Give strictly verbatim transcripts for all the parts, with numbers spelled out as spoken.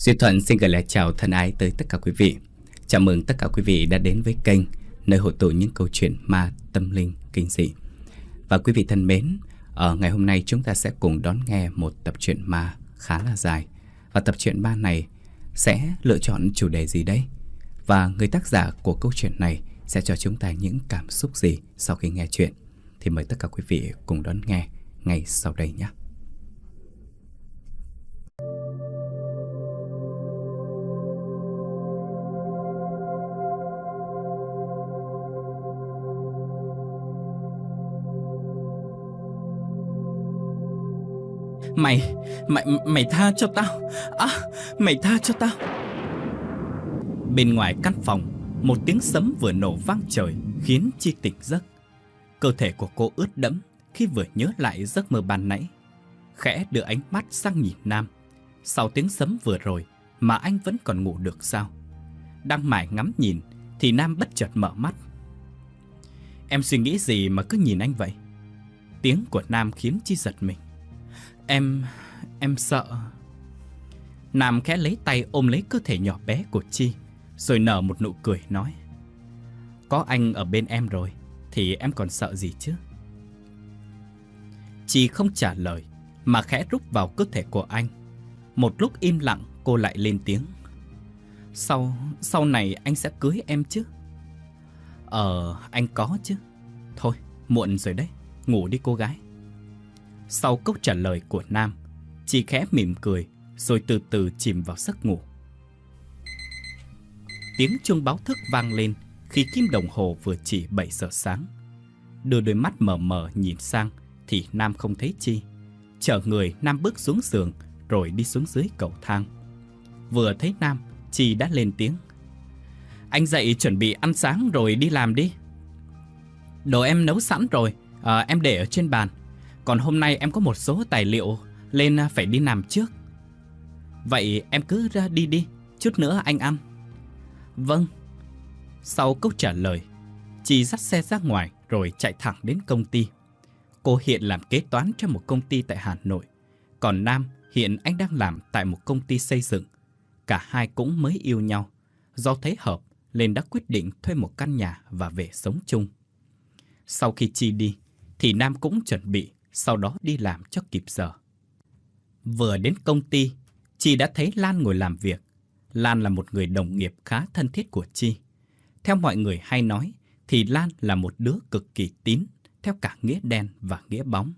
Duy Thuận xin gửi lời chào thân ái tới tất cả quý vị. Chào mừng tất cả quý vị đã đến với kênh nơi hội tụ những câu chuyện ma, tâm linh, kinh dị. Và quý vị thân mến, ở ngày hôm nay chúng ta sẽ cùng đón nghe một tập truyện ma khá là dài. Và tập truyện ma này sẽ lựa chọn chủ đề gì đấy? Và người tác giả của câu chuyện này sẽ cho chúng ta những cảm xúc gì sau khi nghe chuyện? Thì mời tất cả quý vị cùng đón nghe ngay sau đây nhé. Mày, mày, mày tha cho tao. À, mày tha cho tao. Bên ngoài căn phòng, một tiếng sấm vừa nổ vang trời khiến Chi tỉnh giấc. Cơ thể của cô ướt đẫm khi vừa nhớ lại giấc mơ ban nãy. Khẽ đưa ánh mắt sang nhìn Nam. Sau tiếng sấm vừa rồi mà anh vẫn còn ngủ được sao? Đang mải ngắm nhìn thì Nam bất chợt mở mắt. Em suy nghĩ gì mà cứ nhìn anh vậy? Tiếng của Nam khiến Chi giật mình. Em... em sợ. Nam khẽ lấy tay ôm lấy cơ thể nhỏ bé của Chi, rồi nở một nụ cười nói: Có anh ở bên em rồi thì em còn sợ gì chứ? Chi không trả lời mà khẽ rúc vào cơ thể của anh. Một lúc im lặng, cô lại lên tiếng: Sau... sau này anh sẽ cưới em chứ? Ờ, anh có chứ. Thôi, muộn rồi đấy, ngủ đi cô gái. Sau câu trả lời của Nam, Chi khẽ mỉm cười rồi từ từ chìm vào giấc ngủ. Tiếng chuông báo thức vang lên khi kim đồng hồ vừa chỉ bảy giờ sáng. Đưa đôi mắt mờ mờ nhìn sang thì Nam không thấy Chi. Chở người, Nam bước xuống giường rồi đi xuống dưới cầu thang. Vừa thấy Nam, Chi đã lên tiếng: Anh dậy chuẩn bị ăn sáng rồi đi làm đi. Đồ em nấu sẵn rồi, à, em để ở trên bàn. Còn hôm nay em có một số tài liệu lên phải đi làm trước. Vậy em cứ ra đi đi, chút nữa anh ăn. Vâng. Sau câu trả lời, Chi dắt xe ra ngoài rồi chạy thẳng đến công ty. Cô hiện làm kế toán cho một công ty tại Hà Nội. Còn Nam hiện anh đang làm tại một công ty xây dựng. Cả hai cũng mới yêu nhau. Do thấy hợp nên đã quyết định thuê một căn nhà và về sống chung. Sau khi Chi đi thì Nam cũng chuẩn bị sau đó đi làm cho kịp giờ. Vừa đến công ty, Chi đã thấy Lan ngồi làm việc. Lan là một người đồng nghiệp khá thân thiết của Chi. Theo mọi người hay nói thì Lan là một đứa cực kỳ tín, theo cả nghĩa đen và nghĩa bóng.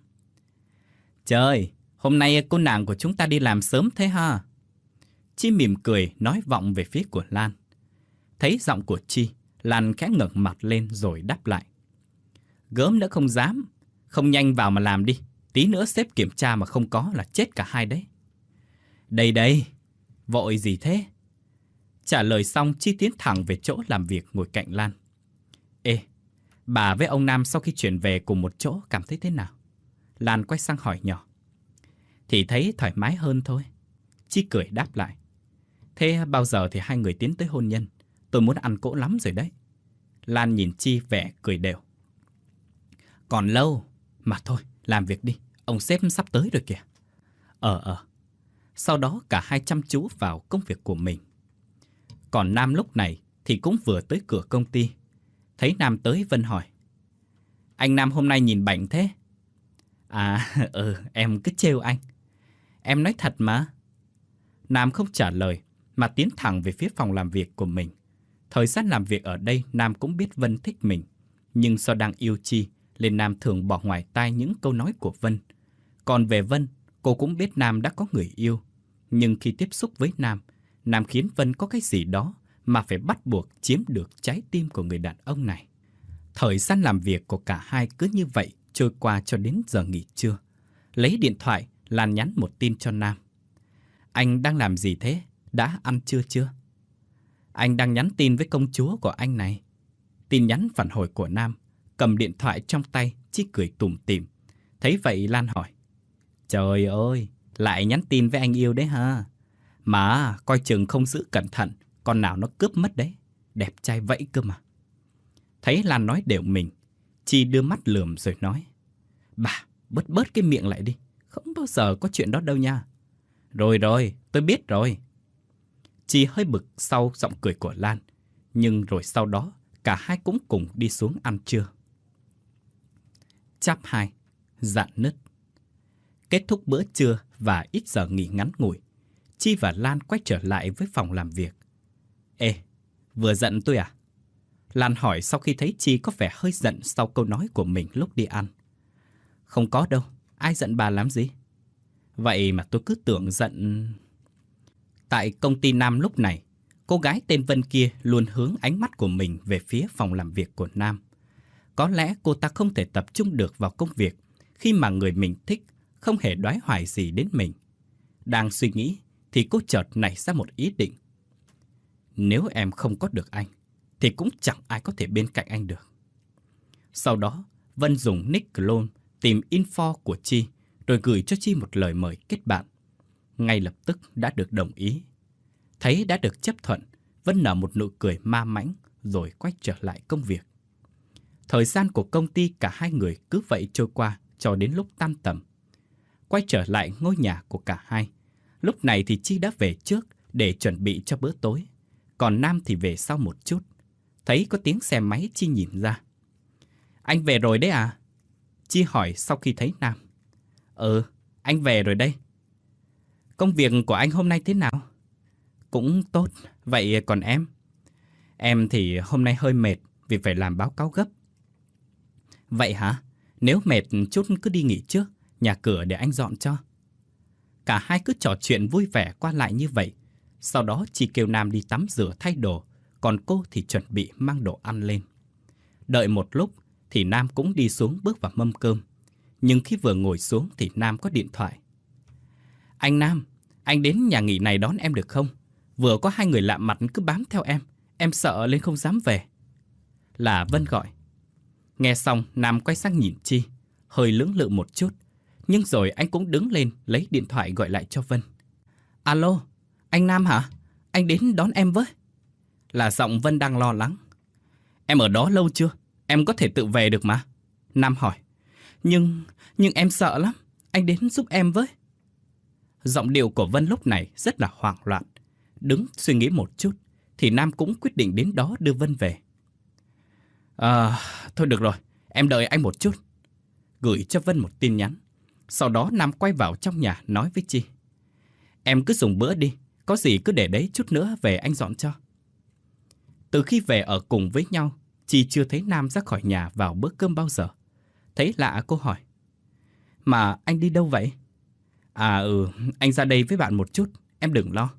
Trời, hôm nay cô nàng của chúng ta đi làm sớm thế ha? Chi mỉm cười nói vọng về phía của Lan. Thấy giọng của Chi, Lan khẽ ngẩng mặt lên rồi đáp lại: Gớm nữa không dám. Không nhanh vào mà làm đi, tí nữa sếp kiểm tra mà không có là chết cả hai đấy. Đây đây, vội gì thế? Trả lời xong, Chi tiến thẳng về chỗ làm việc ngồi cạnh Lan. Ê, bà với ông Nam sau khi chuyển về cùng một chỗ cảm thấy thế nào? Lan quay sang hỏi nhỏ. Thì thấy thoải mái hơn thôi. Chi cười đáp lại. Thế bao giờ thì hai người tiến tới hôn nhân? Tôi muốn ăn cỗ lắm rồi đấy. Lan nhìn Chi vẻ cười đều. Còn lâu. Mà thôi, làm việc đi, ông sếp sắp tới rồi kìa. Ờ ờ. Sau đó cả hai chăm chú vào công việc của mình. Còn Nam lúc này thì cũng vừa tới cửa công ty. Thấy Nam tới, Vân hỏi: Anh Nam hôm nay nhìn bệnh thế? À, ừ, em cứ trêu anh. Em nói thật mà. Nam không trả lời mà tiến thẳng về phía phòng làm việc của mình. Thời gian làm việc ở đây Nam cũng biết Vân thích mình. Nhưng do đang yêu Chi nên Nam thường bỏ ngoài tai những câu nói của Vân. Còn về Vân, cô cũng biết Nam đã có người yêu. Nhưng khi tiếp xúc với Nam, Nam khiến Vân có cái gì đó mà phải bắt buộc chiếm được trái tim của người đàn ông này. Thời gian làm việc của cả hai cứ như vậy trôi qua cho đến giờ nghỉ trưa. Lấy điện thoại, Lan nhắn một tin cho Nam. Anh đang làm gì thế? Đã ăn trưa chưa? Anh đang nhắn tin với công chúa của anh này. Tin nhắn phản hồi của Nam. Cầm điện thoại trong tay, Chi cười tủm tỉm. Thấy vậy Lan hỏi: Trời ơi, lại nhắn tin với anh yêu đấy ha? Mà coi chừng không giữ cẩn thận, con nào nó cướp mất đấy. Đẹp trai vậy cơ mà. Thấy Lan nói đều mình, Chi đưa mắt lườm rồi nói: Bà, bớt bớt cái miệng lại đi. Không bao giờ có chuyện đó đâu nha. Rồi rồi, tôi biết rồi. Chi hơi bực sau giọng cười của Lan, nhưng rồi sau đó cả hai cũng cùng đi xuống ăn trưa. Chap hai. Rạn nứt. Kết thúc bữa trưa và ít giờ nghỉ ngắn ngủi, Chi và Lan quay trở lại với phòng làm việc. Ê, vừa giận tôi à? Lan hỏi sau khi thấy Chi có vẻ hơi giận sau câu nói của mình lúc đi ăn. Không có đâu, ai giận bà làm gì? Vậy mà tôi cứ tưởng giận... Tại công ty Nam lúc này, cô gái tên Vân kia luôn hướng ánh mắt của mình về phía phòng làm việc của Nam. Có lẽ cô ta không thể tập trung được vào công việc khi mà người mình thích không hề đoái hoài gì đến mình. Đang suy nghĩ thì cô chợt nảy ra một ý định. Nếu em không có được anh, thì cũng chẳng ai có thể bên cạnh anh được. Sau đó, Vân dùng nick clone tìm info của Chi, rồi gửi cho Chi một lời mời kết bạn. Ngay lập tức đã được đồng ý. Thấy đã được chấp thuận, Vân nở một nụ cười ma mãnh rồi quay trở lại công việc. Thời gian của công ty cả hai người cứ vậy trôi qua cho đến lúc tan tầm. Quay trở lại ngôi nhà của cả hai. Lúc này thì Chi đã về trước để chuẩn bị cho bữa tối, còn Nam thì về sau một chút. Thấy có tiếng xe máy, Chi nhìn ra. Anh về rồi đấy à? Chi hỏi sau khi thấy Nam. Ừ, anh về rồi đây. Công việc của anh hôm nay thế nào? Cũng tốt, vậy còn em? Em thì hôm nay hơi mệt vì phải làm báo cáo gấp. Vậy hả? Nếu mệt chút cứ đi nghỉ trước, nhà cửa để anh dọn cho. Cả hai cứ trò chuyện vui vẻ qua lại như vậy. Sau đó Chi kêu Nam đi tắm rửa thay đồ, còn cô thì chuẩn bị mang đồ ăn lên. Đợi một lúc thì Nam cũng đi xuống bước vào mâm cơm. Nhưng khi vừa ngồi xuống thì Nam có điện thoại. Anh Nam, anh đến nhà nghỉ này đón em được không? Vừa có hai người lạ mặt cứ bám theo em, em sợ lên không dám về. Là Vân gọi. Nghe xong, Nam quay sang nhìn Chi, hơi lưỡng lự một chút. Nhưng rồi anh cũng đứng lên lấy điện thoại gọi lại cho Vân. Alo, anh Nam hả? Anh đến đón em với. Là giọng Vân đang lo lắng. Em ở đó lâu chưa? Em có thể tự về được mà. Nam hỏi. Nhưng, nhưng em sợ lắm. Anh đến giúp em với. Giọng điệu của Vân lúc này rất là hoảng loạn. Đứng suy nghĩ một chút thì Nam cũng quyết định đến đó đưa Vân về. À, thôi được rồi, em đợi anh một chút. Gửi cho Vân một tin nhắn. Sau đó Nam quay vào trong nhà nói với Chi. Em cứ dùng bữa đi, có gì cứ để đấy, chút nữa về anh dọn cho. Từ khi về ở cùng với nhau, Chi chưa thấy Nam ra khỏi nhà vào bữa cơm bao giờ. Thấy lạ cô hỏi. Mà anh đi đâu vậy? À ừ, anh ra đây với bạn một chút, em đừng lo.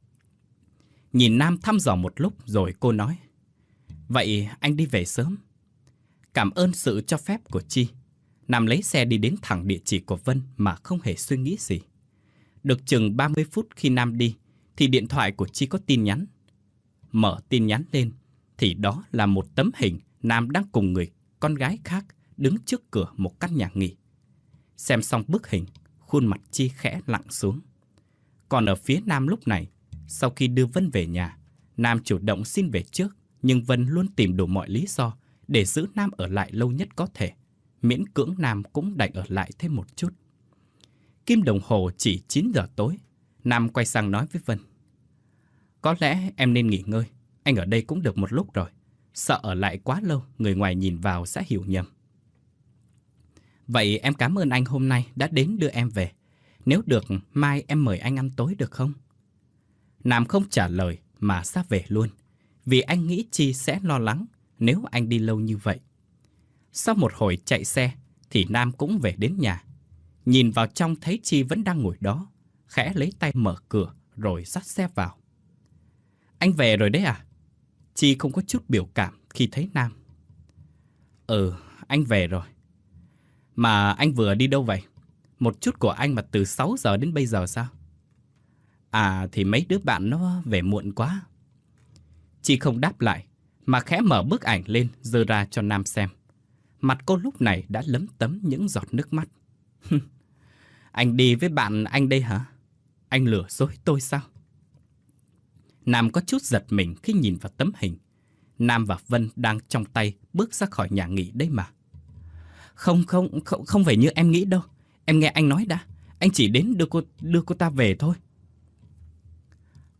Nhìn Nam thăm dò một lúc rồi cô nói. Vậy anh đi về sớm. Cảm ơn sự cho phép của Chi, Nam lấy xe đi đến thẳng địa chỉ của Vân mà không hề suy nghĩ gì. Được chừng ba mươi phút khi Nam đi thì điện thoại của Chi có tin nhắn. Mở tin nhắn lên thì đó là một tấm hình Nam đang cùng người con gái khác đứng trước cửa một căn nhà nghỉ. Xem xong bức hình, khuôn mặt Chi khẽ lặng xuống. Còn ở phía Nam lúc này, sau khi đưa Vân về nhà, Nam chủ động xin về trước, nhưng Vân luôn tìm đủ mọi lý do để giữ Nam ở lại lâu nhất có thể. Miễn cưỡng Nam cũng đành ở lại thêm một chút. Kim đồng hồ chỉ chín giờ tối, Nam quay sang nói với Vân. Có lẽ em nên nghỉ ngơi, anh ở đây cũng được một lúc rồi. Sợ ở lại quá lâu, người ngoài nhìn vào sẽ hiểu nhầm. Vậy em cảm ơn anh hôm nay đã đến đưa em về. Nếu được, mai em mời anh ăn tối được không? Nam không trả lời mà ra về luôn, vì anh nghĩ Chi sẽ lo lắng nếu anh đi lâu như vậy. Sau một hồi chạy xe thì Nam cũng về đến nhà. Nhìn vào trong thấy Chi vẫn đang ngồi đó, khẽ lấy tay mở cửa rồi dắt xe vào. Anh về rồi đấy à? Chi không có chút biểu cảm khi thấy Nam. Ừ, anh về rồi. Mà anh vừa đi đâu vậy? Một chút của anh mà từ sáu giờ đến bây giờ sao? À thì mấy đứa bạn nó về muộn quá. Chi không đáp lại mà khẽ mở bức ảnh lên giơ ra cho Nam xem. Mặt cô lúc này đã lấm tấm những giọt nước mắt. Anh đi với bạn anh đây hả? Anh lừa dối tôi sao? Nam có chút giật mình khi nhìn vào tấm hình. Nam và Vân đang trong tay bước ra khỏi nhà nghỉ đấy mà. Không, không, không, không phải như em nghĩ đâu. Em nghe anh nói đã. Anh chỉ đến đưa cô, đưa cô ta về thôi.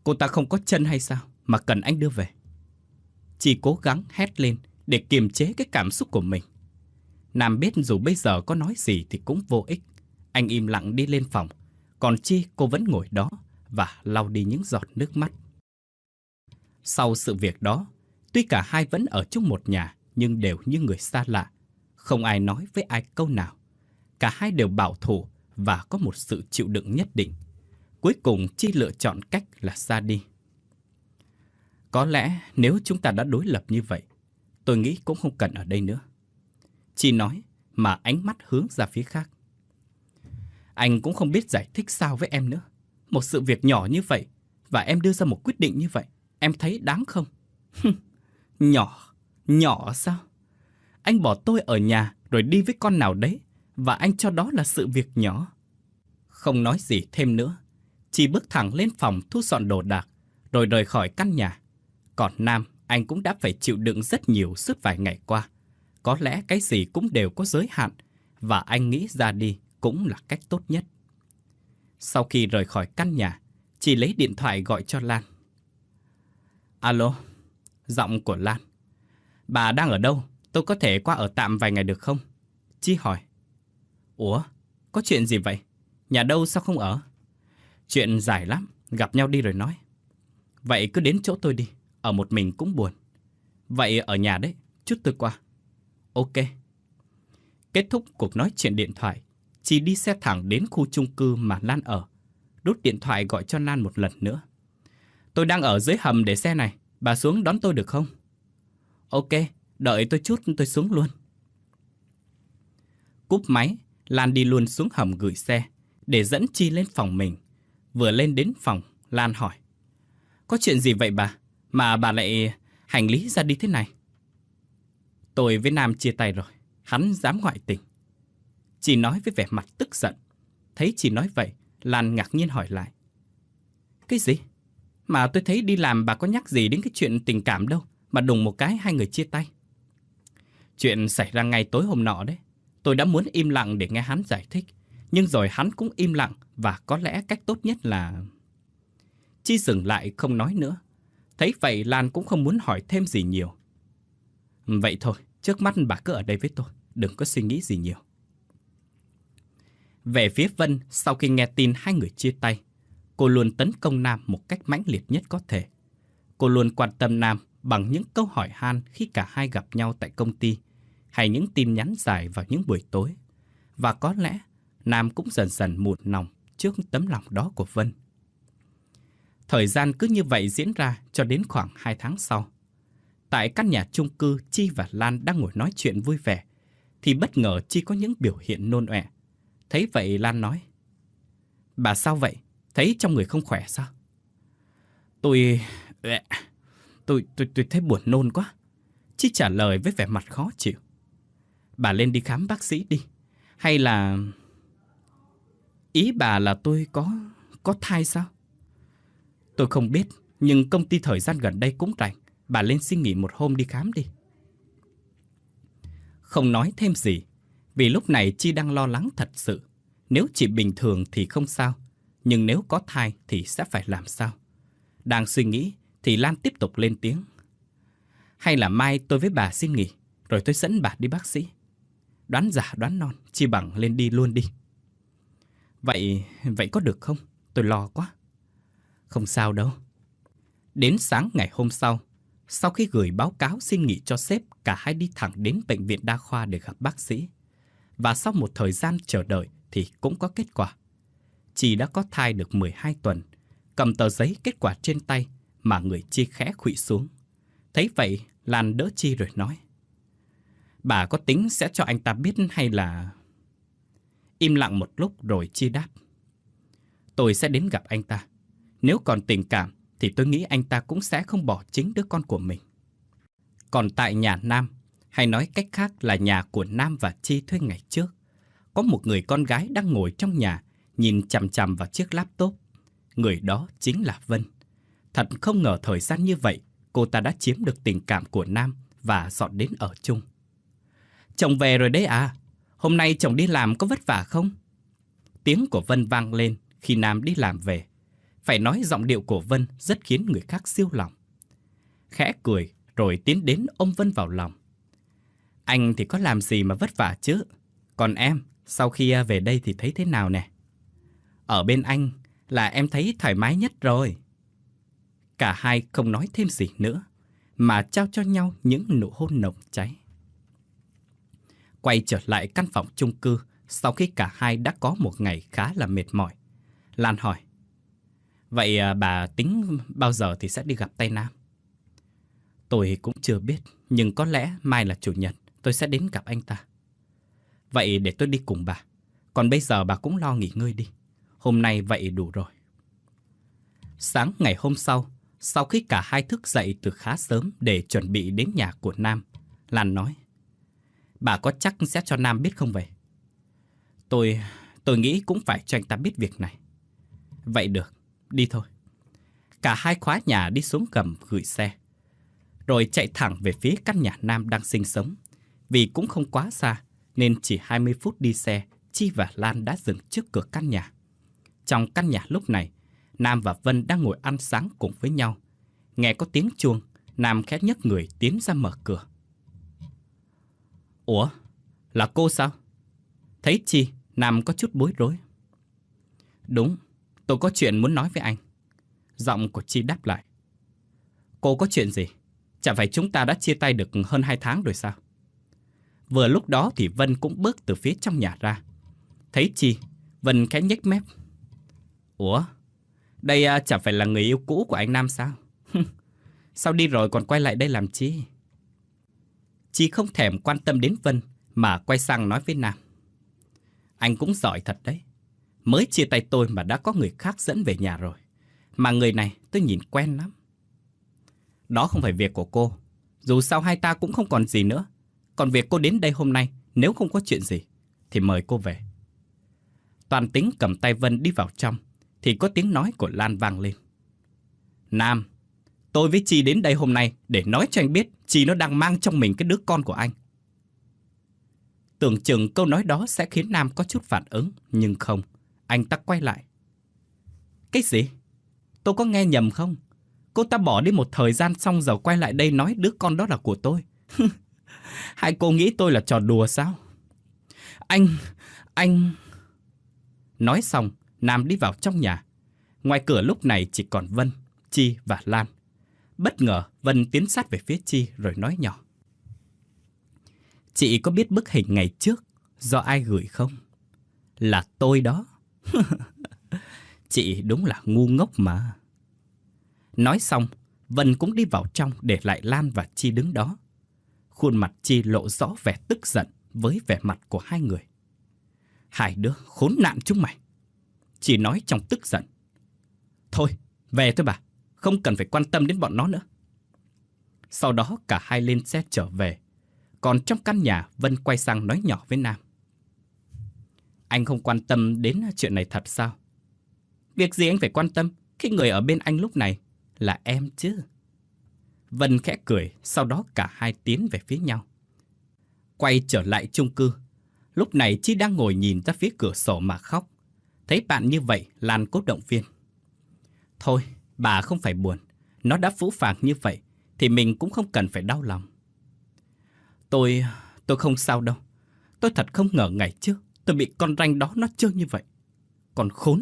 Cô ta không có chân hay sao mà cần anh đưa về? Chi cố gắng hét lên để kiềm chế cái cảm xúc của mình. Nam biết dù bây giờ có nói gì thì cũng vô ích. Anh im lặng đi lên phòng, còn Chi cô vẫn ngồi đó và lau đi những giọt nước mắt. Sau sự việc đó, tuy cả hai vẫn ở chung một nhà nhưng đều như người xa lạ. Không ai nói với ai câu nào. Cả hai đều bảo thủ và có một sự chịu đựng nhất định. Cuối cùng Chi lựa chọn cách là ra đi. Có lẽ nếu chúng ta đã đối lập như vậy, tôi nghĩ cũng không cần ở đây nữa. Chi nói mà ánh mắt hướng ra phía khác. Anh cũng không biết giải thích sao với em nữa. Một sự việc nhỏ như vậy và em đưa ra một quyết định như vậy, em thấy đáng không? Nhỏ, nhỏ sao? Anh bỏ tôi ở nhà rồi đi với con nào đấy và anh cho đó là sự việc nhỏ. Không nói gì thêm nữa, Chi bước thẳng lên phòng thu dọn đồ đạc rồi rời khỏi căn nhà. Còn Nam, anh cũng đã phải chịu đựng rất nhiều suốt vài ngày qua. Có lẽ cái gì cũng đều có giới hạn và anh nghĩ ra đi cũng là cách tốt nhất. Sau khi rời khỏi căn nhà, Chi lấy điện thoại gọi cho Lan. Alo, giọng của Lan. Bà đang ở đâu? Tôi có thể qua ở tạm vài ngày được không? Chi hỏi. Ủa, có chuyện gì vậy? Nhà đâu sao không ở? Chuyện dài lắm, gặp nhau đi rồi nói. Vậy cứ đến chỗ tôi đi, ở một mình cũng buồn. Vậy ở nhà đấy, chút tôi qua. Ok. Kết thúc cuộc nói chuyện điện thoại, Chi đi xe thẳng đến khu chung cư mà Lan ở. Rút điện thoại gọi cho Lan một lần nữa. Tôi đang ở dưới hầm để xe này, bà xuống đón tôi được không? Ok, đợi tôi chút tôi xuống luôn. Cúp máy, Lan đi luôn xuống hầm gửi xe để dẫn Chi lên phòng mình. Vừa lên đến phòng, Lan hỏi. Có chuyện gì vậy bà? Mà bà lại hành lý ra đi thế này? Tôi với Nam chia tay rồi, hắn dám ngoại tình. Chị nói với vẻ mặt tức giận. Thấy chị nói vậy, Lan ngạc nhiên hỏi lại. Cái gì? Mà tôi thấy đi làm bà có nhắc gì đến cái chuyện tình cảm đâu, mà đùng một cái hai người chia tay. Chuyện xảy ra ngay tối hôm nọ đấy. Tôi đã muốn im lặng để nghe hắn giải thích, nhưng rồi hắn cũng im lặng và có lẽ cách tốt nhất là... Chi dừng lại không nói nữa. Thấy vậy Lan cũng không muốn hỏi thêm gì nhiều. Vậy thôi, trước mắt bà cứ ở đây với tôi, đừng có suy nghĩ gì nhiều. Về phía Vân, sau khi nghe tin hai người chia tay, cô luôn tấn công Nam một cách mãnh liệt nhất có thể. Cô luôn quan tâm Nam bằng những câu hỏi han khi cả hai gặp nhau tại công ty, hay những tin nhắn dài vào những buổi tối. Và có lẽ Nam cũng dần dần mụt lòng trước tấm lòng đó của Vân. Thời gian cứ như vậy diễn ra cho đến khoảng hai tháng sau. Tại căn nhà chung cư, Chi và Lan đang ngồi nói chuyện vui vẻ, thì bất ngờ Chi có những biểu hiện nôn ọe. Thấy vậy Lan nói. Bà sao vậy? Thấy trong người không khỏe sao? Tôi... Tôi, tôi, tôi thấy buồn nôn quá. Chi trả lời với vẻ mặt khó chịu. Bà lên đi khám bác sĩ đi. Hay là... Ý bà là tôi có... có thai sao? Tôi không biết, nhưng công ty thời gian gần đây cũng rảnh. Bà lên xin nghỉ một hôm đi khám đi. Không nói thêm gì, vì lúc này Chi đang lo lắng thật sự. Nếu chỉ bình thường thì không sao, nhưng nếu có thai thì sẽ phải làm sao? Đang suy nghĩ thì Lan tiếp tục lên tiếng. Hay là mai tôi với bà xin nghỉ, rồi tôi dẫn bà đi bác sĩ. Đoán giả đoán non, chi bằng lên đi luôn đi. Vậy, vậy có được không? Tôi lo quá. Không sao đâu. Đến sáng ngày hôm sau, sau khi gửi báo cáo xin nghỉ cho sếp, cả hai đi thẳng đến bệnh viện đa khoa để gặp bác sĩ. Và sau một thời gian chờ đợi thì cũng có kết quả. Chi đã có thai được mười hai tuần, cầm tờ giấy kết quả trên tay mà người Chi khẽ khuỵu xuống. Thấy vậy, Lan đỡ Chi rồi nói. Bà có tính sẽ cho anh ta biết hay là... Im lặng một lúc rồi Chi đáp. Tôi sẽ đến gặp anh ta. Nếu còn tình cảm thì tôi nghĩ anh ta cũng sẽ không bỏ chính đứa con của mình. Còn tại nhà Nam, hay nói cách khác là nhà của Nam và Chi thuê ngày trước, có một người con gái đang ngồi trong nhà nhìn chằm chằm vào chiếc laptop. Người đó chính là Vân. Thật không ngờ thời gian như vậy, cô ta đã chiếm được tình cảm của Nam và dọn đến ở chung. Chồng về rồi đấy à? Hôm nay chồng đi làm có vất vả không? Tiếng của Vân vang lên khi Nam đi làm về. Phải nói giọng điệu của Vân rất khiến người khác siêu lòng. Khẽ cười rồi tiến đến ôm Vân vào lòng. Anh thì có làm gì mà vất vả chứ? Còn em, sau khi về đây thì thấy thế nào nè? Ở bên anh là em thấy thoải mái nhất rồi. Cả hai không nói thêm gì nữa, mà trao cho nhau những nụ hôn nồng cháy. Quay trở lại căn phòng chung cư, sau khi cả hai đã có một ngày khá là mệt mỏi, Lan hỏi: Vậy à, bà tính bao giờ thì sẽ đi gặp Tây Nam? Tôi cũng chưa biết, nhưng có lẽ mai là chủ nhật, tôi sẽ đến gặp anh ta. Vậy để tôi đi cùng bà. Còn bây giờ bà cũng lo nghỉ ngơi đi. Hôm nay vậy đủ rồi. Sáng ngày hôm sau, sau khi cả hai thức dậy từ khá sớm để chuẩn bị đến nhà của Nam, Lan nói: Bà có chắc sẽ cho Nam biết không vậy? Tôi, tôi nghĩ cũng phải cho anh ta biết việc này. Vậy được, đi thôi. Cả hai khóa nhà đi xuống gầm gửi xe, rồi chạy thẳng về phía căn nhà Nam đang sinh sống. Vì cũng không quá xa, nên chỉ hai mươi phút đi xe, Chi và Lan đã dừng trước cửa căn nhà. Trong căn nhà lúc này, Nam và Vân đang ngồi ăn sáng cùng với nhau. Nghe có tiếng chuông, Nam khẽ nhấc người tiến ra mở cửa. Ủa, là cô sao? Thấy Chi, Nam có chút bối rối. Đúng, tôi có chuyện muốn nói với anh. Giọng của Chi đáp lại. Cô có chuyện gì? Chẳng phải chúng ta đã chia tay được hơn hai tháng rồi sao? Vừa lúc đó thì Vân cũng bước từ phía trong nhà ra. Thấy Chi, Vân khẽ nhếch mép. Ủa, đây à, chẳng phải là người yêu cũ của anh Nam sao? Sao đi rồi còn quay lại đây làm chi? Chi không thèm quan tâm đến Vân mà quay sang nói với Nam. Anh cũng giỏi thật đấy. Mới chia tay tôi mà đã có người khác dẫn về nhà rồi. Mà người này tôi nhìn quen lắm. Đó không phải việc của cô. Dù sao hai ta cũng không còn gì nữa. Còn việc cô đến đây hôm nay, nếu không có chuyện gì thì mời cô về. Toàn Tính cầm tay Vân đi vào trong thì có tiếng nói của Lan vang lên. Nam, tôi với Chi đến đây hôm nay để nói cho anh biết Chi nó đang mang trong mình cái đứa con của anh. Tưởng chừng câu nói đó sẽ khiến Nam có chút phản ứng, nhưng không. Anh ta quay lại. Cái gì? Tôi có nghe nhầm không? Cô ta bỏ đi một thời gian xong giờ quay lại đây nói đứa con đó là của tôi. Hai cô nghĩ tôi là trò đùa sao? Anh... anh... Nói xong, Nam đi vào trong nhà. Ngoài cửa lúc này chỉ còn Vân, Chi và Lan. Bất ngờ Vân tiến sát về phía Chi rồi nói nhỏ. Chị có biết bức hình ngày trước do ai gửi không? Là tôi đó. Chị đúng là ngu ngốc mà. Nói xong, Vân cũng đi vào trong để lại Lan và Chi đứng đó. Khuôn mặt Chi lộ rõ vẻ tức giận với vẻ mặt của hai người. Hai đứa khốn nạn chúng mày. Chi nói trong tức giận. Thôi, về thôi bà. Không cần phải quan tâm đến bọn nó nữa. Sau đó cả hai lên xe trở về. Còn trong căn nhà, Vân quay sang nói nhỏ với Nam. Anh không quan tâm đến chuyện này thật sao? Việc gì anh phải quan tâm khi người ở bên anh lúc này là em chứ? Vân khẽ cười, sau đó cả hai tiến về phía nhau. Quay trở lại chung cư. Lúc này Chi đang ngồi nhìn ra phía cửa sổ mà khóc. Thấy bạn như vậy, Lan cố động viên. Thôi, bà không phải buồn. Nó đã phũ phàng như vậy thì mình cũng không cần phải đau lòng. Tôi... tôi không sao đâu. Tôi thật không ngờ ngày trước tôi bị con ranh đó nó chơi như vậy. Còn khốn.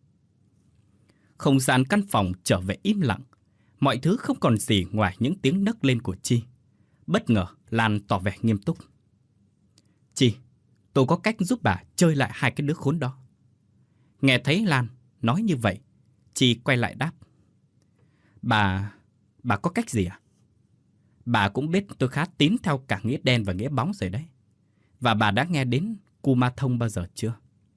Không gian căn phòng trở về im lặng. Mọi thứ không còn gì ngoài những tiếng nấc lên của Chi. Bất ngờ Lan tỏ vẻ nghiêm túc. Chi, tôi có cách giúp bà chơi lại hai cái đứa khốn đó. Nghe thấy Lan nói như vậy, Chi quay lại đáp. Bà... bà có cách gì à? Bà cũng biết tôi khá tín theo cả nghĩa đen và nghĩa bóng rồi đấy. Và bà đã nghe đến Cu Ma Thông bao giờ chưa?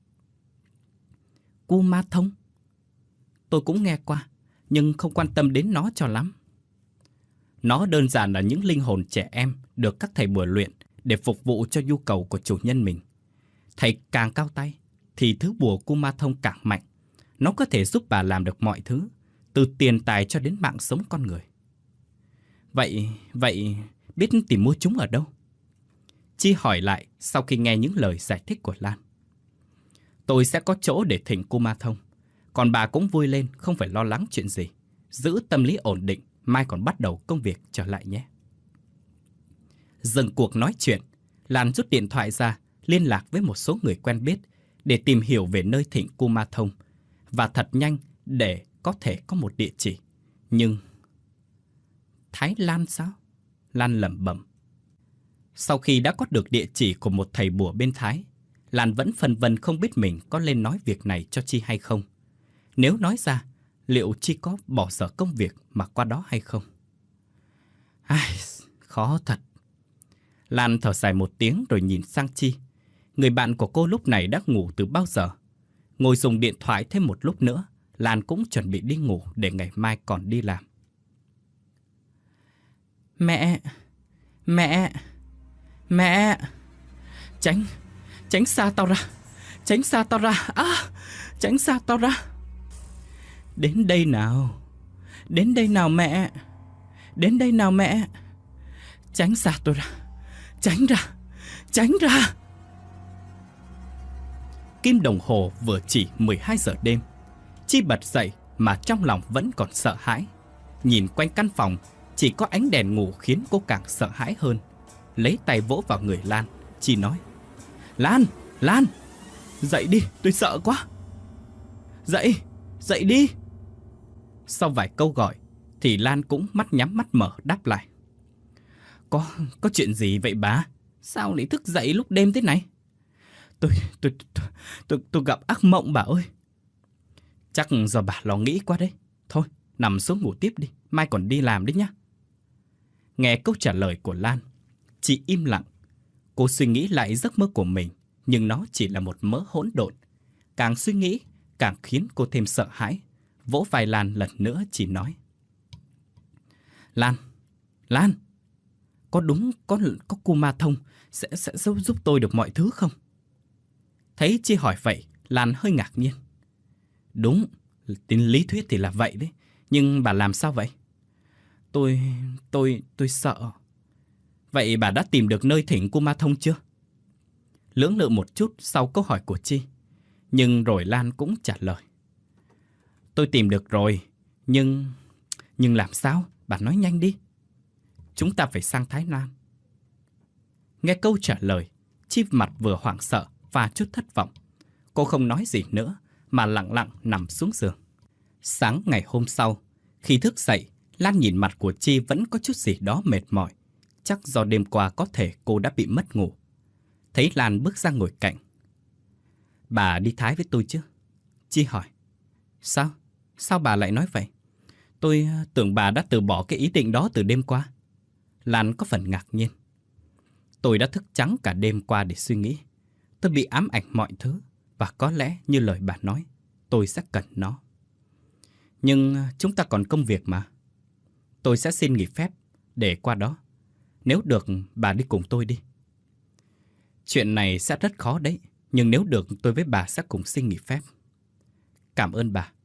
Cu Ma Thông? Tôi cũng nghe qua, nhưng không quan tâm đến nó cho lắm. Nó đơn giản là những linh hồn trẻ em được các thầy bùa luyện để phục vụ cho nhu cầu của chủ nhân mình. Thầy càng cao tay, thì thứ bùa Cu Ma Thông càng mạnh. Nó có thể giúp bà làm được mọi thứ, từ tiền tài cho đến mạng sống con người. Vậy, vậy biết tìm mua chúng ở đâu? Chi hỏi lại sau khi nghe những lời giải thích của Lan. Tôi sẽ có chỗ để thỉnh Cu Ma Thông. Còn bà cũng vui lên, không phải lo lắng chuyện gì. Giữ tâm lý ổn định, mai còn bắt đầu công việc trở lại nhé. Dừng cuộc nói chuyện, Lan rút điện thoại ra, liên lạc với một số người quen biết để tìm hiểu về nơi thỉnh Kumanthong, và thật nhanh để có thể có một địa chỉ. Nhưng Thái Lan sao? Lan lẩm bẩm. Sau khi đã có được địa chỉ của một thầy bùa bên Thái, Lan vẫn phân vân không biết mình có lên nói việc này cho Chi hay không. Nếu nói ra, liệu Chi có bỏ dở công việc mà qua đó hay không? Ai, khó thật. Lan thở dài một tiếng rồi nhìn sang Chi. Người bạn của cô lúc này đã ngủ từ bao giờ. Ngồi dùng điện thoại thêm một lúc nữa, Lan cũng chuẩn bị đi ngủ để ngày mai còn đi làm. Mẹ, mẹ, mẹ, tránh, tránh xa tao ra, tránh xa tao ra, à, tránh xa tao ra. Đến đây nào, đến đây nào mẹ, đến đây nào mẹ, tránh xa tôi ra, tránh ra, tránh ra. Kim đồng hồ vừa chỉ mười hai giờ đêm. Chi bật dậy mà trong lòng vẫn còn sợ hãi. Nhìn quanh căn phòng, chỉ có ánh đèn ngủ khiến cô càng sợ hãi hơn. Lấy tay vỗ vào người Lan, Chi nói: Lan, Lan, dậy đi, tôi sợ quá. Dậy, dậy đi. Sau vài câu gọi thì Lan cũng mắt nhắm mắt mở đáp lại: Có, có chuyện gì vậy bà? Sao lại thức dậy lúc đêm thế này? Tôi, tôi, tôi, tôi, tôi gặp ác mộng bà ơi. Chắc do bà lo nghĩ quá đấy. Thôi, nằm xuống ngủ tiếp đi, mai còn đi làm đấy nhá. Nghe câu trả lời của Lan, Chi im lặng. Cô suy nghĩ lại giấc mơ của mình, nhưng nó chỉ là một mớ hỗn độn. Càng suy nghĩ, càng khiến cô thêm sợ hãi. Vỗ vai Lan lần nữa chỉ nói: Lan, Lan, có đúng có, có Kumanthong sẽ, sẽ giúp, giúp tôi được mọi thứ không? Thấy Chi hỏi vậy, Lan hơi ngạc nhiên. Đúng, tin lý thuyết thì là vậy đấy. Nhưng bà làm sao vậy? Tôi, tôi, tôi sợ. Vậy bà đã tìm được nơi thỉnh Kumanthong chưa? Lưỡng lự một chút sau câu hỏi của Chi, nhưng rồi Lan cũng trả lời: Tôi tìm được rồi, nhưng... Nhưng làm sao? Bà nói nhanh đi. Chúng ta phải sang Thái Lan. Nghe câu trả lời, Chi mặt vừa hoảng sợ và chút thất vọng. Cô không nói gì nữa, mà lặng lặng nằm xuống giường. Sáng ngày hôm sau, khi thức dậy, Lan nhìn mặt của Chi vẫn có chút gì đó mệt mỏi. Chắc do đêm qua có thể cô đã bị mất ngủ. Thấy Lan bước ra ngồi cạnh. Bà đi Thái với tôi chứ? Chi hỏi. Sao? Sao bà lại nói vậy? Tôi tưởng bà đã từ bỏ cái ý định đó từ đêm qua. Lan có phần ngạc nhiên. Tôi đã thức trắng cả đêm qua để suy nghĩ. Tôi bị ám ảnh mọi thứ. Và có lẽ như lời bà nói, tôi sẽ cần nó. Nhưng chúng ta còn công việc mà. Tôi sẽ xin nghỉ phép để qua đó. Nếu được, bà đi cùng tôi đi. Chuyện này sẽ rất khó đấy. Nhưng nếu được, tôi với bà sẽ cùng xin nghỉ phép. Cảm ơn bà.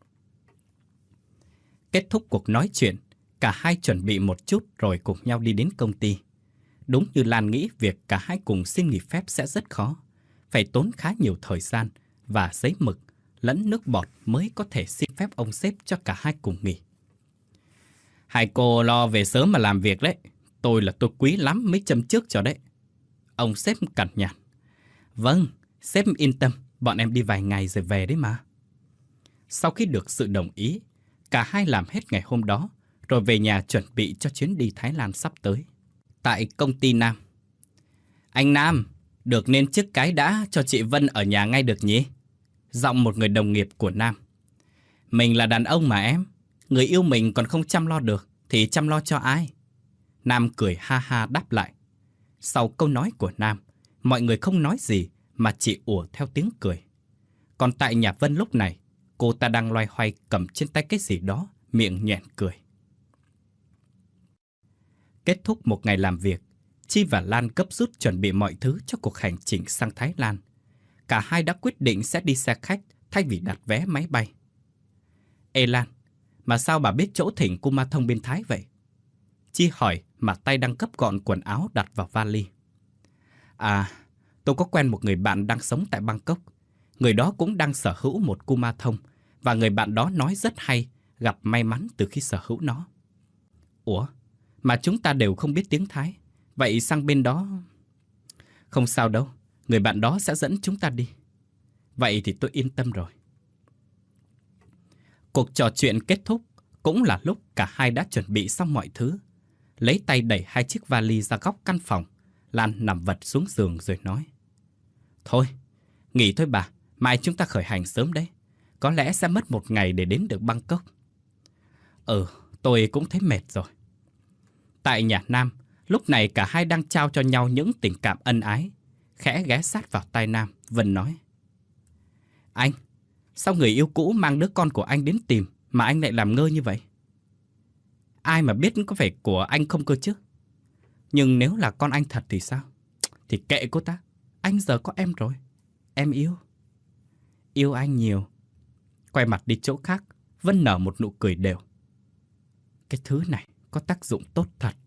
Kết thúc cuộc nói chuyện, cả hai chuẩn bị một chút rồi cùng nhau đi đến công ty. Đúng như Lan nghĩ, việc cả hai cùng xin nghỉ phép sẽ rất khó. Phải tốn khá nhiều thời gian và giấy mực lẫn nước bọt mới có thể xin phép ông sếp cho cả hai cùng nghỉ. Hai cô lo về sớm mà làm việc đấy. Tôi là tôi quý lắm mới châm trước cho đấy. Ông sếp cằn nhằn. Vâng, sếp yên tâm, bọn em đi vài ngày rồi về đấy mà. Sau khi được sự đồng ý, cả hai làm hết ngày hôm đó, rồi về nhà chuẩn bị cho chuyến đi Thái Lan sắp tới. Tại công ty Nam. Anh Nam, được nên chức cái đã cho chị Vân ở nhà ngay được nhỉ? Giọng một người đồng nghiệp của Nam. Mình là đàn ông mà em. Người yêu mình còn không chăm lo được thì chăm lo cho ai? Nam cười ha ha đáp lại. Sau câu nói của Nam, mọi người không nói gì mà chỉ ùa theo tiếng cười. Còn tại nhà Vân lúc này, cô ta đang loay hoay cầm trên tay cái gì đó, miệng nhoẻn cười. Kết thúc một ngày làm việc, Chi và Lan gấp rút chuẩn bị mọi thứ cho cuộc hành trình sang Thái Lan. Cả hai đã quyết định sẽ đi xe khách thay vì đặt vé máy bay. Ê Lan, mà sao bà biết chỗ thỉnh Kumanthong bên Thái vậy? Chi hỏi mà tay đang gấp gọn quần áo đặt vào vali. À, tôi có quen một người bạn đang sống tại Bangkok. Người đó cũng đang sở hữu một Kumanthong và người bạn đó nói rất hay, gặp may mắn từ khi sở hữu nó. Ủa, mà chúng ta đều không biết tiếng Thái, vậy sang bên đó... Không sao đâu, người bạn đó sẽ dẫn chúng ta đi. Vậy thì tôi yên tâm rồi. Cuộc trò chuyện kết thúc cũng là lúc cả hai đã chuẩn bị xong mọi thứ. Lấy tay đẩy hai chiếc vali ra góc căn phòng, Lan nằm vật xuống giường rồi nói: Thôi, nghỉ thôi bà, mai chúng ta khởi hành sớm đấy. Có lẽ sẽ mất một ngày để đến được Bangkok. Ừ, tôi cũng thấy mệt rồi. Tại nhà Nam, lúc này cả hai đang trao cho nhau những tình cảm ân ái. Khẽ ghé sát vào tai Nam, Vân nói: Anh, sao người yêu cũ mang đứa con của anh đến tìm mà anh lại làm ngơ như vậy? Ai mà biết có phải của anh không cơ chứ? Nhưng nếu là con anh thật thì sao? Thì kệ cô ta, anh giờ có em rồi. Em yêu. Yêu anh nhiều. Quay mặt đi chỗ khác, Vân nở một nụ cười đều. Cái thứ này có tác dụng tốt thật.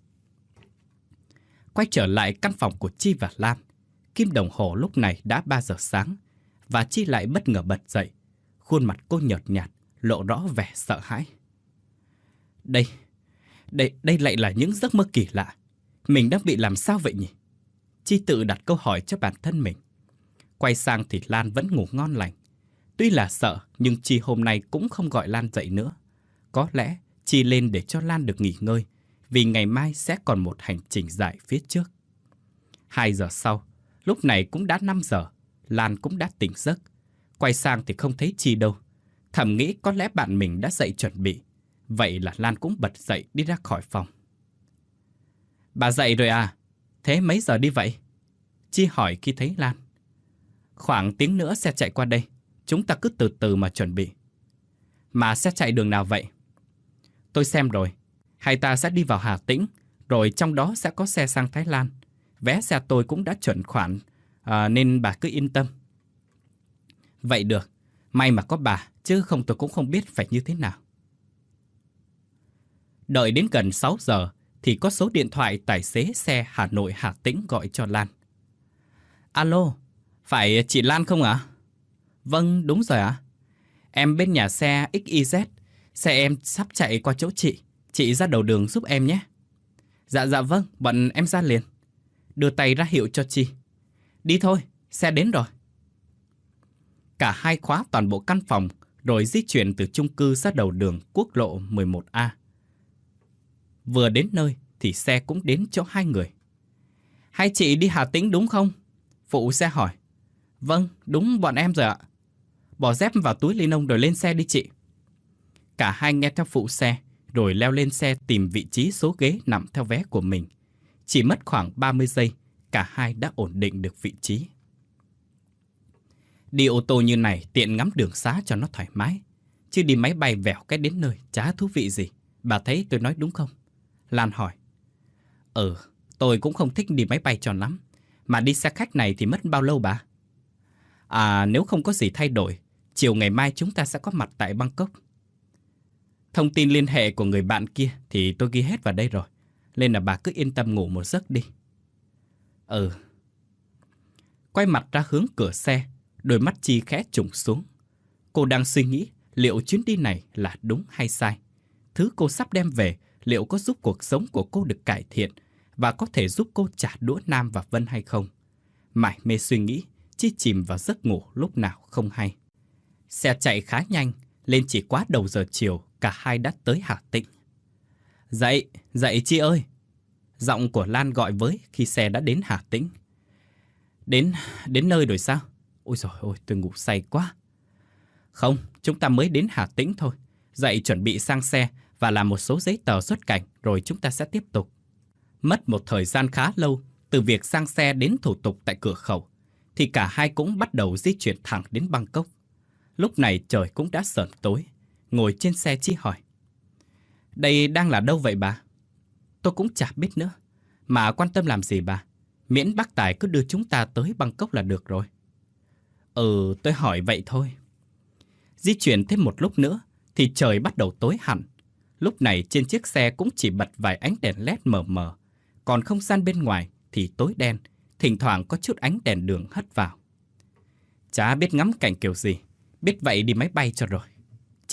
Quay trở lại căn phòng của Chi và Lan, kim đồng hồ lúc này đã ba giờ sáng, và Chi lại bất ngờ bật dậy. Khuôn mặt cô nhợt nhạt, lộ rõ vẻ sợ hãi. Đây, đây, đây lại là những giấc mơ kỳ lạ. Mình đang bị làm sao vậy nhỉ? Chi tự đặt câu hỏi cho bản thân mình. Quay sang thì Lan vẫn ngủ ngon lành. Tuy là sợ, nhưng Chi hôm nay cũng không gọi Lan dậy nữa. Có lẽ Chi lên để cho Lan được nghỉ ngơi, vì ngày mai sẽ còn một hành trình dài phía trước. Hai giờ sau, lúc này cũng đã năm giờ, Lan cũng đã tỉnh giấc. Quay sang thì không thấy Chi đâu. Thầm nghĩ có lẽ bạn mình đã dậy chuẩn bị. Vậy là Lan cũng bật dậy đi ra khỏi phòng. Bà dậy rồi à? Thế mấy giờ đi vậy? Chi hỏi khi thấy Lan. Khoảng tiếng nữa xe chạy qua đây. Chúng ta cứ từ từ mà chuẩn bị. Mà xe chạy đường nào vậy? Tôi xem rồi. Hai ta sẽ đi vào Hà Tĩnh, rồi trong đó sẽ có xe sang Thái Lan. Vé xe tôi cũng đã chuẩn khoản, à, nên bà cứ yên tâm. Vậy được. May mà có bà, chứ không tôi cũng không biết phải như thế nào. Đợi đến gần sáu giờ thì có số điện thoại tài xế xe Hà Nội Hà Tĩnh gọi cho Lan. Alo, phải chị Lan không ạ? Vâng, đúng rồi ạ. Em bên nhà xe ích i dét, xe em sắp chạy qua chỗ chị. Chị ra đầu đường giúp em nhé. Dạ dạ vâng, bọn em ra liền. Đưa tay ra hiệu cho Chi. Đi thôi, xe đến rồi. Cả hai khóa toàn bộ căn phòng, rồi di chuyển từ chung cư ra đầu đường quốc lộ mười một A. Vừa đến nơi thì xe cũng đến chỗ hai người. Hai chị đi Hà Tĩnh đúng không? Phụ xe hỏi. Vâng, đúng bọn em rồi ạ. Bỏ dép vào túi ni lông rồi lên xe đi chị. Cả hai nghe theo phụ xe, rồi leo lên xe tìm vị trí số ghế nằm theo vé của mình. Chỉ mất khoảng ba mươi giây, cả hai đã ổn định được vị trí. Đi ô tô như này tiện ngắm đường xá cho nó thoải mái. Chứ đi máy bay vèo cái đến nơi chả thú vị gì. Bà thấy tôi nói đúng không? Lan hỏi. Ừ, tôi cũng không thích đi máy bay cho lắm. Mà đi xe khách này thì mất bao lâu bà? À, nếu không có gì thay đổi, chiều ngày mai chúng ta sẽ có mặt tại Bangkok. Thông tin liên hệ của người bạn kia thì tôi ghi hết vào đây rồi. Nên là bà cứ yên tâm ngủ một giấc đi. Ừ. Quay mặt ra hướng cửa xe, đôi mắt Chi khẽ trùng xuống. Cô đang suy nghĩ liệu chuyến đi này là đúng hay sai. Thứ cô sắp đem về liệu có giúp cuộc sống của cô được cải thiện và có thể giúp cô trả đũa Nam và Vân hay không. Mải mê suy nghĩ, Chi chìm vào giấc ngủ lúc nào không hay. Xe chạy khá nhanh, lên chỉ quá đầu giờ chiều, cả hai đã tới Hà Tĩnh. Dậy, dậy Chi ơi! Giọng của Lan gọi với khi xe đã đến Hà Tĩnh. Đến, đến nơi rồi sao? Ôi dồi ôi, tôi ngủ say quá. Không, chúng ta mới đến Hà Tĩnh thôi. Dậy chuẩn bị sang xe và làm một số giấy tờ xuất cảnh, rồi chúng ta sẽ tiếp tục. Mất một thời gian khá lâu, từ việc sang xe đến thủ tục tại cửa khẩu, thì cả hai cũng bắt đầu di chuyển thẳng đến Bangkok. Lúc này trời cũng đã sờm tối. Ngồi trên xe Chi hỏi. Đây đang là đâu vậy bà? Tôi cũng chả biết nữa. Mà quan tâm làm gì bà? Miễn bác Tài cứ đưa chúng ta tới Bangkok là được rồi. Ừ, tôi hỏi vậy thôi. Di chuyển thêm một lúc nữa thì trời bắt đầu tối hẳn. Lúc này trên chiếc xe cũng chỉ bật vài ánh đèn led mờ mờ. Còn không gian bên ngoài thì tối đen, thỉnh thoảng có chút ánh đèn đường hắt vào. Chả biết ngắm cảnh kiểu gì, biết vậy đi máy bay cho rồi.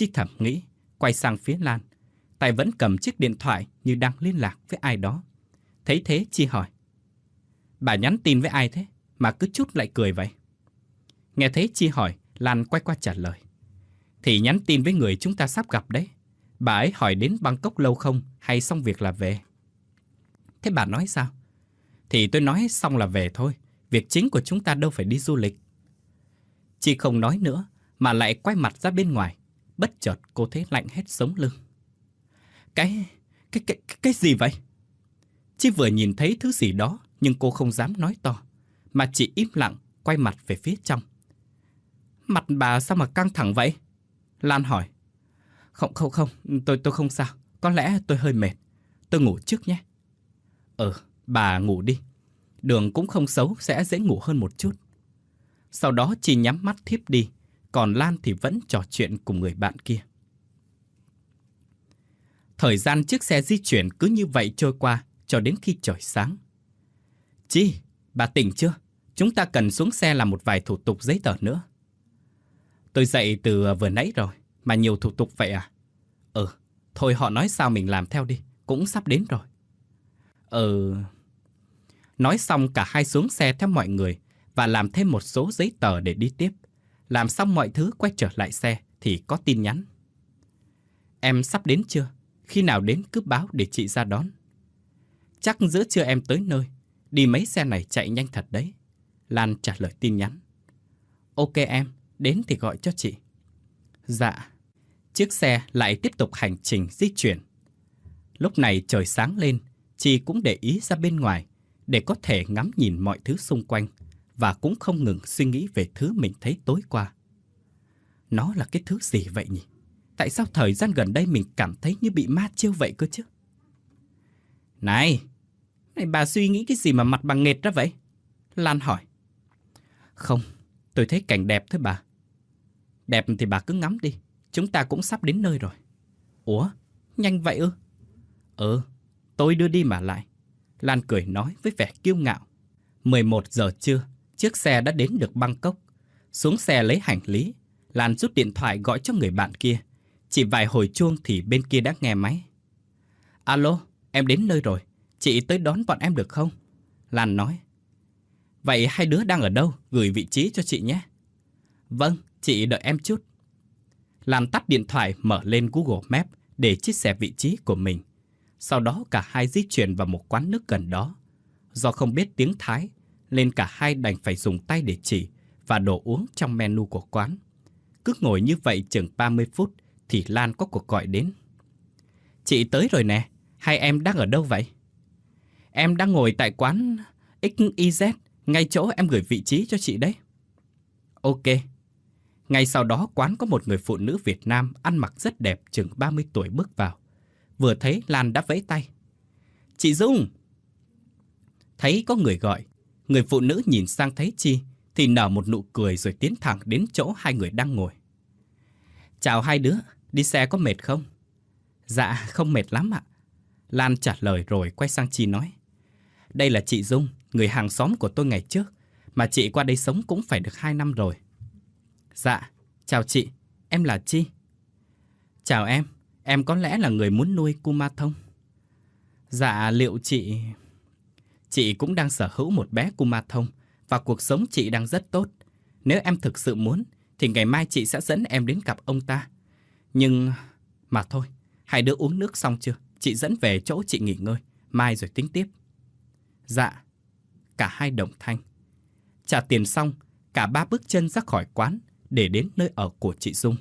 Chi thầm nghĩ, quay sang phía Lan. Tay vẫn cầm chiếc điện thoại như đang liên lạc với ai đó. Thấy thế Chi hỏi: bà nhắn tin với ai thế mà cứ chút lại cười vậy? Nghe thấy Chi hỏi, Lan quay qua trả lời: thì nhắn tin với người chúng ta sắp gặp đấy. Bà ấy hỏi đến Bangkok lâu không hay xong việc là về. Thế bà nói sao? Thì tôi nói xong là về thôi. Việc chính của chúng ta đâu phải đi du lịch. Chi không nói nữa mà lại quay mặt ra bên ngoài. Bất chợt cô thấy lạnh hết sống lưng. Cái... cái... cái... cái gì vậy? Chi vừa nhìn thấy thứ gì đó nhưng cô không dám nói to, mà chỉ im lặng quay mặt về phía trong. Mặt bà sao mà căng thẳng vậy? Lan hỏi. Không không không, tôi tôi không sao. Có lẽ tôi hơi mệt. Tôi ngủ trước nhé. Ừ, bà ngủ đi. Đường cũng không xấu, sẽ dễ ngủ hơn một chút. Sau đó Chi nhắm mắt thiếp đi, còn Lan thì vẫn trò chuyện cùng người bạn kia. Thời gian chiếc xe di chuyển cứ như vậy trôi qua cho đến khi trời sáng. Chi, bà tỉnh chưa? Chúng ta cần xuống xe làm một vài thủ tục giấy tờ nữa. Tôi dậy từ vừa nãy rồi, mà nhiều thủ tục vậy à? Ừ, thôi họ nói sao mình làm theo đi, cũng sắp đến rồi. Ừ... Nói xong cả hai xuống xe theo mọi người và làm thêm một số giấy tờ để đi tiếp. Làm xong mọi thứ quay trở lại xe thì có tin nhắn. Em sắp đến chưa? Khi nào đến cứ báo để chị ra đón. Chắc giữa trưa em tới nơi. Đi mấy xe này chạy nhanh thật đấy. Lan trả lời tin nhắn. Ok em, đến thì gọi cho chị. Dạ. Chiếc xe lại tiếp tục hành trình di chuyển. Lúc này trời sáng lên, chị cũng để ý ra bên ngoài để có thể ngắm nhìn mọi thứ xung quanh và cũng không ngừng suy nghĩ về thứ mình thấy tối qua. Nó là cái thứ gì vậy nhỉ? Tại sao thời gian gần đây mình cảm thấy như bị ma chiêu vậy cơ chứ? Này, này bà suy nghĩ cái gì mà mặt bà nghệt ra vậy? Lan hỏi. Không, tôi thấy cảnh đẹp thôi bà. Đẹp thì bà cứ ngắm đi, chúng ta cũng sắp đến nơi rồi. Ủa, nhanh vậy ư? Ừ, tôi đưa đi mà lại. Lan cười nói với vẻ kiêu ngạo. mười một giờ trưa, chiếc xe đã đến được Bangkok. Xuống xe lấy hành lý, Lan rút điện thoại gọi cho người bạn kia. Chỉ vài hồi chuông thì bên kia đã nghe máy. Alo, em đến nơi rồi. Chị tới đón bọn em được không? Lan nói. Vậy hai đứa đang ở đâu? Gửi vị trí cho chị nhé. Vâng, chị đợi em chút. Lan tắt điện thoại, mở lên Google Maps để chia sẻ vị trí của mình. Sau đó cả hai di chuyển vào một quán nước gần đó. Do không biết tiếng Thái, nên cả hai đành phải dùng tay để chỉ và đồ uống trong menu của quán. Cứ ngồi như vậy chừng ba mươi phút thì Lan có cuộc gọi đến. Chị tới rồi nè, hai em đang ở đâu vậy? Em đang ngồi tại quán ích i dét, ngay chỗ em gửi vị trí cho chị đấy. Ok. Ngay sau đó quán có một người phụ nữ Việt Nam ăn mặc rất đẹp chừng ba mươi tuổi bước vào. Vừa thấy Lan đã vẫy tay. Chị Dung! Thấy có người gọi, người phụ nữ nhìn sang thấy Chi thì nở một nụ cười rồi tiến thẳng đến chỗ hai người đang ngồi. Chào hai đứa, đi xe có mệt không? Dạ, không mệt lắm ạ. Lan trả lời rồi quay sang Chi nói. Đây là chị Dung, người hàng xóm của tôi ngày trước, mà chị qua đây sống cũng phải được hai năm rồi. Dạ, chào chị, em là Chi. Chào em, em có lẽ là người muốn nuôi Kumathong? Dạ, liệu chị... Chị cũng đang sở hữu một bé Kumathong và cuộc sống chị đang rất tốt. Nếu em thực sự muốn thì ngày mai chị sẽ dẫn em đến gặp ông ta. Nhưng... mà thôi, hai đứa uống nước xong chưa? Chị dẫn về chỗ chị nghỉ ngơi, mai rồi tính tiếp. Dạ. Cả hai đồng thanh. Trả tiền xong, cả ba bước chân ra khỏi quán để đến nơi ở của chị Dung.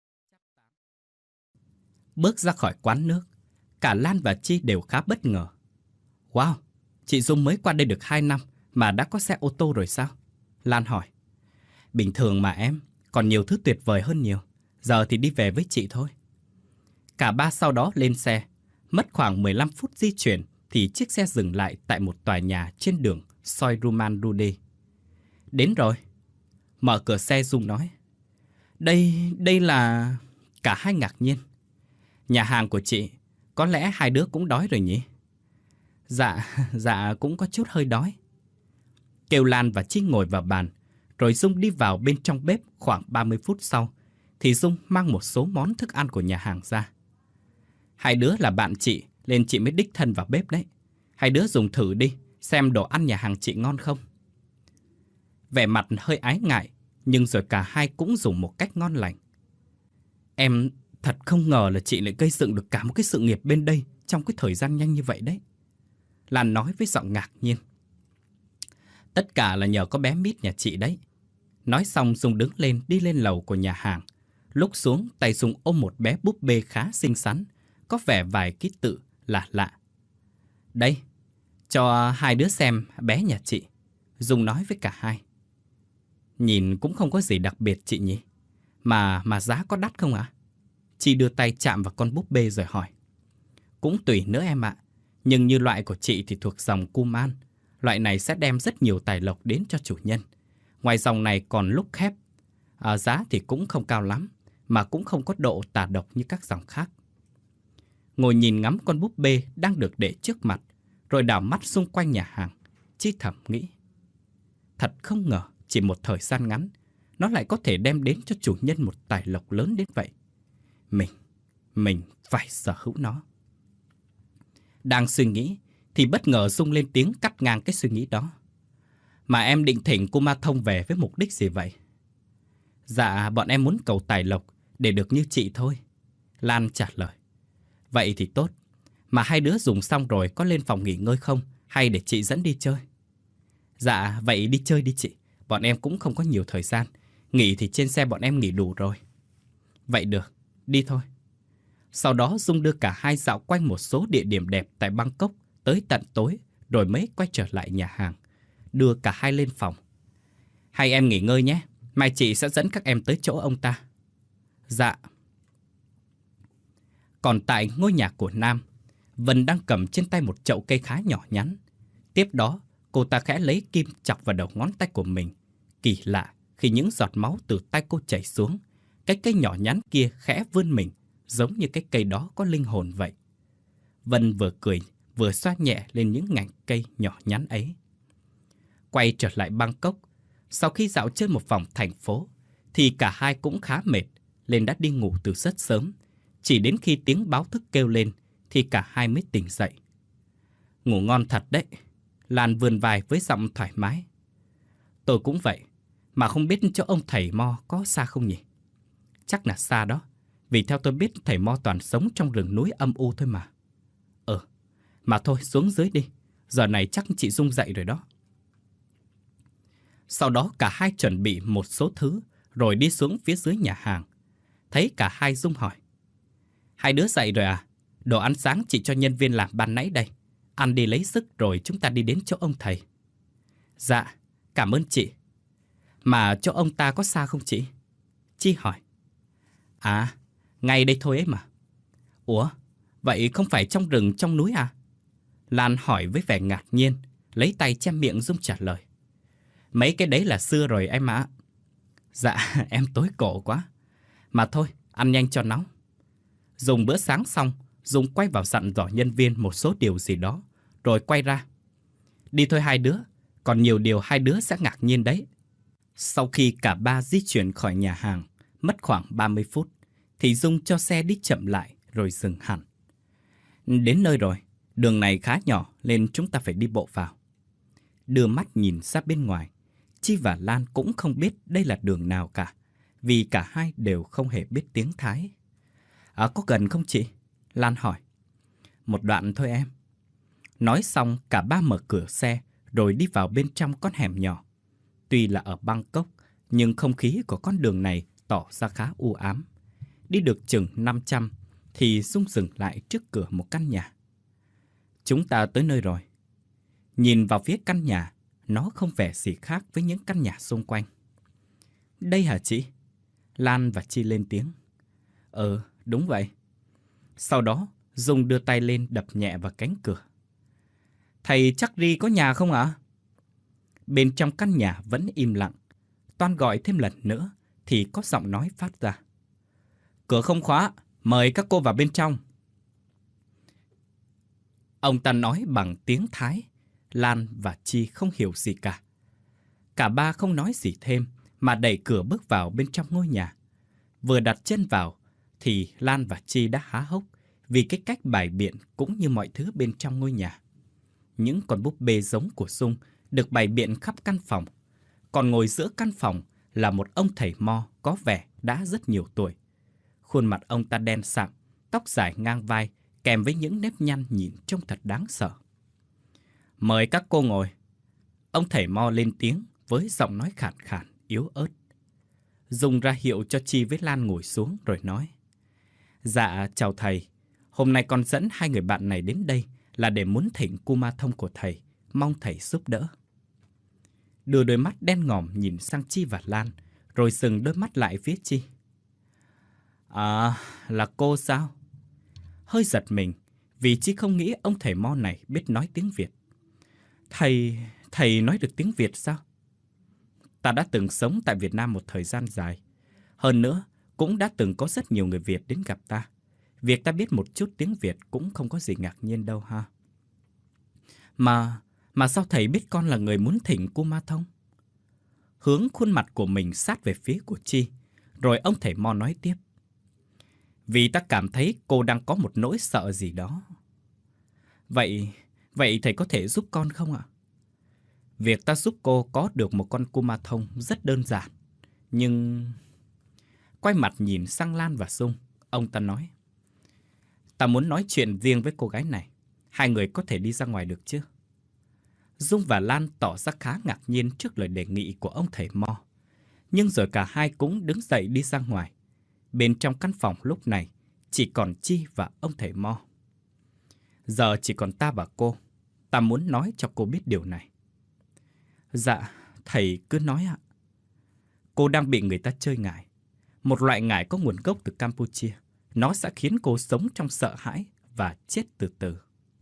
Bước ra khỏi quán nước, cả Lan và Chi đều khá bất ngờ. Wow, chị Dung mới qua đây được hai năm mà đã có xe ô tô rồi sao? Lan hỏi. Bình thường mà em, còn nhiều thứ tuyệt vời hơn nhiều. Giờ thì đi về với chị thôi. Cả ba sau đó lên xe. Mất khoảng mười lăm phút di chuyển thì chiếc xe dừng lại tại một tòa nhà trên đường Soi Ruman Rude. Đến rồi. Mở cửa xe Dung nói. Đây, đây là... Cả hai ngạc nhiên. Nhà hàng của chị, có lẽ hai đứa cũng đói rồi nhỉ? Dạ, dạ cũng có chút hơi đói. Kêu Lan và Chi ngồi vào bàn, rồi Dung đi vào bên trong bếp khoảng ba mươi phút sau, thì Dung mang một số món thức ăn của nhà hàng ra. Hai đứa là bạn chị, nên chị mới đích thân vào bếp đấy. Hai đứa dùng thử đi, xem đồ ăn nhà hàng chị ngon không. Vẻ mặt hơi ái ngại, nhưng rồi cả hai cũng dùng một cách ngon lành. Em thật không ngờ là chị lại gây dựng được cả một cái sự nghiệp bên đây trong cái thời gian nhanh như vậy đấy. Lan nói với giọng ngạc nhiên. Tất cả là nhờ có bé Mít nhà chị đấy. Nói xong Dung đứng lên đi lên lầu của nhà hàng. Lúc xuống tay Dung ôm một bé búp bê khá xinh xắn, có vẻ vài ký tự lạ lạ. Đây, cho hai đứa xem bé nhà chị, Dung nói với cả hai. Nhìn cũng không có gì đặc biệt chị nhỉ? Mà mà giá có đắt không ạ? Chị đưa tay chạm vào con búp bê rồi hỏi. Cũng tùy nữa em ạ. Nhưng như loại của chị thì thuộc dòng Kuman. Loại này sẽ đem rất nhiều tài lộc đến cho chủ nhân. Ngoài dòng này còn lúc khép. À, giá thì cũng không cao lắm, mà cũng không có độ tà độc như các dòng khác. Ngồi nhìn ngắm con búp bê đang được để trước mặt, rồi đảo mắt xung quanh nhà hàng, Chi thầm nghĩ. Thật không ngờ, chỉ một thời gian ngắn, nó lại có thể đem đến cho chủ nhân một tài lộc lớn đến vậy. Mình, mình phải sở hữu nó. Đang suy nghĩ, thì bất ngờ Dung lên tiếng cắt ngang cái suy nghĩ đó. Mà em định thỉnh cô Ma Thông về với mục đích gì vậy? Dạ, bọn em muốn cầu tài lộc để được như chị thôi. Lan trả lời. Vậy thì tốt. Mà hai đứa dùng xong rồi có lên phòng nghỉ ngơi không? Hay để chị dẫn đi chơi? Dạ, vậy đi chơi đi chị. Bọn em cũng không có nhiều thời gian. Nghỉ thì trên xe bọn em nghỉ đủ rồi. Vậy được, đi thôi. Sau đó Dung đưa cả hai dạo quanh một số địa điểm đẹp tại Bangkok tới tận tối, rồi mới quay trở lại nhà hàng, đưa cả hai lên phòng. Hai em nghỉ ngơi nhé, mai chị sẽ dẫn các em tới chỗ ông ta. Dạ. Còn tại ngôi nhà của Nam, Vân đang cầm trên tay một chậu cây khá nhỏ nhắn. Tiếp đó, cô ta khẽ lấy kim chọc vào đầu ngón tay của mình. Kỳ lạ, khi những giọt máu từ tay cô chảy xuống, cái cây nhỏ nhắn kia khẽ vươn mình, giống như cái cây đó có linh hồn vậy. Vân vừa cười, vừa xoa nhẹ lên những ngành cây nhỏ nhắn ấy. Quay trở lại Bangkok, sau khi dạo chơi một vòng thành phố, thì cả hai cũng khá mệt, nên đã đi ngủ từ rất sớm. Chỉ đến khi tiếng báo thức kêu lên, thì cả hai mới tỉnh dậy. Ngủ ngon thật đấy, Lan vươn vai với giọng thoải mái. Tôi cũng vậy, mà không biết chỗ ông thầy Mo có xa không nhỉ? Chắc là xa đó, vì theo tôi biết thầy Mo toàn sống trong rừng núi âm u thôi mà. Ờ, mà thôi xuống dưới đi, giờ này chắc chị Dung dậy rồi đó. Sau đó cả hai chuẩn bị một số thứ, rồi đi xuống phía dưới nhà hàng. Thấy cả hai, Dung hỏi. Hai đứa dậy rồi à? Đồ ăn sáng chị cho nhân viên làm ban nãy đây. Ăn đi lấy sức rồi chúng ta đi đến chỗ ông thầy. Dạ, cảm ơn chị. Mà chỗ ông ta có xa không chị? Chi hỏi. À, ngay đây thôi ấy mà. Ủa, vậy không phải trong rừng trong núi à? Lan hỏi với vẻ ngạc nhiên, lấy tay che miệng Dung trả lời. Mấy cái đấy là xưa rồi em ạ. Dạ, em tối cổ quá. Mà thôi, ăn nhanh cho nóng. Dùng bữa sáng xong, Dung quay vào dặn dò nhân viên một số điều gì đó, rồi quay ra. Đi thôi hai đứa, còn nhiều điều hai đứa sẽ ngạc nhiên đấy. Sau khi cả ba di chuyển khỏi nhà hàng, mất khoảng ba mươi phút, thì Dung cho xe đi chậm lại rồi dừng hẳn. Đến nơi rồi, đường này khá nhỏ nên chúng ta phải đi bộ vào. Đưa mắt nhìn ra bên ngoài, Chi và Lan cũng không biết đây là đường nào cả, vì cả hai đều không hề biết tiếng Thái. À, có gần không chị? Lan hỏi. Một đoạn thôi em. Nói xong cả ba mở cửa xe rồi đi vào bên trong con hẻm nhỏ. Tuy là ở Bangkok, nhưng không khí của con đường này tỏ ra khá u ám. Đi được chừng năm trăm thì Dung dừng lại trước cửa một căn nhà. Chúng ta tới nơi rồi. Nhìn vào phía căn nhà, nó không vẻ gì khác với những căn nhà xung quanh. Đây hả chị? Lan và Chi lên tiếng. Ờ, đúng vậy. Sau đó, Dung đưa tay lên đập nhẹ vào cánh cửa. Thầy chắc Ri có nhà không ạ? Bên trong căn nhà vẫn im lặng. Toan gọi thêm lần nữa thì có giọng nói phát ra. Cửa không khóa, mời các cô vào bên trong. Ông ta nói bằng tiếng Thái. Lan và Chi không hiểu gì cả. Cả ba không nói gì thêm mà đẩy cửa bước vào bên trong ngôi nhà. Vừa đặt chân vào thì Lan và Chi đã há hốc vì cái cách bày biện cũng như mọi thứ bên trong ngôi nhà. Những con búp bê giống của Dung được bày biện khắp căn phòng. Còn ngồi giữa căn phòng là một ông thầy mo có vẻ đã rất nhiều tuổi. Khuôn mặt ông ta đen sạm, tóc dài ngang vai, kèm với những nếp nhăn nhìn trông thật đáng sợ. Mời các cô ngồi. Ông thầy mo lên tiếng với giọng nói khàn khàn, yếu ớt. Dung ra hiệu cho Chi với Lan ngồi xuống rồi nói. Dạ, chào thầy. Hôm nay con dẫn hai người bạn này đến đây là để muốn thỉnh Kuma Thông của thầy, mong thầy giúp đỡ. Đưa đôi mắt đen ngòm nhìn sang Chi và Lan, rồi dừng đôi mắt lại phía Chi. À, là cô sao? Hơi giật mình, vì Chi không nghĩ ông thầy mo này biết nói tiếng Việt. Thầy, thầy nói được tiếng Việt sao? Ta đã từng sống tại Việt Nam một thời gian dài. Hơn nữa, cũng đã từng có rất nhiều người Việt đến gặp ta. Việc ta biết một chút tiếng Việt cũng không có gì ngạc nhiên đâu ha. Mà, mà sao thầy biết con là người muốn thỉnh Kuma Thông? Hướng khuôn mặt của mình sát về phía của Chi, rồi ông thầy mo nói tiếp. Vì ta cảm thấy cô đang có một nỗi sợ gì đó. Vậy, vậy thầy có thể giúp con không ạ? Việc ta giúp cô có được một con Kuma Thông rất đơn giản. Nhưng... Quay mặt nhìn sang Lan và Dung, ông ta nói. Ta muốn nói chuyện riêng với cô gái này. Hai người có thể đi ra ngoài được chứ? Dung và Lan tỏ ra khá ngạc nhiên trước lời đề nghị của ông thầy mo. Nhưng rồi cả hai cũng đứng dậy đi ra ngoài. Bên trong căn phòng lúc này chỉ còn Chi và ông thầy mo. Giờ chỉ còn ta và cô. Ta muốn nói cho cô biết điều này. Dạ, thầy cứ nói ạ. Cô đang bị người ta chơi ngải. Một loại ngải có nguồn gốc từ Campuchia. Nó sẽ khiến cô sống trong sợ hãi và chết từ từ.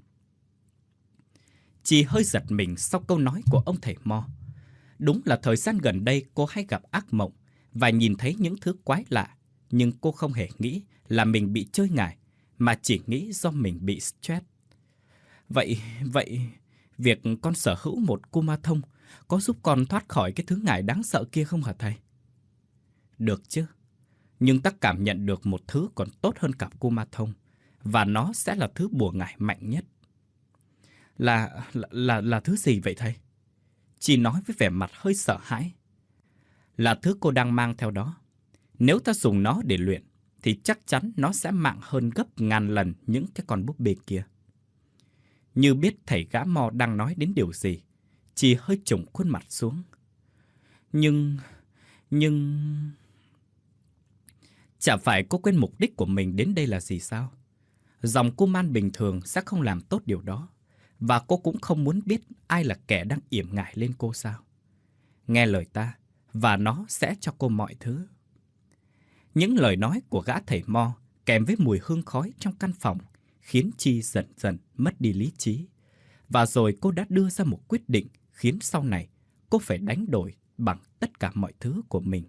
Chi hơi giật mình sau câu nói của ông thầy mo. Đúng là thời gian gần đây cô hay gặp ác mộng và nhìn thấy những thứ quái lạ. Nhưng cô không hề nghĩ là mình bị chơi ngải, mà chỉ nghĩ do mình bị stress. Vậy, vậy, việc con sở hữu một Kuma Thông có giúp con thoát khỏi cái thứ ngải đáng sợ kia không hả thầy? Được chứ, nhưng ta cảm nhận được một thứ còn tốt hơn cả Kuma Thông, và nó sẽ là thứ bùa ngải mạnh nhất. Là, là, là, là thứ gì vậy thầy? Chị nói với vẻ mặt hơi sợ hãi. Là thứ cô đang mang theo đó. Nếu ta dùng nó để luyện, thì chắc chắn nó sẽ mạnh hơn gấp ngàn lần những cái con búp bê kia. Như biết thầy gã mo đang nói đến điều gì, chị hơi trùng khuôn mặt xuống. Nhưng... nhưng... Chả phải cô quên mục đích của mình đến đây là gì sao? Dòng Kuman bình thường sẽ không làm tốt điều đó. Và cô cũng không muốn biết ai là kẻ đang yểm ngải lên cô sao? Nghe lời ta, và nó sẽ cho cô mọi thứ. Những lời nói của gã thầy mo kèm với mùi hương khói trong căn phòng khiến Chi dần dần mất đi lý trí. Và rồi cô đã đưa ra một quyết định khiến sau này cô phải đánh đổi bằng tất cả mọi thứ của mình.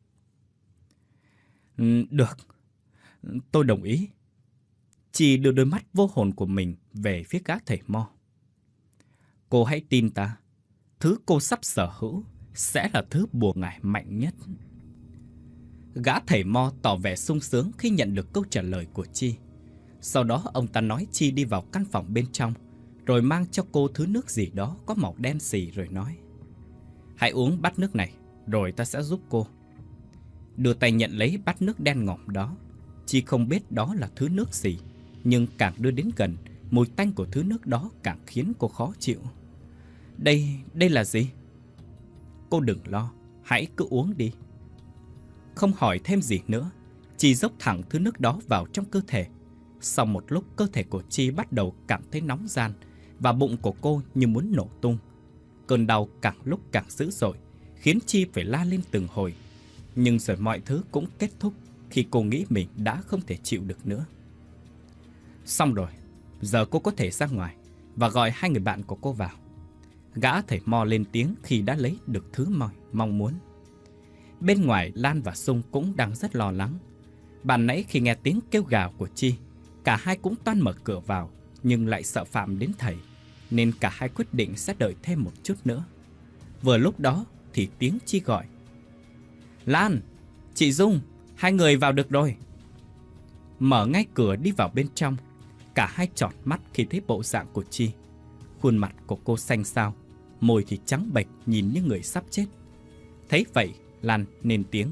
Được, tôi đồng ý. Chi đưa đôi mắt vô hồn của mình về phía gã thầy mo. Cô hãy tin ta, thứ cô sắp sở hữu sẽ là thứ bùa ngải mạnh nhất. Gã thầy mo tỏ vẻ sung sướng khi nhận được câu trả lời của Chi. Sau đó ông ta nói Chi đi vào căn phòng bên trong, rồi mang cho cô thứ nước gì đó có màu đen xì rồi nói. Hãy uống bát nước này, rồi ta sẽ giúp cô. Đưa tay nhận lấy bát nước đen ngòm đó. Chi không biết đó là thứ nước gì, nhưng càng đưa đến gần, mùi tanh của thứ nước đó càng khiến cô khó chịu. Đây, đây là gì? Cô đừng lo, hãy cứ uống đi. Không hỏi thêm gì nữa, Chi dốc thẳng thứ nước đó vào trong cơ thể. Sau một lúc, cơ thể của Chi bắt đầu cảm thấy nóng ran, và bụng của cô như muốn nổ tung. Cơn đau càng lúc càng dữ dội, khiến Chi phải la lên từng hồi. Nhưng rồi mọi thứ cũng kết thúc khi cô nghĩ mình đã không thể chịu được nữa. Xong rồi, giờ cô có thể ra ngoài và gọi hai người bạn của cô vào. Gã thầy mo lên tiếng khi đã lấy được thứ mà mong muốn. Bên ngoài, Lan và Sung cũng đang rất lo lắng. Ban nãy khi nghe tiếng kêu gào của Chi, cả hai cũng toan mở cửa vào, nhưng lại sợ phạm đến thầy, nên cả hai quyết định sẽ đợi thêm một chút nữa. Vừa lúc đó thì tiếng Chi gọi. Lan, chị Dung, hai người vào được rồi. Mở ngay cửa đi vào bên trong, cả hai tròn mắt khi thấy bộ dạng của Chi. Khuôn mặt của cô xanh xao, môi thì trắng bệch nhìn như người sắp chết. Thấy vậy, Lan lên tiếng.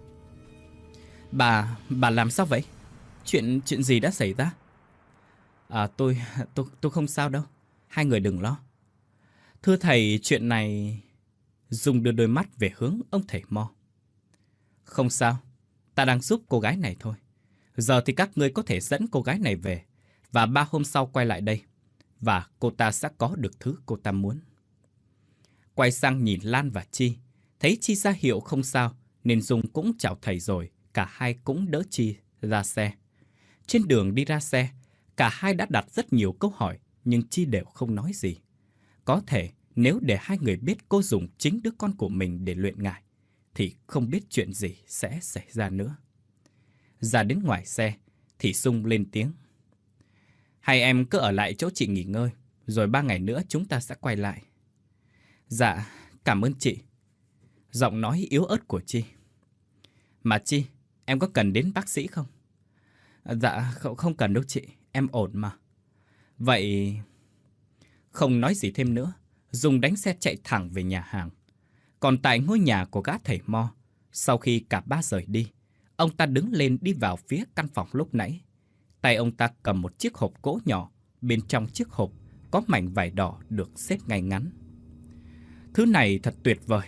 Bà, bà làm sao vậy? Chuyện chuyện gì đã xảy ra? À, tôi, tôi, tôi không sao đâu. Hai người đừng lo. Thưa thầy, chuyện này... Dung đưa đôi mắt về hướng ông thầy Mo. Không sao, ta đang giúp cô gái này thôi. Giờ thì các ngươi có thể dẫn cô gái này về, và ba hôm sau quay lại đây, và cô ta sẽ có được thứ cô ta muốn. Quay sang nhìn Lan và Chi, thấy Chi ra hiệu không sao, nên Dung cũng chào thầy rồi, cả hai cũng đỡ Chi ra xe. Trên đường đi ra xe, cả hai đã đặt rất nhiều câu hỏi, nhưng Chi đều không nói gì. Có thể nếu để hai người biết cô dùng chính đứa con của mình để luyện ngải, thì không biết chuyện gì sẽ xảy ra nữa. Ra đến ngoài xe, thì Dung lên tiếng. Hai em cứ ở lại chỗ chị nghỉ ngơi, rồi ba ngày nữa chúng ta sẽ quay lại. Dạ, cảm ơn chị. Giọng nói yếu ớt của Chi. Mà Chi, em có cần đến bác sĩ không? Dạ, không, không cần đâu chị, em ổn mà. Vậy... Không nói gì thêm nữa, Dung đánh xe chạy thẳng về nhà hàng. Còn tại ngôi nhà của gã thầy Mo, sau khi cả ba rời đi, ông ta đứng lên đi vào phía căn phòng lúc nãy. Tay ông ta cầm một chiếc hộp gỗ nhỏ, bên trong chiếc hộp có mảnh vải đỏ được xếp ngay ngắn. Thứ này thật tuyệt vời.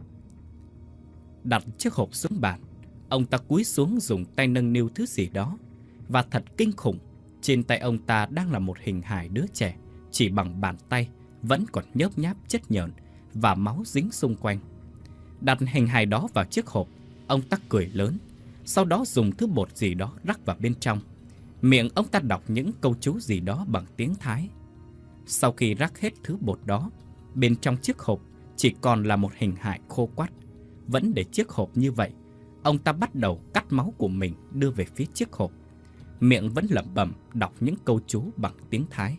Đặt chiếc hộp xuống bàn, ông ta cúi xuống dùng tay nâng niu thứ gì đó. Và thật kinh khủng, trên tay ông ta đang là một hình hài đứa trẻ, chỉ bằng bàn tay, vẫn còn nhớp nháp chất nhờn và máu dính xung quanh. Đặt hình hài đó vào chiếc hộp, ông ta cười lớn, sau đó dùng thứ bột gì đó rắc vào bên trong. Miệng ông ta đọc những câu chú gì đó bằng tiếng Thái. Sau khi rắc hết thứ bột đó, bên trong chiếc hộp chỉ còn là một hình hài khô quắt. Vẫn để chiếc hộp như vậy, ông ta bắt đầu cắt máu của mình đưa về phía chiếc hộp. Miệng vẫn lẩm bẩm đọc những câu chú bằng tiếng Thái.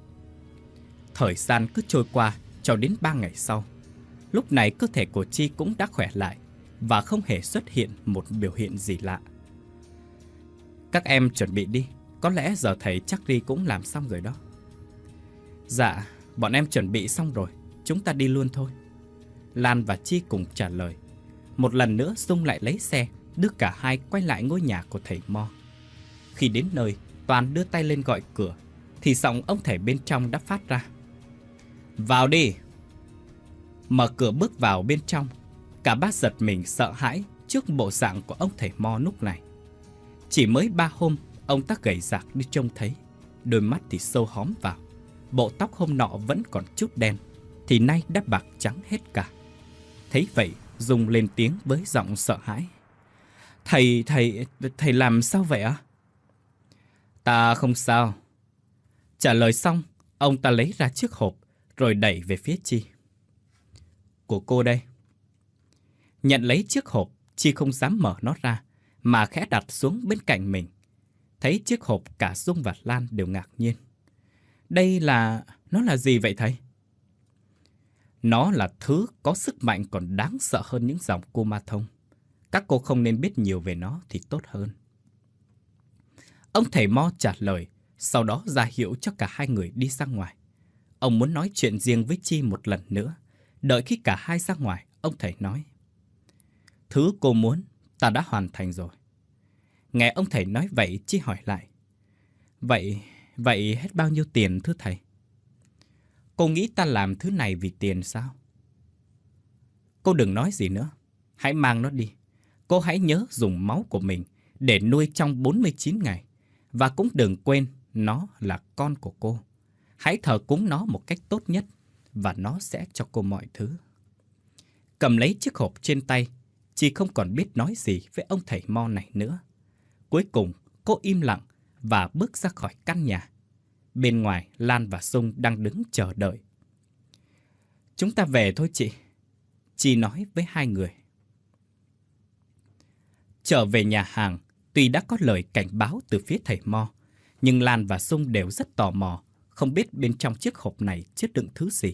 Thời gian cứ trôi qua cho đến ba ngày sau. Lúc này cơ thể của Chi cũng đã khỏe lại và không hề xuất hiện một biểu hiện gì lạ. Các em chuẩn bị đi, có lẽ giờ thầy chắc đi cũng làm xong rồi đó. Dạ, bọn em chuẩn bị xong rồi, chúng ta đi luôn thôi. Lan và Chi cùng trả lời. Một lần nữa Dung lại lấy xe, đưa cả hai quay lại ngôi nhà của thầy Mo. Khi đến nơi, Toàn đưa tay lên gọi cửa, thì giọng ông thầy bên trong đã phát ra. Vào đi! Mở cửa bước vào bên trong, cả ba giật mình sợ hãi trước bộ dạng của ông thầy Mo lúc này. Chỉ mới ba hôm, ông ta gầy rạc đi trông thấy, đôi mắt thì sâu hóm vào. Bộ tóc hôm nọ vẫn còn chút đen, thì nay đã bạc trắng hết cả. Thấy vậy, Dung lên tiếng với giọng sợ hãi. Thầy, thầy, thầy làm sao vậy ạ? Ta không sao. Trả lời xong, ông ta lấy ra chiếc hộp, rồi đẩy về phía Chi. Của cô đây. Nhận lấy chiếc hộp, Chi không dám mở nó ra, mà khẽ đặt xuống bên cạnh mình. Thấy chiếc hộp, cả Dung và Lan đều ngạc nhiên. Đây là... nó là gì vậy thầy? Nó là thứ có sức mạnh còn đáng sợ hơn những dòng Kuma thông. Các cô không nên biết nhiều về nó thì tốt hơn. Ông thầy Mo trả lời, sau đó ra hiệu cho cả hai người đi ra ngoài. Ông muốn nói chuyện riêng với Chi một lần nữa. Đợi khi cả hai ra ngoài, ông thầy nói. Thứ cô muốn, ta đã hoàn thành rồi. Nghe ông thầy nói vậy, Chi hỏi lại. Vậy, vậy hết bao nhiêu tiền thưa thầy? Cô nghĩ ta làm thứ này vì tiền sao? Cô đừng nói gì nữa. Hãy mang nó đi. Cô hãy nhớ dùng máu của mình để nuôi trong bốn mươi chín ngày. Và cũng đừng quên nó là con của cô. Hãy thờ cúng nó một cách tốt nhất và nó sẽ cho cô mọi thứ. Cầm lấy chiếc hộp trên tay, Chi không còn biết nói gì với ông thầy Mo này nữa. Cuối cùng, cô im lặng và bước ra khỏi căn nhà. Bên ngoài, Lan và Dung đang đứng chờ đợi. Chúng ta về thôi chị. Chi nói với hai người. Trở về nhà hàng, tuy đã có lời cảnh báo từ phía thầy Mo, nhưng Lan và Dung đều rất tò mò, không biết bên trong chiếc hộp này chứa đựng thứ gì.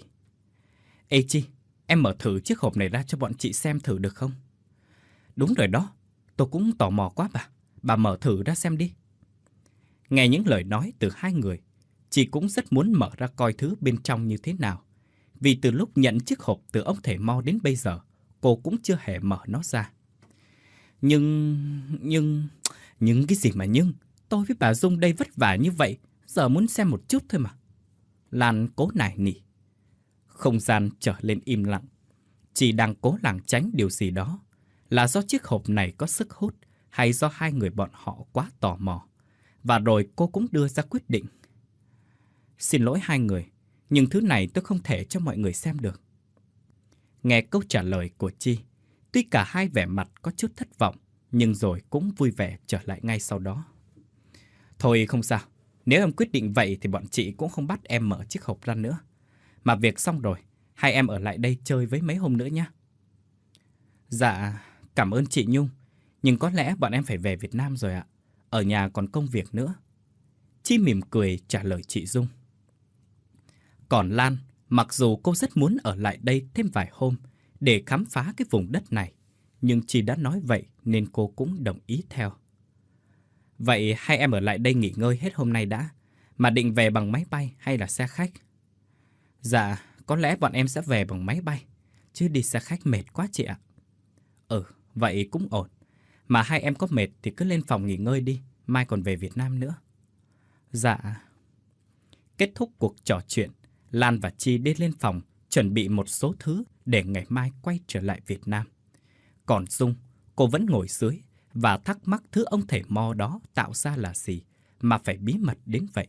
Ê Chi, em mở thử chiếc hộp này ra cho bọn chị xem thử được không? Đúng rồi đó, tôi cũng tò mò quá bà. Bà mở thử ra xem đi. Nghe những lời nói từ hai người, chị cũng rất muốn mở ra coi thứ bên trong như thế nào. Vì từ lúc nhận chiếc hộp từ ông thầy Mo đến bây giờ, cô cũng chưa hề mở nó ra. Nhưng... nhưng... nhưng cái gì mà nhưng? Tôi với bà Dung đây vất vả như vậy, giờ muốn xem một chút thôi mà. Lan cố nài nỉ. Không gian trở lên im lặng. Chị đang cố lảng tránh điều gì đó. Là do chiếc hộp này có sức hút, hay do hai người bọn họ quá tò mò. Và rồi cô cũng đưa ra quyết định. Xin lỗi hai người, nhưng thứ này tôi không thể cho mọi người xem được. Nghe câu trả lời của Chi, tuy cả hai vẻ mặt có chút thất vọng, nhưng rồi cũng vui vẻ trở lại ngay sau đó. Thôi không sao, nếu em quyết định vậy thì bọn chị cũng không bắt em mở chiếc hộp ra nữa. Mà việc xong rồi, hai em ở lại đây chơi với mấy hôm nữa nhé. Dạ, cảm ơn chị Nhung, nhưng có lẽ bọn em phải về Việt Nam rồi ạ. Ở nhà còn công việc nữa. Chi mỉm cười trả lời chị Dung. Còn Lan, mặc dù cô rất muốn ở lại đây thêm vài hôm để khám phá cái vùng đất này, nhưng Chi đã nói vậy nên cô cũng đồng ý theo. Vậy hai em ở lại đây nghỉ ngơi hết hôm nay đã, mà định về bằng máy bay hay là xe khách? Dạ, có lẽ bọn em sẽ về bằng máy bay, chứ đi xe khách mệt quá chị ạ. Ừ, vậy cũng ổn. Mà hai em có mệt thì cứ lên phòng nghỉ ngơi đi, mai còn về Việt Nam nữa. Dạ. Kết thúc cuộc trò chuyện, Lan và Chi đi lên phòng chuẩn bị một số thứ để ngày mai quay trở lại Việt Nam. Còn Dung, cô vẫn ngồi dưới và thắc mắc thứ ông thầy Mo đó tạo ra là gì mà phải bí mật đến vậy.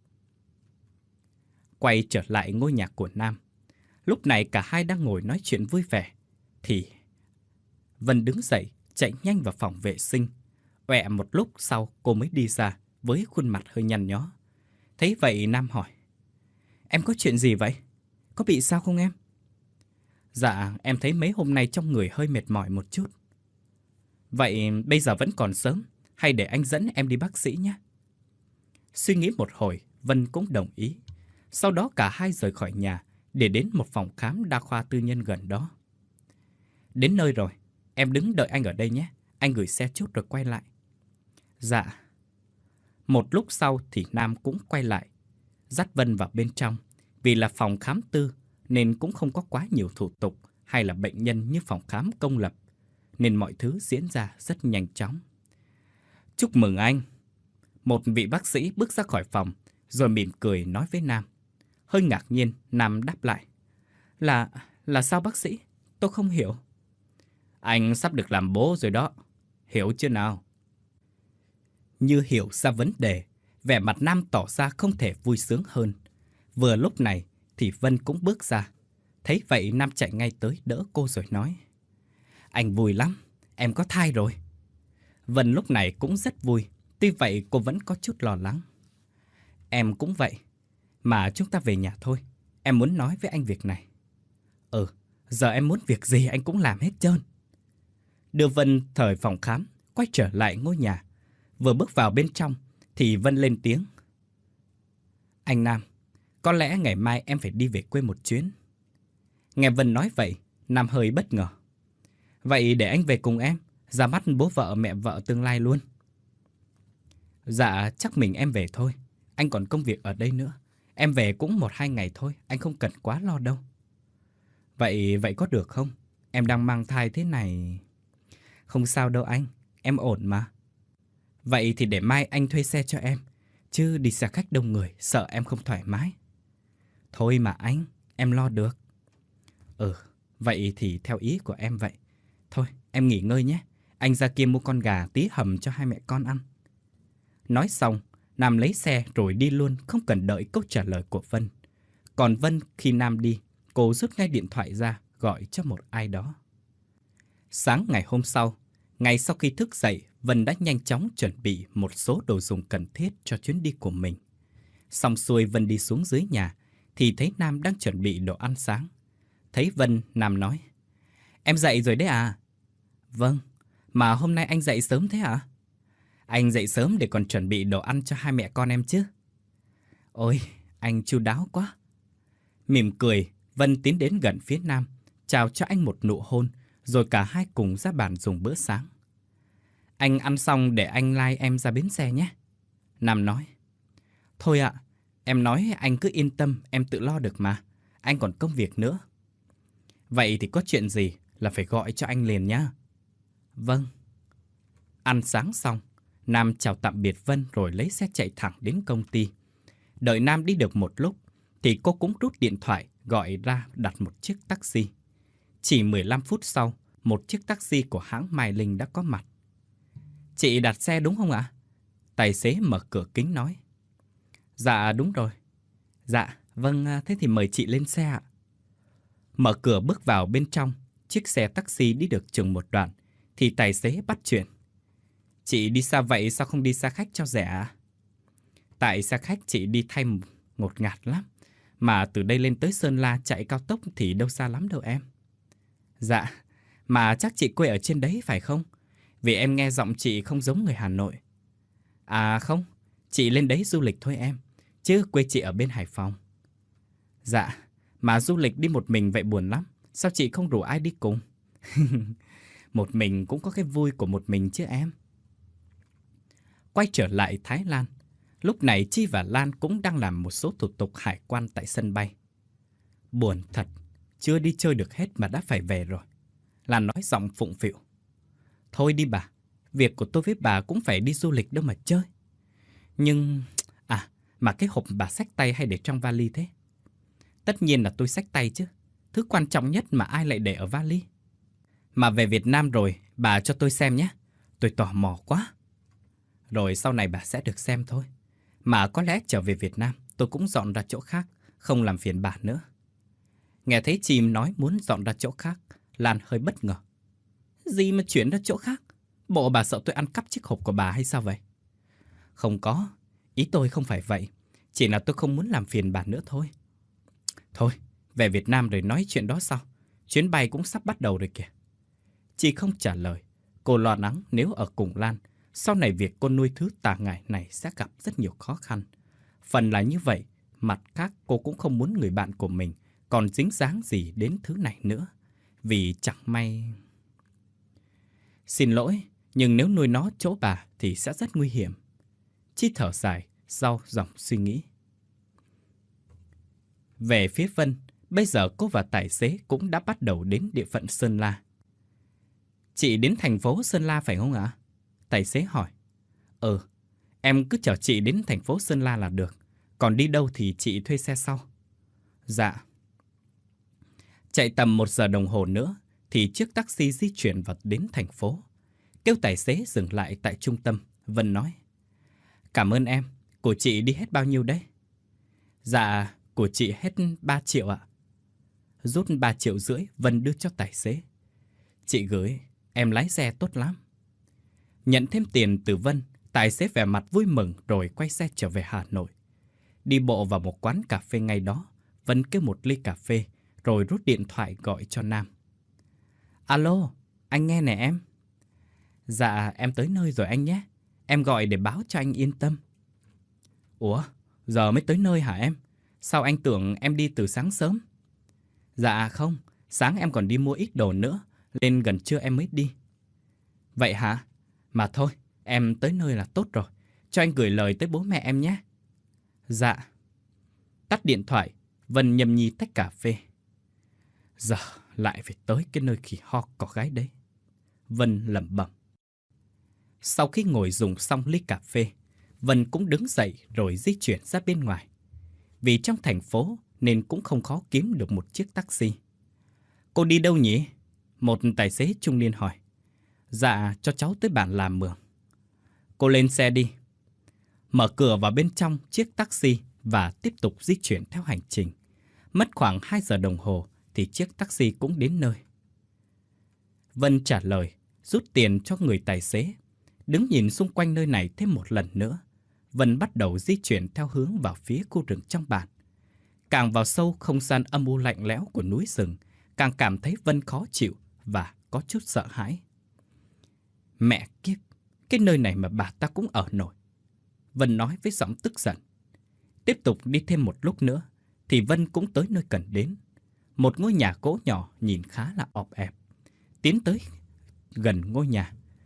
Quay trở lại ngôi nhà của Nam, lúc này cả hai đang ngồi nói chuyện vui vẻ, thì Vân đứng dậy chạy nhanh vào phòng vệ sinh. Ọe một lúc sau cô mới đi ra với khuôn mặt hơi nhăn nhó. Thấy vậy Nam hỏi: Em có chuyện gì vậy? Có bị sao không em? Dạ, em thấy mấy hôm nay trong người hơi mệt mỏi một chút. Vậy bây giờ vẫn còn sớm, hay để anh dẫn em đi bác sĩ nhé? Suy nghĩ một hồi, Vân cũng đồng ý. Sau đó cả hai rời khỏi nhà để đến một phòng khám đa khoa tư nhân gần đó. Đến nơi rồi, em đứng đợi anh ở đây nhé. Anh gửi xe chút rồi quay lại. Dạ. Một lúc sau thì Nam cũng quay lại, dắt Vân vào bên trong. Vì là phòng khám tư nên cũng không có quá nhiều thủ tục hay là bệnh nhân như phòng khám công lập, nên mọi thứ diễn ra rất nhanh chóng. Chúc mừng anh. Một vị bác sĩ bước ra khỏi phòng rồi mỉm cười nói với Nam. Hơi ngạc nhiên, Nam đáp lại: Là, là sao bác sĩ? Tôi không hiểu. Anh sắp được làm bố rồi đó. Hiểu chưa nào? Như hiểu ra vấn đề, vẻ mặt Nam tỏ ra không thể vui sướng hơn. Vừa lúc này thì Vân cũng bước ra. Thấy vậy Nam chạy ngay tới đỡ cô rồi nói: Anh vui lắm, em có thai rồi. Vân lúc này cũng rất vui, tuy vậy cô vẫn có chút lo lắng. Em cũng vậy, mà chúng ta về nhà thôi. Em muốn nói với anh việc này. Ừ, giờ em muốn việc gì anh cũng làm hết trơn. Đưa Vân thời phòng khám, quay trở lại ngôi nhà. Vừa bước vào bên trong thì Vân lên tiếng: Anh Nam, có lẽ ngày mai em phải đi về quê một chuyến. Nghe Vân nói vậy, Nam hơi bất ngờ. Vậy để anh về cùng em, ra mắt bố vợ mẹ vợ tương lai luôn. Dạ, chắc mình em về thôi. Anh còn công việc ở đây nữa. Em về cũng một hai ngày thôi, anh không cần quá lo đâu. Vậy, vậy có được không? Em đang mang thai thế này. Không sao đâu anh, em ổn mà. Vậy thì để mai anh thuê xe cho em, chứ đi xe khách đông người, sợ em không thoải mái. Thôi mà anh, em lo được. Ừ, vậy thì theo ý của em vậy. Thôi, em nghỉ ngơi nhé. Anh ra kia mua con gà tí hầm cho hai mẹ con ăn. Nói xong, Nam lấy xe rồi đi luôn, không cần đợi câu trả lời của Vân. Còn Vân, khi Nam đi, cô rút ngay điện thoại ra, gọi cho một ai đó. Sáng ngày hôm sau, ngay sau khi thức dậy, Vân đã nhanh chóng chuẩn bị một số đồ dùng cần thiết cho chuyến đi của mình. Xong xuôi Vân đi xuống dưới nhà, thì thấy Nam đang chuẩn bị đồ ăn sáng. Thấy Vân, Nam nói: Em dậy rồi đấy à? Vâng, mà hôm nay anh dậy sớm thế hả? Anh dậy sớm để còn chuẩn bị đồ ăn cho hai mẹ con em chứ. Ôi, anh chu đáo quá. Mỉm cười, Vân tiến đến gần phía Nam, chào cho anh một nụ hôn, rồi cả hai cùng ra bàn dùng bữa sáng. Anh ăn xong để anh lai em ra bến xe nhé. Nam nói. Thôi ạ, em nói anh cứ yên tâm, em tự lo được mà. Anh còn công việc nữa. Vậy thì có chuyện gì là phải gọi cho anh liền nhá. Vâng. Ăn sáng xong, Nam chào tạm biệt Vân rồi lấy xe chạy thẳng đến công ty. Đợi Nam đi được một lúc, thì cô cũng rút điện thoại gọi ra đặt một chiếc taxi. Chỉ mười lăm phút sau, một chiếc taxi của hãng Mai Linh đã có mặt. Chị đặt xe đúng không ạ? Tài xế mở cửa kính nói. Dạ đúng rồi. Dạ, vâng, thế thì mời chị lên xe ạ. Mở cửa bước vào bên trong, chiếc xe taxi đi được chừng một đoạn, thì tài xế bắt chuyện. Chị đi xa vậy sao không đi xe khách cho rẻ ạ? Tại xe khách chị đi thay ngột ngạt lắm. Mà từ đây lên tới Sơn La chạy cao tốc thì đâu xa lắm đâu em. Dạ, mà chắc chị quê ở trên đấy phải không? Vì em nghe giọng chị không giống người Hà Nội. À không, chị lên đấy du lịch thôi em, chứ quê chị ở bên Hải Phòng. Dạ, mà du lịch đi một mình vậy buồn lắm. Sao chị không rủ ai đi cùng? Một mình cũng có cái vui của một mình chứ em. Quay trở lại Thái Lan, lúc này Chi và Lan cũng đang làm một số thủ tục hải quan tại sân bay. Buồn thật, chưa đi chơi được hết mà đã phải về rồi. Lan nói giọng phụng phịu. Thôi đi bà, việc của tôi với bà cũng phải đi du lịch đâu mà chơi. Nhưng, à, mà cái hộp bà xách tay hay để trong vali thế? Tất nhiên là tôi xách tay chứ. Thứ quan trọng nhất mà ai lại để ở vali. Mà về Việt Nam rồi, bà cho tôi xem nhé. Tôi tò mò quá. Rồi sau này bà sẽ được xem thôi. Mà có lẽ trở về Việt Nam, tôi cũng dọn ra chỗ khác, không làm phiền bà nữa. Nghe thấy Chim nói muốn dọn ra chỗ khác, Lan hơi bất ngờ. Gì mà chuyển ra chỗ khác? Bộ bà sợ tôi ăn cắp chiếc hộp của bà hay sao vậy? Không có, ý tôi không phải vậy. Chỉ là tôi không muốn làm phiền bà nữa thôi. Thôi, về Việt Nam rồi nói chuyện đó sau. Chuyến bay cũng sắp bắt đầu rồi kìa. Chị không trả lời. Cô lo lắng nếu ở cùng Lan, sau này việc cô nuôi thứ tà ngải này sẽ gặp rất nhiều khó khăn. Phần là như vậy, mặt khác cô cũng không muốn người bạn của mình còn dính dáng gì đến thứ này nữa. Vì chẳng may... Xin lỗi, nhưng nếu nuôi nó chỗ bà thì sẽ rất nguy hiểm. Chi thở dài, sau dòng suy nghĩ. Về phía Vân, bây giờ cô và tài xế cũng đã bắt đầu đến địa phận Sơn La. Chị đến thành phố Sơn La phải không ạ? Tài xế hỏi. Ừ, em cứ chở chị đến thành phố Sơn La là được. Còn đi đâu thì chị thuê xe sau. Dạ. Chạy tầm một giờ đồng hồ nữa thì chiếc taxi di chuyển vào đến thành phố. Kêu tài xế dừng lại tại trung tâm, Vân nói. Cảm ơn em, của chị đi hết bao nhiêu đấy? Dạ, của chị hết ba triệu ạ. Rút ba triệu rưỡi, Vân đưa cho tài xế. Chị gửi, em lái xe tốt lắm. Nhận thêm tiền từ Vân, tài xế vẻ mặt vui mừng rồi quay xe trở về Hà Nội. Đi bộ vào một quán cà phê ngay đó, Vân kêu một ly cà phê rồi rút điện thoại gọi cho Nam. Alo, anh nghe nè em. Dạ, em tới nơi rồi anh nhé. Em gọi để báo cho anh yên tâm. Ủa, giờ mới tới nơi hả em? Sao anh tưởng em đi từ sáng sớm? Dạ không, sáng em còn đi mua ít đồ nữa, nên gần trưa em mới đi. Vậy hả? Mà thôi, em tới nơi là tốt rồi. Cho anh gửi lời tới bố mẹ em nhé. Dạ. Tắt điện thoại, Vân nhâm nhi tách cà phê. Giờ lại phải tới cái nơi khỉ ho có gái đấy. Vân lẩm bẩm. Sau khi ngồi dùng xong ly cà phê, Vân cũng đứng dậy rồi di chuyển ra bên ngoài. Vì trong thành phố nên cũng không khó kiếm được một chiếc taxi. Cô đi đâu nhỉ? Một tài xế trung niên hỏi. Dạ, cho cháu tới bản Làm Mường. Cô lên xe đi. Mở cửa vào bên trong chiếc taxi và tiếp tục di chuyển theo hành trình. Mất khoảng hai giờ đồng hồ thì chiếc taxi cũng đến nơi. Vân trả lời, rút tiền cho người tài xế. Đứng nhìn xung quanh nơi này thêm một lần nữa, Vân bắt đầu di chuyển theo hướng vào phía khu rừng trong bản. Càng vào sâu không gian âm u lạnh lẽo của núi rừng, càng cảm thấy Vân khó chịu và có chút sợ hãi. Mẹ kiếp, cái nơi này mà bà ta cũng ở nổi. Vân nói với giọng tức giận. Tiếp tục đi thêm một lúc nữa thì Vân cũng tới nơi cần đến. Một ngôi nhà gỗ nhỏ nhìn khá là ọp ẹp. Tiến tới gần ngôi nhà,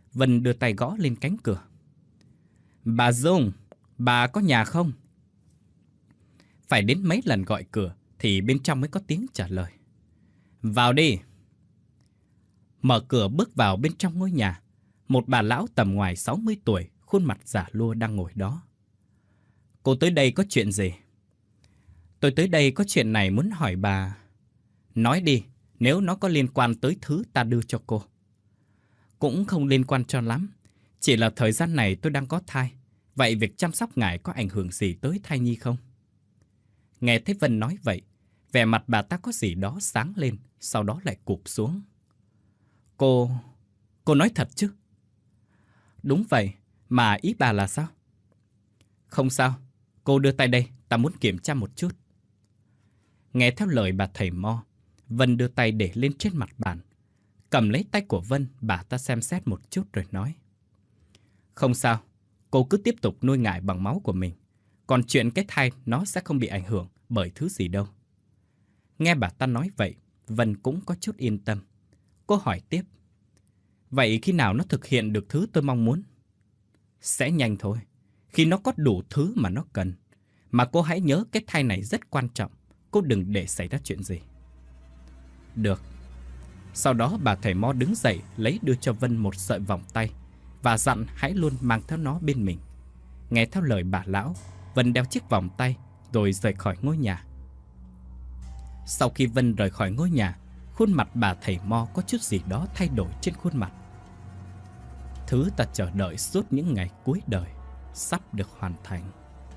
Vân đưa tay gõ lên cánh cửa. Bà Dung, bà có nhà không? Phải đến mấy lần gọi cửa thì bên trong mới có tiếng trả lời. Vào đi. Mở cửa bước vào bên trong ngôi nhà. Một bà lão tầm ngoài sáu mươi tuổi, khuôn mặt già lua đang ngồi đó. Cô tới đây có chuyện gì? Tôi tới đây có chuyện này muốn hỏi bà. Nói đi, nếu nó có liên quan tới thứ ta đưa cho cô. Cũng không liên quan cho lắm. Chỉ là thời gian này tôi đang có thai. Vậy việc chăm sóc ngài có ảnh hưởng gì tới thai nhi không? Nghe thấy Vân nói vậy, vẻ mặt bà ta có gì đó sáng lên, sau đó lại cụp xuống. Cô... cô nói thật chứ? Đúng vậy, mà ý bà là sao? Không sao, cô đưa tay đây, ta muốn kiểm tra một chút. Nghe theo lời bà thầy Mo, Vân đưa tay để lên trên mặt bàn. Cầm lấy tay của Vân, bà ta xem xét một chút rồi nói. Không sao, cô cứ tiếp tục nuôi ngài bằng máu của mình. Còn chuyện cái thai nó sẽ không bị ảnh hưởng bởi thứ gì đâu. Nghe bà ta nói vậy, Vân cũng có chút yên tâm. Cô hỏi tiếp. Vậy khi nào nó thực hiện được thứ tôi mong muốn? Sẽ nhanh thôi, khi nó có đủ thứ mà nó cần. Mà cô hãy nhớ cái thai này rất quan trọng. Cô đừng để xảy ra chuyện gì. Được. Sau đó bà thầy Mo đứng dậy lấy đưa cho Vân một sợi vòng tay và dặn hãy luôn mang theo nó bên mình. Nghe theo lời bà lão, Vân đeo chiếc vòng tay rồi rời khỏi ngôi nhà. Sau khi Vân rời khỏi ngôi nhà, khuôn mặt bà thầy Mo có chút gì đó thay đổi trên khuôn mặt. Thứ ta chờ đợi suốt những ngày cuối đời sắp được hoàn thành.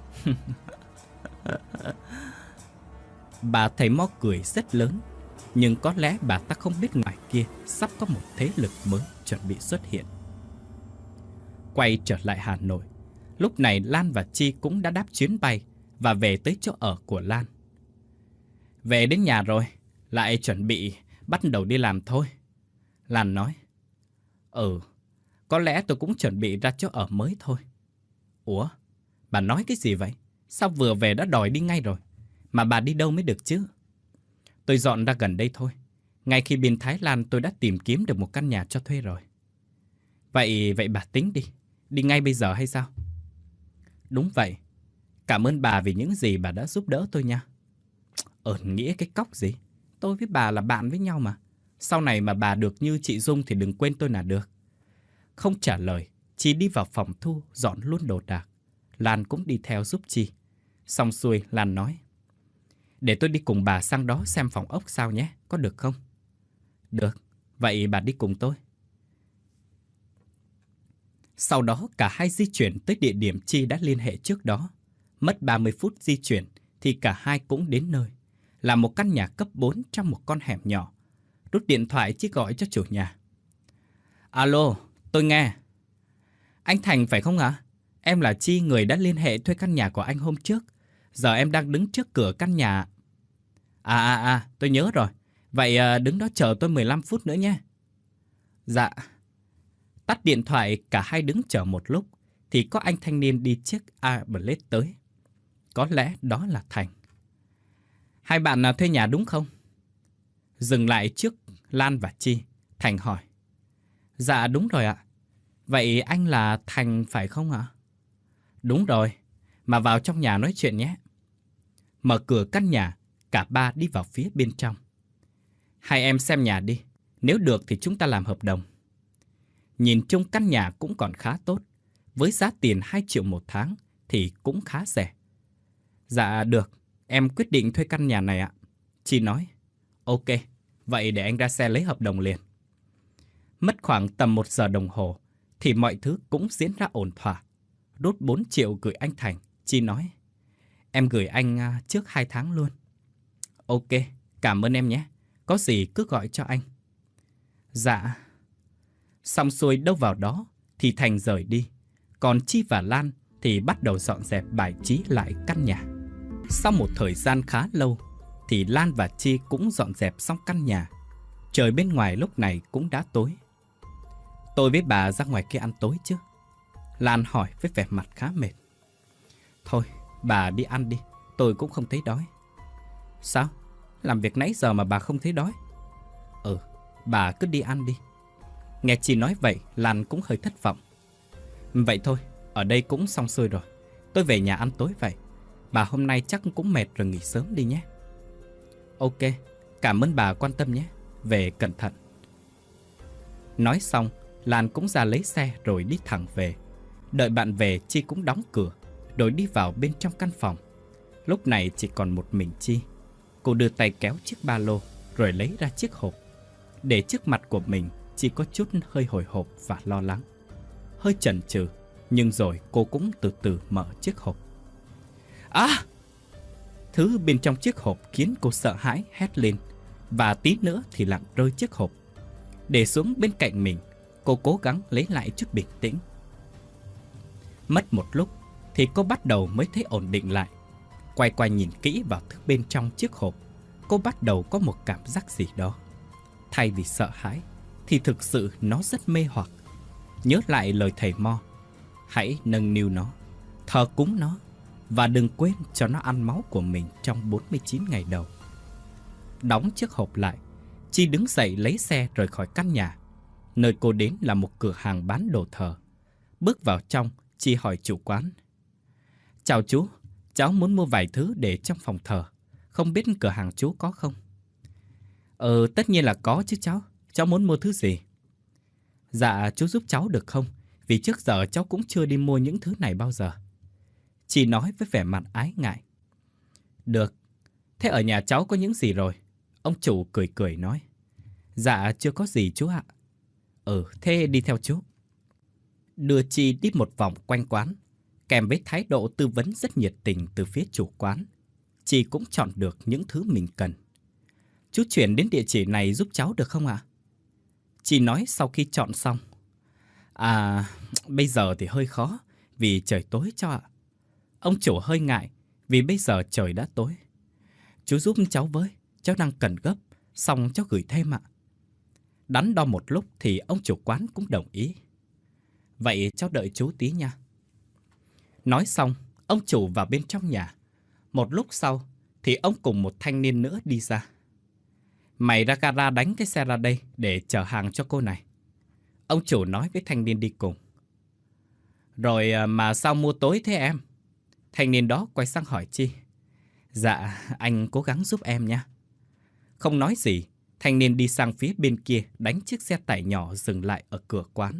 Bà thầy Mo cười rất lớn, nhưng có lẽ bà ta không biết ngoài kia sắp có một thế lực mới chuẩn bị xuất hiện. Quay trở lại Hà Nội, lúc này Lan và Chi cũng đã đáp chuyến bay và về tới chỗ ở của Lan. Về đến nhà rồi, lại chuẩn bị bắt đầu đi làm thôi. Lan nói. Ừ, có lẽ tôi cũng chuẩn bị ra chỗ ở mới thôi. Ủa, bà nói cái gì vậy? Sao vừa về đã đòi đi ngay rồi? Mà bà đi đâu mới được chứ? Tôi dọn ra gần đây thôi. Ngay khi bên Thái Lan tôi đã tìm kiếm được một căn nhà cho thuê rồi. Vậy, vậy bà tính đi. Đi ngay bây giờ hay sao? Đúng vậy. Cảm ơn bà vì những gì bà đã giúp đỡ tôi nha. Ơn nghĩa cái cóc gì? Tôi với bà là bạn với nhau mà. Sau này mà bà được như chị Dung thì đừng quên tôi là được. Không trả lời, Chi đi vào phòng thu dọn luôn đồ đạc. Lan cũng đi theo giúp Chi. Xong xuôi Lan nói. Để tôi đi cùng bà sang đó xem phòng ốc sao nhé, có được không? Được, vậy bà đi cùng tôi. Sau đó cả hai di chuyển tới địa điểm Chi đã liên hệ trước đó. Mất ba mươi phút di chuyển thì cả hai cũng đến nơi. Là một căn nhà cấp bốn trong một con hẻm nhỏ. Rút điện thoại Chi gọi cho chủ nhà. Alo, tôi nghe. Anh Thành phải không ạ? Em là Chi, người đã liên hệ thuê căn nhà của anh hôm trước. Giờ em đang đứng trước cửa căn nhà. À à à, tôi nhớ rồi. Vậy à, đứng đó chờ tôi mười lăm phút nữa nhé. Dạ. Tắt điện thoại, cả hai đứng chờ một lúc thì có anh thanh niên đi chiếc Airblade tới. Có lẽ đó là Thành. Hai bạn nào thuê nhà đúng không? Dừng lại trước Lan và Chi, Thành hỏi. Dạ đúng rồi ạ. Vậy anh là Thành phải không ạ? Đúng rồi, mà vào trong nhà nói chuyện nhé. Mở cửa căn nhà, cả ba đi vào phía bên trong. Hai em xem nhà đi, nếu được thì chúng ta làm hợp đồng. Nhìn chung căn nhà cũng còn khá tốt, với giá tiền hai triệu một tháng thì cũng khá rẻ. Dạ được, em quyết định thuê căn nhà này ạ. Chi nói. Ok, vậy để anh ra xe lấy hợp đồng liền. Mất khoảng tầm một giờ đồng hồ thì mọi thứ cũng diễn ra ổn thỏa. Rút bốn triệu gửi anh Thành. Chi nói. Em gửi anh trước hai tháng luôn. Ok, cảm ơn em nhé. Có gì cứ gọi cho anh. Dạ. Xong xuôi đâu vào đó thì Thành rời đi. Còn Chi và Lan thì bắt đầu dọn dẹp bài trí lại căn nhà. Sau một thời gian khá lâu thì Lan và Chi cũng dọn dẹp xong căn nhà. Trời bên ngoài lúc này cũng đã tối. Tôi với bà ra ngoài kia ăn tối chứ? Lan hỏi với vẻ mặt khá mệt. Thôi, bà đi ăn đi, tôi cũng không thấy đói. Sao? Làm việc nãy giờ mà bà không thấy đói? Ừ, bà cứ đi ăn đi. Nghe Chi nói vậy, Lan cũng hơi thất vọng. Vậy thôi, ở đây cũng xong xuôi rồi. Tôi về nhà ăn tối vậy. Bà hôm nay chắc cũng mệt rồi, nghỉ sớm đi nhé. Ok, cảm ơn bà quan tâm nhé. Về cẩn thận. Nói xong, Lan cũng ra lấy xe rồi đi thẳng về. Đợi bạn về, Chi cũng đóng cửa rồi đi vào bên trong căn phòng. Lúc này chỉ còn một mình Chi. Cô đưa tay kéo chiếc ba lô rồi lấy ra chiếc hộp. Để trước mặt của mình, Chi có chút hơi hồi hộp và lo lắng. Hơi chần chừ, nhưng rồi cô cũng từ từ mở chiếc hộp. À! Thứ bên trong chiếc hộp khiến cô sợ hãi hét lên, và tí nữa thì lặng rơi chiếc hộp. Để xuống bên cạnh mình, cô cố gắng lấy lại chút bình tĩnh. Mất một lúc thì cô bắt đầu mới thấy ổn định lại. Quay qua nhìn kỹ vào thứ bên trong chiếc hộp, cô bắt đầu có một cảm giác gì đó. Thay vì sợ hãi thì thực sự nó rất mê hoặc. Nhớ lại lời thầy Mo: hãy nâng niu nó, thờ cúng nó, và đừng quên cho nó ăn máu của mình trong bốn mươi chín ngày đầu. Đóng chiếc hộp lại, Chi đứng dậy lấy xe rời khỏi căn nhà. Nơi cô đến là một cửa hàng bán đồ thờ. Bước vào trong, Chi hỏi chủ quán: chào chú, cháu muốn mua vài thứ để trong phòng thờ. Không biết cửa hàng chú có không? Ờ, tất nhiên là có chứ cháu. Cháu muốn mua thứ gì? Dạ, chú giúp cháu được không? Vì trước giờ cháu cũng chưa đi mua những thứ này bao giờ. Chị nói với vẻ mặt ái ngại. Được. Thế ở nhà cháu có những gì rồi? Ông chủ cười cười nói. Dạ, chưa có gì chú ạ. Ừ, thế đi theo chú. Đưa Chi đi một vòng quanh quán, kèm với thái độ tư vấn rất nhiệt tình từ phía chủ quán. Chi cũng chọn được những thứ mình cần. Chú chuyển đến địa chỉ này giúp cháu được không ạ? Chi nói sau khi chọn xong. À, bây giờ thì hơi khó, vì trời tối cho ạ. Ông chủ hơi ngại, vì bây giờ trời đã tối. Chú giúp cháu với, cháu đang cần gấp, xong cháu gửi thêm ạ. Đắn đo một lúc thì ông chủ quán cũng đồng ý. Vậy cháu đợi chú tí nha. Nói xong, ông chủ vào bên trong nhà. Một lúc sau thì ông cùng một thanh niên nữa đi ra. Mày ra gara đánh cái xe ra đây để chở hàng cho cô này. Ông chủ nói với thanh niên đi cùng. Rồi mà sao mua tối thế em? Thanh niên đó quay sang hỏi Chi. Dạ, anh cố gắng giúp em nha. Không nói gì, thanh niên đi sang phía bên kia đánh chiếc xe tải nhỏ dừng lại ở cửa quán.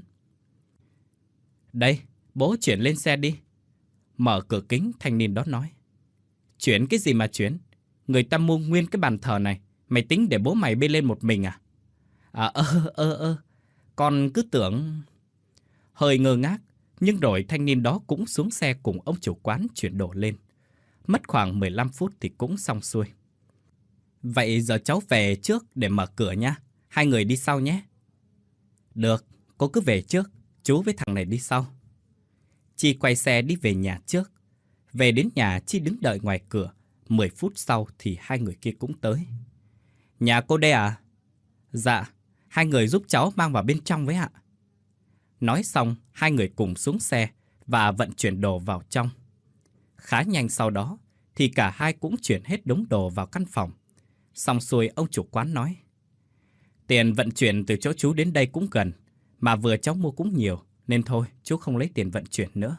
Đây, bố chuyển lên xe đi. Mở cửa kính, thanh niên đó nói. Chuyển cái gì mà chuyển? Người ta mua nguyên cái bàn thờ này, mày tính để bố mày bê lên một mình à? À ơ ơ ơ, con cứ tưởng... Hơi ngơ ngác, nhưng rồi thanh niên đó cũng xuống xe cùng ông chủ quán chuyển đồ lên. Mất khoảng mười lăm phút thì cũng xong xuôi. Vậy giờ cháu về trước để mở cửa nha. Hai người đi sau nhé. Được, cô cứ về trước, chú với thằng này đi sau. Chi quay xe đi về nhà trước. Về đến nhà, Chi đứng đợi ngoài cửa. Mười phút sau thì hai người kia cũng tới. Nhà cô đây à? Dạ, hai người giúp cháu mang vào bên trong với ạ. Nói xong, hai người cùng xuống xe và vận chuyển đồ vào trong. Khá nhanh sau đó thì cả hai cũng chuyển hết đống đồ vào căn phòng. Xong xuôi ông chủ quán nói. Tiền vận chuyển từ chỗ chú đến đây cũng gần, mà vừa cháu mua cũng nhiều, nên thôi chú không lấy tiền vận chuyển nữa.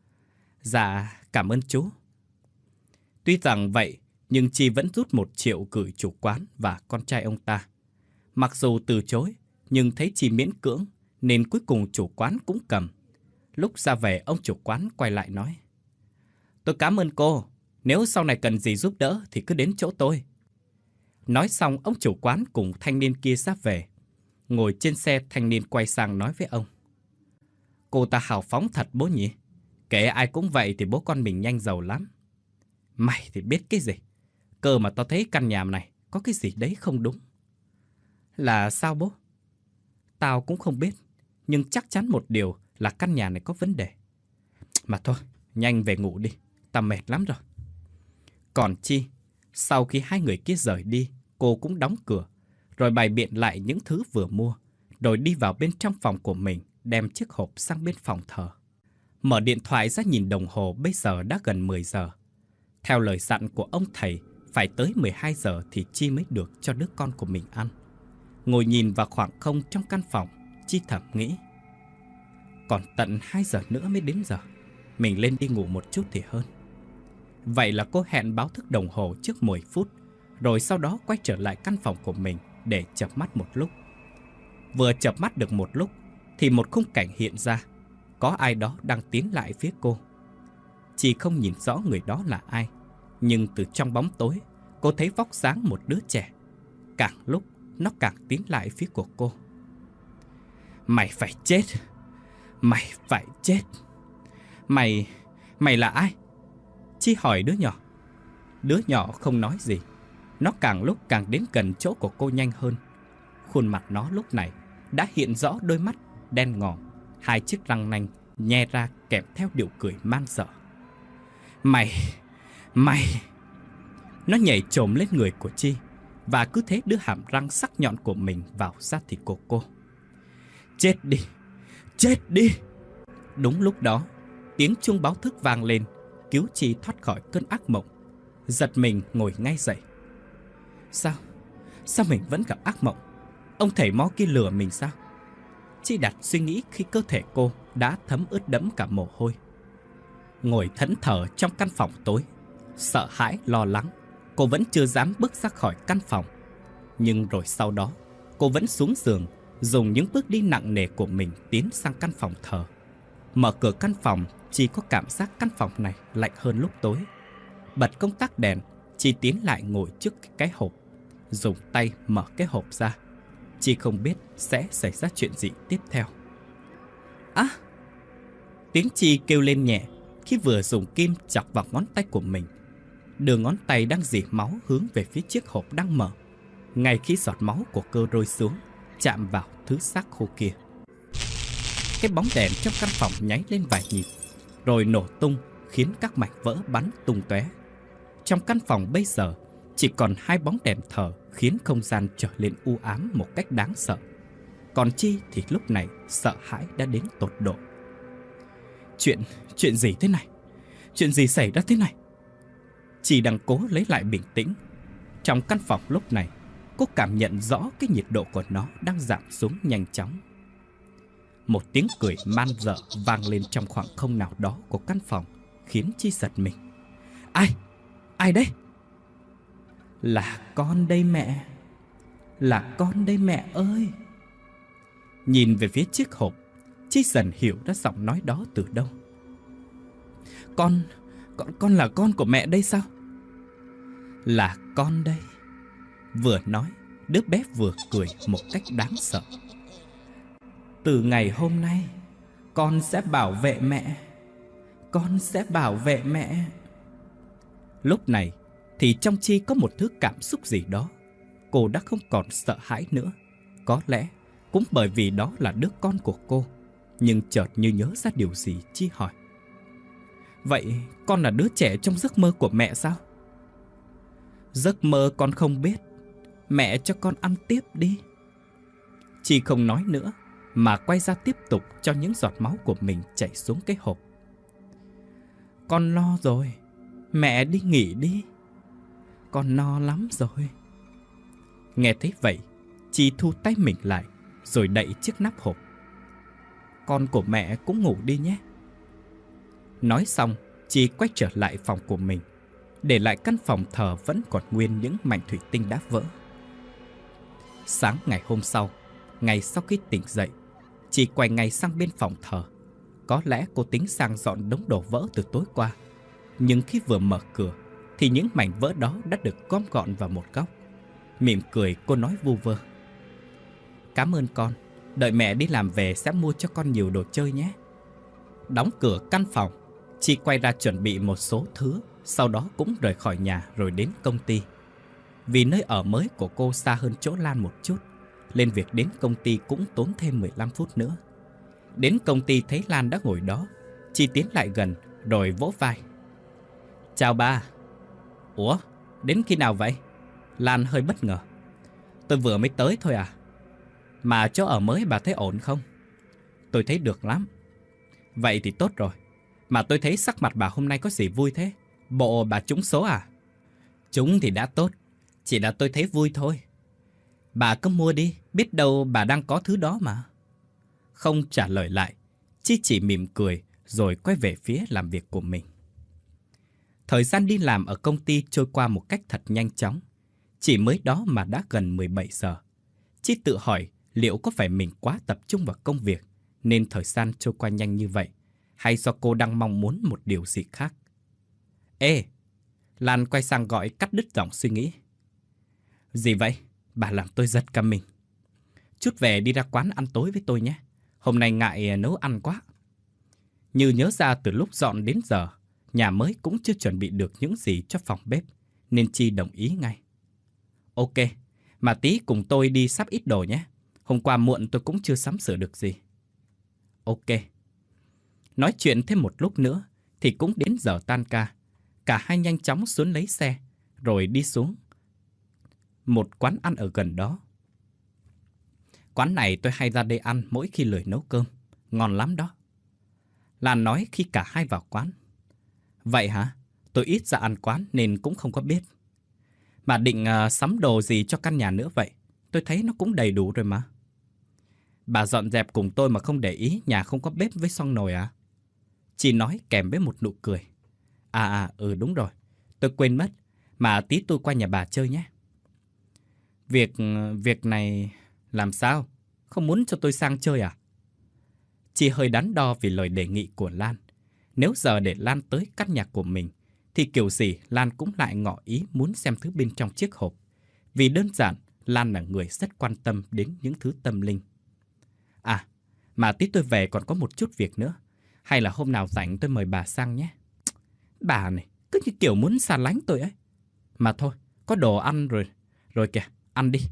Dạ, cảm ơn chú. Tuy rằng vậy, nhưng Chi vẫn rút một triệu gửi chủ quán và con trai ông ta. Mặc dù từ chối, nhưng thấy Chi miễn cưỡng, nên cuối cùng chủ quán cũng cầm. Lúc ra về, ông chủ quán quay lại nói. Tôi cảm ơn cô, nếu sau này cần gì giúp đỡ thì cứ đến chỗ tôi. Nói xong, ông chủ quán cùng thanh niên kia ra về. Ngồi trên xe, thanh niên quay sang nói với ông. Cô ta hào phóng thật bố nhỉ? Kể ai cũng vậy thì bố con mình nhanh giàu lắm. Mày thì biết cái gì? Cơ mà tao thấy căn nhà này có cái gì đấy không đúng. Là sao bố? Tao cũng không biết, nhưng chắc chắn một điều là căn nhà này có vấn đề. Mà thôi, nhanh về ngủ đi, tao mệt lắm rồi. Còn Chi, sau khi hai người kia rời đi, cô cũng đóng cửa, rồi bày biện lại những thứ vừa mua, rồi đi vào bên trong phòng của mình, đem chiếc hộp sang bên phòng thờ. Mở điện thoại ra nhìn đồng hồ, bây giờ đã gần mười giờ. Theo lời dặn của ông thầy, phải tới mười hai giờ thì Chi mới được cho đứa con của mình ăn. Ngồi nhìn vào khoảng không trong căn phòng, Chi thầm nghĩ. Còn tận hai giờ nữa mới đến giờ, mình lên đi ngủ một chút thì hơn. Vậy là cô hẹn báo thức đồng hồ trước mười phút, rồi sau đó quay trở lại căn phòng của mình để chợp mắt một lúc. Vừa chợp mắt được một lúc thì một khung cảnh hiện ra. Có ai đó đang tiến lại phía cô. Chị không nhìn rõ người đó là ai, nhưng từ trong bóng tối cô thấy vóc dáng một đứa trẻ. Càng lúc nó càng tiến lại phía của cô. Mày phải chết. Mày phải chết. Mày... Mày là ai? Chi hỏi đứa nhỏ. Đứa nhỏ không nói gì. Nó càng lúc càng đến gần chỗ của cô nhanh hơn. Khuôn mặt nó lúc này đã hiện rõ đôi mắt đen ngòm, hai chiếc răng nanh nhe ra kèm theo điệu cười man dợ. Mày... Mày... Nó nhảy chồm lên người của Chi và cứ thế đưa hàm răng sắc nhọn của mình vào da thịt của cô. Chết đi! Chết đi! Đúng lúc đó, tiếng chuông báo thức vang lên, cứu Chi thoát khỏi cơn ác mộng. Giật mình ngồi ngay dậy. Sao? Sao mình vẫn gặp ác mộng? Ông thầy mo kia lừa mình sao? Chi đặt suy nghĩ khi cơ thể cô đã thấm ướt đẫm cả mồ hôi. Ngồi thẫn thờ trong căn phòng tối, sợ hãi lo lắng, cô vẫn chưa dám bước ra khỏi căn phòng. Nhưng rồi sau đó, cô vẫn xuống giường, dùng những bước đi nặng nề của mình tiến sang căn phòng thờ. Mở cửa căn phòng, Chi có cảm giác căn phòng này lạnh hơn lúc tối. Bật công tắc đèn, Chi tiến lại ngồi trước cái hộp, dùng tay mở cái hộp ra. Chi không biết sẽ xảy ra chuyện gì tiếp theo. Á! Tiếng Chi kêu lên nhẹ khi vừa dùng kim chọc vào ngón tay của mình. Đường ngón tay đang dỉ máu hướng về phía chiếc hộp đang mở. Ngay khi giọt máu của cô rơi xuống, chạm vào thứ xác khô kia. Cái bóng đèn trong căn phòng nháy lên vài nhịp, rồi nổ tung khiến các mảnh vỡ bắn tung tóe. Trong căn phòng bây giờ chỉ còn hai bóng đèn thờ, khiến không gian trở lên u ám một cách đáng sợ. Còn Chi thì lúc này sợ hãi đã đến tột độ. Chuyện, chuyện gì thế này? Chuyện gì xảy ra thế này? Chi đang cố lấy lại bình tĩnh. Trong căn phòng lúc này, cô cảm nhận rõ cái nhiệt độ của nó đang giảm xuống nhanh chóng. Một tiếng cười man dợ vang lên trong khoảng không nào đó của căn phòng, khiến Chi giật mình. Ai? Ai đấy? Là con đây mẹ. Là con đây mẹ ơi. Nhìn về phía chiếc hộp, Chi dần hiểu ra giọng nói đó từ đâu. Con, con, con là con của mẹ đây sao? Là con đây. Vừa nói, đứa bé vừa cười một cách đáng sợ. Từ ngày hôm nay, con sẽ bảo vệ mẹ. Con sẽ bảo vệ mẹ. Lúc này thì trong Chi có một thứ cảm xúc gì đó. Cô đã không còn sợ hãi nữa. Có lẽ cũng bởi vì đó là đứa con của cô. Nhưng chợt như nhớ ra điều gì, Chi hỏi. Vậy con là đứa trẻ trong giấc mơ của mẹ sao? Giấc mơ con không biết. Mẹ cho con ăn tiếp đi. Chi không nói nữa, mà quay ra tiếp tục cho những giọt máu của mình chảy xuống cái hộp. Con no rồi. Mẹ đi nghỉ đi. Con no lắm rồi. Nghe thấy vậy, Chi thu tay mình lại, rồi đậy chiếc nắp hộp. Con của mẹ cũng ngủ đi nhé. Nói xong, Chi quay trở lại phòng của mình, để lại căn phòng thờ vẫn còn nguyên những mảnh thủy tinh đã vỡ. Sáng ngày hôm sau, ngày sau khi tỉnh dậy, Chi quay ngay sang bên phòng thờ. Có lẽ cô tính sang dọn đống đồ vỡ từ tối qua. Nhưng khi vừa mở cửa thì những mảnh vỡ đó đã được gom gọn vào một góc. Mỉm cười, cô nói vu vơ. Cảm ơn con. Đợi mẹ đi làm về sẽ mua cho con nhiều đồ chơi nhé. Đóng cửa căn phòng, Chi quay ra chuẩn bị một số thứ, sau đó cũng rời khỏi nhà rồi đến công ty. Vì nơi ở mới của cô xa hơn chỗ Lan một chút, nên việc đến công ty cũng tốn thêm mười lăm phút nữa. Đến công ty thấy Lan đã ngồi đó, Chi tiến lại gần rồi vỗ vai. Chào ba. Ủa, đến khi nào vậy? Lan hơi bất ngờ. Tôi vừa mới tới thôi à. Mà chỗ ở mới bà thấy ổn không? Tôi thấy được lắm. Vậy thì tốt rồi. Mà tôi thấy sắc mặt bà hôm nay có gì vui thế? Bộ bà trúng số à? Trúng thì đã tốt, chỉ là tôi thấy vui thôi. Bà cứ mua đi, biết đâu bà đang có thứ đó mà. Không trả lời lại, Chi chỉ mỉm cười rồi quay về phía làm việc của mình. Thời gian đi làm ở công ty trôi qua một cách thật nhanh chóng. Chỉ mới đó mà đã gần mười bảy giờ. Chi tự hỏi liệu có phải mình quá tập trung vào công việc nên thời gian trôi qua nhanh như vậy, hay do cô đang mong muốn một điều gì khác. Ê! Lan quay sang gọi cắt đứt dòng suy nghĩ. Gì vậy? Bà làm tôi giật cả mình. Chút về đi ra quán ăn tối với tôi nhé. Hôm nay ngại nấu ăn quá. Như nhớ ra từ lúc dọn đến giờ, nhà mới cũng chưa chuẩn bị được những gì cho phòng bếp, nên Chi đồng ý ngay. Ok, mà tí cùng tôi đi sắp ít đồ nhé. Hôm qua muộn tôi cũng chưa sắm sửa được gì. Ok. Nói chuyện thêm một lúc nữa thì cũng đến giờ tan ca. Cả hai nhanh chóng xuống lấy xe, rồi đi xuống một quán ăn ở gần đó. Quán này tôi hay ra đây ăn mỗi khi lười nấu cơm. Ngon lắm đó. Lan nói khi cả hai vào quán. Vậy hả? Tôi ít ra ăn quán nên cũng không có biết. Bà định uh, sắm đồ gì cho căn nhà nữa vậy? Tôi thấy nó cũng đầy đủ rồi mà. Bà dọn dẹp cùng tôi mà không để ý nhà không có bếp với xoong nồi à? Chị nói kèm với một nụ cười. À à, ừ đúng rồi. Tôi quên mất. Mà tí tôi qua nhà bà chơi nhé. Việc... việc này... làm sao? Không muốn cho tôi sang chơi à? Chị hơi đắn đo vì lời đề nghị của Lan. Nếu giờ để Lan tới căn nhà của mình, thì kiểu gì Lan cũng lại ngỏ ý muốn xem thứ bên trong chiếc hộp. Vì đơn giản, Lan là người rất quan tâm đến những thứ tâm linh. À, mà tí tôi về còn có một chút việc nữa. Hay là hôm nào rảnh tôi mời bà sang nhé. Bà này, cứ như kiểu muốn xa lánh tôi ấy. Mà thôi, có đồ ăn rồi. Rồi kìa, ăn đi.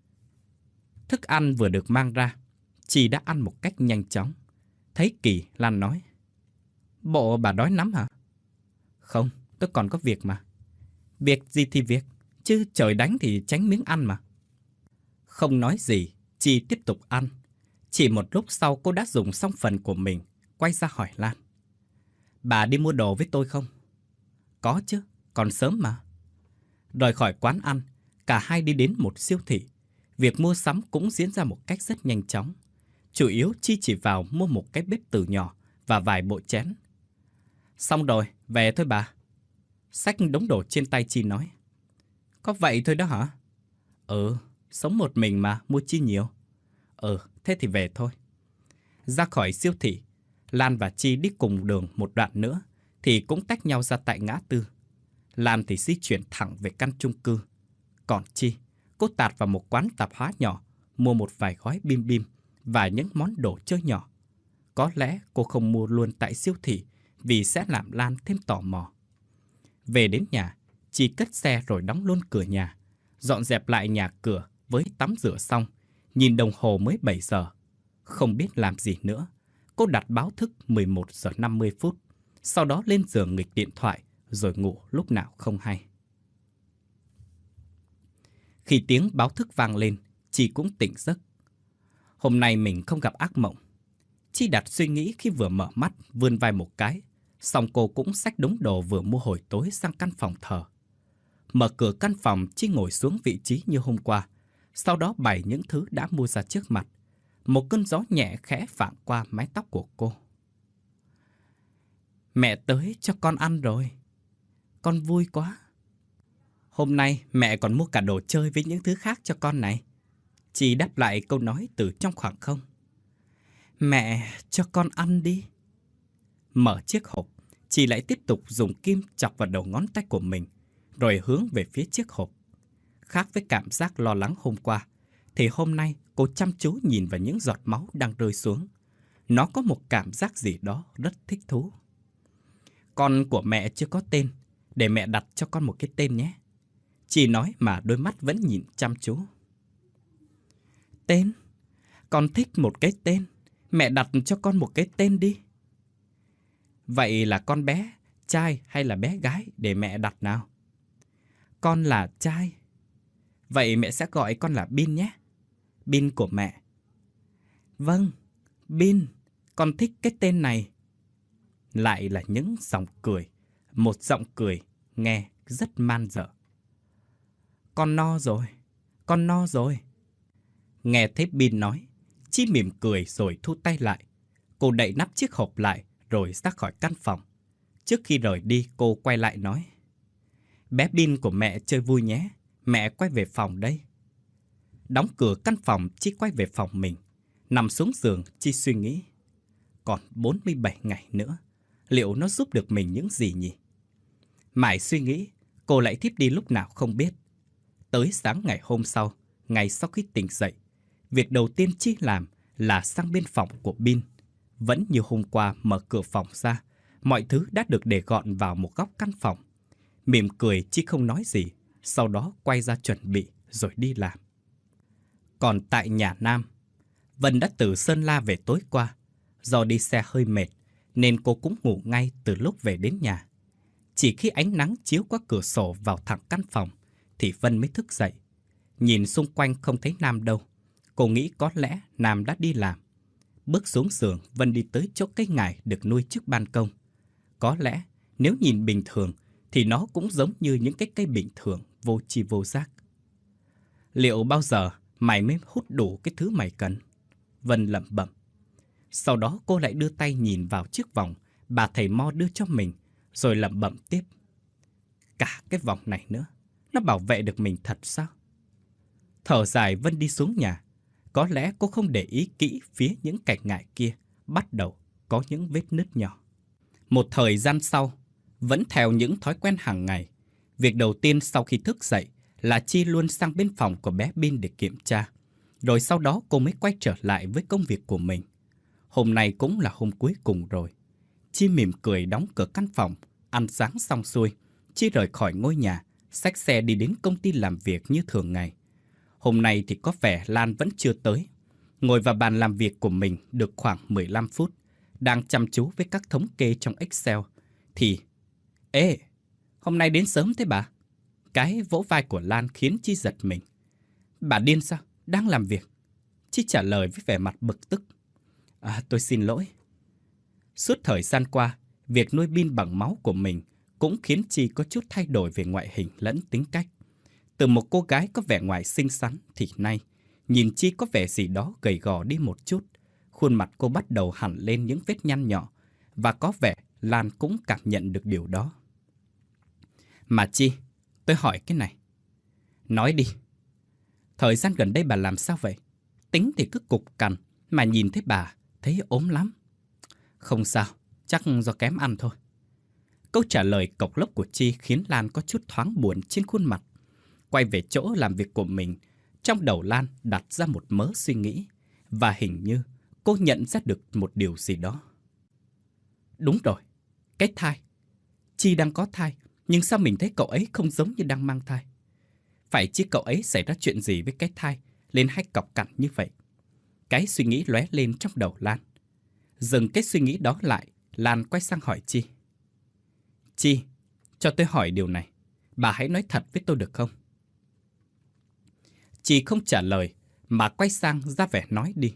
Thức ăn vừa được mang ra, chị đã ăn một cách nhanh chóng. Thấy kỳ, Lan nói. Bộ bà đói lắm hả? Không, tôi còn có việc mà. Việc gì thì việc, chứ trời đánh thì tránh miếng ăn mà. Không nói gì, chị tiếp tục ăn. Chỉ một lúc sau cô đã dùng xong phần của mình, quay ra hỏi Lan. Bà đi mua đồ với tôi không? Có chứ, còn sớm mà. Rời khỏi quán ăn, cả hai đi đến một siêu thị. Việc mua sắm cũng diễn ra một cách rất nhanh chóng. Chủ yếu Chi chỉ vào mua một cái bếp từ nhỏ và vài bộ chén. Xong rồi, về thôi bà. Xách đống đồ trên tay Chi nói. Có vậy thôi đó hả? Ừ, sống một mình mà, mua chi nhiều. Ừ, thế thì về thôi. Ra khỏi siêu thị, Lan và Chi đi cùng đường một đoạn nữa thì cũng tách nhau ra tại ngã tư. Lan thì di chuyển thẳng về căn chung cư. Còn Chi, cô tạt vào một quán tạp hóa nhỏ, mua một vài gói bim bim và những món đồ chơi nhỏ. Có lẽ cô không mua luôn tại siêu thị vì sẽ làm Lan thêm tò mò. Về đến nhà, Chi cất xe rồi đóng luôn cửa nhà, dọn dẹp lại nhà cửa với tắm rửa xong, nhìn đồng hồ mới bảy giờ. Không biết làm gì nữa, cô đặt báo thức mười một giờ năm mươi phút, sau đó lên giường nghịch điện thoại rồi ngủ lúc nào không hay. Khi tiếng báo thức vang lên, Chi cũng tỉnh giấc. Hôm nay mình không gặp ác mộng. Chi đặt suy nghĩ khi vừa mở mắt, vươn vai một cái. Xong cô cũng xách đống đồ vừa mua hồi tối sang căn phòng thờ. Mở cửa căn phòng, Chi ngồi xuống vị trí như hôm qua. Sau đó bày những thứ đã mua ra trước mặt. Một cơn gió nhẹ khẽ phảng qua mái tóc của cô. Mẹ tới cho con ăn rồi. Con vui quá. Hôm nay mẹ còn mua cả đồ chơi với những thứ khác cho con này. Chi đáp lại câu nói từ trong khoảng không. Mẹ cho con ăn đi. Mở chiếc hộp, Chi lại tiếp tục dùng kim chọc vào đầu ngón tay của mình, rồi hướng về phía chiếc hộp. Khác với cảm giác lo lắng hôm qua, thì hôm nay cô chăm chú nhìn vào những giọt máu đang rơi xuống. Nó có một cảm giác gì đó rất thích thú. Con của mẹ chưa có tên, để mẹ đặt cho con một cái tên nhé. Chi nói mà đôi mắt vẫn nhìn chăm chú. Tên? Con thích một cái tên. Mẹ đặt cho con một cái tên đi. Vậy là con bé trai hay là bé gái để mẹ đặt nào? Con là trai. Vậy mẹ sẽ gọi con là Bin nhé. Bin của mẹ. Vâng, Bin. Con thích cái tên này. Lại là những giọng cười. Một giọng cười nghe rất man dợ. Con no rồi. Con no rồi. Nghe thấy Bin nói, Chi mỉm cười rồi thu tay lại. Cô đậy nắp chiếc hộp lại rồi ra khỏi căn phòng. Trước khi rời đi, cô quay lại nói: Bé Bin của mẹ chơi vui nhé, mẹ quay về phòng đây. Đóng cửa căn phòng, Chi quay về phòng mình. Nằm xuống giường, Chi suy nghĩ: còn bốn mươi bảy ngày nữa, liệu nó giúp được mình những gì nhỉ? Mãi suy nghĩ, cô lại thiếp đi lúc nào không biết. Tới sáng ngày hôm sau, ngày sau khi tỉnh dậy, việc đầu tiên Chi làm là sang bên phòng của Bin. Vẫn như hôm qua mở cửa phòng ra, mọi thứ đã được để gọn vào một góc căn phòng. Mỉm cười, Chi không nói gì, sau đó quay ra chuẩn bị rồi đi làm. Còn tại nhà Nam, Vân đã từ Sơn La về tối qua. Do đi xe hơi mệt nên cô cũng ngủ ngay từ lúc về đến nhà. Chỉ khi ánh nắng chiếu qua cửa sổ vào thẳng căn phòng thì Vân mới thức dậy. Nhìn xung quanh không thấy Nam đâu. Cô nghĩ có lẽ Nam đã đi làm. Bước xuống giường, Vân đi tới chỗ cây ngải được nuôi trước ban công. Có lẽ nếu nhìn bình thường thì nó cũng giống như những cái cây bình thường, vô tri vô giác. Liệu bao giờ mày mới hút đủ cái thứ mày cần? Vân lẩm bẩm. Sau đó cô lại đưa tay nhìn vào chiếc vòng bà thầy Mo đưa cho mình, rồi lẩm bẩm tiếp: cả cái vòng này nữa, nó bảo vệ được mình thật sao? Thở dài, Vân đi xuống nhà. Có lẽ cô không để ý kỹ phía những cành ngải kia bắt đầu có những vết nứt nhỏ. Một thời gian sau, vẫn theo những thói quen hàng ngày, việc đầu tiên sau khi thức dậy là Chi luôn sang bên phòng của bé Bin để kiểm tra. Rồi sau đó cô mới quay trở lại với công việc của mình. Hôm nay cũng là hôm cuối cùng rồi. Chi mỉm cười đóng cửa căn phòng. Ăn sáng xong xuôi, Chi rời khỏi ngôi nhà, xách xe đi đến công ty làm việc như thường ngày. Hôm nay thì có vẻ Lan vẫn chưa tới. Ngồi vào bàn làm việc của mình được khoảng mười lăm phút, đang chăm chú với các thống kê trong Excel, thì... Ê, hôm nay đến sớm thế bà? Cái vỗ vai của Lan khiến Chi giật mình. Bà điên sao? Đang làm việc. Chi trả lời với vẻ mặt bực tức. À, tôi xin lỗi. Suốt thời gian qua, việc nuôi Bin bằng máu của mình cũng khiến Chi có chút thay đổi về ngoại hình lẫn tính cách. Từ một cô gái có vẻ ngoài xinh xắn thì nay, nhìn Chi có vẻ gì đó gầy gò đi một chút. Khuôn mặt cô bắt đầu hẳn lên những vết nhăn nhỏ, và có vẻ Lan cũng cảm nhận được điều đó. Mà Chi, tôi hỏi cái này. Nói đi. Thời gian gần đây bà làm sao vậy? Tính thì cứ cục cằn, mà nhìn thấy bà thấy ốm lắm. Không sao, chắc do kém ăn thôi. Câu trả lời cộc lốc của Chi khiến Lan có chút thoáng buồn trên khuôn mặt. Quay về chỗ làm việc của mình, trong đầu Lan đặt ra một mớ suy nghĩ, và hình như cô nhận ra được một điều gì đó. Đúng rồi, cái thai. Chi đang có thai, nhưng sao mình thấy cậu ấy không giống như đang mang thai? Phải chi cậu ấy xảy ra chuyện gì với cái thai lên hay cọc cằn như vậy? Cái suy nghĩ lóe lên trong đầu Lan. Dừng cái suy nghĩ đó lại, Lan quay sang hỏi Chi. Chi, cho tôi hỏi điều này, bà hãy nói thật với tôi được không? Chi không trả lời, mà quay sang ra vẻ nói đi.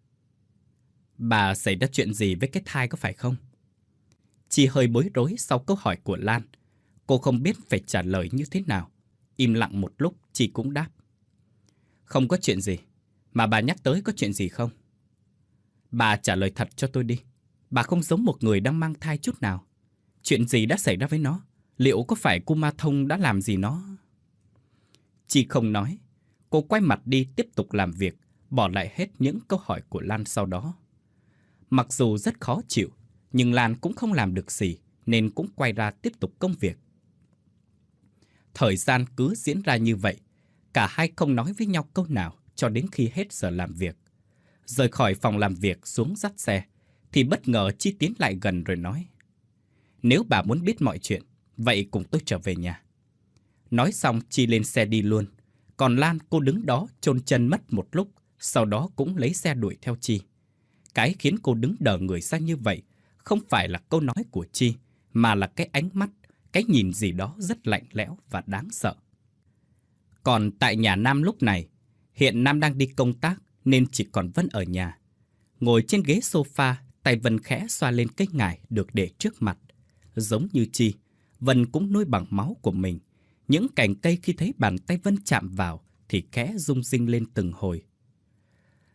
Bà xảy ra chuyện gì với cái thai có phải không? Chi hơi bối rối sau câu hỏi của Lan. Cô không biết phải trả lời như thế nào. Im lặng một lúc, Chi cũng đáp. Không có chuyện gì. Mà bà nhắc tới có chuyện gì không? Bà trả lời thật cho tôi đi. Bà không giống một người đang mang thai chút nào. Chuyện gì đã xảy ra với nó? Liệu có phải cô Ma Thông đã làm gì nó? Chi không nói. Cô quay mặt đi tiếp tục làm việc, bỏ lại hết những câu hỏi của Lan sau đó. Mặc dù rất khó chịu, nhưng Lan cũng không làm được gì, nên cũng quay ra tiếp tục công việc. Thời gian cứ diễn ra như vậy, cả hai không nói với nhau câu nào cho đến khi hết giờ làm việc. Rời khỏi phòng làm việc xuống dắt xe, thì bất ngờ Chi tiến lại gần rồi nói. Nếu bà muốn biết mọi chuyện, vậy cùng tôi trở về nhà. Nói xong Chi lên xe đi luôn. Còn Lan, cô đứng đó chôn chân mất một lúc, sau đó cũng lấy xe đuổi theo Chi. Cái khiến cô đứng đờ người ra như vậy không phải là câu nói của Chi, mà là cái ánh mắt, cái nhìn gì đó rất lạnh lẽo và đáng sợ. Còn tại nhà Nam lúc này, hiện Nam đang đi công tác nên chỉ còn Vân ở nhà. Ngồi trên ghế sofa, tay Vân khẽ xoa lên cây ngải được để trước mặt. Giống như Chi, Vân cũng nuôi bằng máu của mình. Những cành cây khi thấy bàn tay Vân chạm vào thì khẽ rung rinh lên từng hồi.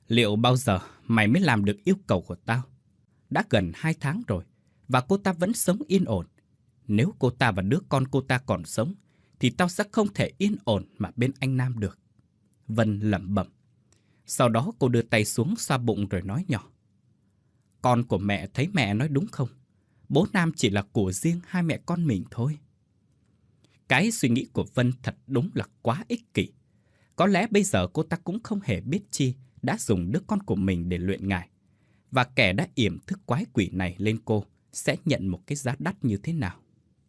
Liệu bao giờ mày mới làm được yêu cầu của tao? Đã gần hai tháng rồi, và cô ta vẫn sống yên ổn. Nếu cô ta và đứa con cô ta còn sống, thì tao sẽ không thể yên ổn mà bên anh Nam được. Vân lẩm bẩm. Sau đó cô đưa tay xuống xoa bụng rồi nói nhỏ. Con của mẹ thấy mẹ nói đúng không? Bố Nam chỉ là của riêng hai mẹ con mình thôi. Cái suy nghĩ của Vân thật đúng là quá ích kỷ. Có lẽ bây giờ cô ta cũng không hề biết Chi đã dùng đứa con của mình để luyện ngải. Và kẻ đã yểm thức quái quỷ này lên cô sẽ nhận một cái giá đắt như thế nào.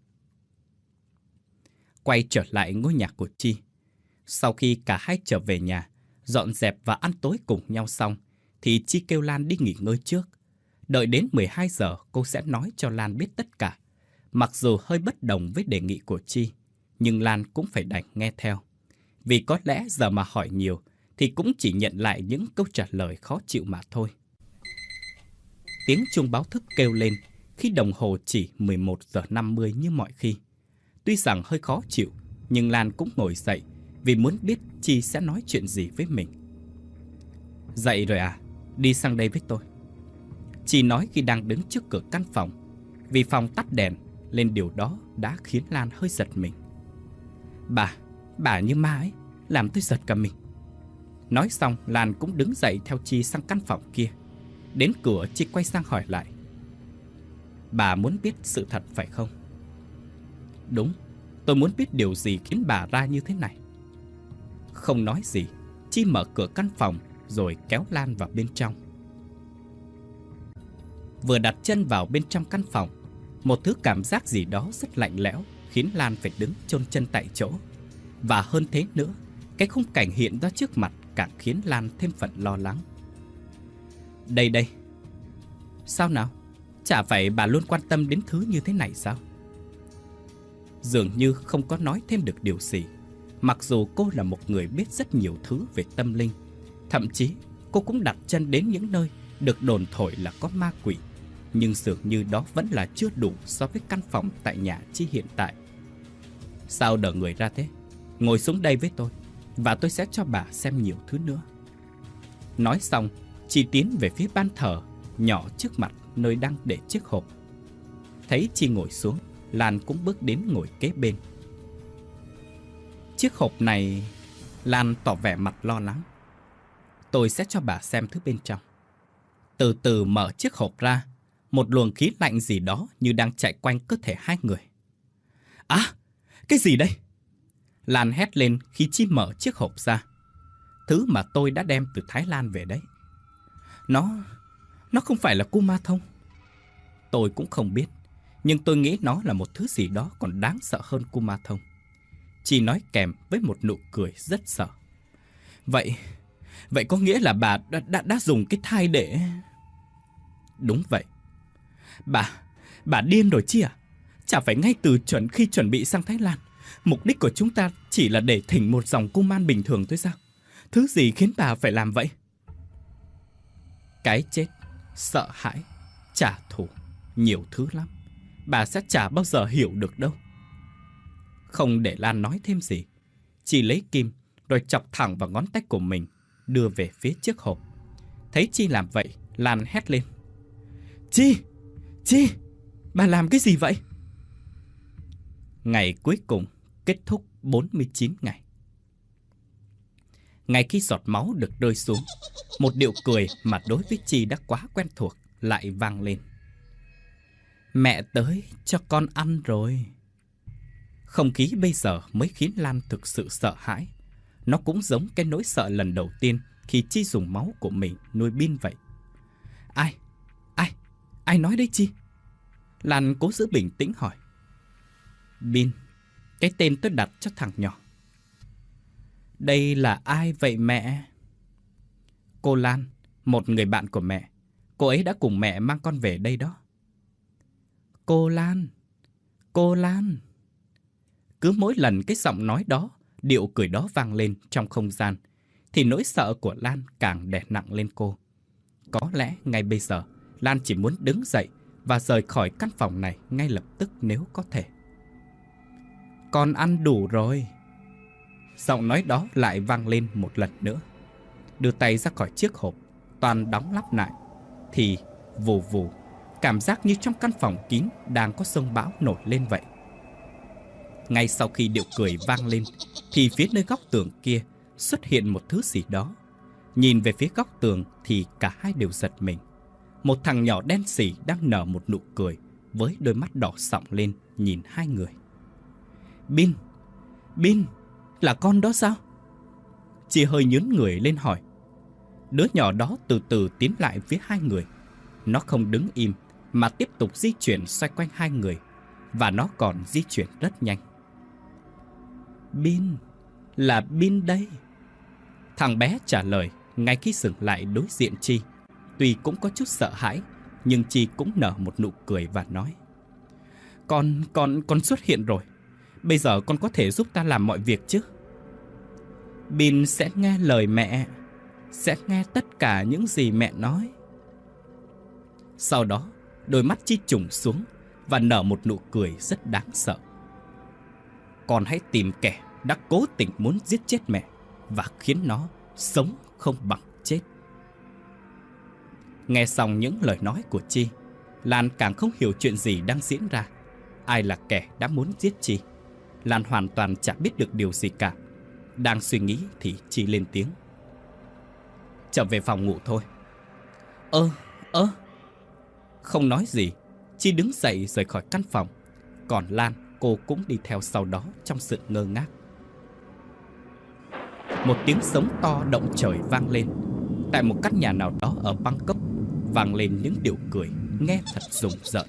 Quay trở lại ngôi nhà của Chi. Sau khi cả hai trở về nhà, dọn dẹp và ăn tối cùng nhau xong, thì Chi kêu Lan đi nghỉ ngơi trước. Đợi đến mười hai giờ cô sẽ nói cho Lan biết tất cả. Mặc dù hơi bất đồng với đề nghị của Chi, nhưng Lan cũng phải đành nghe theo. Vì có lẽ giờ mà hỏi nhiều thì cũng chỉ nhận lại những câu trả lời khó chịu mà thôi. Tiếng chuông báo thức kêu lên khi đồng hồ chỉ mười một giờ năm mươi như mọi khi. Tuy rằng hơi khó chịu, nhưng Lan cũng ngồi dậy vì muốn biết Chi sẽ nói chuyện gì với mình. Dậy rồi à? Đi sang đây với tôi. Chi nói khi đang đứng trước cửa căn phòng. Vì phòng tắt đèn, nên điều đó đã khiến Lan hơi giật mình. Bà, bà như ma ấy, làm tôi giật cả mình. Nói xong, Lan cũng đứng dậy theo Chi sang căn phòng kia. Đến cửa, Chi quay sang hỏi lại. Bà muốn biết sự thật phải không? Đúng, tôi muốn biết điều gì khiến bà ra như thế này. Không nói gì, Chi mở cửa căn phòng rồi kéo Lan vào bên trong. Vừa đặt chân vào bên trong căn phòng, một thứ cảm giác gì đó rất lạnh lẽo khiến Lan phải đứng chôn chân tại chỗ. Và hơn thế nữa, cái khung cảnh hiện ra trước mặt càng khiến Lan thêm phần lo lắng. Đây đây. Sao nào? Chả phải bà luôn quan tâm đến thứ như thế này sao? Dường như không có nói thêm được điều gì. Mặc dù cô là một người biết rất nhiều thứ về tâm linh. Thậm chí cô cũng đặt chân đến những nơi được đồn thổi là có ma quỷ. Nhưng dường như đó vẫn là chưa đủ so với căn phòng tại nhà Chi hiện tại. Sao đỡ người ra thế? Ngồi xuống đây với tôi, và tôi sẽ cho bà xem nhiều thứ nữa. Nói xong, Chi tiến về phía ban thờ nhỏ trước mặt nơi đang để chiếc hộp. Thấy Chi ngồi xuống, Lan cũng bước đến ngồi kế bên. Chiếc hộp này... Lan tỏ vẻ mặt lo lắng. Tôi sẽ cho bà xem thứ bên trong. Từ từ mở chiếc hộp ra, một luồng khí lạnh gì đó như đang chạy quanh cơ thể hai người. À, cái gì đây? Lan hét lên khi Chi mở chiếc hộp ra. Thứ mà tôi đã đem từ Thái Lan về đấy. Nó... nó không phải là cu ma thông. Tôi cũng không biết, nhưng tôi nghĩ nó là một thứ gì đó còn đáng sợ hơn cu ma thông. Chi nói kèm với một nụ cười rất sợ. Vậy... vậy có nghĩa là bà đã, đã, đã dùng cái thai để... Đúng vậy. Bà... bà điên rồi Chi à? Chả phải ngay từ chuẩn khi chuẩn bị sang Thái Lan, mục đích của chúng ta chỉ là để thỉnh một dòng cu man bình thường thôi sao? Thứ gì khiến bà phải làm vậy? Cái chết, sợ hãi, trả thù, nhiều thứ lắm. Bà sẽ chả bao giờ hiểu được đâu. Không để Lan nói thêm gì, Chi lấy kim rồi chọc thẳng vào ngón tay của mình, đưa về phía chiếc hộp. Thấy Chi làm vậy, Lan hét lên. Chi! Chi! Bà làm cái gì vậy? Ngày cuối cùng kết thúc bốn mươi chín ngày. Ngay khi giọt máu được rơi xuống, một điệu cười mà đối với Chi đã quá quen thuộc lại vang lên. Mẹ tới cho con ăn rồi. Không khí bây giờ mới khiến Lan thực sự sợ hãi. Nó cũng giống cái nỗi sợ lần đầu tiên khi Chi dùng máu của mình nuôi Bin vậy. Ai? Ai? Ai nói đấy Chi? Lan cố giữ bình tĩnh hỏi. Bin, cái tên tôi đặt cho thằng nhỏ. Đây là ai vậy mẹ? Cô Lan, một người bạn của mẹ. Cô ấy đã cùng mẹ mang con về đây đó. Cô Lan, cô Lan. Cứ mỗi lần cái giọng nói đó, điệu cười đó vang lên trong không gian, thì nỗi sợ của Lan càng đè nặng lên cô. Có lẽ ngay bây giờ, Lan chỉ muốn đứng dậy và rời khỏi căn phòng này ngay lập tức nếu có thể. Con ăn đủ rồi. Giọng nói đó lại vang lên một lần nữa. Đưa tay ra khỏi chiếc hộp, toàn đóng lắp lại, thì vù vù, cảm giác như trong căn phòng kín đang có sông bão nổi lên vậy. Ngay sau khi điệu cười vang lên, thì phía nơi góc tường kia xuất hiện một thứ gì đó. Nhìn về phía góc tường thì cả hai đều giật mình. Một thằng nhỏ đen xỉ đang nở một nụ cười với đôi mắt đỏ sọng lên nhìn hai người. Bin, Bin, là con đó sao? Chị hơi nhướng người lên hỏi. Đứa nhỏ đó từ từ tiến lại phía hai người. Nó không đứng im mà tiếp tục di chuyển xoay quanh hai người, và nó còn di chuyển rất nhanh. Bin, là Bin đây. Thằng bé trả lời ngay khi dừng lại đối diện Chi. Tuy cũng có chút sợ hãi, nhưng Chi cũng nở một nụ cười và nói: Con, con, con xuất hiện rồi. Bây giờ con có thể giúp ta làm mọi việc chứ? Bin sẽ nghe lời mẹ, sẽ nghe tất cả những gì mẹ nói. Sau đó, đôi mắt Chi trùng xuống và nở một nụ cười rất đáng sợ. Con hãy tìm kẻ đã cố tình muốn giết chết mẹ và khiến nó sống không bằng chết. Nghe xong những lời nói của Chi, Lan càng không hiểu chuyện gì đang diễn ra. Ai là kẻ đã muốn giết Chi? Lan hoàn toàn chẳng biết được điều gì cả. Đang suy nghĩ thì Chi lên tiếng: Trở về phòng ngủ thôi. Ơ, ơ. Không nói gì, Chi đứng dậy rời khỏi căn phòng. Còn Lan, cô cũng đi theo sau đó trong sự ngơ ngác. Một tiếng sấm to động trời vang lên. Tại một căn nhà nào đó ở Bangkok vang lên những điệu cười nghe thật rùng rợn.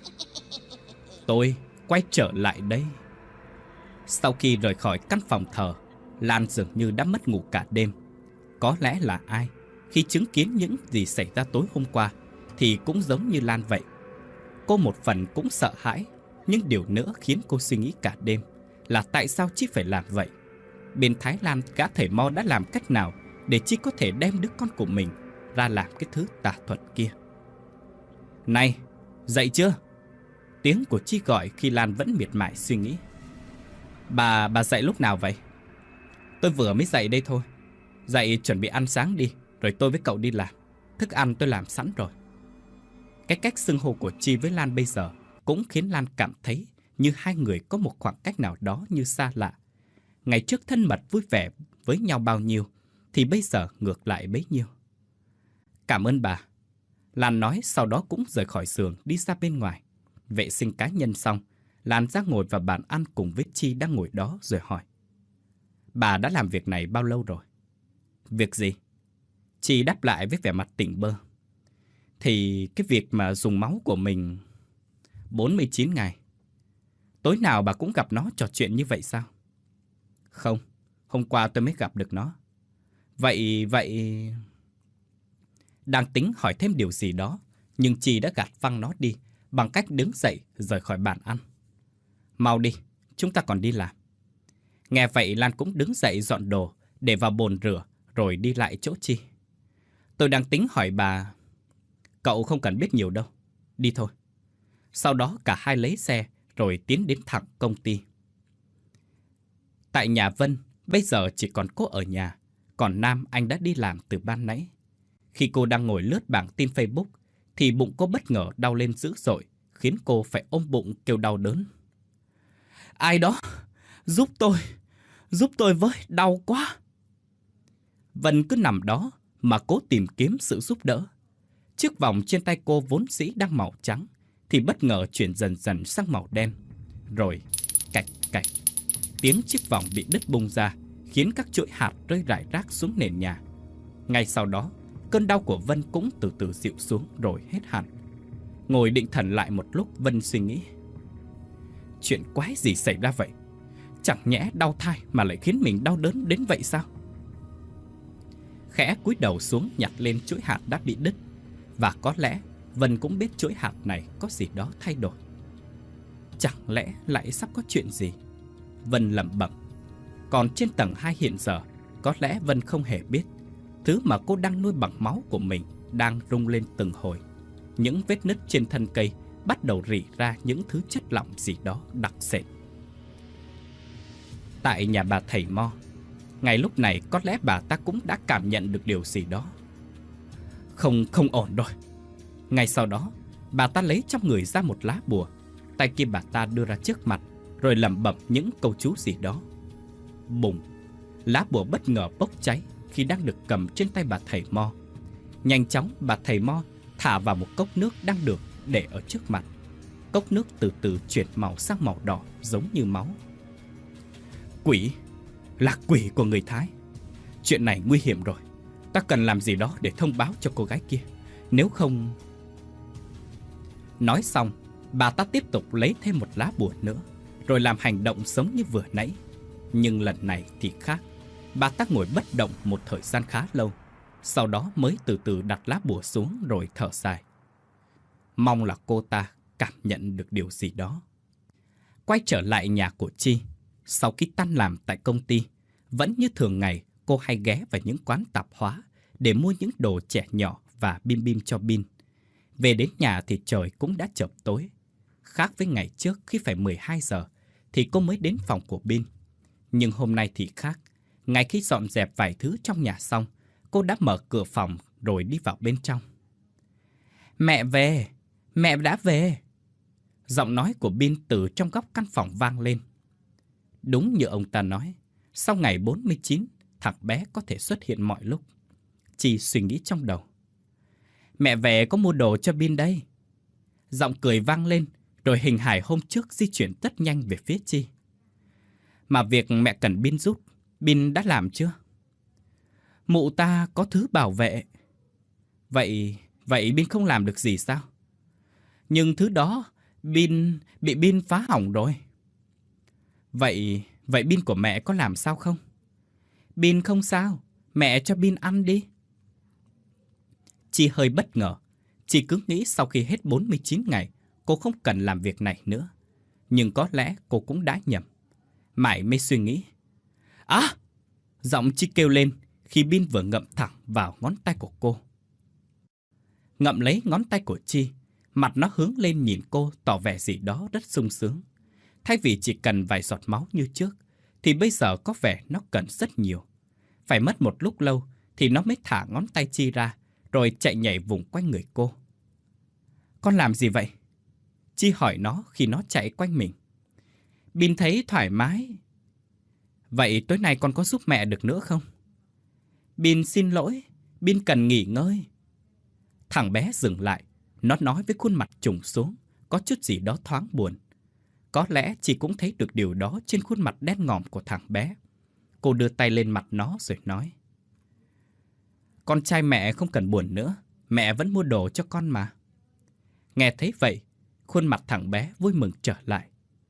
Tôi quay trở lại đây. Sau khi rời khỏi căn phòng thờ, Lan dường như đã mất ngủ cả đêm. Có lẽ là ai, khi chứng kiến những gì xảy ra tối hôm qua, thì cũng giống như Lan vậy. Cô một phần cũng sợ hãi, nhưng điều nữa khiến cô suy nghĩ cả đêm là tại sao Chi phải làm vậy. Bên Thái Lan, gã thầy Mo đã làm cách nào để Chi có thể đem đứa con của mình ra làm cái thứ tà thuật kia. Này, dậy chưa? Tiếng của Chi gọi khi Lan vẫn miệt mài suy nghĩ. Bà, bà dậy lúc nào vậy? Tôi vừa mới dậy đây thôi. Dậy chuẩn bị ăn sáng đi, rồi tôi với cậu đi làm. Thức ăn tôi làm sẵn rồi. Cái cách xưng hô của Chi với Lan bây giờ cũng khiến Lan cảm thấy như hai người có một khoảng cách nào đó như xa lạ. Ngày trước thân mật vui vẻ với nhau bao nhiêu, thì bây giờ ngược lại bấy nhiêu. Cảm ơn bà, Lan nói, sau đó cũng rời khỏi giường đi ra bên ngoài. Vệ sinh cá nhân xong, Lan ra ngồi vào bàn ăn cùng với Chi đang ngồi đó rồi hỏi: Bà đã làm việc này bao lâu rồi? Việc gì? Chi đáp lại với vẻ mặt tỉnh bơ. Thì cái việc mà dùng máu của mình bốn mươi chín ngày. Tối nào bà cũng gặp nó trò chuyện như vậy sao? Không, hôm qua tôi mới gặp được nó. Vậy, vậy... Đang tính hỏi thêm điều gì đó, nhưng Chi đã gạt phăng nó đi bằng cách đứng dậy rời khỏi bàn ăn. Mau đi, chúng ta còn đi làm. Nghe vậy Lan cũng đứng dậy dọn đồ để vào bồn rửa rồi đi lại chỗ Chi. Tôi đang tính hỏi bà... Cậu không cần biết nhiều đâu, đi thôi. Sau đó cả hai lấy xe rồi tiến đến thẳng công ty. Tại nhà Vân, bây giờ chỉ còn cô ở nhà, còn Nam anh đã đi làm từ ban nãy. Khi cô đang ngồi lướt bảng tin Facebook, thì bụng cô bất ngờ đau lên dữ dội, khiến cô phải ôm bụng kêu đau đớn. Ai đó, giúp tôi, giúp tôi với, đau quá. Vân cứ nằm đó mà cố tìm kiếm sự giúp đỡ. Chiếc vòng trên tay cô vốn dĩ đang màu trắng, thì bất ngờ chuyển dần dần sang màu đen. Rồi, cạch cạch, tiếng chiếc vòng bị đứt bung ra, khiến các chuỗi hạt rơi rải rác xuống nền nhà. Ngay sau đó, cơn đau của Vân cũng từ từ dịu xuống rồi hết hẳn. Ngồi định thần lại một lúc, Vân suy nghĩ. Chuyện quái gì xảy ra vậy? Chẳng nhẽ đau thai mà lại khiến mình đau đớn đến vậy sao? Khẽ cúi đầu xuống nhặt lên chuỗi hạt đã bị đứt. Và có lẽ Vân cũng biết chuỗi hạt này có gì đó thay đổi. Chẳng lẽ lại sắp có chuyện gì? Vân lẩm bẩm. Còn trên tầng hai hiện giờ, có lẽ Vân không hề biết thứ mà cô đang nuôi bằng máu của mình đang rung lên từng hồi. Những vết nứt trên thân cây bắt đầu rỉ ra những thứ chất lỏng gì đó đặc sệt. Tại nhà bà thầy Mo, ngay lúc này có lẽ bà ta cũng đã cảm nhận được điều gì đó. Không, không ổn rồi. Ngay sau đó, bà ta lấy trong người ra một lá bùa. Tay kia bà ta đưa ra trước mặt, rồi lẩm bẩm những câu chú gì đó. Bùng! Lá bùa bất ngờ bốc cháy khi đang được cầm trên tay bà thầy Mo. Nhanh chóng bà thầy Mo thả vào một cốc nước đang được để ở trước mặt. Cốc nước từ từ chuyển màu sang màu đỏ giống như máu. Quỷ! Là quỷ của người Thái. Chuyện này nguy hiểm rồi. Ta cần làm gì đó để thông báo cho cô gái kia. Nếu không... Nói xong, bà ta tiếp tục lấy thêm một lá bùa nữa, rồi làm hành động giống như vừa nãy. Nhưng lần này thì khác. Bà ta ngồi bất động một thời gian khá lâu, sau đó mới từ từ đặt lá bùa xuống rồi thở dài. Mong là cô ta cảm nhận được điều gì đó. Quay trở lại nhà của Chi. Sau khi tan làm tại công ty, vẫn như thường ngày, cô hay ghé vào những quán tạp hóa để mua những đồ trẻ nhỏ và bim bim cho Bin. Về đến nhà thì trời cũng đã chập tối. Khác với ngày trước khi phải mười hai giờ thì cô mới đến phòng của Bin. Nhưng hôm nay thì khác. Ngay khi dọn dẹp vài thứ trong nhà xong, cô đã mở cửa phòng rồi đi vào bên trong. Mẹ về! Mẹ đã về! Giọng nói của Bin từ trong góc căn phòng vang lên. Đúng như ông ta nói, sau ngày bốn mươi chín, thằng bé có thể xuất hiện mọi lúc. Chi suy nghĩ trong đầu. Mẹ về có mua đồ cho Bin đây. Giọng cười vang lên, rồi hình hài hôm trước di chuyển rất nhanh về phía Chi. Mà việc mẹ cần Bin giúp, Bin đã làm chưa? Mụ ta có thứ bảo vệ. Vậy, vậy Bin không làm được gì sao? Nhưng thứ đó, Bin bị Bin phá hỏng rồi. Vậy, vậy Bin của mẹ có làm sao không? Bin không sao, mẹ cho Bin ăn đi. Chi hơi bất ngờ. Chi cứ nghĩ sau khi hết bốn mươi chín ngày, cô không cần làm việc này nữa. Nhưng có lẽ cô cũng đã nhầm. Mãi mới suy nghĩ. À! Giọng Chi kêu lên khi Bin vừa ngậm thẳng vào ngón tay của cô. Ngậm lấy ngón tay của Chi, mặt nó hướng lên nhìn cô tỏ vẻ gì đó rất sung sướng. Thay vì chỉ cần vài giọt máu như trước, thì bây giờ có vẻ nó cần rất nhiều. Phải mất một lúc lâu thì nó mới thả ngón tay Chi ra, rồi chạy nhảy vùng quanh người cô. Con làm gì vậy? Chi hỏi nó khi nó chạy quanh mình. Bin thấy thoải mái. Vậy tối nay con có giúp mẹ được nữa không? Bin xin lỗi, Bin cần nghỉ ngơi. Thằng bé dừng lại, nó nói với khuôn mặt trùng xuống, có chút gì đó thoáng buồn. Có lẽ Chi cũng thấy được điều đó trên khuôn mặt đen ngòm của thằng bé. Cô đưa tay lên mặt nó rồi nói. Con trai mẹ không cần buồn nữa, mẹ vẫn mua đồ cho con mà. Nghe thấy vậy, khuôn mặt thằng bé vui mừng trở lại.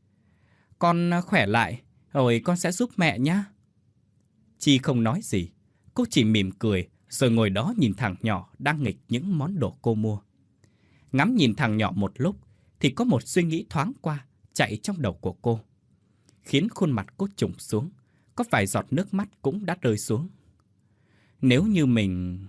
Con khỏe lại, rồi con sẽ giúp mẹ nhé. Chi không nói gì, cô chỉ mỉm cười rồi ngồi đó nhìn thằng nhỏ đang nghịch những món đồ cô mua. Ngắm nhìn thằng nhỏ một lúc thì có một suy nghĩ thoáng qua chạy trong đầu của cô, khiến khuôn mặt cô trùng xuống, có vài giọt nước mắt cũng đã rơi xuống. Nếu như mình...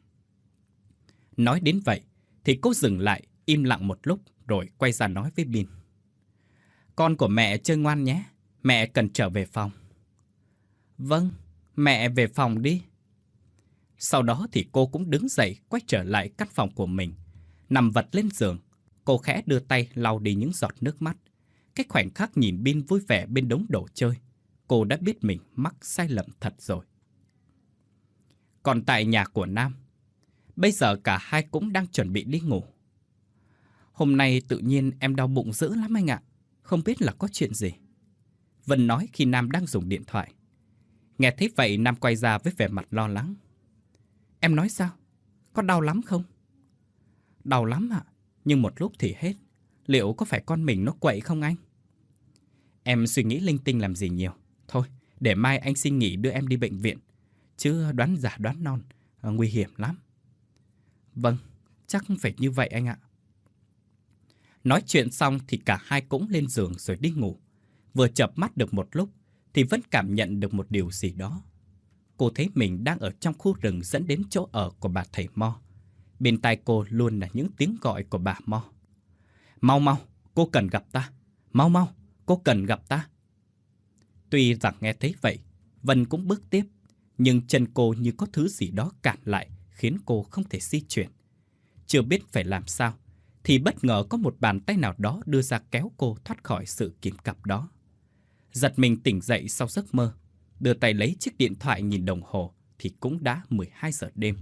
Nói đến vậy thì cô dừng lại, im lặng một lúc rồi quay ra nói với Bin. Con của mẹ chơi ngoan nhé, mẹ cần trở về phòng. Vâng, mẹ về phòng đi. Sau đó thì cô cũng đứng dậy quay trở lại căn phòng của mình. Nằm vật lên giường, cô khẽ đưa tay lau đi những giọt nước mắt. Cái khoảnh khắc nhìn Bin vui vẻ bên đống đồ chơi, cô đã biết mình mắc sai lầm thật rồi. Còn tại nhà của Nam, bây giờ cả hai cũng đang chuẩn bị đi ngủ. Hôm nay tự nhiên em đau bụng dữ lắm anh ạ, không biết là có chuyện gì. Vân nói khi Nam đang dùng điện thoại. Nghe thấy vậy Nam quay ra với vẻ mặt lo lắng. Em nói sao? Có đau lắm không? Đau lắm ạ, nhưng một lúc thì hết. Liệu có phải con mình nó quậy không anh? Em suy nghĩ linh tinh làm gì nhiều. Thôi, để mai anh xin nghỉ đưa em đi bệnh viện. Chứ đoán giả đoán non, nguy hiểm lắm. Vâng, chắc phải như vậy anh ạ. Nói chuyện xong thì cả hai cũng lên giường rồi đi ngủ. Vừa chợp mắt được một lúc thì vẫn cảm nhận được một điều gì đó. Cô thấy mình đang ở trong khu rừng dẫn đến chỗ ở của bà thầy Mo. Bên tai cô luôn là những tiếng gọi của bà Mo. Mau mau, cô cần gặp ta. Mau mau, cô cần gặp ta. Tuy rằng nghe thấy vậy, Vân cũng bước tiếp. Nhưng chân cô như có thứ gì đó cản lại, khiến cô không thể di chuyển. Chưa biết phải làm sao, thì bất ngờ có một bàn tay nào đó đưa ra kéo cô thoát khỏi sự kìm cặp đó. Giật mình tỉnh dậy sau giấc mơ, đưa tay lấy chiếc điện thoại nhìn đồng hồ thì cũng đã mười hai giờ đêm.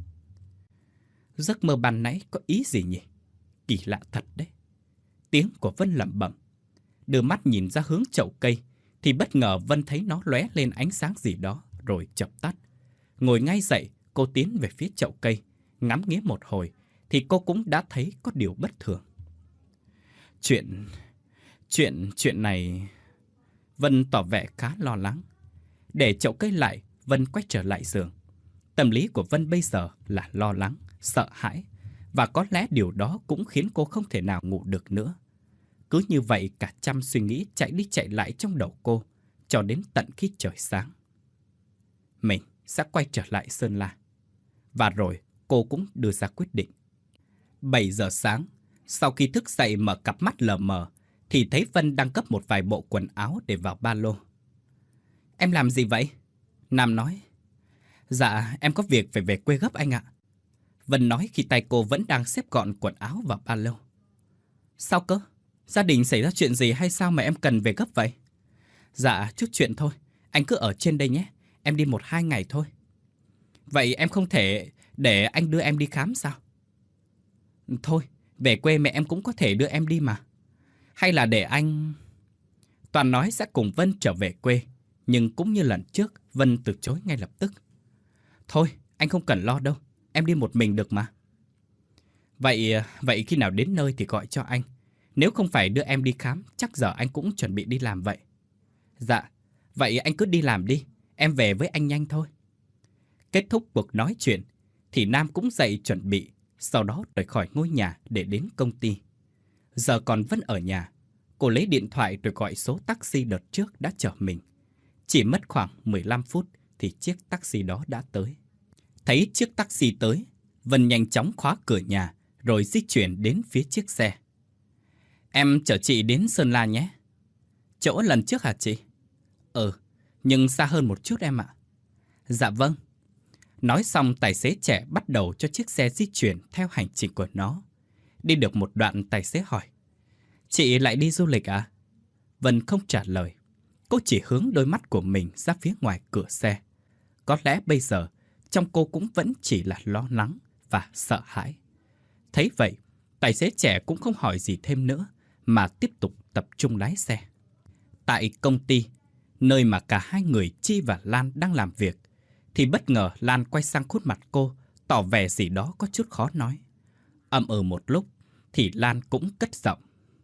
Giấc mơ ban nãy có ý gì nhỉ? Kỳ lạ thật đấy. Tiếng của Vân lẩm bẩm. Đưa mắt nhìn ra hướng chậu cây thì bất ngờ Vân thấy nó lóe lên ánh sáng gì đó rồi chập tắt. Ngồi ngay dậy, cô tiến về phía chậu cây, ngắm nghía một hồi thì cô cũng đã thấy có điều bất thường. Chuyện... Chuyện... Chuyện này... Vân tỏ vẻ khá lo lắng. Để chậu cây lại, Vân quay trở lại giường. Tâm lý của Vân bây giờ là lo lắng, sợ hãi, và có lẽ điều đó cũng khiến cô không thể nào ngủ được nữa. Cứ như vậy cả trăm suy nghĩ chạy đi chạy lại trong đầu cô, cho đến tận khi trời sáng. Mình sẽ quay trở lại Sơn La. Và rồi cô cũng đưa ra quyết định. bảy giờ sáng, sau khi thức dậy mở cặp mắt lờ mờ, thì thấy Vân đang gấp một vài bộ quần áo để vào ba lô. Em làm gì vậy? Nam nói. Dạ, em có việc phải về quê gấp anh ạ. Vân nói khi tay cô vẫn đang xếp gọn quần áo vào ba lô. Sao cơ? Gia đình xảy ra chuyện gì hay sao mà em cần về gấp vậy? Dạ, chút chuyện thôi. Anh cứ ở trên đây nhé. Em đi một hai ngày thôi. Vậy em không thể để anh đưa em đi khám sao? Thôi, về quê mẹ em cũng có thể đưa em đi mà. Hay là để anh... Toàn nói sẽ cùng Vân trở về quê. Nhưng cũng như lần trước, Vân từ chối ngay lập tức. Thôi, anh không cần lo đâu. Em đi một mình được mà. Vậy vậy khi nào đến nơi thì gọi cho anh. Nếu không phải đưa em đi khám, chắc giờ anh cũng chuẩn bị đi làm vậy. Dạ, vậy anh cứ đi làm đi. Em về với anh nhanh thôi. Kết thúc cuộc nói chuyện, thì Nam cũng dậy chuẩn bị, sau đó rời khỏi ngôi nhà để đến công ty. Giờ còn Vân ở nhà, cô lấy điện thoại rồi gọi số taxi đợt trước đã chở mình. Chỉ mất khoảng mười lăm phút thì chiếc taxi đó đã tới. Thấy chiếc taxi tới, Vân nhanh chóng khóa cửa nhà rồi di chuyển đến phía chiếc xe. Em chở chị đến Sơn La nhé. Chỗ lần trước hả chị? Ừ, nhưng xa hơn một chút em ạ. Dạ vâng. Nói xong tài xế trẻ bắt đầu cho chiếc xe di chuyển theo hành trình của nó. Đi được một đoạn tài xế hỏi. Chị lại đi du lịch à? Vân không trả lời. Cô chỉ hướng đôi mắt của mình ra phía ngoài cửa xe. Có lẽ bây giờ trong cô cũng vẫn chỉ là lo lắng và sợ hãi. Thấy vậy, tài xế trẻ cũng không hỏi gì thêm nữa mà tiếp tục tập trung lái xe. Tại công ty, nơi mà cả hai người Chi và Lan đang làm việc, thì bất ngờ Lan quay sang khuôn mặt cô, tỏ vẻ gì đó có chút khó nói. Ậm ừ một lúc, thì Lan cũng cất giọng.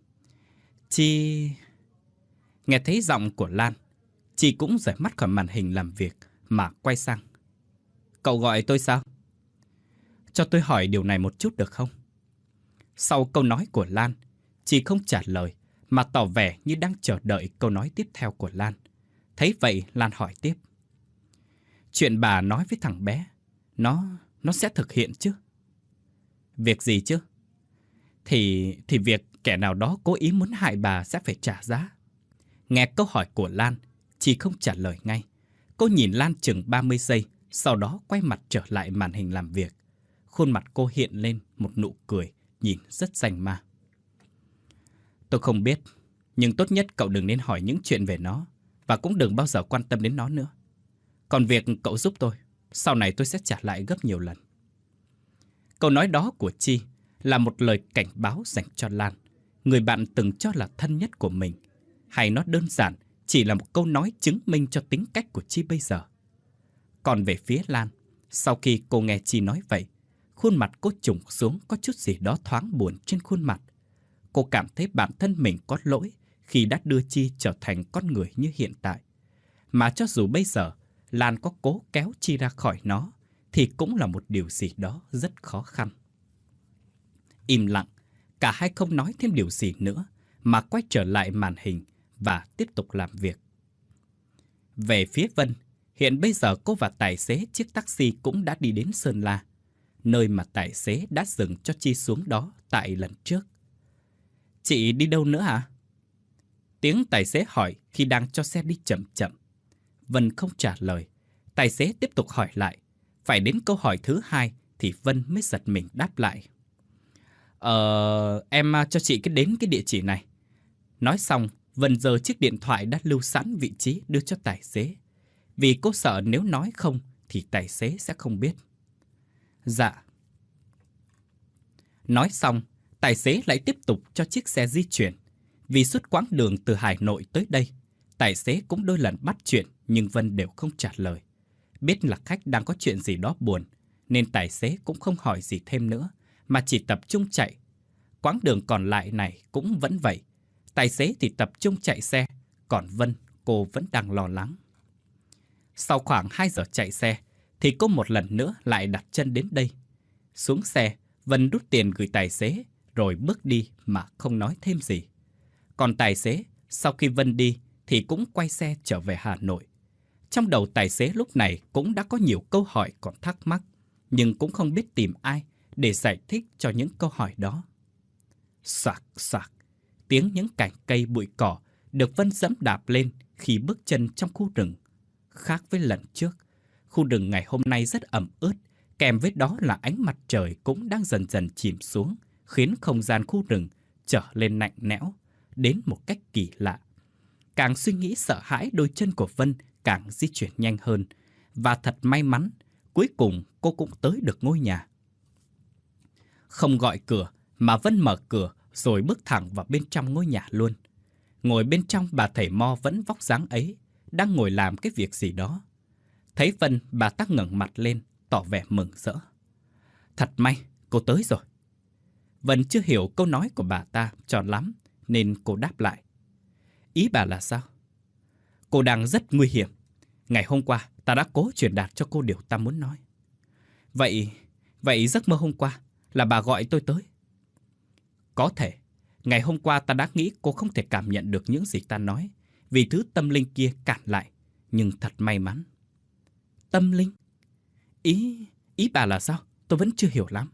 Chi... Nghe thấy giọng của Lan, Chi cũng rời mắt khỏi màn hình làm việc mà quay sang. Cậu gọi tôi sao? Cho tôi hỏi điều này một chút được không? Sau câu nói của Lan, Chi không trả lời mà tỏ vẻ như đang chờ đợi câu nói tiếp theo của Lan. Thấy vậy, Lan hỏi tiếp. Chuyện bà nói với thằng bé, nó nó sẽ thực hiện chứ? Việc gì chứ? Thì thì việc kẻ nào đó cố ý muốn hại bà sẽ phải trả giá. Nghe câu hỏi của Lan, Chi không trả lời ngay. Cô nhìn Lan chừng ba mươi giây, sau đó quay mặt trở lại màn hình làm việc. Khuôn mặt cô hiện lên một nụ cười, nhìn rất danh ma. Tôi không biết, nhưng tốt nhất cậu đừng nên hỏi những chuyện về nó, và cũng đừng bao giờ quan tâm đến nó nữa. Còn việc cậu giúp tôi, sau này tôi sẽ trả lại gấp nhiều lần. Câu nói đó của Chi là một lời cảnh báo dành cho Lan, người bạn từng cho là thân nhất của mình. Hay nó đơn giản chỉ là một câu nói chứng minh cho tính cách của Chi bây giờ. Còn về phía Lan, sau khi cô nghe Chi nói vậy, khuôn mặt cô trùng xuống, có chút gì đó thoáng buồn trên khuôn mặt. Cô cảm thấy bản thân mình có lỗi khi đã đưa Chi trở thành con người như hiện tại. Mà cho dù bây giờ Lan có cố kéo Chi ra khỏi nó, thì cũng là một điều gì đó rất khó khăn. Im lặng, cả hai không nói thêm điều gì nữa, mà quay trở lại màn hình và tiếp tục làm việc. Về phía Vân, hiện bây giờ cô và tài xế chiếc taxi cũng đã đi đến Sơn La, nơi mà tài xế đã dừng cho Chi xuống đó tại lần trước. Chị đi đâu nữa hả? Tiếng tài xế hỏi khi đang cho xe đi chậm chậm. Vân không trả lời. Tài xế tiếp tục hỏi lại. Phải đến câu hỏi thứ hai thì Vân mới giật mình đáp lại. Ờ, em cho chị cái đến cái địa chỉ này. Nói xong, Vân giơ chiếc điện thoại đã lưu sẵn vị trí đưa cho tài xế. Vì cô sợ nếu nói không thì tài xế sẽ không biết. Dạ. Nói xong, tài xế lại tiếp tục cho chiếc xe di chuyển. Vì suốt quãng đường từ Hà Nội tới đây, tài xế cũng đôi lần bắt chuyện nhưng Vân đều không trả lời. Biết là khách đang có chuyện gì đó buồn, nên tài xế cũng không hỏi gì thêm nữa, mà chỉ tập trung chạy. Quãng đường còn lại này cũng vẫn vậy. Tài xế thì tập trung chạy xe, còn Vân, cô vẫn đang lo lắng. Sau khoảng hai giờ chạy xe, thì cô một lần nữa lại đặt chân đến đây. Xuống xe, Vân rút tiền gửi tài xế, rồi bước đi mà không nói thêm gì. Còn tài xế, sau khi Vân đi, thì cũng quay xe trở về Hà Nội. Trong đầu tài xế lúc này cũng đã có nhiều câu hỏi còn thắc mắc, nhưng cũng không biết tìm ai để giải thích cho những câu hỏi đó. Soạc soạc, tiếng những cành cây bụi cỏ được Vân dẫm đạp lên khi bước chân trong khu rừng. Khác với lần trước, khu rừng ngày hôm nay rất ẩm ướt, kèm với đó là ánh mặt trời cũng đang dần dần chìm xuống, khiến không gian khu rừng trở lên lạnh lẽo, đến một cách kỳ lạ. Càng suy nghĩ sợ hãi, đôi chân của Vân càng di chuyển nhanh hơn. Và thật may mắn, cuối cùng cô cũng tới được ngôi nhà. Không gọi cửa, mà Vân mở cửa rồi bước thẳng vào bên trong ngôi nhà luôn. Ngồi bên trong, bà thầy Mo vẫn vóc dáng ấy, đang ngồi làm cái việc gì đó. Thấy Vân, bà ta ngẩng mặt lên, tỏ vẻ mừng rỡ. Thật may, cô tới rồi. Vân chưa hiểu câu nói của bà ta cho lắm, nên cô đáp lại. Ý bà là sao? Cô đang rất nguy hiểm. Ngày hôm qua, ta đã cố truyền đạt cho cô điều ta muốn nói. Vậy, vậy giấc mơ hôm qua là bà gọi tôi tới? Có thể. Ngày hôm qua ta đã nghĩ cô không thể cảm nhận được những gì ta nói, vì thứ tâm linh kia cản lại. Nhưng thật may mắn. Tâm linh? Ý, ý bà là sao? Tôi vẫn chưa hiểu lắm.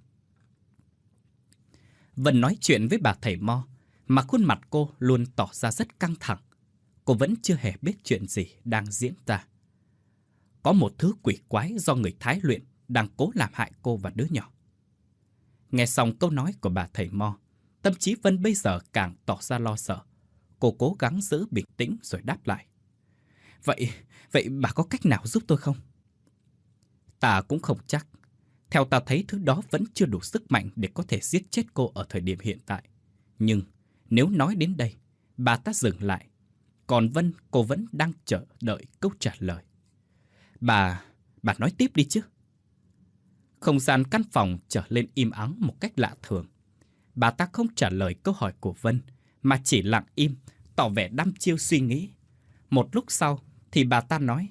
Vân nói chuyện với bà thầy Mo, mà khuôn mặt cô luôn tỏ ra rất căng thẳng. Cô vẫn chưa hề biết chuyện gì đang diễn ra. Có một thứ quỷ quái do người Thái luyện đang cố làm hại cô và đứa nhỏ. Nghe xong câu nói của bà thầy Mo, tâm trí Vân bây giờ càng tỏ ra lo sợ. Cô cố gắng giữ bình tĩnh rồi đáp lại. Vậy, vậy bà có cách nào giúp tôi không? Ta cũng không chắc. Theo ta thấy thứ đó vẫn chưa đủ sức mạnh để có thể giết chết cô ở thời điểm hiện tại. Nhưng nếu nói đến đây, bà ta dừng lại. Còn Vân, cô vẫn đang chờ đợi câu trả lời. Bà, bà nói tiếp đi chứ. Không gian căn phòng trở lên im ắng một cách lạ thường. Bà ta không trả lời câu hỏi của Vân, mà chỉ lặng im, tỏ vẻ đăm chiêu suy nghĩ. Một lúc sau thì bà ta nói.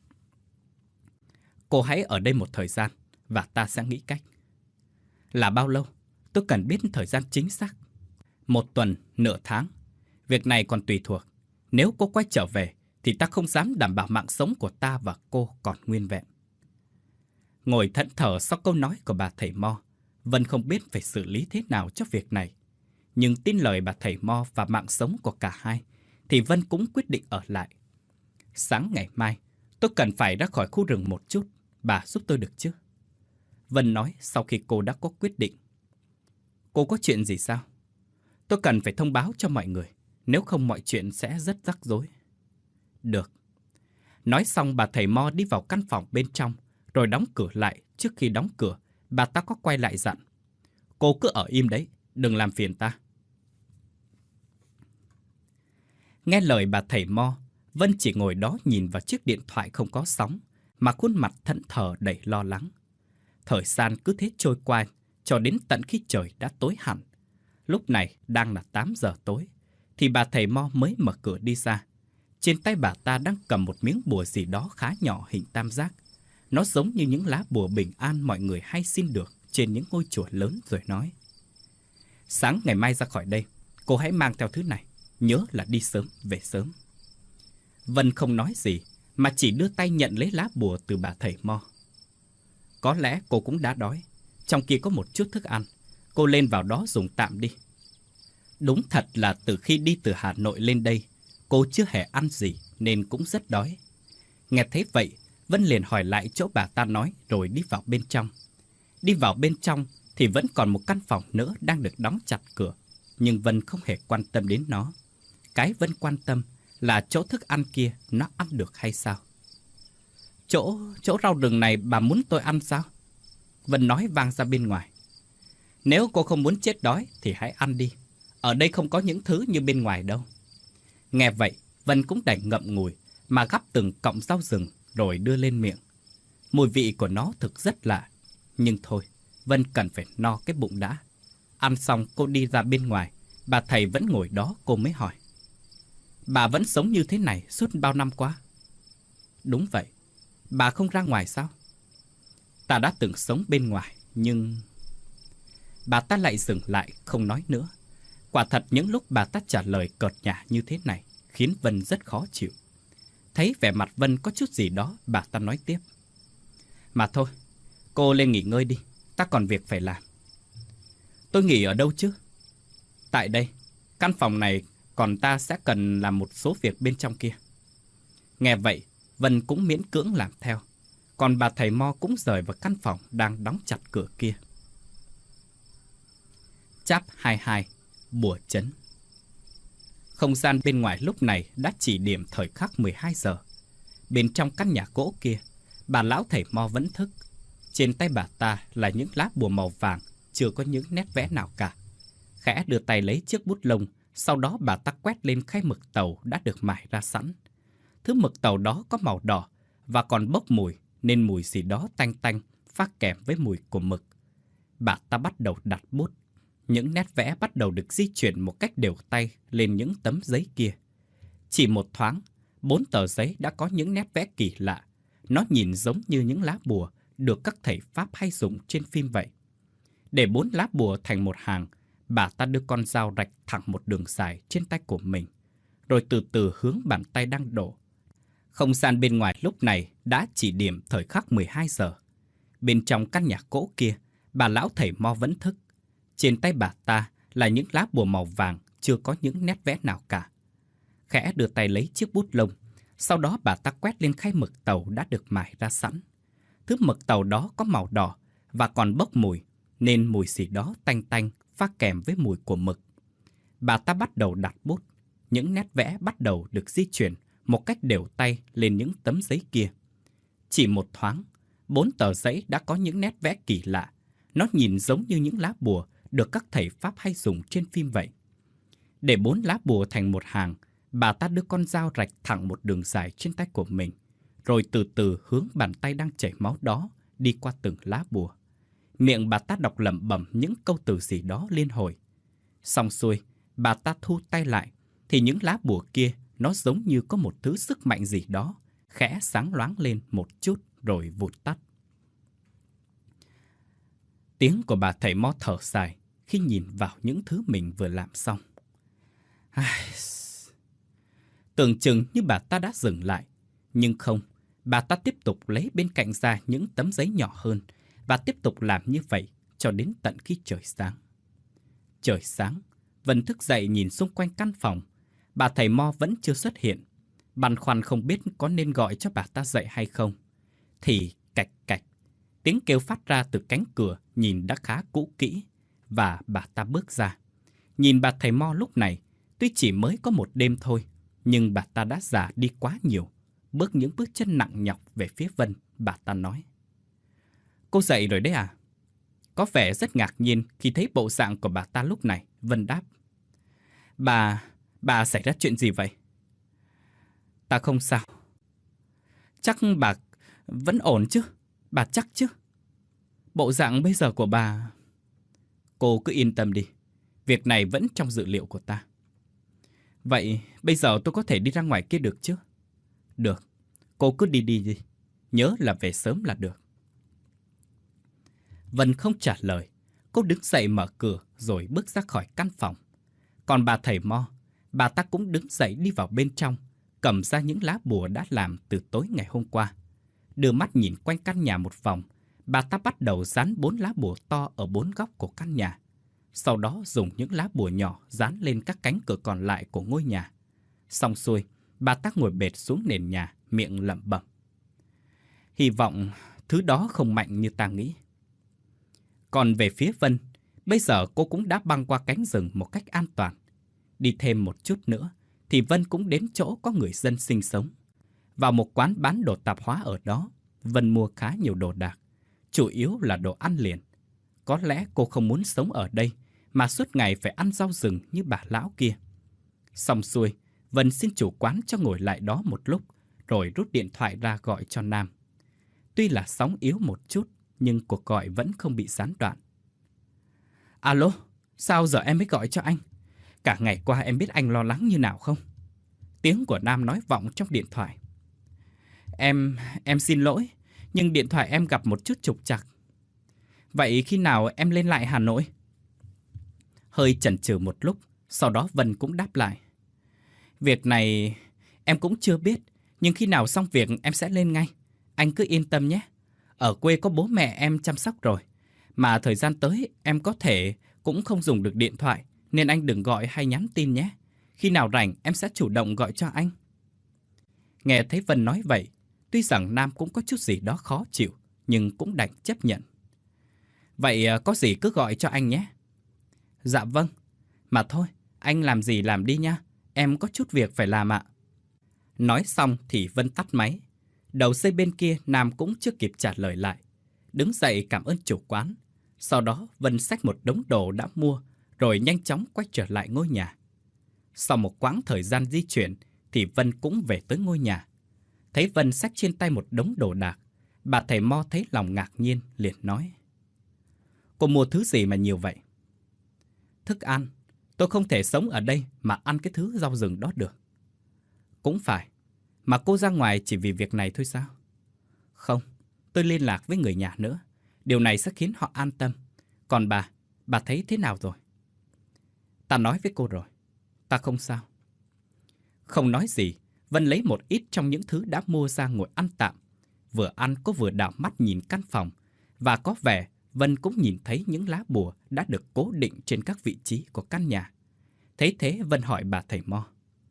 Cô hãy ở đây một thời gian, và ta sẽ nghĩ cách. Là bao lâu? Tôi cần biết thời gian chính xác. Một tuần, nửa tháng. Việc này còn tùy thuộc. Nếu cô quay trở về, thì ta không dám đảm bảo mạng sống của ta và cô còn nguyên vẹn. Ngồi thẫn thờ sau câu nói của bà thầy Mo, Vân không biết phải xử lý thế nào cho việc này. Nhưng tin lời bà thầy Mo và mạng sống của cả hai, thì Vân cũng quyết định ở lại. Sáng ngày mai, tôi cần phải ra khỏi khu rừng một chút. Bà giúp tôi được chứ? Vân nói sau khi cô đã có quyết định. Cô có chuyện gì sao? Tôi cần phải thông báo cho mọi người, nếu không mọi chuyện sẽ rất rắc rối. Được. Nói xong bà thầy Mo đi vào căn phòng bên trong, rồi đóng cửa lại. Trước khi đóng cửa, bà ta có quay lại dặn. Cô cứ ở im đấy, đừng làm phiền ta. Nghe lời bà thầy Mo, Vân chỉ ngồi đó nhìn vào chiếc điện thoại không có sóng, mà khuôn mặt thẫn thờ đầy lo lắng. Thời gian cứ thế trôi qua, cho đến tận khi trời đã tối hẳn. Lúc này đang là tám giờ tối, thì bà thầy Mo mới mở cửa đi ra. Trên tay bà ta đang cầm một miếng bùa gì đó khá nhỏ hình tam giác. Nó giống như những lá bùa bình an mọi người hay xin được trên những ngôi chùa lớn, rồi nói. Sáng ngày mai ra khỏi đây, cô hãy mang theo thứ này. Nhớ là đi sớm, về sớm. Vân không nói gì, mà chỉ đưa tay nhận lấy lá bùa từ bà thầy Mo. Có lẽ cô cũng đã đói. Trong kia có một chút thức ăn, cô lên vào đó dùng tạm đi. Đúng thật là từ khi đi từ Hà Nội lên đây, cô chưa hề ăn gì nên cũng rất đói. Nghe thấy vậy, Vân liền hỏi lại chỗ bà ta nói rồi đi vào bên trong. Đi vào bên trong thì vẫn còn một căn phòng nữa đang được đóng chặt cửa, nhưng Vân không hề quan tâm đến nó. Cái Vân quan tâm là chỗ thức ăn kia nó ăn được hay sao? Chỗ, chỗ rau rừng này bà muốn tôi ăn sao? Vân nói vang ra bên ngoài. Nếu cô không muốn chết đói thì hãy ăn đi. Ở đây không có những thứ như bên ngoài đâu. Nghe vậy, Vân cũng đành ngậm ngùi mà gắp từng cọng rau rừng rồi đưa lên miệng. Mùi vị của nó thực rất lạ. Nhưng thôi, Vân cần phải no cái bụng đã. Ăn xong cô đi ra bên ngoài. Bà thầy vẫn ngồi đó, cô mới hỏi. Bà vẫn sống như thế này suốt bao năm qua? Đúng vậy. Bà không ra ngoài sao? Ta đã từng sống bên ngoài, nhưng... Bà ta lại dừng lại, không nói nữa. Quả thật những lúc bà ta trả lời cợt nhả như thế này khiến Vân rất khó chịu. Thấy vẻ mặt Vân có chút gì đó, bà ta nói tiếp. Mà thôi, cô lên nghỉ ngơi đi, ta còn việc phải làm. Tôi nghỉ ở đâu chứ? Tại đây, căn phòng này, còn ta sẽ cần làm một số việc bên trong kia. Nghe vậy, Vân cũng miễn cưỡng làm theo. Còn bà thầy Mo cũng rời vào căn phòng đang đóng chặt cửa kia. Chap hai mươi hai, Bùa Trấn. Không gian bên ngoài lúc này đã chỉ điểm thời khắc mười hai giờ. Bên trong căn nhà gỗ kia, bà lão thầy Mo vẫn thức. Trên tay bà ta là những lá bùa màu vàng, chưa có những nét vẽ nào cả. Khẽ đưa tay lấy chiếc bút lông, sau đó bà ta quét lên khay mực tàu đã được mài ra sẵn. Thứ mực tàu đó có màu đỏ và còn bốc mùi, nên mùi gì đó tanh tanh, pha kèm với mùi của mực. Bà ta bắt đầu đặt bút. Những nét vẽ bắt đầu được di chuyển một cách đều tay lên những tấm giấy kia. Chỉ một thoáng, bốn tờ giấy đã có những nét vẽ kỳ lạ. Nó nhìn giống như những lá bùa được các thầy Pháp hay dùng trên phim vậy. Để bốn lá bùa thành một hàng, bà ta đưa con dao rạch thẳng một đường dài trên tay của mình, rồi từ từ hướng bàn tay đang đổ. Không gian bên ngoài lúc này đã chỉ điểm thời khắc mười hai giờ. Bên trong căn nhà gỗ kia, bà lão thầy Mo vẫn thức. Trên tay bà ta là những lá bùa màu vàng, chưa có những nét vẽ nào cả. Khẽ đưa tay lấy chiếc bút lông, sau đó bà ta quét lên khay mực tàu đã được mài ra sẵn. Thứ mực tàu đó có màu đỏ và còn bốc mùi, nên mùi gì đó tanh tanh pha kèm với mùi của mực. Bà ta bắt đầu đặt bút. Những nét vẽ bắt đầu được di chuyển một cách đều tay lên những tấm giấy kia. Chỉ một thoáng, bốn tờ giấy đã có những nét vẽ kỳ lạ. Nó nhìn giống như những lá bùa được các thầy Pháp hay dùng trên phim vậy. Để bốn lá bùa thành một hàng, bà ta đưa con dao rạch thẳng một đường dài trên tay của mình, rồi từ từ hướng bàn tay đang chảy máu đó đi qua từng lá bùa. Miệng bà ta đọc lẩm bẩm những câu từ gì đó liên hồi. Xong xuôi, bà ta thu tay lại, thì những lá bùa kia nó giống như có một thứ sức mạnh gì đó, khẽ sáng loáng lên một chút rồi vụt tắt. Tiếng của bà thầy Mo thở dài khi nhìn vào những thứ mình vừa làm xong. Ai... Tưởng chừng như bà ta đã dừng lại, nhưng không, bà ta tiếp tục lấy bên cạnh ra những tấm giấy nhỏ hơn và tiếp tục làm như vậy cho đến tận khi trời sáng. Trời sáng, Vân thức dậy nhìn xung quanh căn phòng. Bà thầy Mo vẫn chưa xuất hiện. Băn khoăn không biết có nên gọi cho bà ta dậy hay không. Thì cạch cạch, tiếng kêu phát ra từ cánh cửa nhìn đã khá cũ kỹ, và bà ta bước ra. Nhìn bà thầy Mo lúc này, tuy chỉ mới có một đêm thôi, nhưng bà ta đã già đi quá nhiều. Bước những bước chân nặng nhọc về phía Vân, bà ta nói. Cô dậy rồi đấy à? Có vẻ rất ngạc nhiên khi thấy bộ dạng của bà ta lúc này. Vân đáp. Bà, bà xảy ra chuyện gì vậy? Ta không sao. Chắc bà vẫn ổn chứ? Bà chắc chứ? Bộ dạng bây giờ của bà... Cô cứ yên tâm đi. Việc này vẫn trong dự liệu của ta. Vậy bây giờ tôi có thể đi ra ngoài kia được chứ? Được. Cô cứ đi đi đi. Nhớ là về sớm là được. Vân không trả lời. Cô đứng dậy mở cửa rồi bước ra khỏi căn phòng. Còn bà thầy Mo, bà ta cũng đứng dậy đi vào bên trong, cầm ra những lá bùa đã làm từ tối ngày hôm qua. Đưa mắt nhìn quanh căn nhà một vòng, bà ta bắt đầu dán bốn lá bùa to ở bốn góc của căn nhà. Sau đó dùng những lá bùa nhỏ dán lên các cánh cửa còn lại của ngôi nhà. Xong xuôi, bà ta ngồi bệt xuống nền nhà, miệng lẩm bẩm. Hy vọng thứ đó không mạnh như ta nghĩ. Còn về phía Vân, bây giờ cô cũng đã băng qua cánh rừng một cách an toàn. Đi thêm một chút nữa thì Vân cũng đến chỗ có người dân sinh sống. Vào một quán bán đồ tạp hóa ở đó, Vân mua khá nhiều đồ đạc, chủ yếu là đồ ăn liền. Có lẽ cô không muốn sống ở đây mà suốt ngày phải ăn rau rừng như bà lão kia. Xong xuôi, Vân xin chủ quán cho ngồi lại đó một lúc, rồi rút điện thoại ra gọi cho Nam. Tuy là sóng yếu một chút, nhưng cuộc gọi vẫn không bị gián đoạn. Alo, sao giờ em mới gọi cho anh? Cả ngày qua em biết anh lo lắng như nào không? Tiếng của Nam nói vọng trong điện thoại. Em, em xin lỗi, nhưng điện thoại em gặp một chút trục trặc. Vậy khi nào em lên lại Hà Nội? Hơi chần chừ một lúc, sau đó Vân cũng đáp lại. Việc này em cũng chưa biết, nhưng khi nào xong việc em sẽ lên ngay. Anh cứ yên tâm nhé. Ở quê có bố mẹ em chăm sóc rồi. Mà thời gian tới em có thể cũng không dùng được điện thoại, nên anh đừng gọi hay nhắn tin nhé. Khi nào rảnh em sẽ chủ động gọi cho anh. Nghe thấy Vân nói vậy, tuy rằng Nam cũng có chút gì đó khó chịu, nhưng cũng đành chấp nhận. Vậy có gì cứ gọi cho anh nhé. Dạ vâng. Mà thôi, anh làm gì làm đi nha. Em có chút việc phải làm ạ. Nói xong thì Vân tắt máy. Đầu dây bên kia Nam cũng chưa kịp trả lời lại. Đứng dậy cảm ơn chủ quán. Sau đó Vân xách một đống đồ đã mua, rồi nhanh chóng quay trở lại ngôi nhà. Sau một quãng thời gian di chuyển thì Vân cũng về tới ngôi nhà. Thấy Vân xách trên tay một đống đồ đạc, bà thầy Mo thấy lòng ngạc nhiên liền nói. Cô mua thứ gì mà nhiều vậy? Thức ăn. Tôi không thể sống ở đây mà ăn cái thứ rau rừng đó được. Cũng phải. Mà cô ra ngoài chỉ vì việc này thôi sao? Không, tôi liên lạc với người nhà nữa. Điều này sẽ khiến họ an tâm. Còn bà, bà thấy thế nào rồi? Ta nói với cô rồi. Ta không sao. Không nói gì, Vân lấy một ít trong những thứ đã mua ra ngồi ăn tạm. Vừa ăn có vừa đảo mắt nhìn căn phòng. Và có vẻ Vân cũng nhìn thấy những lá bùa đã được cố định trên các vị trí của căn nhà. Thấy thế Vân hỏi bà thầy Mo.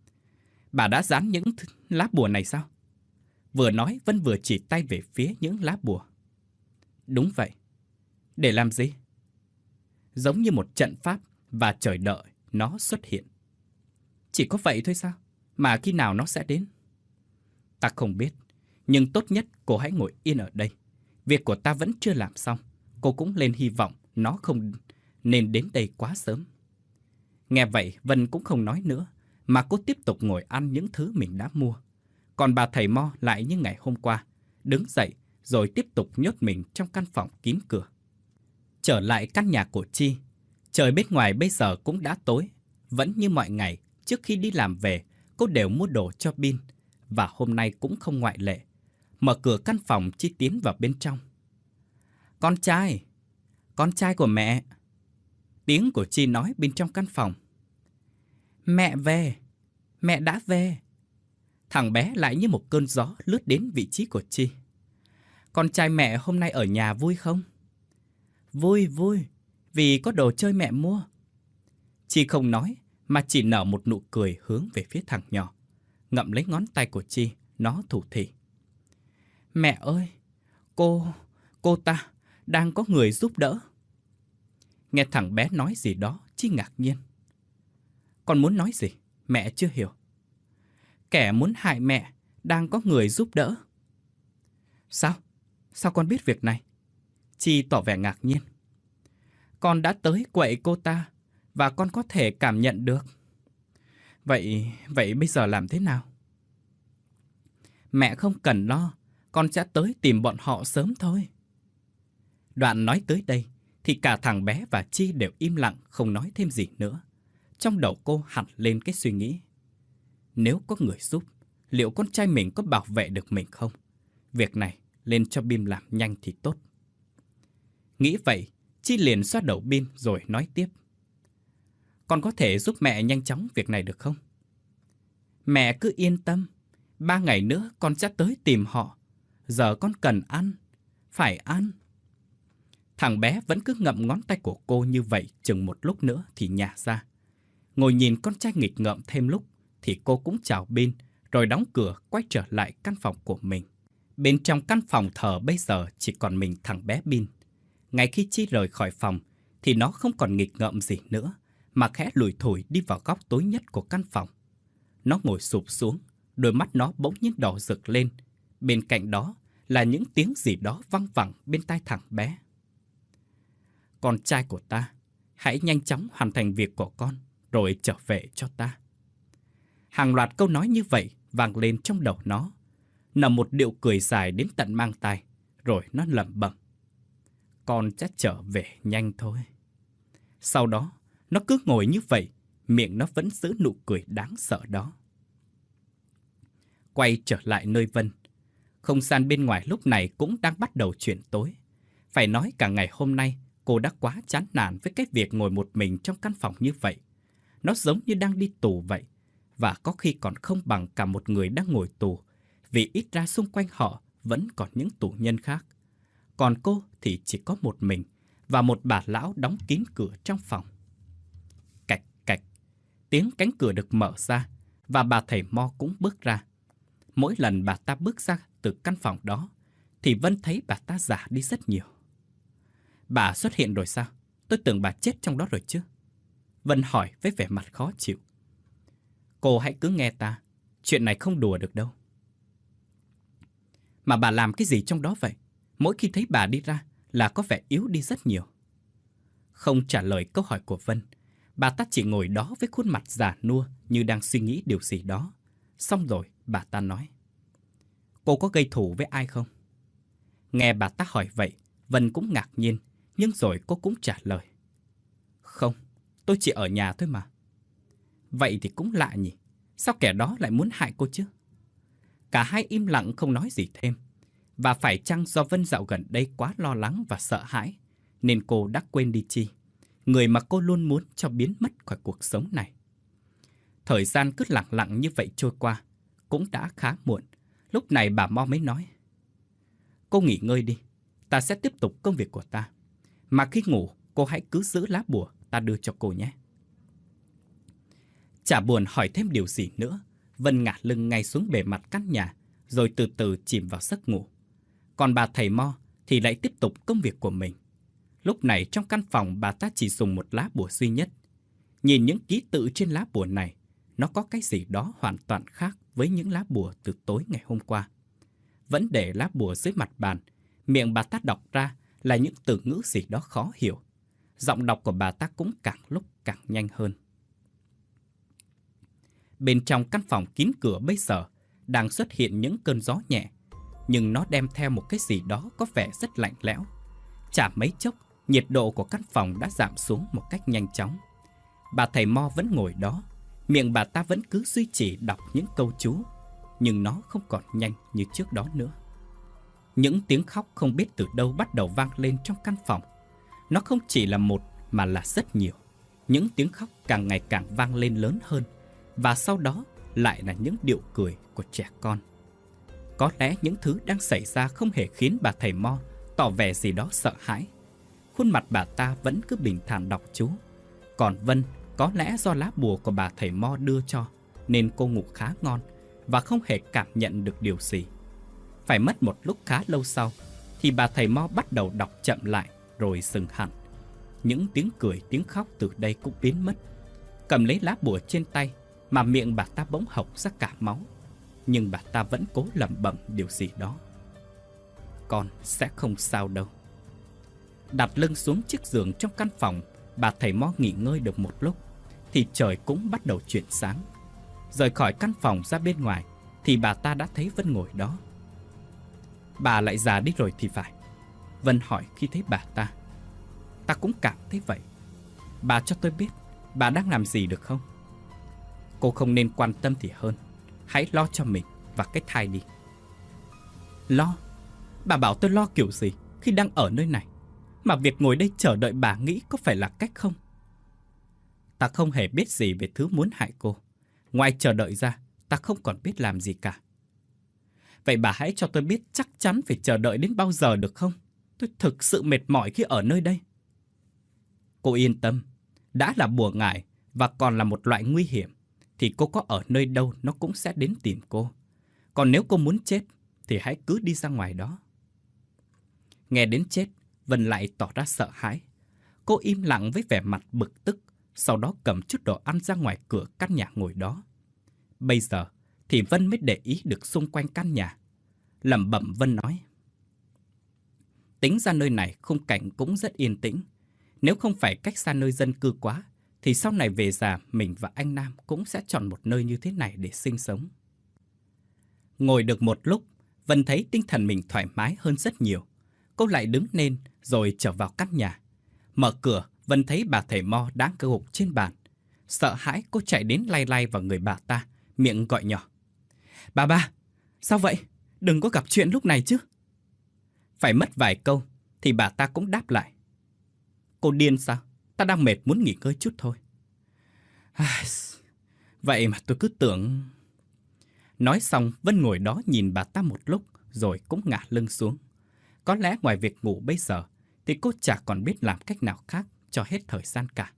Bà đã dán những lá bùa này sao? Vừa nói Vân vừa chỉ tay về phía những lá bùa. Đúng vậy. Để làm gì? Giống như một trận pháp và chờ đợi nó xuất hiện. Chỉ có vậy thôi sao? Mà khi nào nó sẽ đến? Ta không biết. Nhưng tốt nhất cô hãy ngồi yên ở đây. Việc của ta vẫn chưa làm xong. Cô cũng lên hy vọng nó không nên đến đây quá sớm. Nghe vậy Vân cũng không nói nữa, mà cô tiếp tục ngồi ăn những thứ mình đã mua. Còn bà thầy Mo lại như ngày hôm qua, đứng dậy rồi tiếp tục nhốt mình trong căn phòng kín cửa. Trở lại căn nhà của Chi, trời bên ngoài bây giờ cũng đã tối. Vẫn như mọi ngày, trước khi đi làm về, cô đều mua đồ cho Bin, và hôm nay cũng không ngoại lệ. Mở cửa căn phòng, Chi tiến vào bên trong. Con trai, con trai của mẹ. Tiếng của Chi nói bên trong căn phòng. Mẹ về, mẹ đã về. Thằng bé lại như một cơn gió lướt đến vị trí của Chi. Con trai mẹ hôm nay ở nhà vui không? Vui vui, vì có đồ chơi mẹ mua. Chi không nói, mà chỉ nở một nụ cười hướng về phía thằng nhỏ. Ngậm lấy ngón tay của Chi, nó thủ thỉ. Mẹ ơi, cô, cô ta đang có người giúp đỡ. Nghe thằng bé nói gì đó, Chi ngạc nhiên. Con muốn nói gì? Mẹ chưa hiểu. Kẻ muốn hại mẹ đang có người giúp đỡ. Sao? Sao con biết việc này? Chi tỏ vẻ ngạc nhiên. Con đã tới quậy cô ta và con có thể cảm nhận được. Vậy, vậy bây giờ làm thế nào? Mẹ không cần lo, con sẽ tới tìm bọn họ sớm thôi. Đoạn nói tới đây thì cả thằng bé và Chi đều im lặng không nói thêm gì nữa. Trong đầu cô hẳn lên cái suy nghĩ. Nếu có người giúp, liệu con trai mình có bảo vệ được mình không? Việc này lên cho Bin làm nhanh thì tốt. Nghĩ vậy, Chi liền xoa đầu Bin rồi nói tiếp. Con có thể giúp mẹ nhanh chóng việc này được không? Mẹ cứ yên tâm, ba ngày nữa con sẽ tới tìm họ. Giờ con cần ăn, phải ăn. Thằng bé vẫn cứ ngậm ngón tay của cô như vậy chừng một lúc nữa thì nhả ra. Ngồi nhìn con trai nghịch ngợm thêm lúc thì cô cũng chào Bin rồi đóng cửa quay trở lại căn phòng của mình. Bên trong căn phòng thờ bây giờ chỉ còn mình thằng bé Bin. Ngay khi Chi rời khỏi phòng thì nó không còn nghịch ngợm gì nữa, mà khẽ lủi thủi đi vào góc tối nhất của căn phòng. Nó ngồi sụp xuống, đôi mắt nó bỗng nhiên đỏ rực lên. Bên cạnh đó là những tiếng gì đó văng vẳng bên tai thằng bé. Con trai của ta, hãy nhanh chóng hoàn thành việc của con, rồi trở về cho ta. Hàng loạt câu nói như vậy vang lên trong đầu nó, nở một điệu cười dài đến tận mang tai, rồi nó lẩm bẩm: con sẽ trở về nhanh thôi. Sau đó, nó cứ ngồi như vậy, miệng nó vẫn giữ nụ cười đáng sợ đó. Quay trở lại nơi Vân, không gian bên ngoài lúc này cũng đang bắt đầu chuyển tối. Phải nói cả ngày hôm nay, cô đã quá chán nản với cái việc ngồi một mình trong căn phòng như vậy. Nó giống như đang đi tù vậy, và có khi còn không bằng cả một người đang ngồi tù, vì ít ra xung quanh họ vẫn còn những tù nhân khác. Còn cô thì chỉ có một mình, và một bà lão đóng kín cửa trong phòng. Cạch cạch, tiếng cánh cửa được mở ra, và bà thầy Mo cũng bước ra. Mỗi lần bà ta bước ra từ căn phòng đó, thì Vân thấy bà ta già đi rất nhiều. Bà xuất hiện rồi sao? Tôi tưởng bà chết trong đó rồi chứ. Vân hỏi với vẻ mặt khó chịu. Cô hãy cứ nghe ta, chuyện này không đùa được đâu. Mà bà làm cái gì trong đó vậy? Mỗi khi thấy bà đi ra là có vẻ yếu đi rất nhiều. Không trả lời câu hỏi của Vân, bà ta chỉ ngồi đó với khuôn mặt già nua như đang suy nghĩ điều gì đó. Xong rồi bà ta nói: Cô có gây thù với ai không? Nghe bà ta hỏi vậy, Vân cũng ngạc nhiên, nhưng rồi cô cũng trả lời: Không, tôi chỉ ở nhà thôi mà. Vậy thì cũng lạ nhỉ, sao kẻ đó lại muốn hại cô chứ? Cả hai im lặng không nói gì thêm. Và phải chăng do Vân dạo gần đây quá lo lắng và sợ hãi, nên cô đã quên đi Chi, người mà cô luôn muốn cho biến mất khỏi cuộc sống này. Thời gian cứ lặng lặng như vậy trôi qua, cũng đã khá muộn. Lúc này bà Mo mới nói: Cô nghỉ ngơi đi, ta sẽ tiếp tục công việc của ta. Mà khi ngủ, cô hãy cứ giữ lá bùa ta đưa cho cô nhé. Chả buồn hỏi thêm điều gì nữa, Vân ngả lưng ngay xuống bề mặt căn nhà, rồi từ từ chìm vào giấc ngủ. Còn bà thầy Mo thì lại tiếp tục công việc của mình. Lúc này trong căn phòng bà ta chỉ dùng một lá bùa duy nhất. Nhìn những ký tự trên lá bùa này, nó có cái gì đó hoàn toàn khác với những lá bùa từ tối ngày hôm qua. Vẫn để lá bùa dưới mặt bàn, miệng bà ta đọc ra là những từ ngữ gì đó khó hiểu. Giọng đọc của bà ta cũng càng lúc càng nhanh hơn. Bên trong căn phòng kín cửa bây giờ đang xuất hiện những cơn gió nhẹ, nhưng nó đem theo một cái gì đó có vẻ rất lạnh lẽo. Chả mấy chốc, nhiệt độ của căn phòng đã giảm xuống một cách nhanh chóng. Bà thầy Mo vẫn ngồi đó, miệng bà ta vẫn cứ duy trì đọc những câu chú, nhưng nó không còn nhanh như trước đó nữa. Những tiếng khóc không biết từ đâu bắt đầu vang lên trong căn phòng. Nó không chỉ là một mà là rất nhiều. Những tiếng khóc càng ngày càng vang lên lớn hơn, và sau đó lại là những điệu cười của trẻ con. Có lẽ những thứ đang xảy ra không hề khiến bà thầy Mo tỏ vẻ gì đó sợ hãi. Khuôn mặt bà ta vẫn cứ bình thản đọc chú. Còn Vân, có lẽ do lá bùa của bà thầy Mo đưa cho, nên cô ngủ khá ngon và không hề cảm nhận được điều gì. Phải mất một lúc khá lâu sau thì bà thầy Mo bắt đầu đọc chậm lại rồi dừng hẳn. Những tiếng cười, tiếng khóc từ đây cũng biến mất. Cầm lấy lá bùa trên tay mà miệng bà ta bỗng hộc ra cả máu. Nhưng bà ta vẫn cố lẩm bẩm điều gì đó. Con sẽ không sao đâu. Đặt lưng xuống chiếc giường trong căn phòng, bà thầy Mo nghỉ ngơi được một lúc thì trời cũng bắt đầu chuyển sáng. Rời khỏi căn phòng ra bên ngoài thì bà ta đã thấy Vân ngồi đó. Bà lại già đi rồi thì phải, Vân hỏi khi thấy bà ta. Ta cũng cảm thấy vậy. Bà cho tôi biết bà đang làm gì được không? Cô không nên quan tâm thì hơn. Hãy lo cho mình và cái thai đi. Lo? Bà bảo tôi lo kiểu gì khi đang ở nơi này? Mà việc ngồi đây chờ đợi bà nghĩ có phải là cách không? Ta không hề biết gì về thứ muốn hại cô. Ngoài chờ đợi ra, ta không còn biết làm gì cả. Vậy bà hãy cho tôi biết chắc chắn phải chờ đợi đến bao giờ được không? Tôi thực sự mệt mỏi khi ở nơi đây. Cô yên tâm, đã là bùa ngải và còn là một loại nguy hiểm, thì cô có ở nơi đâu nó cũng sẽ đến tìm cô. Còn nếu cô muốn chết thì hãy cứ đi ra ngoài đó. Nghe đến chết, Vân lại tỏ ra sợ hãi. Cô im lặng với vẻ mặt bực tức, sau đó cầm chút đồ ăn ra ngoài cửa căn nhà ngồi đó. Bây giờ thì Vân mới để ý được xung quanh căn nhà. Lẩm bẩm Vân nói: tính ra nơi này khung cảnh cũng rất yên tĩnh. Nếu không phải cách xa nơi dân cư quá, thì sau này về già mình và anh Nam cũng sẽ chọn một nơi như thế này để sinh sống. Ngồi được một lúc, Vân thấy tinh thần mình thoải mái hơn rất nhiều. Cô lại đứng lên rồi trở vào căn nhà. Mở cửa, Vân thấy bà thầy Mo đang cơ gục trên bàn. Sợ hãi, cô chạy đến lay lay vào người bà ta, miệng gọi nhỏ: Bà ba, sao vậy? Đừng có gặp chuyện lúc này chứ. Phải mất vài câu thì bà ta cũng đáp lại: Cô điên sao? Ta đang mệt muốn nghỉ ngơi chút thôi. Vậy mà tôi cứ tưởng... Nói xong, Vân ngồi đó nhìn bà ta một lúc rồi cũng ngả lưng xuống. Có lẽ ngoài việc ngủ bây giờ thì cô chả còn biết làm cách nào khác cho hết thời gian cả.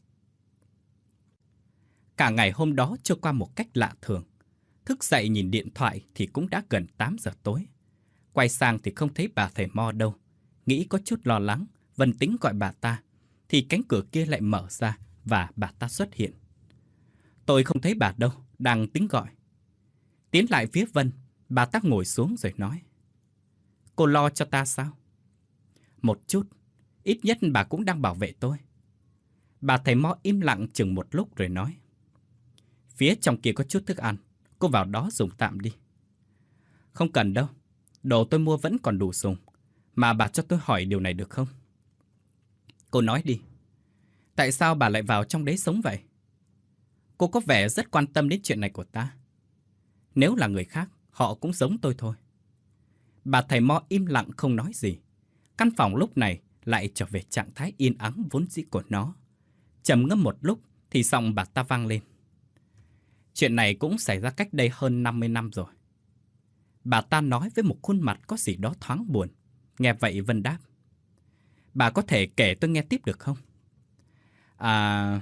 Cả ngày hôm đó trôi qua một cách lạ thường. Thức dậy nhìn điện thoại thì cũng đã gần tám giờ tối. Quay sang thì không thấy bà thầy Mo đâu. Nghĩ có chút lo lắng, Vân tính gọi bà ta, thì cánh cửa kia lại mở ra và bà ta xuất hiện. Tôi không thấy bà đâu, đang tính gọi. Tiến lại phía Vân, bà ta ngồi xuống rồi nói: Cô lo cho ta sao? Một chút, ít nhất bà cũng đang bảo vệ tôi. Bà thầy Mo im lặng chừng một lúc rồi nói: Phía trong kia có chút thức ăn, cô vào đó dùng tạm đi. Không cần đâu, đồ tôi mua vẫn còn đủ dùng. Mà bà cho tôi hỏi điều này được không? Cô nói đi. Tại sao bà lại vào trong đấy sống vậy? Cô có vẻ rất quan tâm đến chuyện này của ta. Nếu là người khác, họ cũng giống tôi thôi. Bà thầy Mo im lặng không nói gì. Căn phòng lúc này lại trở về trạng thái yên ắng vốn dĩ của nó. Trầm ngâm một lúc thì giọng bà ta vang lên: Chuyện này cũng xảy ra cách đây hơn năm mươi năm rồi. Bà ta nói với một khuôn mặt có gì đó thoáng buồn. Nghe vậy Vân đáp: Bà có thể kể tôi nghe tiếp được không? À...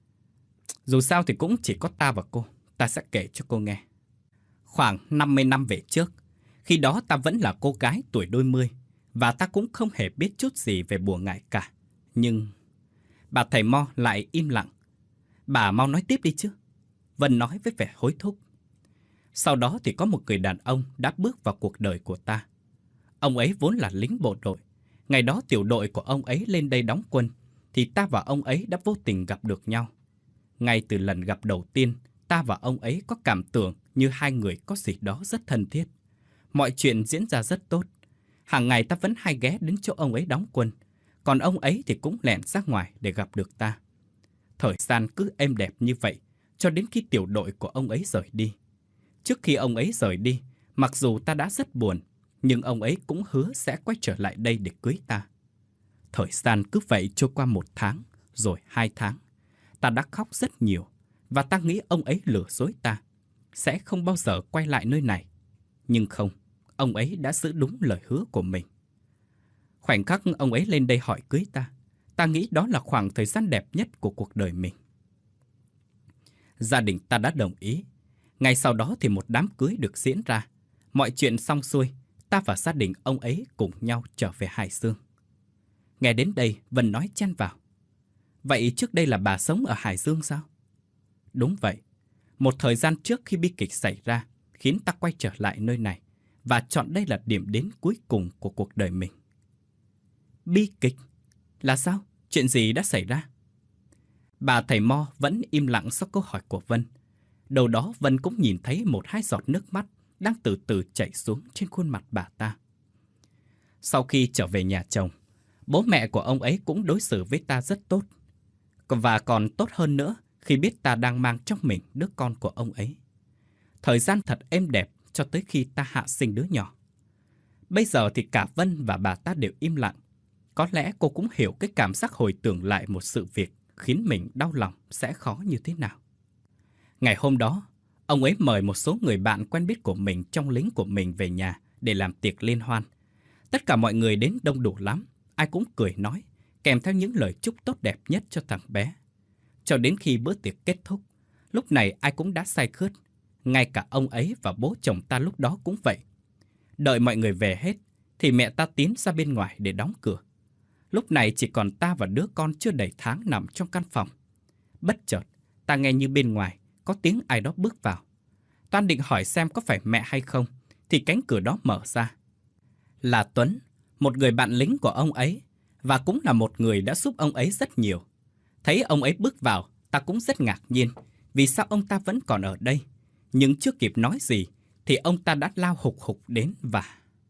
Dù sao thì cũng chỉ có ta và cô. Ta sẽ kể cho cô nghe. Khoảng năm mươi năm về trước, khi đó ta vẫn là cô gái tuổi đôi mươi, và ta cũng không hề biết chút gì về bùa ngải cả. Nhưng... Bà thầy Mo lại im lặng. Bà mau nói tiếp đi chứ. Vân nói với vẻ hối thúc. Sau đó thì có một người đàn ông đã bước vào cuộc đời của ta. Ông ấy vốn là lính bộ đội. Ngày đó tiểu đội của ông ấy lên đây đóng quân, thì ta và ông ấy đã vô tình gặp được nhau. Ngay từ lần gặp đầu tiên, ta và ông ấy có cảm tưởng như hai người có gì đó rất thân thiết. Mọi chuyện diễn ra rất tốt. Hàng ngày ta vẫn hay ghé đến chỗ ông ấy đóng quân, còn ông ấy thì cũng lẻn ra ngoài để gặp được ta. Thời gian cứ êm đẹp như vậy, cho đến khi tiểu đội của ông ấy rời đi. Trước khi ông ấy rời đi, mặc dù ta đã rất buồn, nhưng ông ấy cũng hứa sẽ quay trở lại đây để cưới ta. Thời gian cứ vậy trôi qua một tháng, rồi hai tháng. Ta đã khóc rất nhiều, và ta nghĩ ông ấy lừa dối ta, sẽ không bao giờ quay lại nơi này. Nhưng không, ông ấy đã giữ đúng lời hứa của mình. Khoảnh khắc ông ấy lên đây hỏi cưới ta, ta nghĩ đó là khoảng thời gian đẹp nhất của cuộc đời mình. Gia đình ta đã đồng ý. Ngay sau đó thì một đám cưới được diễn ra. Mọi chuyện xong xuôi, ta và gia đình ông ấy cùng nhau trở về Hải Dương. Nghe đến đây, Vân nói chen vào: Vậy trước đây là bà sống ở Hải Dương sao? Đúng vậy. Một thời gian trước khi bi kịch xảy ra, khiến ta quay trở lại nơi này và chọn đây là điểm đến cuối cùng của cuộc đời mình. Bi kịch? Là sao? Chuyện gì đã xảy ra? Bà thầy Mo vẫn im lặng sau câu hỏi của Vân. Đầu đó Vân cũng nhìn thấy một hai giọt nước mắt đang từ từ chảy xuống trên khuôn mặt bà ta. Sau khi trở về nhà chồng, bố mẹ của ông ấy cũng đối xử với ta rất tốt. Và còn tốt hơn nữa khi biết ta đang mang trong mình đứa con của ông ấy. Thời gian thật êm đẹp cho tới khi ta hạ sinh đứa nhỏ. Bây giờ thì cả Vân và bà ta đều im lặng. Có lẽ cô cũng hiểu cái cảm giác hồi tưởng lại một sự việc khiến mình đau lòng sẽ khó như thế nào. Ngày hôm đó, ông ấy mời một số người bạn quen biết của mình trong lính của mình về nhà để làm tiệc liên hoan. Tất cả mọi người đến đông đủ lắm, ai cũng cười nói, kèm theo những lời chúc tốt đẹp nhất cho thằng bé. Cho đến khi bữa tiệc kết thúc, lúc này ai cũng đã say khướt. Ngay cả ông ấy và bố chồng ta lúc đó cũng vậy. Đợi mọi người về hết, thì mẹ ta tiến ra bên ngoài để đóng cửa. Lúc này chỉ còn ta và đứa con chưa đầy tháng nằm trong căn phòng. Bất chợt, ta nghe như bên ngoài có tiếng ai đó bước vào. Toan định hỏi xem có phải mẹ hay không, thì cánh cửa đó mở ra. Là Tuấn, một người bạn lính của ông ấy, và cũng là một người đã giúp ông ấy rất nhiều. Thấy ông ấy bước vào, ta cũng rất ngạc nhiên, vì sao ông ta vẫn còn ở đây. Nhưng chưa kịp nói gì, thì ông ta đã lao hục hục đến và...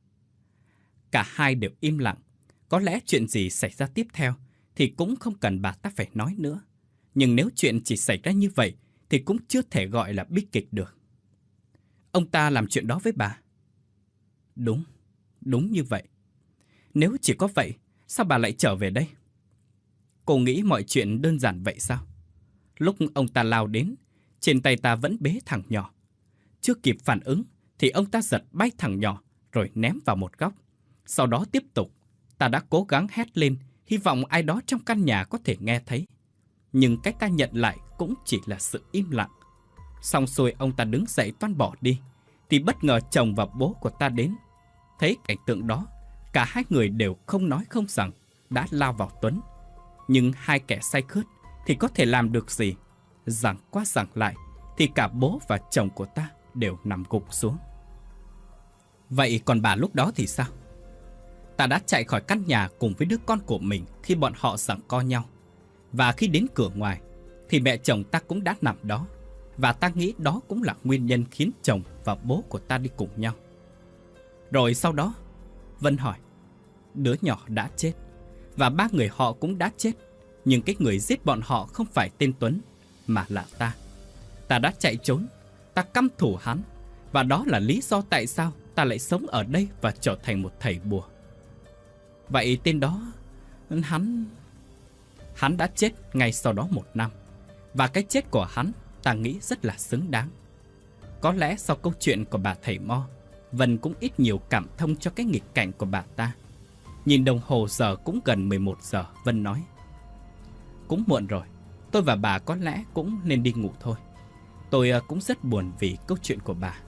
Cả hai đều im lặng. Có lẽ chuyện gì xảy ra tiếp theo thì cũng không cần bà ta phải nói nữa. Nhưng nếu chuyện chỉ xảy ra như vậy thì cũng chưa thể gọi là bi kịch được. Ông ta làm chuyện đó với bà? Đúng, đúng như vậy. Nếu chỉ có vậy, sao bà lại trở về đây? Cô nghĩ mọi chuyện đơn giản vậy sao? Lúc ông ta lao đến, trên tay ta vẫn bế thằng nhỏ. Chưa kịp phản ứng thì ông ta giật bay thằng nhỏ rồi ném vào một góc. Sau đó tiếp tục, ta đã cố gắng hét lên, hy vọng ai đó trong căn nhà có thể nghe thấy. Nhưng cách ta nhận lại cũng chỉ là sự im lặng. Xong xuôi ông ta đứng dậy toan bỏ đi, thì bất ngờ chồng và bố của ta đến. Thấy cảnh tượng đó, cả hai người đều không nói không rằng đã lao vào Tuấn. Nhưng hai kẻ say khướt thì có thể làm được gì? Giằng qua giằng lại thì cả bố và chồng của ta đều nằm gục xuống. Vậy còn bà lúc đó thì sao? Ta đã chạy khỏi căn nhà cùng với đứa con của mình khi bọn họ giằng co nhau. Và khi đến cửa ngoài thì mẹ chồng ta cũng đã nằm đó. Và ta nghĩ đó cũng là nguyên nhân khiến chồng và bố của ta đi cùng nhau. Rồi sau đó, Vân hỏi, đứa nhỏ đã chết và ba người họ cũng đã chết. Nhưng cái người giết bọn họ không phải tên Tuấn, mà là ta. Ta đã chạy trốn, ta căm thù hắn. Và đó là lý do tại sao ta lại sống ở đây và trở thành một thầy bùa. Vậy tên đó, hắn... Hắn đã chết ngay sau đó một năm. Và cái chết của hắn ta nghĩ rất là xứng đáng. Có lẽ sau câu chuyện của bà thầy Mo, Vân cũng ít nhiều cảm thông cho cái nghịch cảnh của bà ta. Nhìn đồng hồ giờ cũng gần mười một giờ, Vân nói, cũng muộn rồi, tôi và bà có lẽ cũng nên đi ngủ thôi. Tôi cũng rất buồn vì câu chuyện của bà.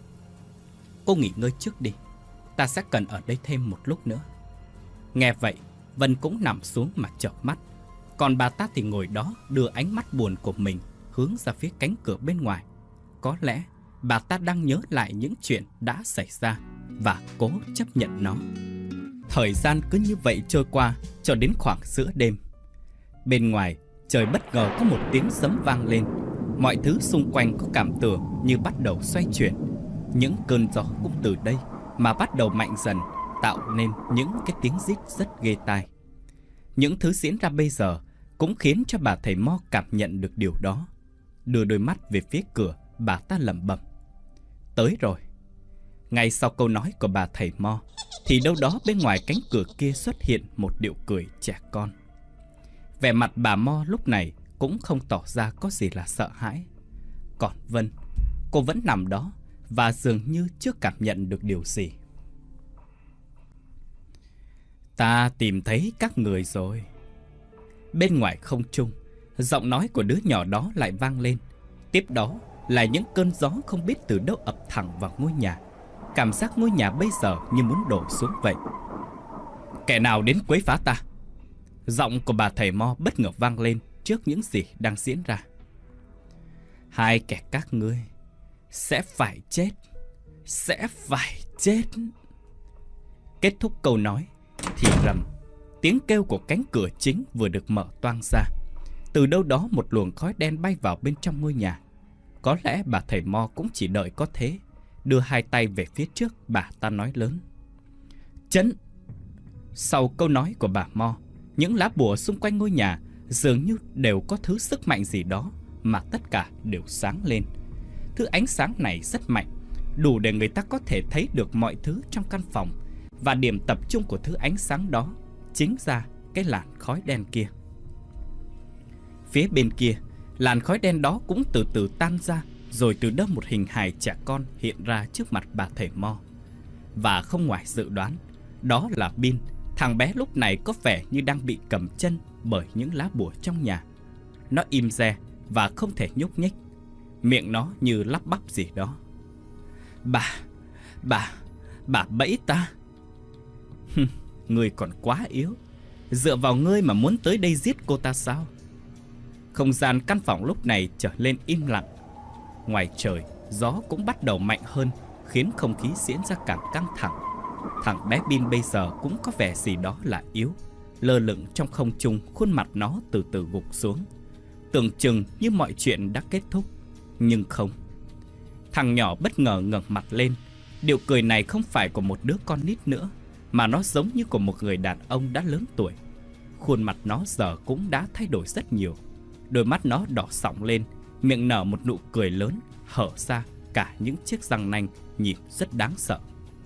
Cô nghỉ ngơi trước đi, ta sẽ cần ở đây thêm một lúc nữa. Nghe vậy, Vân cũng nằm xuống mà chợp mắt. Còn bà ta thì ngồi đó đưa ánh mắt buồn của mình hướng ra phía cánh cửa bên ngoài. Có lẽ bà ta đang nhớ lại những chuyện đã xảy ra và cố chấp nhận nó. Thời gian cứ như vậy trôi qua cho đến khoảng giữa đêm. Bên ngoài, trời bất ngờ có một tiếng sấm vang lên. Mọi thứ xung quanh có cảm tưởng như bắt đầu xoay chuyển. Những cơn gió cũng từ đây mà bắt đầu mạnh dần, tạo nên những cái tiếng rít rất ghê tai. Những thứ diễn ra bây giờ cũng khiến cho bà thầy Mo cảm nhận được điều đó. Đưa đôi mắt về phía cửa, bà ta lẩm bẩm, tới rồi. Ngay sau câu nói của bà thầy Mo thì đâu đó bên ngoài cánh cửa kia xuất hiện một điệu cười trẻ con. Vẻ mặt bà Mo lúc này cũng không tỏ ra có gì là sợ hãi. Còn Vân, cô vẫn nằm đó và dường như chưa cảm nhận được điều gì. Ta tìm thấy các người rồi. Bên ngoài không trung, giọng nói của đứa nhỏ đó lại vang lên. Tiếp đó là những cơn gió không biết từ đâu ập thẳng vào ngôi nhà. Cảm giác ngôi nhà bây giờ như muốn đổ xuống vậy. Kẻ nào đến quấy phá ta? Giọng của bà thầy Mo bất ngờ vang lên trước những gì đang diễn ra. Hai kẻ các ngươi sẽ phải chết, sẽ phải chết. Kết thúc câu nói thì rầm, tiếng kêu của cánh cửa chính vừa được mở toang ra. Từ đâu đó một luồng khói đen bay vào bên trong ngôi nhà. Có lẽ bà thầy Mo cũng chỉ đợi có thế. Đưa hai tay về phía trước, bà ta nói lớn, chấn. Sau câu nói của bà Mo, những lá bùa xung quanh ngôi nhà dường như đều có thứ sức mạnh gì đó mà tất cả đều sáng lên. Thứ ánh sáng này rất mạnh, đủ để người ta có thể thấy được mọi thứ trong căn phòng. Và điểm tập trung của thứ ánh sáng đó chính ra cái làn khói đen kia. Phía bên kia, làn khói đen đó cũng từ từ tan ra, rồi từ đâu một hình hài trẻ con hiện ra trước mặt bà thầy Mo. Và không ngoài dự đoán, đó là Bin. Thằng bé lúc này có vẻ như đang bị cầm chân bởi những lá bùa trong nhà. Nó im re và không thể nhúc nhích. Miệng nó như lắp bắp gì đó. Bà, bà, bà bẫy ta. Người còn quá yếu. Dựa vào ngươi mà muốn tới đây giết cô ta sao? Không gian căn phòng lúc này trở lên im lặng. Ngoài trời, gió cũng bắt đầu mạnh hơn, khiến không khí diễn ra càng căng thẳng. Thằng bé Bin bây giờ cũng có vẻ gì đó là yếu, lơ lửng trong không trung, khuôn mặt nó từ từ gục xuống. Tưởng chừng như mọi chuyện đã kết thúc, nhưng không. Thằng nhỏ bất ngờ ngẩng mặt lên. Điệu cười này không phải của một đứa con nít nữa, mà nó giống như của một người đàn ông đã lớn tuổi. Khuôn mặt nó giờ cũng đã thay đổi rất nhiều. Đôi mắt nó đỏ sọng lên, miệng nở một nụ cười lớn, hở ra cả những chiếc răng nanh nhìn rất đáng sợ.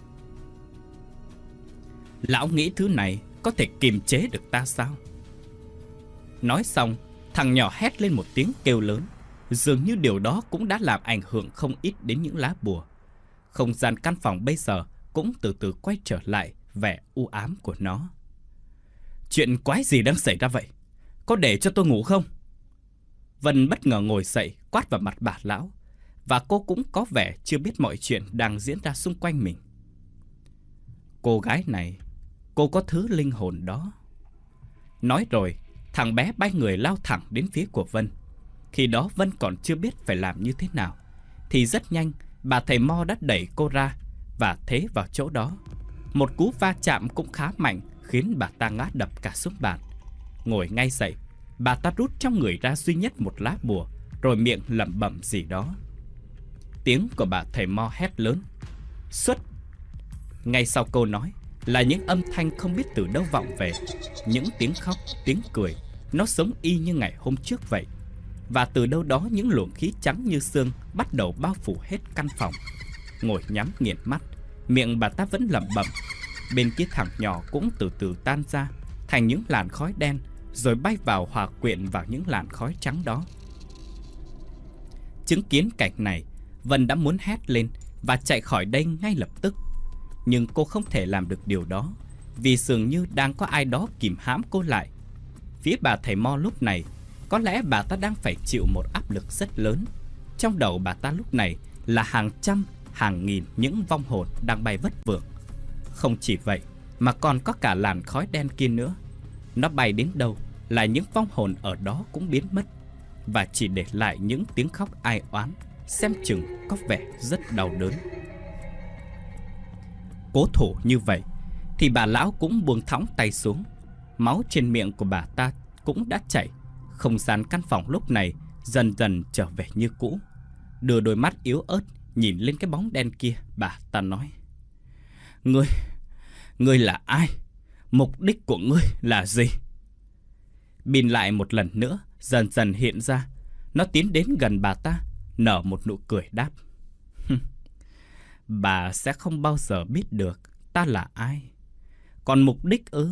Lão nghĩ thứ này có thể kiềm chế được ta sao? Nói xong, thằng nhỏ hét lên một tiếng kêu lớn. Dường như điều đó cũng đã làm ảnh hưởng không ít đến những lá bùa. Không gian căn phòng bây giờ cũng từ từ quay trở lại vẻ u ám của nó. Chuyện quái gì đang xảy ra vậy? Có để cho tôi ngủ không? Vân bất ngờ ngồi dậy, quát vào mặt bà lão. Và cô cũng có vẻ chưa biết mọi chuyện đang diễn ra xung quanh mình. Cô gái này, cô có thứ linh hồn đó. Nói rồi, thằng bé bay người lao thẳng đến phía của Vân. Khi đó Vân còn chưa biết phải làm như thế nào, thì rất nhanh bà thầy Mo đã đẩy cô ra và thế vào chỗ đó. Một cú va chạm cũng khá mạnh, khiến bà ta ngã đập cả xuống bàn. Ngồi ngay dậy, bà ta rút trong người ra duy nhất một lá bùa, rồi miệng lẩm bẩm gì đó. Tiếng của bà thầy Mo hét lớn: "Xuất!" Ngay sau câu nói là những âm thanh không biết từ đâu vọng về. Những tiếng khóc, tiếng cười, nó giống y như ngày hôm trước vậy. Và từ đâu đó những luồng khí trắng như sương bắt đầu bao phủ hết căn phòng. Ngồi nhắm nghiền mắt, miệng bà ta vẫn lẩm bẩm. Bên kia thằng nhỏ cũng từ từ tan ra thành những làn khói đen, rồi bay vào hòa quyện vào những làn khói trắng đó. Chứng kiến cảnh này, Vân đã muốn hét lên và chạy khỏi đây ngay lập tức. Nhưng cô không thể làm được điều đó, vì dường như đang có ai đó kìm hãm cô lại. Phía bà thầy Mo lúc này, có lẽ bà ta đang phải chịu một áp lực rất lớn. Trong đầu bà ta lúc này là hàng trăm, hàng nghìn những vong hồn đang bay vất vưởng. Không chỉ vậy, mà còn có cả làn khói đen kia nữa. Nó bay đến đâu là những vong hồn ở đó cũng biến mất, và chỉ để lại những tiếng khóc ai oán, xem chừng có vẻ rất đau đớn. Cố thủ như vậy thì bà lão cũng buông thõng tay xuống. Máu trên miệng của bà ta cũng đã chảy. Không gian căn phòng lúc này dần dần trở về như cũ. Đưa đôi mắt yếu ớt nhìn lên cái bóng đen kia, bà ta nói: Ngươi, ngươi là ai? Mục đích của ngươi là gì? Bin lại một lần nữa dần dần hiện ra. Nó tiến đến gần bà ta, nở một nụ cười đáp: Bà sẽ không bao giờ biết được ta là ai. Còn mục đích ư?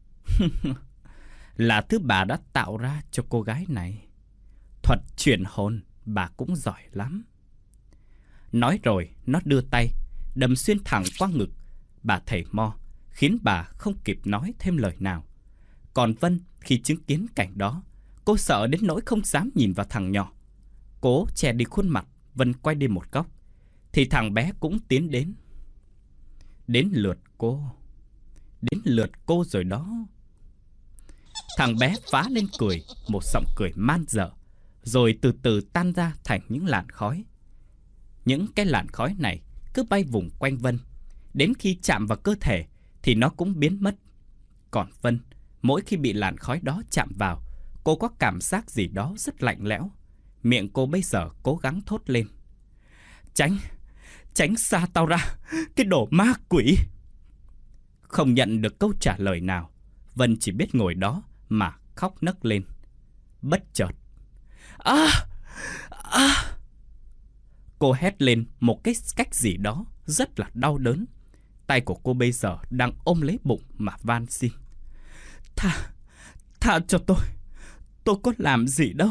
Là thứ bà đã tạo ra cho cô gái này. Thuật chuyển hồn bà cũng giỏi lắm. Nói rồi nó đưa tay đâm xuyên thẳng qua ngực bà thầy Mo, khiến bà không kịp nói thêm lời nào. Còn Vân khi chứng kiến cảnh đó, cô sợ đến nỗi không dám nhìn vào thằng nhỏ. Cố che đi khuôn mặt, Vân quay đi một góc thì thằng bé cũng tiến đến. Đến lượt cô. Đến lượt cô rồi đó. Thằng bé phá lên cười, một giọng cười man dở, rồi từ từ tan ra thành những làn khói. Những cái làn khói này cứ bay vùng quanh Vân. Đến khi chạm vào cơ thể thì nó cũng biến mất. Còn Vân, mỗi khi bị làn khói đó chạm vào, cô có cảm giác gì đó rất lạnh lẽo. Miệng cô bây giờ cố gắng thốt lên: Tránh, tránh xa tao ra, cái đồ ma quỷ. Không nhận được câu trả lời nào, Vân chỉ biết ngồi đó mà khóc nấc lên. Bất chợt, À! À! Cô hét lên một cái cách gì đó rất là đau đớn. Tay của cô bây giờ đang ôm lấy bụng mà van xin: Tha, tha cho tôi, tôi có làm gì đâu.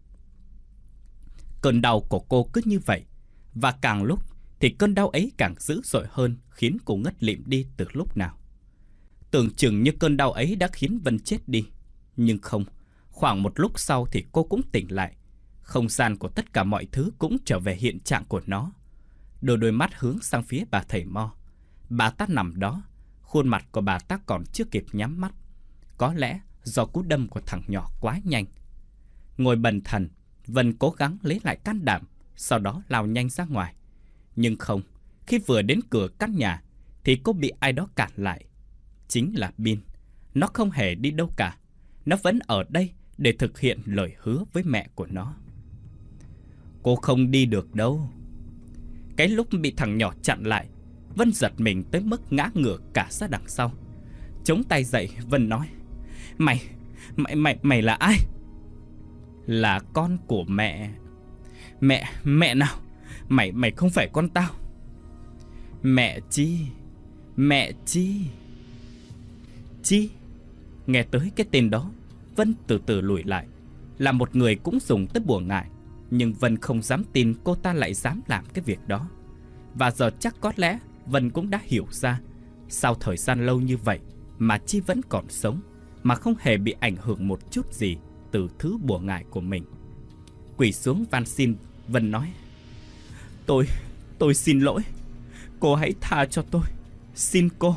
Cơn đau của cô cứ như vậy, và càng lúc thì cơn đau ấy càng dữ dội hơn, khiến cô ngất lịm đi từ lúc nào. Tưởng chừng như cơn đau ấy đã khiến Vân chết đi. Nhưng không, khoảng một lúc sau thì cô cũng tỉnh lại. Không gian của tất cả mọi thứ cũng trở về hiện trạng của nó. Đôi đôi mắt hướng sang phía bà thầy Mo. Bà ta nằm đó, khuôn mặt của bà ta còn chưa kịp nhắm mắt. Có lẽ do cú đâm của thằng nhỏ quá nhanh. Ngồi bần thần, Vân cố gắng lấy lại can đảm, sau đó lao nhanh ra ngoài. Nhưng không, khi vừa đến cửa căn nhà thì cô bị ai đó cản lại. Chính là Bin. Nó không hề đi đâu cả. Nó vẫn ở đây để thực hiện lời hứa với mẹ của nó. Cô không đi được đâu. Cái lúc bị thằng nhỏ chặn lại, Vân giật mình tới mức ngã ngửa cả ra đằng sau. Chống tay dậy, Vân nói: Mày, mày, mày, mày là ai? Là con của mẹ. Mẹ, mẹ nào? Mày, mày không phải con tao. Mẹ Chi, mẹ Chi. Chi. Nghe tới cái tên đó, Vân từ từ lùi lại. Là một người cũng dùng tới bùa ngải, nhưng Vân không dám tin cô ta lại dám làm cái việc đó. Và giờ chắc có lẽ Vân cũng đã hiểu ra, sau thời gian lâu như vậy mà Chi vẫn còn sống, mà không hề bị ảnh hưởng một chút gì từ thứ bùa ngải của mình. Quỳ xuống van xin, Vân nói: Tôi, tôi xin lỗi. Cô hãy tha cho tôi. Xin cô.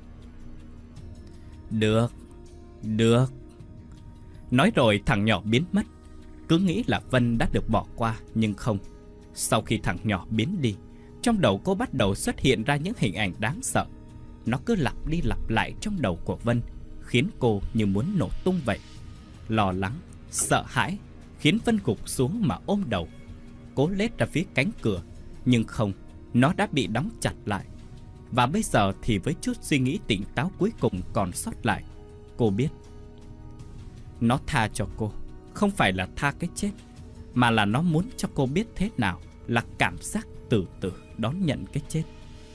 Được, được. Nói rồi thằng nhỏ biến mất. Cứ nghĩ là Vân đã được bỏ qua, nhưng không. Sau khi thằng nhỏ biến đi, trong đầu cô bắt đầu xuất hiện ra những hình ảnh đáng sợ. Nó cứ lặp đi lặp lại trong đầu của Vân, khiến cô như muốn nổ tung vậy. Lo lắng, sợ hãi khiến Vân gục xuống mà ôm đầu, cố lết ra phía cánh cửa. Nhưng không, nó đã bị đóng chặt lại. Và bây giờ thì với chút suy nghĩ tỉnh táo cuối cùng còn sót lại, cô biết nó tha cho cô không phải là tha cái chết, mà là nó muốn cho cô biết thế nào là cảm giác từ từ đón nhận cái chết.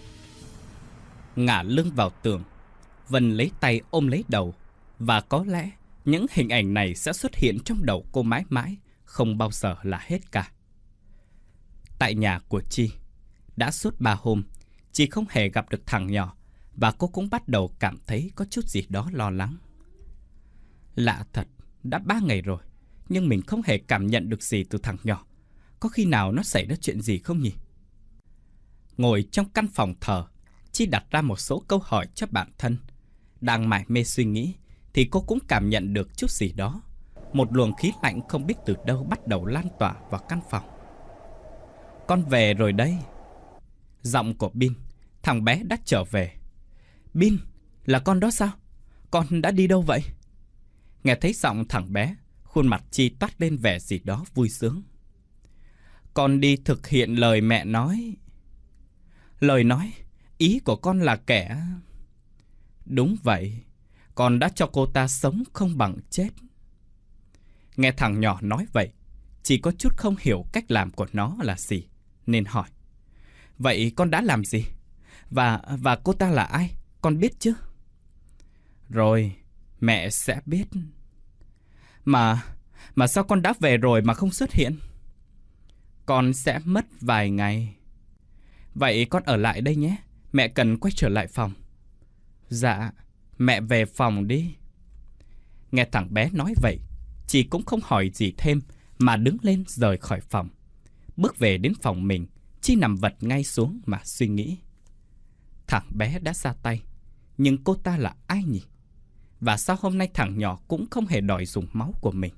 Ngả lưng vào tường, Vân lấy tay ôm lấy đầu. Và có lẽ những hình ảnh này sẽ xuất hiện trong đầu cô mãi mãi, không bao giờ là hết cả. Tại nhà của Chi, đã suốt ba hôm Chi không hề gặp được thằng nhỏ, và cô cũng bắt đầu cảm thấy có chút gì đó lo lắng. Lạ thật, đã ba ngày rồi, nhưng mình không hề cảm nhận được gì từ thằng nhỏ. Có khi nào nó xảy ra chuyện gì không nhỉ? Ngồi trong căn phòng thờ, Chi đặt ra một số câu hỏi cho bản thân. Đang mải mê suy nghĩ thì cô cũng cảm nhận được chút gì đó. Một luồng khí lạnh không biết từ đâu bắt đầu lan tỏa vào căn phòng. Con về rồi đây. Giọng của Bin, thằng bé đã trở về. Bin, là con đó sao? Con đã đi đâu vậy? Nghe thấy giọng thằng bé, khuôn mặt Chi toát lên vẻ gì đó vui sướng. Con đi thực hiện lời mẹ nói. Lời nói? Ý của con là kẻ... Đúng vậy, con đã cho cô ta sống không bằng chết. Nghe thằng nhỏ nói vậy, chỉ có chút không hiểu cách làm của nó là gì, nên hỏi: Vậy con đã làm gì? Và và cô ta là ai? Con biết chứ? Rồi, mẹ sẽ biết. Mà, mà sao con đã về rồi mà không xuất hiện? Con sẽ mất vài ngày. Vậy con ở lại đây nhé, mẹ cần quay trở lại phòng. Dạ, mẹ về phòng đi. Nghe thằng bé nói vậy, chị cũng không hỏi gì thêm mà đứng lên rời khỏi phòng. Bước về đến phòng mình, Chi nằm vật ngay xuống mà suy nghĩ. Thằng bé đã ra tay, nhưng cô ta là ai nhỉ? Và sao hôm nay thằng nhỏ cũng không hề đòi dùng máu của mình?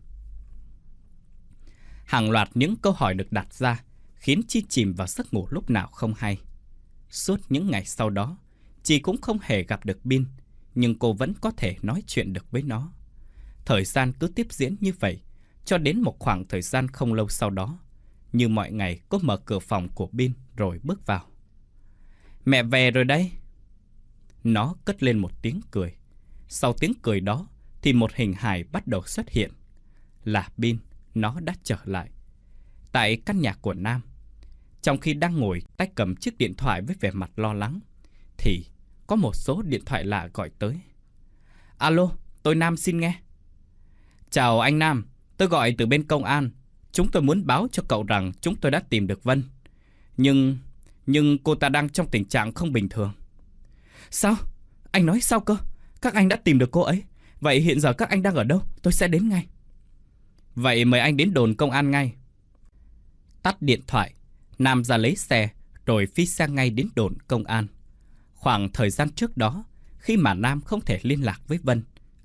Hàng loạt những câu hỏi được đặt ra khiến Chi chìm vào giấc ngủ lúc nào không hay. Suốt những ngày sau đó, Chi cũng không hề gặp được Bin, nhưng cô vẫn có thể nói chuyện được với nó. Thời gian cứ tiếp diễn như vậy, cho đến một khoảng thời gian không lâu sau đó, như mọi ngày cô mở cửa phòng của Bin rồi bước vào. Mẹ về rồi đây. Nó cất lên một tiếng cười. Sau tiếng cười đó thì một hình hài bắt đầu xuất hiện. Là Bin, nó đã trở lại. Tại căn nhà của Nam, trong khi đang ngồi tay cầm chiếc điện thoại với vẻ mặt lo lắng, thì có một số điện thoại lạ gọi tới. Alo, tôi Nam xin nghe. Chào anh Nam, tôi gọi từ bên công an. Chúng tôi muốn báo cho cậu rằng chúng tôi đã tìm được Vân. Nhưng, nhưng cô ta đang trong tình trạng không bình thường. Sao? Anh nói sao cơ? Các anh đã tìm được cô ấy. Vậy hiện giờ các anh đang ở đâu? Tôi sẽ đến ngay. Vậy mời anh đến đồn công an ngay. Tắt điện thoại, Nam ra lấy xe rồi phi xe ngay đến đồn công an. Khoảng thời gian trước đó, khi mà Nam không thể liên lạc với Vân,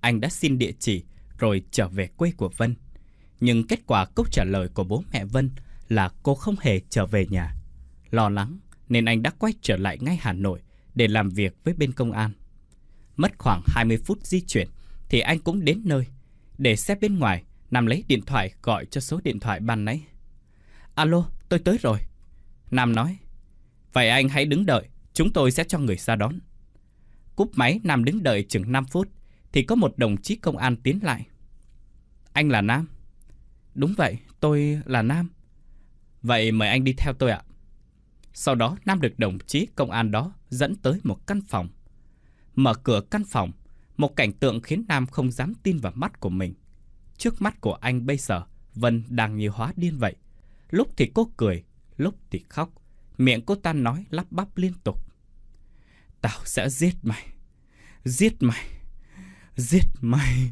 anh đã xin địa chỉ rồi trở về quê của Vân. Nhưng kết quả câu trả lời của bố mẹ Vân là cô không hề trở về nhà. Lo lắng nên anh đã quay trở lại ngay Hà Nội để làm việc với bên công an. Mất khoảng hai mươi phút di chuyển thì anh cũng đến nơi. Để xe bên ngoài, Nam lấy điện thoại gọi cho số điện thoại ban nãy. Alo, tôi tới rồi. Nam nói. Vậy anh hãy đứng đợi, chúng tôi sẽ cho người ra đón. Cúp máy, Nam đứng đợi chừng năm phút thì có một đồng chí công an tiến lại. Anh là Nam? Đúng vậy, tôi là Nam. Vậy mời anh đi theo tôi ạ. Sau đó Nam được đồng chí công an đó dẫn tới một căn phòng. Mở cửa căn phòng, một cảnh tượng khiến Nam không dám tin vào mắt của mình. Trước mắt của anh bây giờ, Vân đang như hóa điên vậy. Lúc thì cô cười, lúc thì khóc. Miệng cô ta nói lắp bắp liên tục. Tao sẽ giết mày, giết mày, giết mày.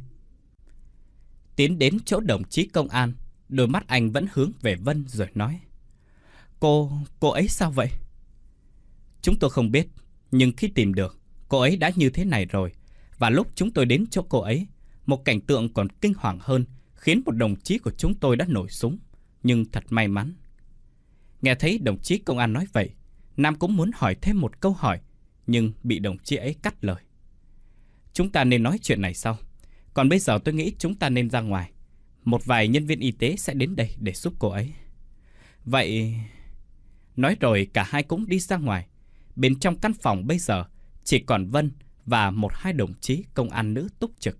Tiến đến chỗ đồng chí công an, đôi mắt anh vẫn hướng về Vân rồi nói. Cô, cô ấy sao vậy? Chúng tôi không biết, nhưng khi tìm được, cô ấy đã như thế này rồi. Và lúc chúng tôi đến chỗ cô ấy, một cảnh tượng còn kinh hoàng hơn khiến một đồng chí của chúng tôi đã nổ súng. Nhưng thật may mắn. Nghe thấy đồng chí công an nói vậy, Nam cũng muốn hỏi thêm một câu hỏi, nhưng bị đồng chí ấy cắt lời. Chúng ta nên nói chuyện này sau. Còn bây giờ tôi nghĩ chúng ta nên ra ngoài. Một vài nhân viên y tế sẽ đến đây để giúp cô ấy. Vậy... Nói rồi cả hai cũng đi ra ngoài. Bên trong căn phòng bây giờ chỉ còn Vân và một hai đồng chí công an nữ túc trực.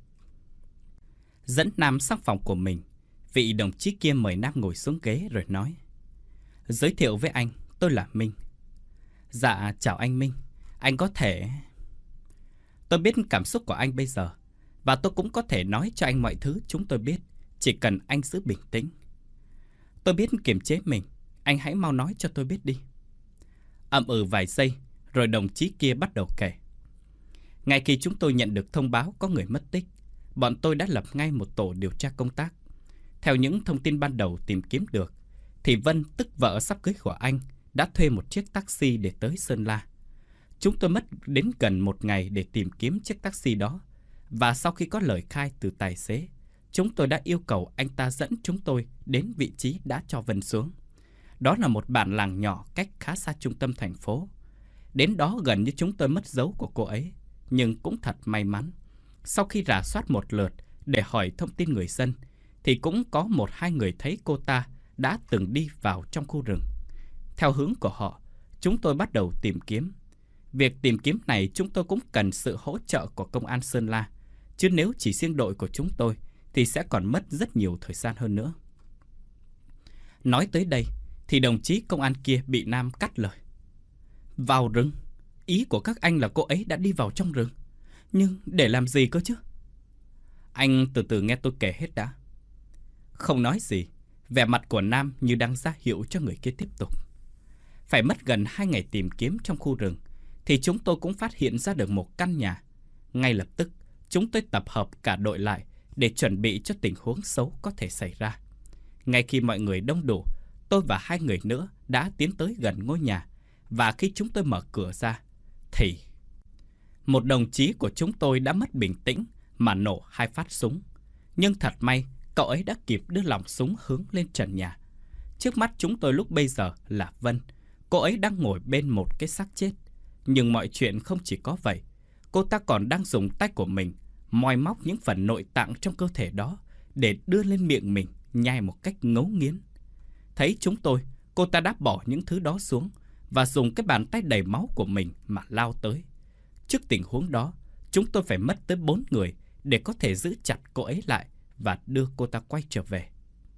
Dẫn Nam sang phòng của mình, vị đồng chí kia mời Nam ngồi xuống ghế rồi nói. Giới thiệu với anh, tôi là Minh. Dạ, chào anh Minh. Anh có thể... Tôi biết cảm xúc của anh bây giờ, và tôi cũng có thể nói cho anh mọi thứ chúng tôi biết, chỉ cần anh giữ bình tĩnh. Tôi biết kiềm chế mình, anh hãy mau nói cho tôi biết đi. Ậm ừ vài giây, rồi đồng chí kia bắt đầu kể. Ngay khi chúng tôi nhận được thông báo có người mất tích, bọn tôi đã lập ngay một tổ điều tra công tác. Theo những thông tin ban đầu tìm kiếm được, thì Vân, tức vợ sắp cưới của anh, đã thuê một chiếc taxi để tới Sơn La. Chúng tôi mất đến gần một ngày để tìm kiếm chiếc taxi đó. Và sau khi có lời khai từ tài xế, chúng tôi đã yêu cầu anh ta dẫn chúng tôi đến vị trí đã cho Vân xuống. Đó là một bản làng nhỏ cách khá xa trung tâm thành phố. Đến đó gần như chúng tôi mất dấu của cô ấy. Nhưng cũng thật may mắn, sau khi rà soát một lượt để hỏi thông tin người dân, thì cũng có một hai người thấy cô ta đã từng đi vào trong khu rừng. Theo hướng của họ, chúng tôi bắt đầu tìm kiếm. Việc tìm kiếm này chúng tôi cũng cần sự hỗ trợ của công an Sơn La, chứ nếu chỉ riêng đội của chúng tôi thì sẽ còn mất rất nhiều thời gian hơn nữa. Nói tới đây thì đồng chí công an kia bị Nam cắt lời. Vào rừng? Ý của các anh là cô ấy đã đi vào trong rừng. Nhưng để làm gì cơ chứ? Anh từ từ nghe tôi kể hết đã. Không nói gì, vẻ mặt của Nam như đang ra hiệu cho người kia tiếp tục. Phải mất gần hai ngày tìm kiếm trong khu rừng thì chúng tôi cũng phát hiện ra được một căn nhà. Ngay lập tức, chúng tôi tập hợp cả đội lại để chuẩn bị cho tình huống xấu có thể xảy ra. Ngay khi mọi người đông đủ, tôi và hai người nữa đã tiến tới gần ngôi nhà. Và khi chúng tôi mở cửa ra, thì một đồng chí của chúng tôi đã mất bình tĩnh mà nổ hai phát súng. Nhưng thật may, cậu ấy đã kịp đưa lỏng súng hướng lên trần nhà. Trước mắt chúng tôi lúc bây giờ là Vân. Cô ấy đang ngồi bên một cái xác chết. Nhưng mọi chuyện không chỉ có vậy. Cô ta còn đang dùng tay của mình moi móc những phần nội tạng trong cơ thể đó để đưa lên miệng mình nhai một cách ngấu nghiến. Thấy chúng tôi, cô ta đã bỏ những thứ đó xuống và dùng cái bàn tay đầy máu của mình mà lao tới. Trước tình huống đó, chúng tôi phải mất tới bốn người để có thể giữ chặt cô ấy lại và đưa cô ta quay trở về.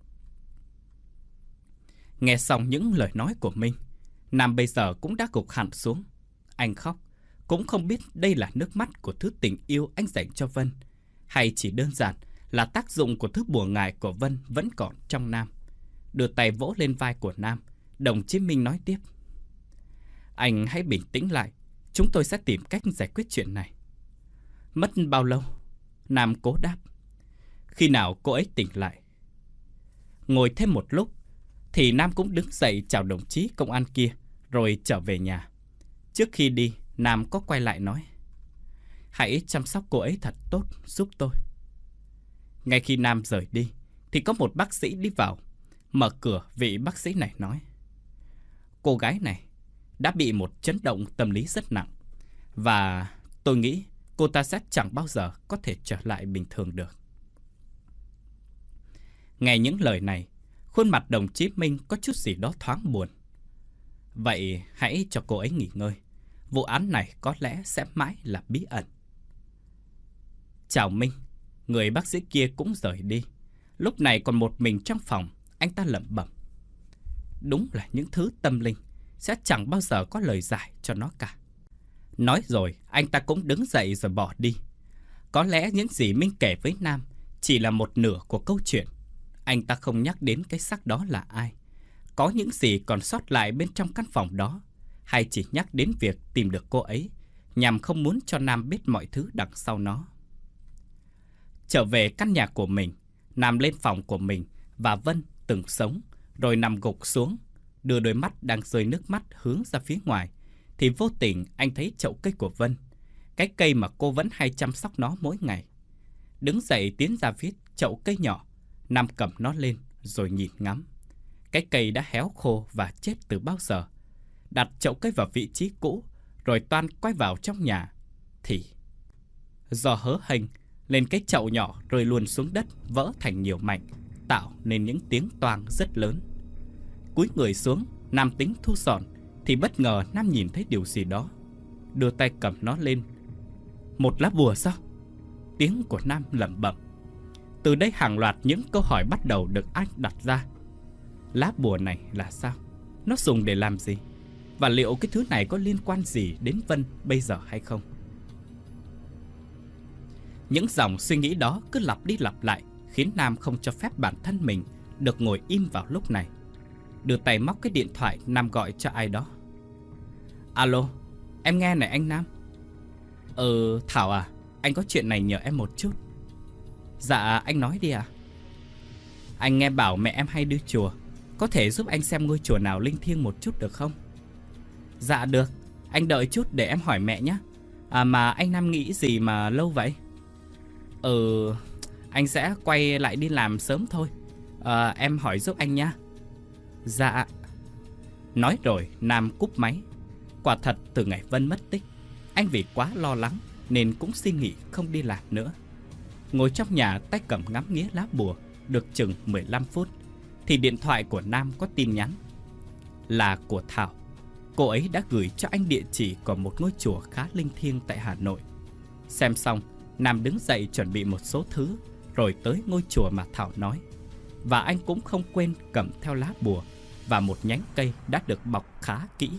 Nghe xong những lời nói của Minh, Nam bây giờ cũng đã gục hẳn xuống. Anh khóc, cũng không biết đây là nước mắt của thứ tình yêu anh dành cho Vân, hay chỉ đơn giản là tác dụng của thứ bùa ngải của Vân vẫn còn trong Nam. Đưa tay vỗ lên vai của Nam, đồng chí Minh nói tiếp. Anh hãy bình tĩnh lại, chúng tôi sẽ tìm cách giải quyết chuyện này. Mất bao lâu? Nam cố đáp. Khi nào cô ấy tỉnh lại? Ngồi thêm một lúc, thì Nam cũng đứng dậy chào đồng chí công an kia, rồi trở về nhà. Trước khi đi, Nam có quay lại nói. Hãy chăm sóc cô ấy thật tốt giúp tôi. Ngay khi Nam rời đi thì có một bác sĩ đi vào. Mở cửa, vị bác sĩ này nói: cô gái này đã bị một chấn động tâm lý rất nặng, và tôi nghĩ cô ta sẽ chẳng bao giờ có thể trở lại bình thường được. Nghe những lời này, khuôn mặt đồng chí Minh có chút gì đó thoáng buồn. Vậy hãy cho cô ấy nghỉ ngơi. Vụ án này có lẽ sẽ mãi là bí ẩn. Chào Minh. Người bác sĩ kia cũng rời đi. Lúc này còn một mình trong phòng, anh ta lẩm bẩm: đúng là những thứ tâm linh sẽ chẳng bao giờ có lời giải cho nó cả. Nói rồi, anh ta cũng đứng dậy rồi bỏ đi. Có lẽ những gì Minh kể với Nam chỉ là một nửa của câu chuyện. Anh ta không nhắc đến cái xác đó là ai, có những gì còn sót lại bên trong căn phòng đó, hay chỉ nhắc đến việc tìm được cô ấy, nhằm không muốn cho Nam biết mọi thứ đằng sau nó. Trở về căn nhà của mình, Nam lên phòng của mình và Vân từng sống, rồi nằm gục xuống, đưa đôi mắt đang rơi nước mắt hướng ra phía ngoài, thì vô tình anh thấy chậu cây của Vân, cái cây mà cô vẫn hay chăm sóc nó mỗi ngày. Đứng dậy tiến ra phía chậu cây nhỏ, Nam cầm nó lên rồi nhìn ngắm. Cái cây đã héo khô và chết từ bao giờ. Đặt chậu cây vào vị trí cũ, rồi toan quay vào trong nhà, thì do hớ hênh lên cái chậu nhỏ rơi luôn xuống đất, vỡ thành nhiều mảnh, tạo nên những tiếng toang rất lớn. Cúi người xuống, Nam tính thu dọn, thì bất ngờ Nam nhìn thấy điều gì đó. Đưa tay cầm nó lên. Một lá bùa sao? Tiếng của Nam lẩm bẩm. Từ đây hàng loạt những câu hỏi bắt đầu được anh đặt ra. Lá bùa này là sao? Nó dùng để làm gì? Và liệu cái thứ này có liên quan gì đến Vân bây giờ hay không? Những dòng suy nghĩ đó cứ lặp đi lặp lại, khiến Nam không cho phép bản thân mình được ngồi im vào lúc này. Đưa tay móc cái điện thoại, Nam gọi cho ai đó. Alo, em nghe này anh Nam. Ừ, Thảo à, anh có chuyện này nhờ em một chút. Dạ, anh nói đi ạ. À? Anh nghe bảo mẹ em hay đi chùa, có thể giúp anh xem ngôi chùa nào linh thiêng một chút được không? Dạ được, anh đợi chút để em hỏi mẹ nhé. À mà anh Nam nghĩ gì mà lâu vậy? Ừ, anh sẽ quay lại đi làm sớm thôi. À, em hỏi giúp anh nhé. Dạ. Nói rồi Nam cúp máy. Quả thật từ ngày Vân mất tích, anh vì quá lo lắng nên cũng xin nghỉ không đi làm nữa. Ngồi trong nhà tay cầm ngắm nghía lá bùa được chừng mười lăm phút, thì điện thoại của Nam có tin nhắn. Là của Thảo. Cô ấy đã gửi cho anh địa chỉ của một ngôi chùa khá linh thiêng tại Hà Nội. Xem xong, Nam đứng dậy chuẩn bị một số thứ, rồi tới ngôi chùa mà Thảo nói. Và anh cũng không quên cầm theo lá bùa và một nhánh cây đã được bọc khá kỹ.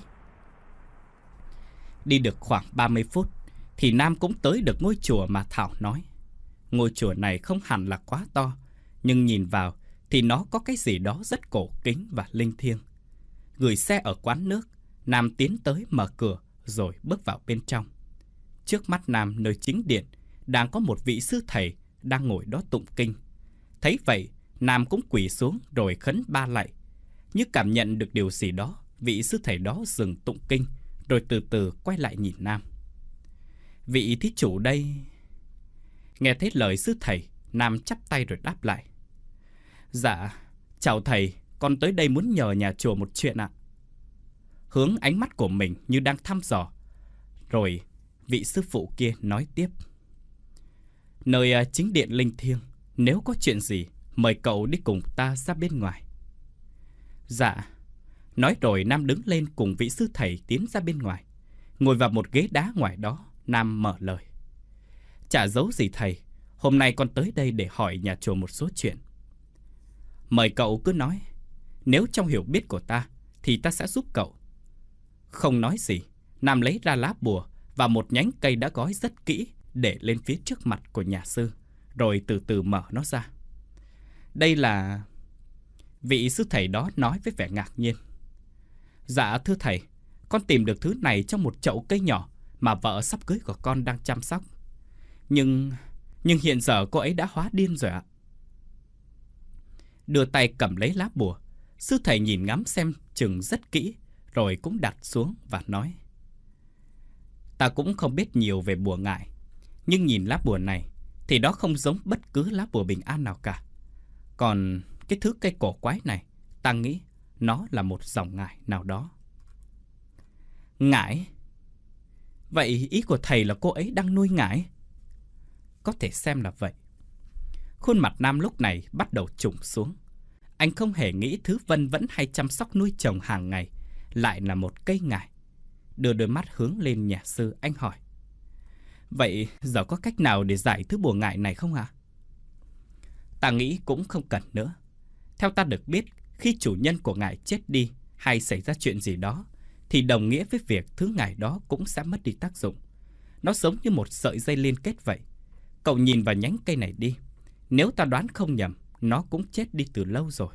Đi được khoảng ba mươi phút thì Nam cũng tới được ngôi chùa mà Thảo nói. Ngôi chùa này không hẳn là quá to, nhưng nhìn vào thì nó có cái gì đó rất cổ kính và linh thiêng. Gửi xe ở quán nước, Nam tiến tới mở cửa rồi bước vào bên trong. Trước mắt Nam, nơi chính điện, đang có một vị sư thầy đang ngồi đó tụng kinh. Thấy vậy, Nam cũng quỳ xuống rồi khấn ba lạy. Như cảm nhận được điều gì đó, vị sư thầy đó dừng tụng kinh rồi từ từ quay lại nhìn Nam. Vị thí chủ đây... Nghe thấy lời sư thầy, Nam chắp tay rồi đáp lại. Dạ, chào thầy, con tới đây muốn nhờ nhà chùa một chuyện ạ. Hướng ánh mắt của mình như đang thăm dò. Rồi vị sư phụ kia nói tiếp. Nơi chính điện linh thiêng, nếu có chuyện gì, mời cậu đi cùng ta ra bên ngoài. Dạ. Nói rồi Nam đứng lên cùng vị sư thầy tiến ra bên ngoài. Ngồi vào một ghế đá ngoài đó, Nam mở lời. Chả giấu gì thầy, hôm nay con tới đây để hỏi nhà chùa một số chuyện. Mời cậu cứ nói. Nếu trong hiểu biết của ta thì ta sẽ giúp cậu. Không nói gì, Nam lấy ra lá bùa và một nhánh cây đã gói rất kỹ để lên phía trước mặt của nhà sư, rồi từ từ mở nó ra. Đây là... Vị sư thầy đó nói với vẻ ngạc nhiên. Dạ thưa thầy, con tìm được thứ này trong một chậu cây nhỏ mà vợ sắp cưới của con đang chăm sóc. Nhưng... Nhưng hiện giờ cô ấy đã hóa điên rồi ạ. Đưa tay cầm lấy lá bùa, sư thầy nhìn ngắm xem chừng rất kỹ, rồi cũng đặt xuống và nói. Ta cũng không biết nhiều về bùa ngải, nhưng nhìn lá bùa này thì đó không giống bất cứ lá bùa bình an nào cả. Còn cái thứ cây cổ quái này, ta nghĩ nó là một dòng ngải nào đó. Ngải? Vậy ý của thầy là cô ấy đang nuôi ngải? Có thể xem là vậy. Khuôn mặt Nam lúc này bắt đầu trùng xuống. Anh không hề nghĩ thứ Vân vẫn hay chăm sóc nuôi trồng hàng ngày lại là một cây ngải. Đưa đôi mắt hướng lên nhà sư, anh hỏi: vậy giờ có cách nào để giải thứ bùa ngải này không hả? Ta nghĩ cũng không cần nữa. Theo ta được biết, khi chủ nhân của ngải chết đi hay xảy ra chuyện gì đó, thì đồng nghĩa với việc thứ ngải đó cũng sẽ mất đi tác dụng. Nó giống như một sợi dây liên kết vậy. Cậu nhìn vào nhánh cây này đi. Nếu ta đoán không nhầm, nó cũng chết đi từ lâu rồi.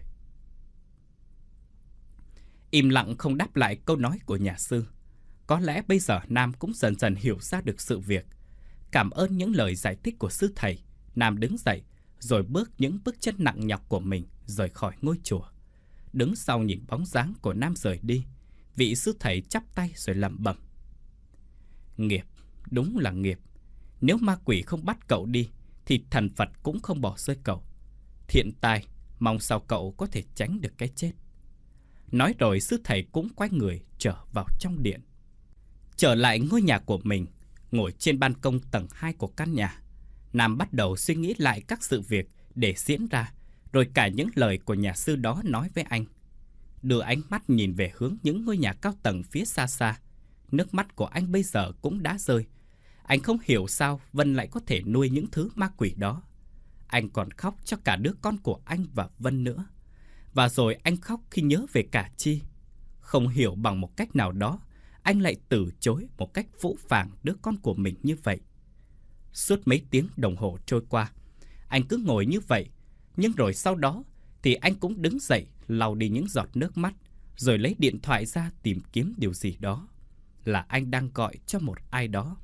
Im lặng không đáp lại câu nói của nhà sư. Có lẽ bây giờ Nam cũng dần dần hiểu ra được sự việc. Cảm ơn những lời giải thích của sư thầy, Nam đứng dậy, rồi bước những bước chân nặng nhọc của mình rời khỏi ngôi chùa. Đứng sau nhìn bóng dáng của Nam rời đi, vị sư thầy chắp tay rồi lẩm bẩm: nghiệp, đúng là nghiệp. Nếu ma quỷ không bắt cậu đi, thì thần Phật cũng không bỏ rơi cậu. Thiện tai, mong sao cậu có thể tránh được cái chết. Nói rồi sư thầy cũng quay người trở vào trong điện. Trở lại ngôi nhà của mình, ngồi trên ban công tầng hai của căn nhà, Nam bắt đầu suy nghĩ lại các sự việc để diễn ra, rồi cả những lời của nhà sư đó nói với anh. Đưa ánh mắt nhìn về hướng những ngôi nhà cao tầng phía xa xa. Nước mắt của anh bây giờ cũng đã rơi. Anh không hiểu sao Vân lại có thể nuôi những thứ ma quỷ đó. Anh còn khóc cho cả đứa con của anh và Vân nữa. Và rồi anh khóc khi nhớ về cả Chi. Không hiểu bằng một cách nào đó, anh lại từ chối một cách phũ phàng đứa con của mình như vậy. Suốt mấy tiếng đồng hồ trôi qua, anh cứ ngồi như vậy. Nhưng rồi sau đó thì anh cũng đứng dậy, lau đi những giọt nước mắt, rồi lấy điện thoại ra tìm kiếm điều gì đó. Là anh đang gọi cho một ai đó.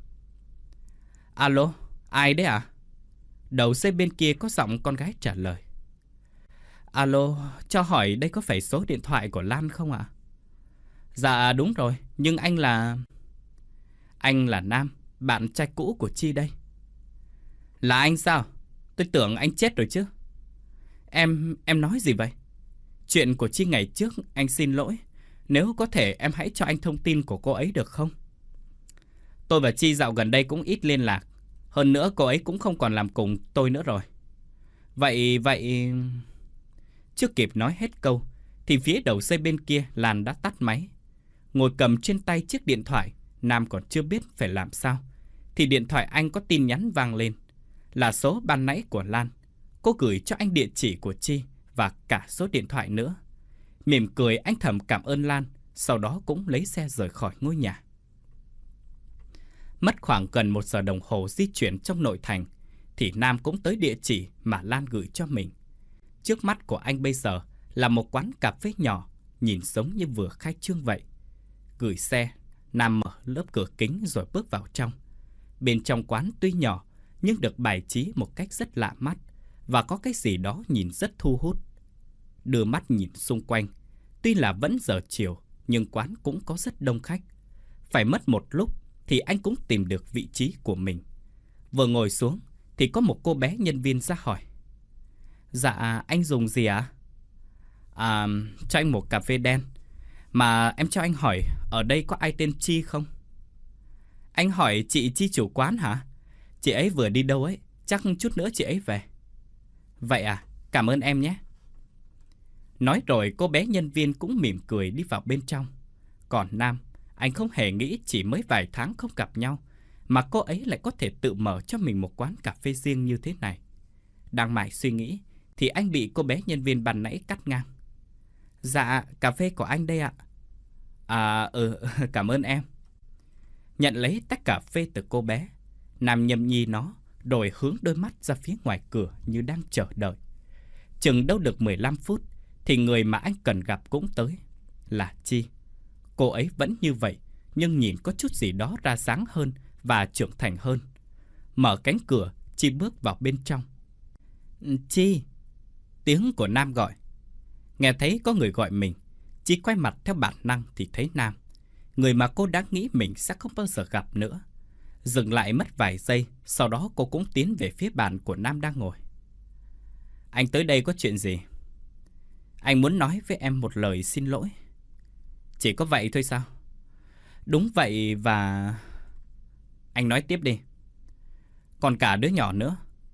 Alo, ai đấy ạ? À? Đầu dây bên kia có giọng con gái trả lời. Alo, cho hỏi đây có phải số điện thoại của Lan không ạ? À? Dạ đúng rồi, nhưng anh là... Anh là Nam, bạn trai cũ của Chi đây. Là anh sao? Tôi tưởng anh chết rồi chứ. Em, em nói gì vậy? Chuyện của Chi ngày trước, anh xin lỗi. Nếu có thể em hãy cho anh thông tin của cô ấy được không? Tôi và Chi dạo gần đây cũng ít liên lạc. Hơn nữa cô ấy cũng không còn làm cùng tôi nữa rồi. Vậy, vậy... Chưa kịp nói hết câu, thì phía đầu dây bên kia Lan đã tắt máy. Ngồi cầm trên tay chiếc điện thoại, Nam còn chưa biết phải làm sao, thì điện thoại anh có tin nhắn vang lên. Là số ban nãy của Lan. Cô gửi cho anh địa chỉ của Chi và cả số điện thoại nữa. Mỉm cười anh thầm cảm ơn Lan, sau đó cũng lấy xe rời khỏi ngôi nhà. Mất khoảng gần một giờ đồng hồ di chuyển trong nội thành, thì Nam cũng tới địa chỉ mà Lan gửi cho mình. Trước mắt của anh bây giờ là một quán cà phê nhỏ, nhìn giống như vừa khai trương vậy. Gửi xe, Nam mở lớp cửa kính rồi bước vào trong. Bên trong quán tuy nhỏ, nhưng được bài trí một cách rất lạ mắt, và có cái gì đó nhìn rất thu hút. Đưa mắt nhìn xung quanh, tuy là vẫn giờ chiều, nhưng quán cũng có rất đông khách. Phải mất một lúc thì anh cũng tìm được vị trí của mình. Vừa ngồi xuống thì có một cô bé nhân viên ra hỏi. Dạ, anh dùng gì ạ? À, cho anh một cà phê đen. Mà em cho anh hỏi, ở đây có ai tên Chi không? Anh hỏi chị Chi chủ quán hả? Chị ấy vừa đi đâu ấy, chắc chút nữa chị ấy về. Vậy à, cảm ơn em nhé. Nói rồi cô bé nhân viên cũng mỉm cười đi vào bên trong. Còn Nam, anh không hề nghĩ chỉ mới vài tháng không gặp nhau mà cô ấy lại có thể tự mở cho mình một quán cà phê riêng như thế này. Đang mải suy nghĩ thì anh bị cô bé nhân viên ban nãy cắt ngang. Dạ, cà phê của anh đây ạ. À, ừ, cảm ơn em. Nhận lấy tách cà phê từ cô bé, Nam nhâm nhi nó, rồi hướng đôi mắt ra phía ngoài cửa như đang chờ đợi. Chừng đâu được mười lăm phút, thì người mà anh cần gặp cũng tới. Là Chi. Cô ấy vẫn như vậy, nhưng nhìn có chút gì đó ra dáng hơn và trưởng thành hơn. Mở cánh cửa, Chi bước vào bên trong. Chi! Tiếng của Nam gọi. Nghe thấy có người gọi mình, Chi quay mặt theo bản năng thì thấy Nam, người mà cô đã nghĩ mình sẽ không bao giờ gặp nữa. Dừng lại mất vài giây, sau đó cô cũng tiến về phía bàn của Nam đang ngồi. Anh tới đây có chuyện gì? Anh muốn nói với em một lời xin lỗi. Chỉ có vậy thôi sao? Đúng vậy và... Anh nói tiếp đi. Còn cả đứa nhỏ nữa.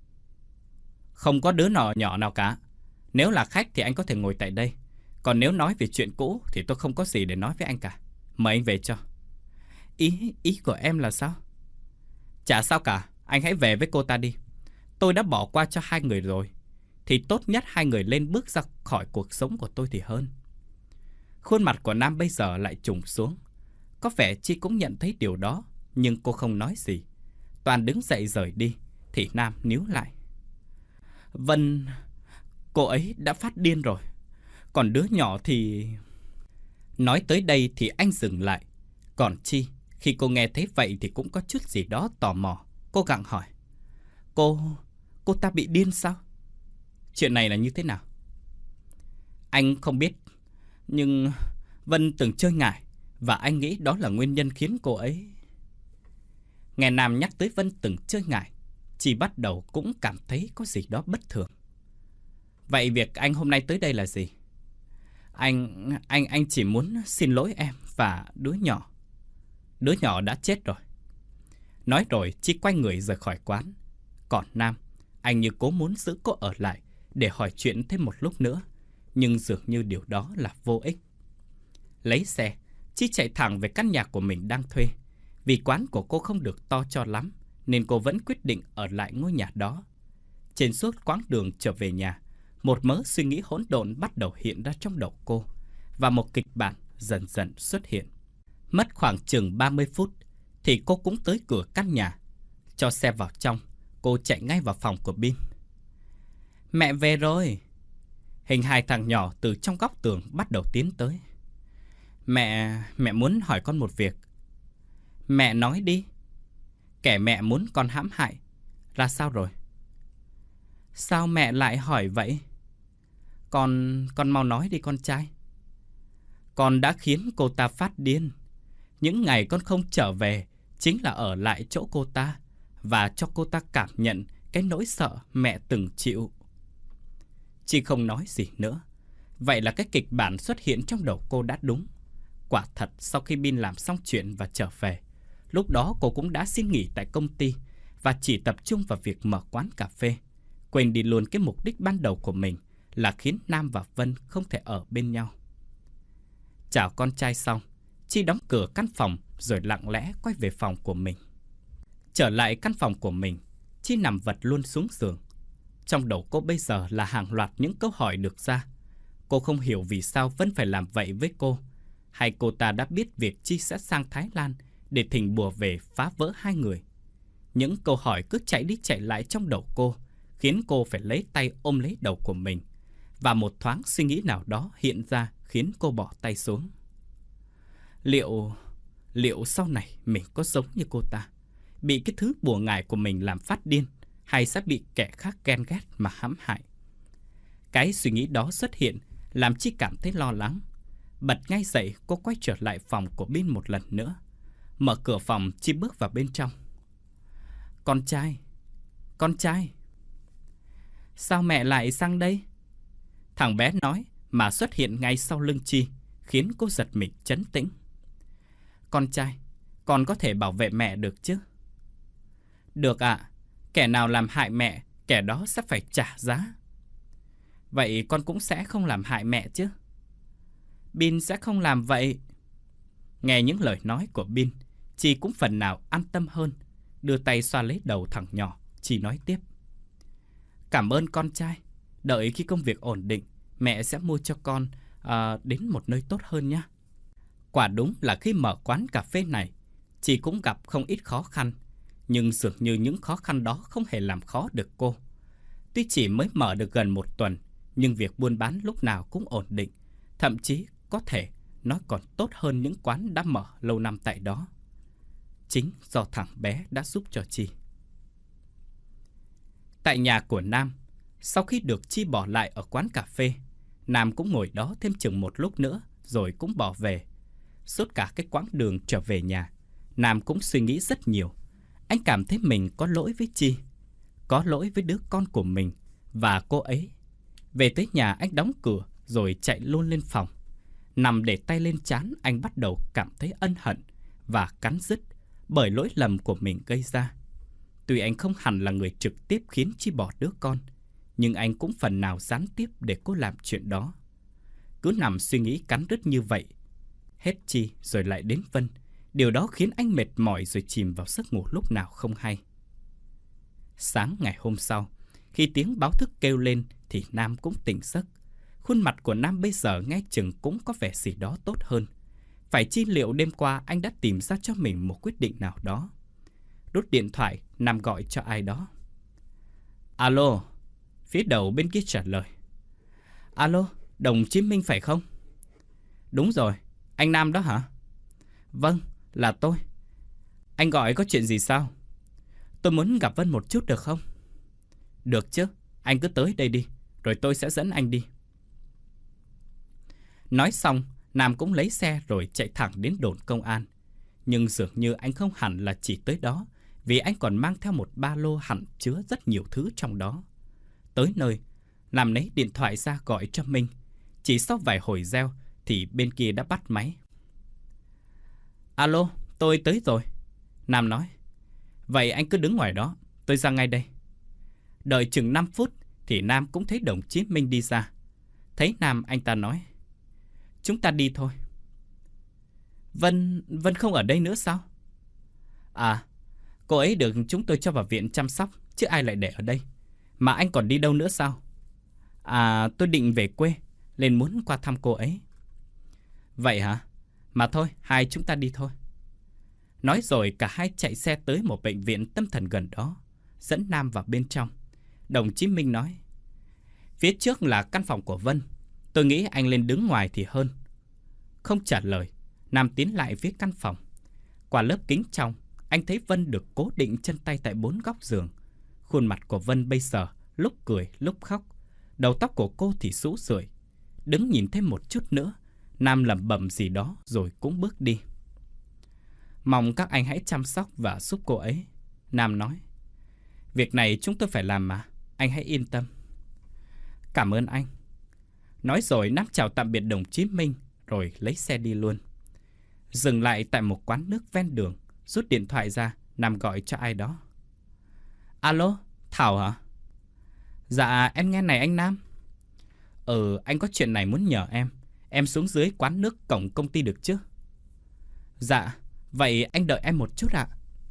Không có đứa nhỏ nhỏ nào cả. Nếu là khách thì anh có thể ngồi tại đây. Còn nếu nói về chuyện cũ thì tôi không có gì để nói với anh cả. Mời anh về cho. Ý, ý của em là sao? Chả sao cả, anh hãy về với cô ta đi. Tôi đã bỏ qua cho hai người rồi. Thì tốt nhất hai người lên bước ra khỏi cuộc sống của tôi thì hơn. Khuôn mặt của Nam bây giờ lại trùng xuống. Có vẻ Chi cũng nhận thấy điều đó, nhưng cô không nói gì. Toàn đứng dậy rời đi, thì Nam níu lại. Vân, cô ấy đã phát điên rồi. Còn đứa nhỏ thì... Nói tới đây thì anh dừng lại. Còn Chi, khi cô nghe thấy vậy thì cũng có chút gì đó tò mò. Cô gặng hỏi. Cô... cô ta bị điên sao? Chuyện này là như thế nào? Anh không biết. Nhưng Vân từng chơi ngải, và anh nghĩ đó là nguyên nhân khiến cô ấy... Nghe Nam nhắc tới Vân từng chơi ngải, Chi bắt đầu cũng cảm thấy có gì đó bất thường. Vậy việc anh hôm nay tới đây là gì? Anh... anh... anh chỉ muốn xin lỗi em và đứa nhỏ. Đứa nhỏ đã chết rồi. Nói rồi Chi quay người rời khỏi quán. Còn Nam, anh như cố muốn giữ cô ở lại để hỏi chuyện thêm một lúc nữa, nhưng dường như điều đó là vô ích. Lấy xe, Chi chạy thẳng về căn nhà của mình đang thuê. Vì quán của cô không được to cho lắm, nên cô vẫn quyết định ở lại ngôi nhà đó. Trên suốt quãng đường trở về nhà, một mớ suy nghĩ hỗn độn bắt đầu hiện ra trong đầu cô, và một kịch bản dần dần xuất hiện. Mất khoảng chừng ba mươi phút thì cô cũng tới cửa căn nhà. Cho xe vào trong, cô chạy ngay vào phòng của Bin. Mẹ về rồi. Hình hài thằng nhỏ từ trong góc tường bắt đầu tiến tới. Mẹ... mẹ muốn hỏi con một việc. Mẹ nói đi. Kẻ mẹ muốn con hãm hại ra sao rồi? Sao mẹ lại hỏi vậy? Con... con mau nói đi con trai. Con đã khiến cô ta phát điên. Những ngày con không trở về chính là ở lại chỗ cô ta, và cho cô ta cảm nhận cái nỗi sợ mẹ từng chịu. Chị không nói gì nữa. Vậy là cái kịch bản xuất hiện trong đầu cô đã đúng. Quả thật sau khi Bin làm xong chuyện và trở về, lúc đó cô cũng đã xin nghỉ tại công ty và chỉ tập trung vào việc mở quán cà phê, quên đi luôn cái mục đích ban đầu của mình là khiến Nam và Vân không thể ở bên nhau. Chào con trai xong, Chi đóng cửa căn phòng rồi lặng lẽ quay về phòng của mình. Trở lại căn phòng của mình, Chi nằm vật luôn xuống giường. Trong đầu cô bây giờ là hàng loạt những câu hỏi được ra. Cô không hiểu vì sao Vân phải làm vậy với cô. Hay cô ta đã biết việc Chi sẽ sang Thái Lan để thỉnh bùa về phá vỡ hai người. Những câu hỏi cứ chạy đi chạy lại trong đầu cô, khiến cô phải lấy tay ôm lấy đầu của mình. Và một thoáng suy nghĩ nào đó hiện ra khiến cô bỏ tay xuống. Liệu... liệu sau này mình có giống như cô ta, bị cái thứ bùa ngải của mình làm phát điên, hay sẽ bị kẻ khác ghen ghét mà hãm hại? Cái suy nghĩ đó xuất hiện làm Chi cảm thấy lo lắng. Bật ngay dậy, cô quay trở lại phòng của Bin một lần nữa. Mở cửa phòng, Chi bước vào bên trong. Con trai, con trai. Sao mẹ lại sang đây? Thằng bé nói mà xuất hiện ngay sau lưng Chi, khiến cô giật mình trấn tĩnh. Con trai, con có thể bảo vệ mẹ được chứ? Được ạ, à, kẻ nào làm hại mẹ, kẻ đó sẽ phải trả giá. Vậy con cũng sẽ không làm hại mẹ chứ? Bin sẽ không làm vậy. Nghe những lời nói của Bin, Chi cũng phần nào an tâm hơn. Đưa tay xoa lấy đầu thằng nhỏ, Chi nói tiếp. Cảm ơn con trai. Đợi khi công việc ổn định, mẹ sẽ mua cho con à, đến một nơi tốt hơn nhé. Quả đúng là khi mở quán cà phê này, Chi cũng gặp không ít khó khăn. Nhưng dường như những khó khăn đó không hề làm khó được cô. Tuy chỉ mới mở được gần một tuần, nhưng việc buôn bán lúc nào cũng ổn định. Thậm chí có thể nó còn tốt hơn những quán đã mở lâu năm tại đó. Chính do thằng bé đã giúp cho Chi. Tại nhà của Nam, sau khi được Chi bỏ lại ở quán cà phê, Nam cũng ngồi đó thêm chừng một lúc nữa rồi cũng bỏ về. Suốt cả cái quãng đường trở về nhà, Nam cũng suy nghĩ rất nhiều. Anh cảm thấy mình có lỗi với Chi, có lỗi với đứa con của mình và cô ấy. Về tới nhà anh đóng cửa rồi chạy luôn lên phòng. Nằm để tay lên trán, anh bắt đầu cảm thấy ân hận và cắn rứt bởi lỗi lầm của mình gây ra. Tuy anh không hẳn là người trực tiếp khiến Chi bỏ đứa con, nhưng anh cũng phần nào gián tiếp để cô làm chuyện đó. Cứ nằm suy nghĩ cắn rứt như vậy, hết Chi rồi lại đến Vân. Điều đó khiến anh mệt mỏi rồi chìm vào giấc ngủ lúc nào không hay. Sáng ngày hôm sau, khi tiếng báo thức kêu lên thì Nam cũng tỉnh giấc. Khuôn mặt của Nam bây giờ nghe chừng cũng có vẻ gì đó tốt hơn. Phải chi liệu đêm qua anh đã tìm ra cho mình một quyết định nào đó. Rút điện thoại, Nam gọi cho ai đó. Alo, phía đầu bên kia trả lời. Alo, Đồng Chí Minh phải không? Đúng rồi, anh Nam đó hả? Vâng, là tôi. Anh gọi có chuyện gì sao? Tôi muốn gặp Vân một chút được không? Được chứ, anh cứ tới đây đi, rồi tôi sẽ dẫn anh đi. Nói xong, Nam cũng lấy xe rồi chạy thẳng đến đồn công an. Nhưng dường như anh không hẳn là chỉ tới đó, vì anh còn mang theo một ba lô hẳn chứa rất nhiều thứ trong đó. Tới nơi, Nam lấy điện thoại ra gọi cho Minh. Chỉ sau vài hồi reo thì bên kia đã bắt máy. Alo, tôi tới rồi. Nam nói. Vậy anh cứ đứng ngoài đó, tôi ra ngay đây. Đợi chừng năm phút thì Nam cũng thấy đồng chí Minh đi ra. Thấy Nam, anh ta nói. Chúng ta đi thôi. Vân, Vân không ở đây nữa sao? À, cô ấy được chúng tôi cho vào viện chăm sóc, chứ ai lại để ở đây. Mà anh còn đi đâu nữa sao? À, tôi định về quê, nên muốn qua thăm cô ấy. Vậy hả? Mà thôi, hai chúng ta đi thôi. Nói rồi cả hai chạy xe tới một bệnh viện tâm thần gần đó, dẫn Nam vào bên trong. Đồng chí Minh nói. Phía trước là căn phòng của Vân, tôi nghĩ anh lên đứng ngoài thì hơn. Không trả lời, Nam tiến lại phía căn phòng. Qua lớp kính trong, anh thấy Vân được cố định chân tay tại bốn góc giường. Khuôn mặt của Vân bây giờ lúc cười lúc khóc. Đầu tóc của cô thì rũ rượi. Đứng nhìn thêm một chút nữa, Nam lẩm bẩm gì đó rồi cũng bước đi. Mong các anh hãy chăm sóc và giúp cô ấy, Nam nói. Việc này chúng tôi phải làm mà, anh hãy yên tâm. Cảm ơn anh. Nói rồi Nam chào tạm biệt đồng chí Minh rồi lấy xe đi luôn. Dừng lại tại một quán nước ven đường, rút điện thoại ra, Nam gọi cho ai đó. Alo, Thảo hả? Dạ, em nghe này anh Nam. Ừ, anh có chuyện này muốn nhờ em. Em xuống dưới quán nước cổng công ty được chứ? Dạ, vậy anh đợi em một chút ạ.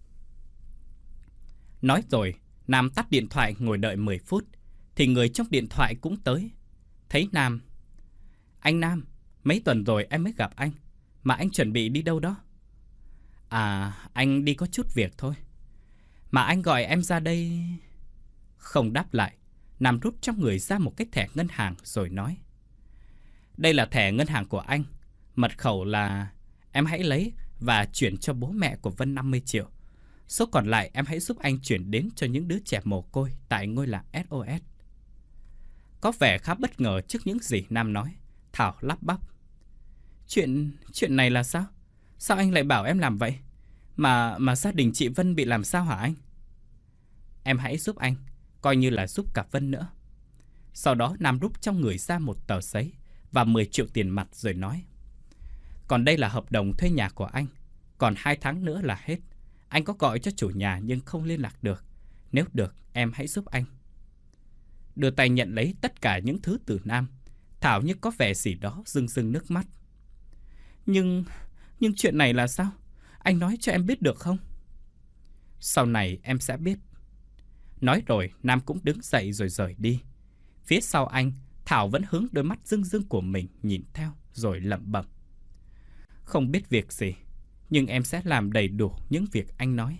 Nói rồi, Nam tắt điện thoại ngồi đợi mười phút. Thì người trong điện thoại cũng tới. Thấy Nam. Anh Nam, mấy tuần rồi em mới gặp anh. Mà anh chuẩn bị đi đâu đó? À, anh đi có chút việc thôi. Mà anh gọi em ra đây... Không đáp lại, Nam rút trong người ra một cái thẻ ngân hàng rồi nói. Đây là thẻ ngân hàng của anh. Mật khẩu là... Em hãy lấy và chuyển cho bố mẹ của Vân năm mươi triệu. Số còn lại em hãy giúp anh chuyển đến cho những đứa trẻ mồ côi tại ngôi làng ét o ét. Có vẻ khá bất ngờ trước những gì Nam nói. Thảo lắp bắp. Chuyện... chuyện này là sao? Sao anh lại bảo em làm vậy? Mà... mà gia đình chị Vân bị làm sao hả anh? Em hãy giúp anh, coi như là giúp cả Vân nữa. Sau đó Nam rút trong người ra một tờ giấy và mười triệu tiền mặt rồi nói. Còn đây là hợp đồng thuê nhà của anh. Còn hai tháng nữa là hết. Anh có gọi cho chủ nhà nhưng không liên lạc được. Nếu được, em hãy giúp anh. Đưa tay nhận lấy tất cả những thứ từ Nam. Thảo như có vẻ gì đó rưng rưng nước mắt. Nhưng... nhưng chuyện này là sao? Anh nói cho em biết được không? Sau này em sẽ biết. Nói rồi, Nam cũng đứng dậy rồi rời đi. Phía sau anh, Thảo vẫn hướng đôi mắt rưng rưng của mình nhìn theo rồi lẩm bẩm. Không biết việc gì, nhưng em sẽ làm đầy đủ những việc anh nói.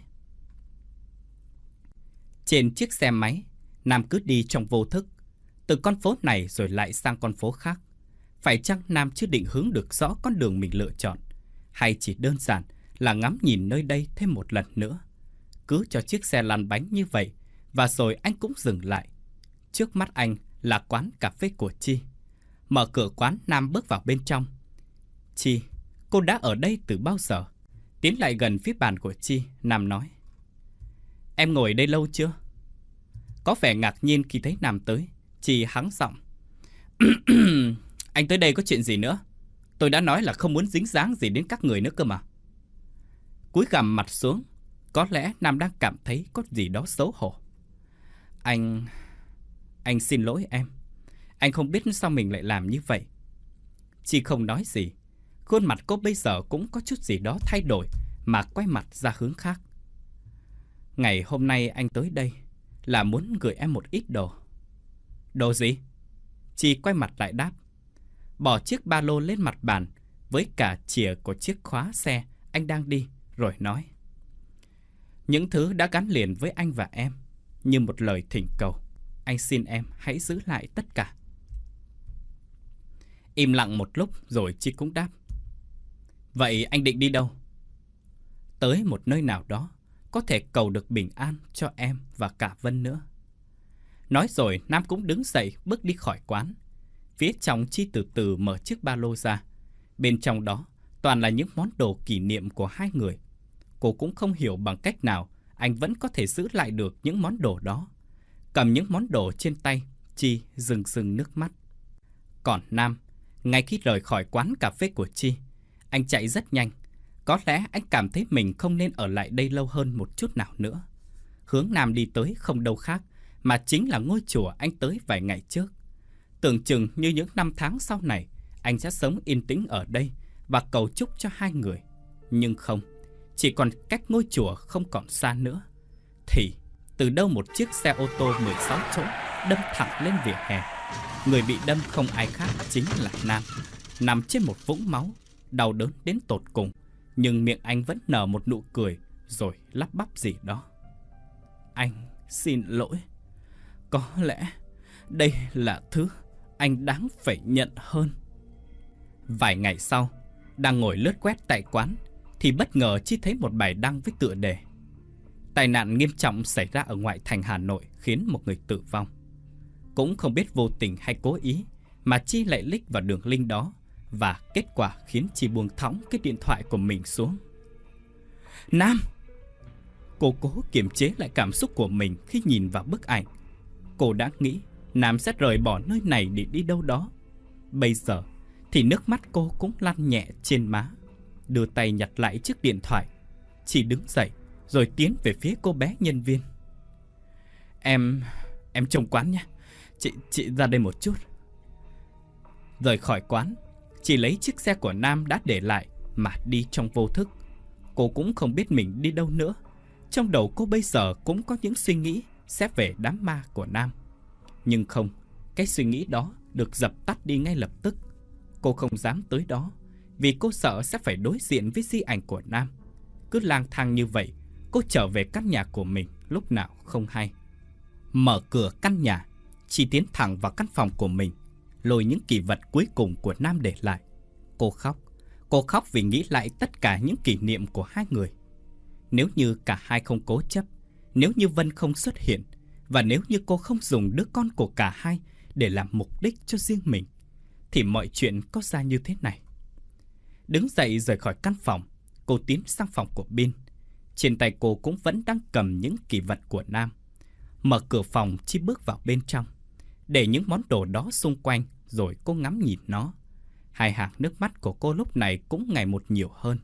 Trên chiếc xe máy, Nam cứ đi trong vô thức, từ con phố này rồi lại sang con phố khác. Phải chăng Nam chưa định hướng được rõ con đường mình lựa chọn, hay chỉ đơn giản là ngắm nhìn nơi đây thêm một lần nữa? Cứ cho chiếc xe lăn bánh như vậy, và rồi anh cũng dừng lại. Trước mắt anh là quán cà phê của Chi. Mở cửa quán, Nam bước vào bên trong. Chi, cô đã ở đây từ bao giờ? Tiến lại gần phía bàn của Chi, Nam nói. Em ngồi đây lâu chưa? Có vẻ ngạc nhiên khi thấy Nam tới, Chi hắng giọng. Anh tới đây có chuyện gì nữa? Tôi đã nói là không muốn dính dáng gì đến các người nữa cơ mà. Cúi gằm mặt xuống, có lẽ Nam đang cảm thấy có gì đó xấu hổ. Anh... Anh xin lỗi em. Anh không biết sao mình lại làm như vậy. Chi không nói gì. Khuôn mặt cô bây giờ cũng có chút gì đó thay đổi, mà quay mặt ra hướng khác. Ngày hôm nay anh tới đây là muốn gửi em một ít đồ. Đồ gì? Chi quay mặt lại đáp. Bỏ chiếc ba lô lên mặt bàn với cả chìa của chiếc khóa xe anh đang đi, rồi nói. Những thứ đã gắn liền với anh và em, như một lời thỉnh cầu. Anh xin em hãy giữ lại tất cả. Im lặng một lúc rồi Chi cũng đáp. Vậy anh định đi đâu? Tới một nơi nào đó, có thể cầu được bình an cho em và cả Vân nữa. Nói rồi Nam cũng đứng dậy bước đi khỏi quán. Phía trong Chi từ từ mở chiếc ba lô ra. Bên trong đó toàn là những món đồ kỷ niệm của hai người. Cô cũng không hiểu bằng cách nào anh vẫn có thể giữ lại được những món đồ đó. Cầm những món đồ trên tay, Chi rưng rưng nước mắt. Còn Nam, ngay khi rời khỏi quán cà phê của Chi, anh chạy rất nhanh. Có lẽ anh cảm thấy mình không nên ở lại đây lâu hơn một chút nào nữa. Hướng Nam đi tới không đâu khác mà chính là ngôi chùa anh tới vài ngày trước. Tưởng chừng như những năm tháng sau này anh sẽ sống yên tĩnh ở đây và cầu chúc cho hai người. Nhưng không, chỉ còn cách ngôi chùa không còn xa nữa, thì từ đâu một chiếc xe ô tô mười sáu chỗ đâm thẳng lên vỉa hè. Người bị đâm không ai khác chính là Nam, nằm trên một vũng máu, đau đớn đến tột cùng. Nhưng miệng anh vẫn nở một nụ cười, rồi lắp bắp gì đó. Anh xin lỗi. Có lẽ đây là thứ anh đáng phải nhận hơn. Vài ngày sau, đang ngồi lướt quét tại quán, thì bất ngờ Chi thấy một bài đăng với tựa đề: tai nạn nghiêm trọng xảy ra ở ngoại thành Hà Nội khiến một người tử vong. Cũng không biết vô tình hay cố ý mà Chi lại click vào đường link đó, và kết quả khiến Chi buông thõng cái điện thoại của mình xuống. Nam! Cô cố kiềm chế lại cảm xúc của mình khi nhìn vào bức ảnh. Cô đã nghĩ Nam sẽ rời bỏ nơi này để đi đâu đó. Bây giờ thì nước mắt cô cũng lăn nhẹ trên má. Đưa tay nhặt lại chiếc điện thoại, Chi đứng dậy rồi tiến về phía cô bé nhân viên. Em... em trông quán nhé. Chị... chị ra đây một chút. Rời khỏi quán, Chị lấy chiếc xe của Nam đã để lại mà đi trong vô thức. Cô cũng không biết mình đi đâu nữa. Trong đầu cô bây giờ cũng có những suy nghĩ sẽ về đám ma của Nam. Nhưng không, cái suy nghĩ đó được dập tắt đi ngay lập tức. Cô không dám tới đó, vì cô sợ sẽ phải đối diện với di ảnh của Nam. Cứ lang thang như vậy, cô trở về căn nhà của mình lúc nào không hay. Mở cửa căn nhà, chị tiến thẳng vào căn phòng của mình, lôi những kỷ vật cuối cùng của Nam để lại. Cô khóc. Cô khóc vì nghĩ lại tất cả những kỷ niệm của hai người. Nếu như cả hai không cố chấp, nếu như Vân không xuất hiện, và nếu như cô không dùng đứa con của cả hai để làm mục đích cho riêng mình, thì mọi chuyện có ra như thế này. Đứng dậy rời khỏi căn phòng, cô tiến sang phòng của Bin. Trên tay cô cũng vẫn đang cầm những kỷ vật của Nam. Mở cửa phòng, Chi bước vào bên trong, để những món đồ đó xung quanh, rồi cô ngắm nhìn nó. Hai hàng nước mắt của cô lúc này cũng ngày một nhiều hơn.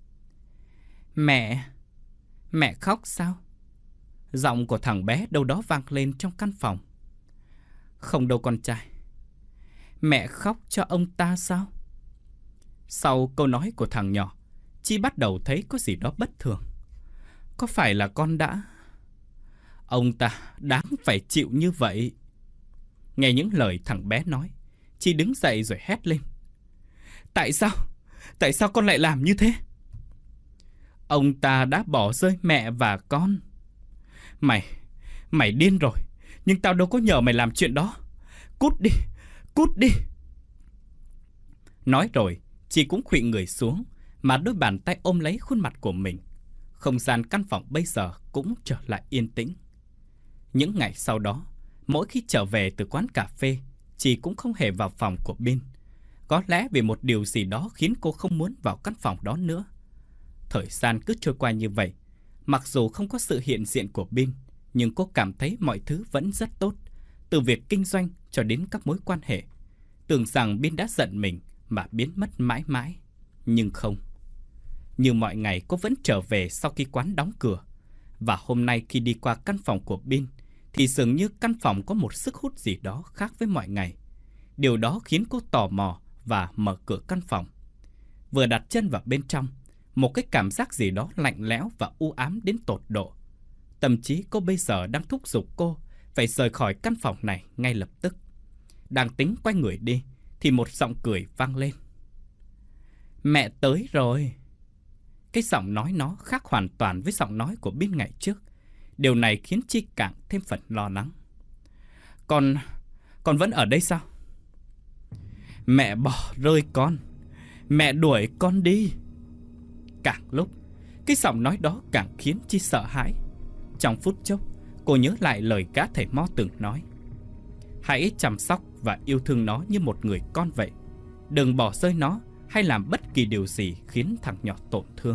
Mẹ, mẹ khóc sao? Giọng của thằng bé đâu đó vang lên trong căn phòng. Không đâu con trai. Mẹ khóc cho ông ta sao? Sau câu nói của thằng nhỏ, Chi bắt đầu thấy có gì đó bất thường. Có phải là con đã... Ông ta đáng phải chịu như vậy. Nghe những lời thằng bé nói, Chi đứng dậy rồi hét lên. Tại sao? Tại sao con lại làm như thế? Ông ta đã bỏ rơi mẹ và con. Mày, mày điên rồi. Nhưng tao đâu có nhờ mày làm chuyện đó. Cút đi, cút đi. Nói rồi, Chi cũng khuỵu người xuống, mà đôi bàn tay ôm lấy khuôn mặt của mình. Không gian căn phòng bây giờ cũng trở lại yên tĩnh. Những ngày sau đó, mỗi khi trở về từ quán cà phê, Chi cũng không hề vào phòng của Bin. Có lẽ vì một điều gì đó khiến cô không muốn vào căn phòng đó nữa. Thời gian cứ trôi qua như vậy. Mặc dù không có sự hiện diện của Bin, nhưng cô cảm thấy mọi thứ vẫn rất tốt, từ việc kinh doanh cho đến các mối quan hệ. Tưởng rằng Bin đã giận mình mà biến mất mãi mãi, nhưng không. Như mọi ngày, cô vẫn trở về sau khi quán đóng cửa. Và hôm nay khi đi qua căn phòng của Bin, thì dường như căn phòng có một sức hút gì đó khác với mọi ngày. Điều đó khiến cô tò mò và mở cửa căn phòng. Vừa đặt chân vào bên trong, một cái cảm giác gì đó lạnh lẽo và u ám đến tột độ. Tâm trí cô bây giờ đang thúc giục cô phải rời khỏi căn phòng này ngay lập tức. Đang tính quay người đi, thì một giọng cười vang lên. Mẹ tới rồi. Cái giọng nói nó khác hoàn toàn với giọng nói của Bin ngày trước. Điều này khiến Chi càng thêm phần lo lắng. Con, con vẫn ở đây sao? Mẹ bỏ rơi con. Mẹ đuổi con đi. Càng lúc, cái giọng nói đó càng khiến Chi sợ hãi. Trong phút chốc, cô nhớ lại lời gã thầy Mo từng nói. Hãy chăm sóc và yêu thương nó như một người con vậy. Đừng bỏ rơi nó hay làm bất kỳ điều gì khiến thằng nhỏ tổn thương.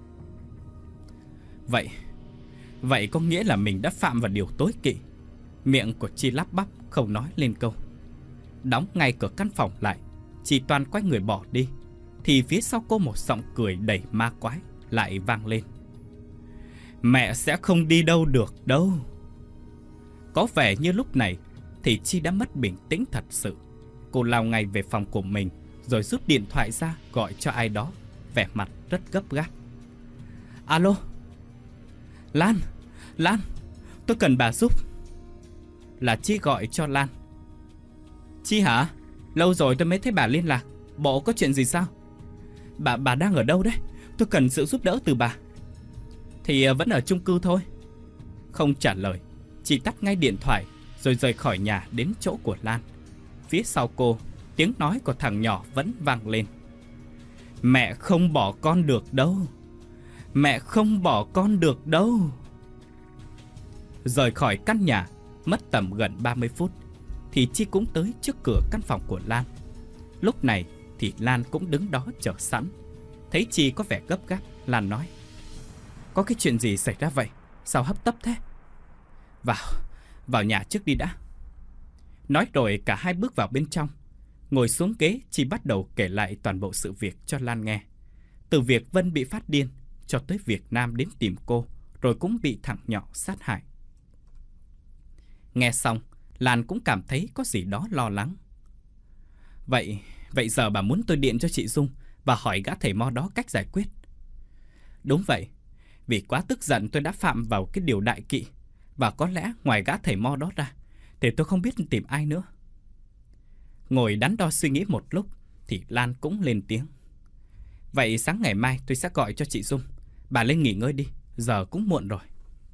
Vậy, vậy có nghĩa là mình đã phạm vào điều tối kỵ. Miệng của Chi lắp bắp không nói lên câu. Đóng ngay cửa căn phòng lại, Chi toàn quay người bỏ đi, thì phía sau cô một giọng cười đầy ma quái lại vang lên. Mẹ sẽ không đi đâu được đâu. Có vẻ như lúc này thì Chi đã mất bình tĩnh thật sự. Cô lao ngay về phòng của mình, rồi rút điện thoại ra gọi cho ai đó, vẻ mặt rất gấp gáp. Alo, Lan, Lan, tôi cần bà giúp. Là Chi gọi cho Lan. Chi hả? Lâu rồi tôi mới thấy bà liên lạc. Bộ có chuyện gì sao? Bà bà đang ở đâu đấy? Tôi cần sự giúp đỡ từ bà. Thì vẫn ở chung cư thôi. Không trả lời, Chi tắt ngay điện thoại rồi rời khỏi nhà đến chỗ của Lan. Phía sau cô, tiếng nói của thằng nhỏ vẫn vang lên. Mẹ không bỏ con được đâu. Mẹ không bỏ con được đâu. Rời khỏi căn nhà, mất tầm gần ba mươi phút, thì Chi cũng tới trước cửa căn phòng của Lan. Lúc này thì Lan cũng đứng đó chờ sẵn. Thấy Chi có vẻ gấp gáp, Lan nói. Có cái chuyện gì xảy ra vậy? Sao hấp tấp thế? Vào, vào nhà trước đi đã. Nói rồi cả hai bước vào bên trong. Ngồi xuống ghế, Chi bắt đầu kể lại toàn bộ sự việc cho Lan nghe. Từ việc Vân bị phát điên cho tới việc Nam đến tìm cô, rồi cũng bị thằng nhỏ sát hại. Nghe xong, Lan cũng cảm thấy có gì đó lo lắng. Vậy, vậy giờ bà muốn tôi điện cho chị Dung và hỏi gã thầy Mo đó cách giải quyết? Đúng vậy, vì quá tức giận tôi đã phạm vào cái điều đại kỵ. Và có lẽ ngoài gã thầy Mo đó ra thì tôi không biết tìm ai nữa. Ngồi đắn đo suy nghĩ một lúc thì Lan cũng lên tiếng. Vậy sáng ngày mai tôi sẽ gọi cho chị Dung. Bà lên nghỉ ngơi đi, giờ cũng muộn rồi.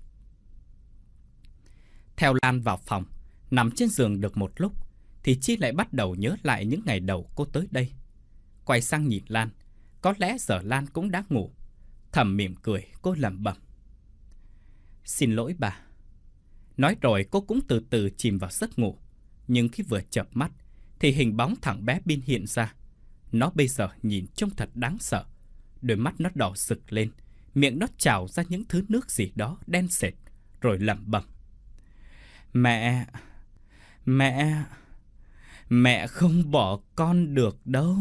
Theo Lan vào phòng, nằm trên giường được một lúc thì Chi lại bắt đầu nhớ lại những ngày đầu cô tới đây. Quay sang nhìn Lan, có lẽ giờ Lan cũng đã ngủ. Thầm mỉm cười, cô lẩm bẩm. Xin lỗi bà. Nói rồi cô cũng từ từ chìm vào giấc ngủ. Nhưng khi vừa chợp mắt thì hình bóng thằng bé Bin hiện ra. Nó bây giờ nhìn trông thật đáng sợ. Đôi mắt nó đỏ sực lên, miệng nó trào ra những thứ nước gì đó đen sệt, rồi lẩm bẩm. Mẹ, mẹ, mẹ không bỏ con được đâu.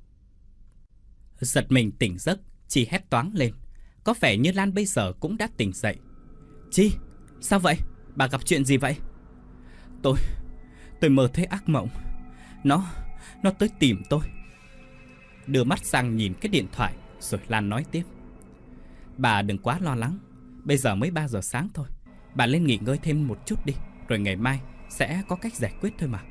Giật mình tỉnh giấc, Chi hét toáng lên. Có vẻ như Lan bây giờ cũng đã tỉnh dậy. Chi, sao vậy? Bà gặp chuyện gì vậy? Tôi, tôi mơ thấy ác mộng. Nó, nó tới tìm tôi. Đưa mắt sang nhìn cái điện thoại, rồi Lan nói tiếp. Bà đừng quá lo lắng. Bây giờ mới ba giờ sáng thôi. Bà lên nghỉ ngơi thêm một chút đi, rồi ngày mai sẽ có cách giải quyết thôi mà.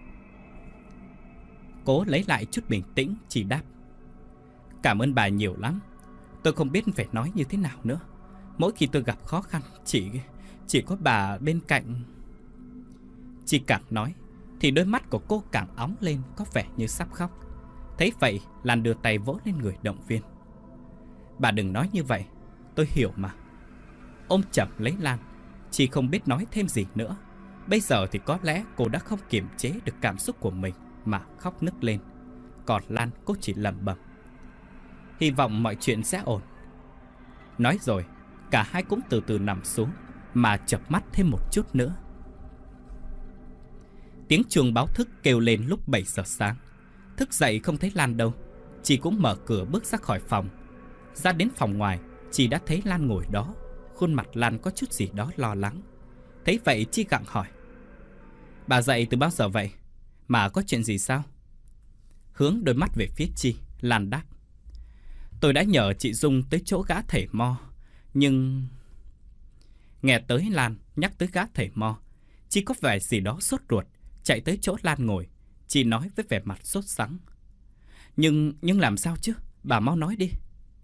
Cố lấy lại chút bình tĩnh, Chi đáp. Cảm ơn bà nhiều lắm. Tôi không biết phải nói như thế nào nữa. Mỗi khi tôi gặp khó khăn, Chỉ, chỉ có bà bên cạnh. Chi càng nói thì đôi mắt của cô càng óng lên, có vẻ như sắp khóc. Thấy vậy, Lan đưa tay vỗ lên người động viên. Bà đừng nói như vậy, tôi hiểu mà. Ôm chầm lấy Lan, Chi không biết nói thêm gì nữa. Bây giờ thì có lẽ cô đã không kiềm chế được cảm xúc của mình mà khóc nức lên. Còn Lan, cô chỉ lẩm bẩm. Hy vọng mọi chuyện sẽ ổn. Nói rồi, Cả hai cũng từ từ nằm xuống mà chợp mắt thêm một chút nữa. Tiếng chuông báo thức kêu lên lúc bảy giờ sáng. Thức dậy không thấy Lan đâu, chị cũng mở cửa bước ra khỏi phòng. Ra đến phòng ngoài, chị đã thấy Lan ngồi đó. Khuôn mặt Lan có chút gì đó lo lắng. Thấy vậy chị gặng hỏi: "Bà dậy từ bao giờ vậy? Mà có chuyện gì sao?" Hướng đôi mắt về phía Chi, Lan đáp: "Tôi đã nhờ chị Dung tới chỗ gã thầy mo, nhưng..." Nghe tới Lan nhắc tới gã thầy mo, Chi có vẻ gì đó sốt ruột, chạy tới chỗ Lan ngồi. Chị nói với vẻ mặt sốt sắng: Nhưng nhưng làm sao chứ? Bà mau nói đi."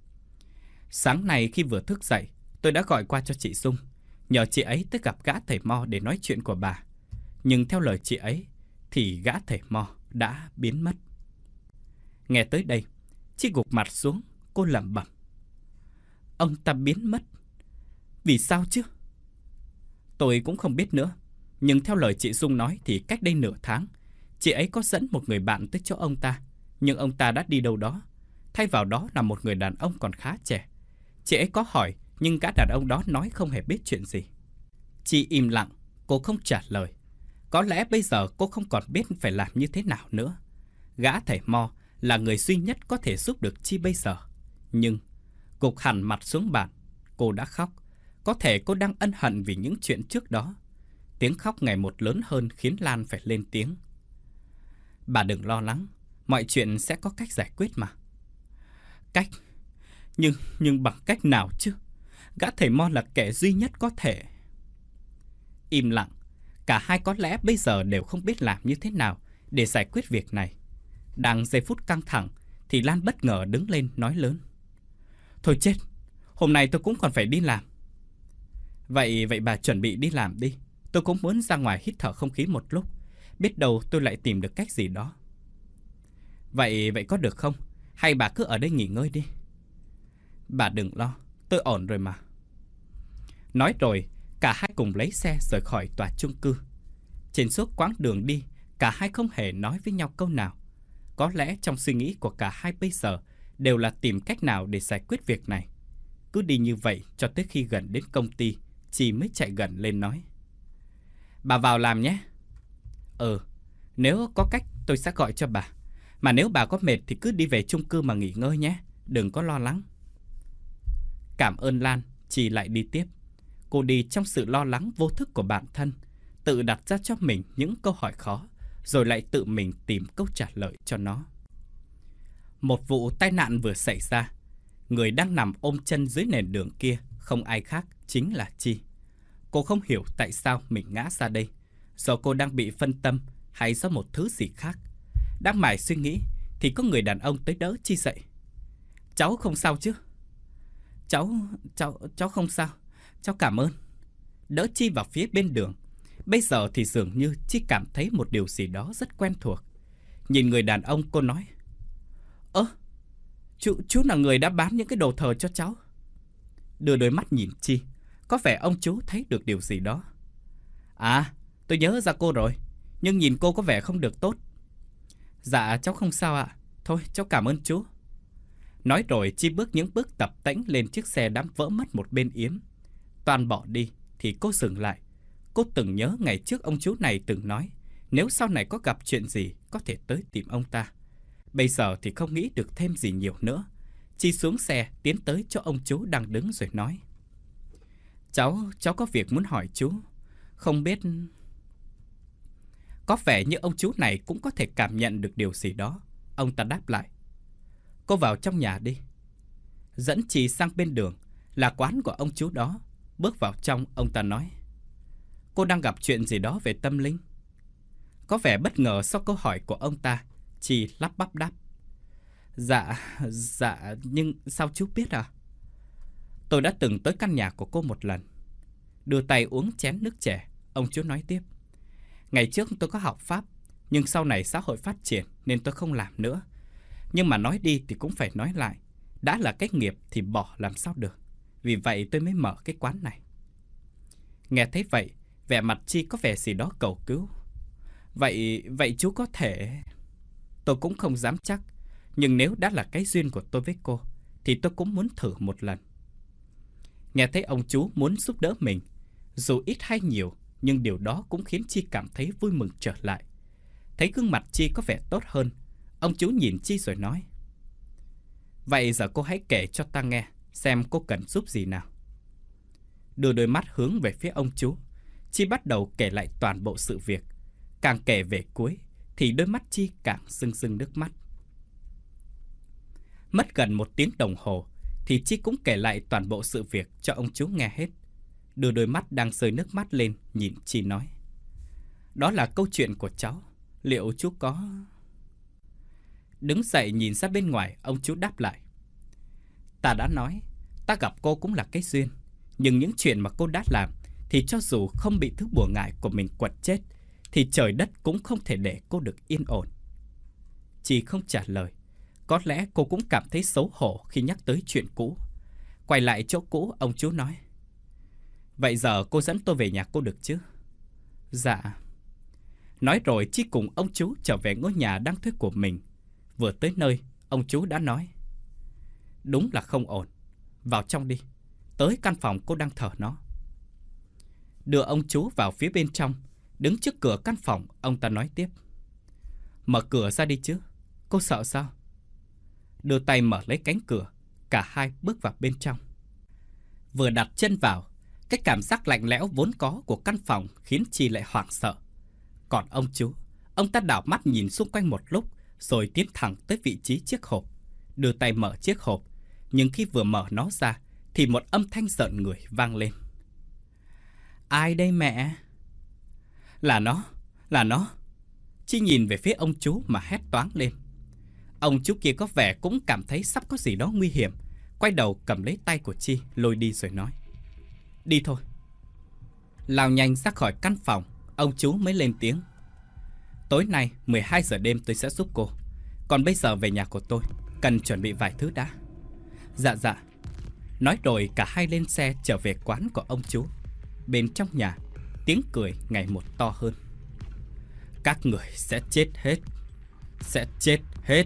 "Sáng nay khi vừa thức dậy, tôi đã gọi qua cho chị Dung, nhờ chị ấy tới gặp gã thầy mo để nói chuyện của bà. Nhưng theo lời chị ấy thì gã thầy mo đã biến mất." Nghe tới đây, Chi gục mặt xuống, cô lẩm bẩm: "Ông ta biến mất? Vì sao chứ?" "Tôi cũng không biết nữa, nhưng theo lời chị Dung nói thì cách đây nửa tháng, chị ấy có dẫn một người bạn tới chỗ ông ta, nhưng ông ta đã đi đâu đó. Thay vào đó là một người đàn ông còn khá trẻ. Chị ấy có hỏi, nhưng gã đàn ông đó nói không hề biết chuyện gì." Chị im lặng, cô không trả lời. Có lẽ bây giờ cô không còn biết phải làm như thế nào nữa. Gã thầy mo là người duy nhất có thể giúp được Chi bây giờ. Nhưng gục hẳn mặt xuống bàn, cô đã khóc. Có thể cô đang ân hận vì những chuyện trước đó. Tiếng khóc ngày một lớn hơn khiến Lan phải lên tiếng: "Bà đừng lo lắng, mọi chuyện sẽ có cách giải quyết mà." "Cách? Nhưng, nhưng bằng cách nào chứ? Gã thầy mo là kẻ duy nhất có thể..." Im lặng, cả hai có lẽ bây giờ đều không biết làm như thế nào để giải quyết việc này. Đang giây phút căng thẳng thì Lan bất ngờ đứng lên nói lớn: "Thôi chết, hôm nay tôi cũng còn phải đi làm." Vậy vậy bà chuẩn bị đi làm đi. Tôi cũng muốn ra ngoài hít thở không khí một lúc. Biết đâu tôi lại tìm được cách gì đó." Vậy vậy có được không? Hay bà cứ ở đây nghỉ ngơi đi?" "Bà đừng lo, tôi ổn rồi mà." Nói rồi, cả hai cùng lấy xe rời khỏi tòa chung cư. Trên suốt quãng đường đi, cả hai không hề nói với nhau câu nào. Có lẽ trong suy nghĩ của cả hai bây giờ đều là tìm cách nào để giải quyết việc này. Cứ đi như vậy cho tới khi gần đến công ty, Chi mới chạy gần lên nói: "Bà vào làm nhé." "Ừ, nếu có cách tôi sẽ gọi cho bà. Mà nếu bà có mệt thì cứ đi về chung cư mà nghỉ ngơi nhé, đừng có lo lắng." Cảm ơn Lan, Chi lại đi tiếp. Cô đi trong sự lo lắng vô thức của bản thân, tự đặt ra cho mình những câu hỏi khó, rồi lại tự mình tìm câu trả lời cho nó. Một vụ tai nạn vừa xảy ra. Người đang nằm ôm chân dưới nền đường kia không ai khác chính là Chi. Cô không hiểu tại sao mình ngã ra đây, do cô đang bị phân tâm hay do một thứ gì khác. Đang mải suy nghĩ thì có người đàn ông tới đỡ Chi dậy. "Cháu không sao chứ?" Cháu, cháu, cháu không sao. Cháu cảm ơn." Đỡ Chi vào phía bên đường. Bây giờ thì dường như Chi cảm thấy một điều gì đó rất quen thuộc. Nhìn người đàn ông, cô nói: "Ơ, chú, chú là người đã bán những cái đồ thờ cho cháu." Đưa đôi mắt nhìn Chi, có vẻ ông chú thấy được điều gì đó. "À, tôi nhớ ra cô rồi, nhưng nhìn cô có vẻ không được tốt." "Dạ, cháu không sao ạ. Thôi, cháu cảm ơn chú." Nói rồi Chi bước những bước tập tễnh lên chiếc xe đã vỡ mất một bên yếm. Toàn bỏ đi thì cô dừng lại. Cô từng nhớ ngày trước ông chú này từng nói nếu sau này có gặp chuyện gì có thể tới tìm ông ta. Bây giờ thì không nghĩ được thêm gì nhiều nữa. Chi xuống xe tiến tới chỗ ông chú đang đứng rồi nói: Cháu, cháu có việc muốn hỏi chú. Không biết..." Có vẻ như ông chú này cũng có thể cảm nhận được điều gì đó. Ông ta đáp lại: "Cô vào trong nhà đi." Dẫn Chi sang bên đường là quán của ông chú đó. Bước vào trong, ông ta nói: "Cô đang gặp chuyện gì đó về tâm linh?" Có vẻ bất ngờ sau câu hỏi của ông ta, Chi lắp bắp đáp: Dạ, dạ, nhưng sao chú biết à?" "Tôi đã từng tới căn nhà của cô một lần." Đưa tay uống chén nước chè, ông chú nói tiếp: "Ngày trước tôi có học Pháp, nhưng sau này xã hội phát triển nên tôi không làm nữa. Nhưng mà nói đi thì cũng phải nói lại, đã là cái nghiệp thì bỏ làm sao được. Vì vậy tôi mới mở cái quán này." Nghe thấy vậy, vẻ mặt Chi có vẻ gì đó cầu cứu. Vậy, vậy chú có thể..." "Tôi cũng không dám chắc, nhưng nếu đã là cái duyên của tôi với cô thì tôi cũng muốn thử một lần." Nghe thấy ông chú muốn giúp đỡ mình, dù ít hay nhiều, nhưng điều đó cũng khiến Chi cảm thấy vui mừng trở lại. Thấy gương mặt Chi có vẻ tốt hơn, ông chú nhìn Chi rồi nói: Vậy giờ cô hãy kể cho ta nghe, xem cô cần giúp gì nào. Đưa đôi mắt hướng về phía ông chú, Chi bắt đầu kể lại toàn bộ sự việc. Càng kể về cuối, thì đôi mắt Chi càng rưng rưng nước mắt. Mất gần một tiếng đồng hồ, thì Chi cũng kể lại toàn bộ sự việc cho ông chú nghe hết. Đưa đôi mắt đang rơi nước mắt lên, nhìn Chi nói: Đó là câu chuyện của cháu, liệu chú có... Đứng dậy nhìn ra bên ngoài, ông chú đáp lại: Ta đã nói, ta gặp cô cũng là cái duyên. Nhưng những chuyện mà cô đã làm, thì cho dù không bị thứ bùa ngải của mình quật chết, thì trời đất cũng không thể để cô được yên ổn. Chi không trả lời. Có lẽ cô cũng cảm thấy xấu hổ khi nhắc tới chuyện cũ. Quay lại chỗ cũ, ông chú nói: Vậy giờ cô dẫn tôi về nhà cô được chứ? Dạ. Nói rồi Chi cùng ông chú trở về ngôi nhà đang thuê của mình. Vừa tới nơi, ông chú đã nói: Đúng là không ổn. Vào trong đi, tới căn phòng cô đang thờ nó. Đưa ông chú vào phía bên trong. Đứng trước cửa căn phòng, ông ta nói tiếp: Mở cửa ra đi chứ, cô sợ sao? Đưa tay mở lấy cánh cửa. Cả hai bước vào bên trong. Vừa đặt chân vào, cái cảm giác lạnh lẽo vốn có của căn phòng khiến Chi lại hoảng sợ. Còn ông chú, ông ta đảo mắt nhìn xung quanh một lúc, rồi tiến thẳng tới vị trí chiếc hộp. Đưa tay mở chiếc hộp. Nhưng khi vừa mở nó ra, thì một âm thanh rợn người vang lên: Ai đây mẹ? Là nó, là nó. Chi nhìn về phía ông chú mà hét toáng lên. Ông chú kia có vẻ cũng cảm thấy sắp có gì đó nguy hiểm. Quay đầu cầm lấy tay của Chi, lôi đi rồi nói: Đi thôi. Lao nhanh ra khỏi căn phòng, ông chú mới lên tiếng: Tối nay mười hai giờ đêm tôi sẽ giúp cô. Còn bây giờ về nhà của tôi, cần chuẩn bị vài thứ đã. Dạ dạ. Nói rồi cả hai lên xe trở về quán của ông chú. Bên trong nhà, tiếng cười ngày một to hơn. Các người sẽ chết hết. Sẽ chết hết.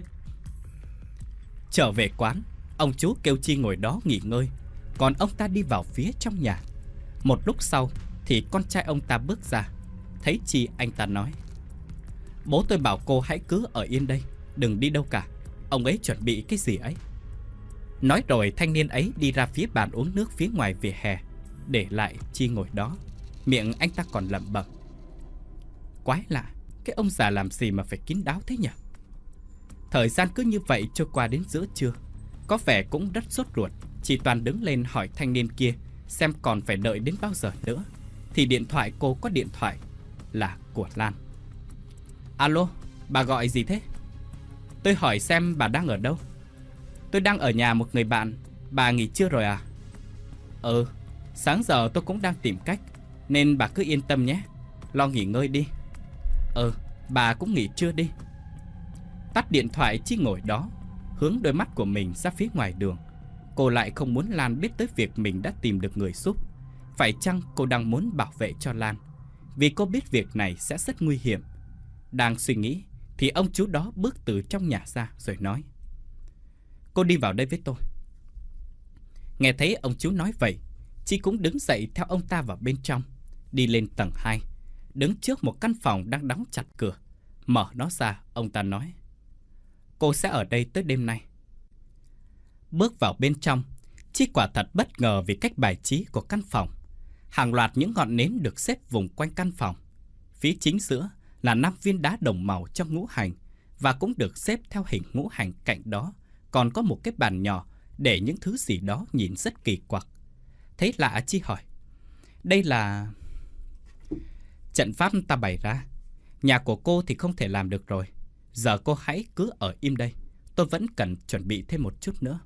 Trở về quán, ông chú kêu Chi ngồi đó nghỉ ngơi, còn ông ta đi vào phía trong nhà. Một lúc sau thì con trai ông ta bước ra. Thấy Chi, anh ta nói: Bố tôi bảo cô hãy cứ ở yên đây, đừng đi đâu cả. Ông ấy chuẩn bị cái gì ấy? Nói rồi thanh niên ấy đi ra phía bàn uống nước phía ngoài vỉa hè, để lại Chi ngồi đó. Miệng anh ta còn lẩm bẩm: Quái lạ, cái ông già làm gì mà phải kín đáo thế nhỉ? Thời gian cứ như vậy trôi qua đến giữa trưa. Có vẻ cũng rất sốt ruột. Chị Toàn đứng lên hỏi thanh niên kia xem còn phải đợi đến bao giờ nữa. Thì điện thoại cô có điện thoại, là của Lan. Alo, bà gọi gì thế? Tôi hỏi xem bà đang ở đâu. Tôi đang ở nhà một người bạn. Bà nghỉ trưa rồi à? Ừ, sáng giờ tôi cũng đang tìm cách, nên bà cứ yên tâm nhé. Lo nghỉ ngơi đi. Ừ, bà cũng nghỉ trưa đi. Tắt điện thoại, Chi ngồi đó, hướng đôi mắt của mình ra phía ngoài đường. Cô lại không muốn Lan biết tới việc mình đã tìm được người giúp. Phải chăng cô đang muốn bảo vệ cho Lan? Vì cô biết việc này sẽ rất nguy hiểm. Đang suy nghĩ thì ông chú đó bước từ trong nhà ra rồi nói: Cô đi vào đây với tôi. Nghe thấy ông chú nói vậy, Chi cũng đứng dậy theo ông ta vào bên trong. Đi lên tầng hai, đứng trước một căn phòng đang đóng chặt cửa. Mở nó ra, ông ta nói: Cô sẽ ở đây tới đêm nay. Bước vào bên trong, Chi quả thật bất ngờ vì cách bài trí của căn phòng. Hàng loạt những ngọn nến được xếp vùng quanh căn phòng. Phía chính giữa là năm viên đá đồng màu trong ngũ hành, và cũng được xếp theo hình ngũ hành. Cạnh đó còn có một cái bàn nhỏ để những thứ gì đó nhìn rất kỳ quặc. Thấy lạ, Chi hỏi: Đây là... Trận pháp ta bày ra. Nhà của cô thì không thể làm được rồi. Giờ cô hãy cứ ở im đây, tôi vẫn cần chuẩn bị thêm một chút nữa.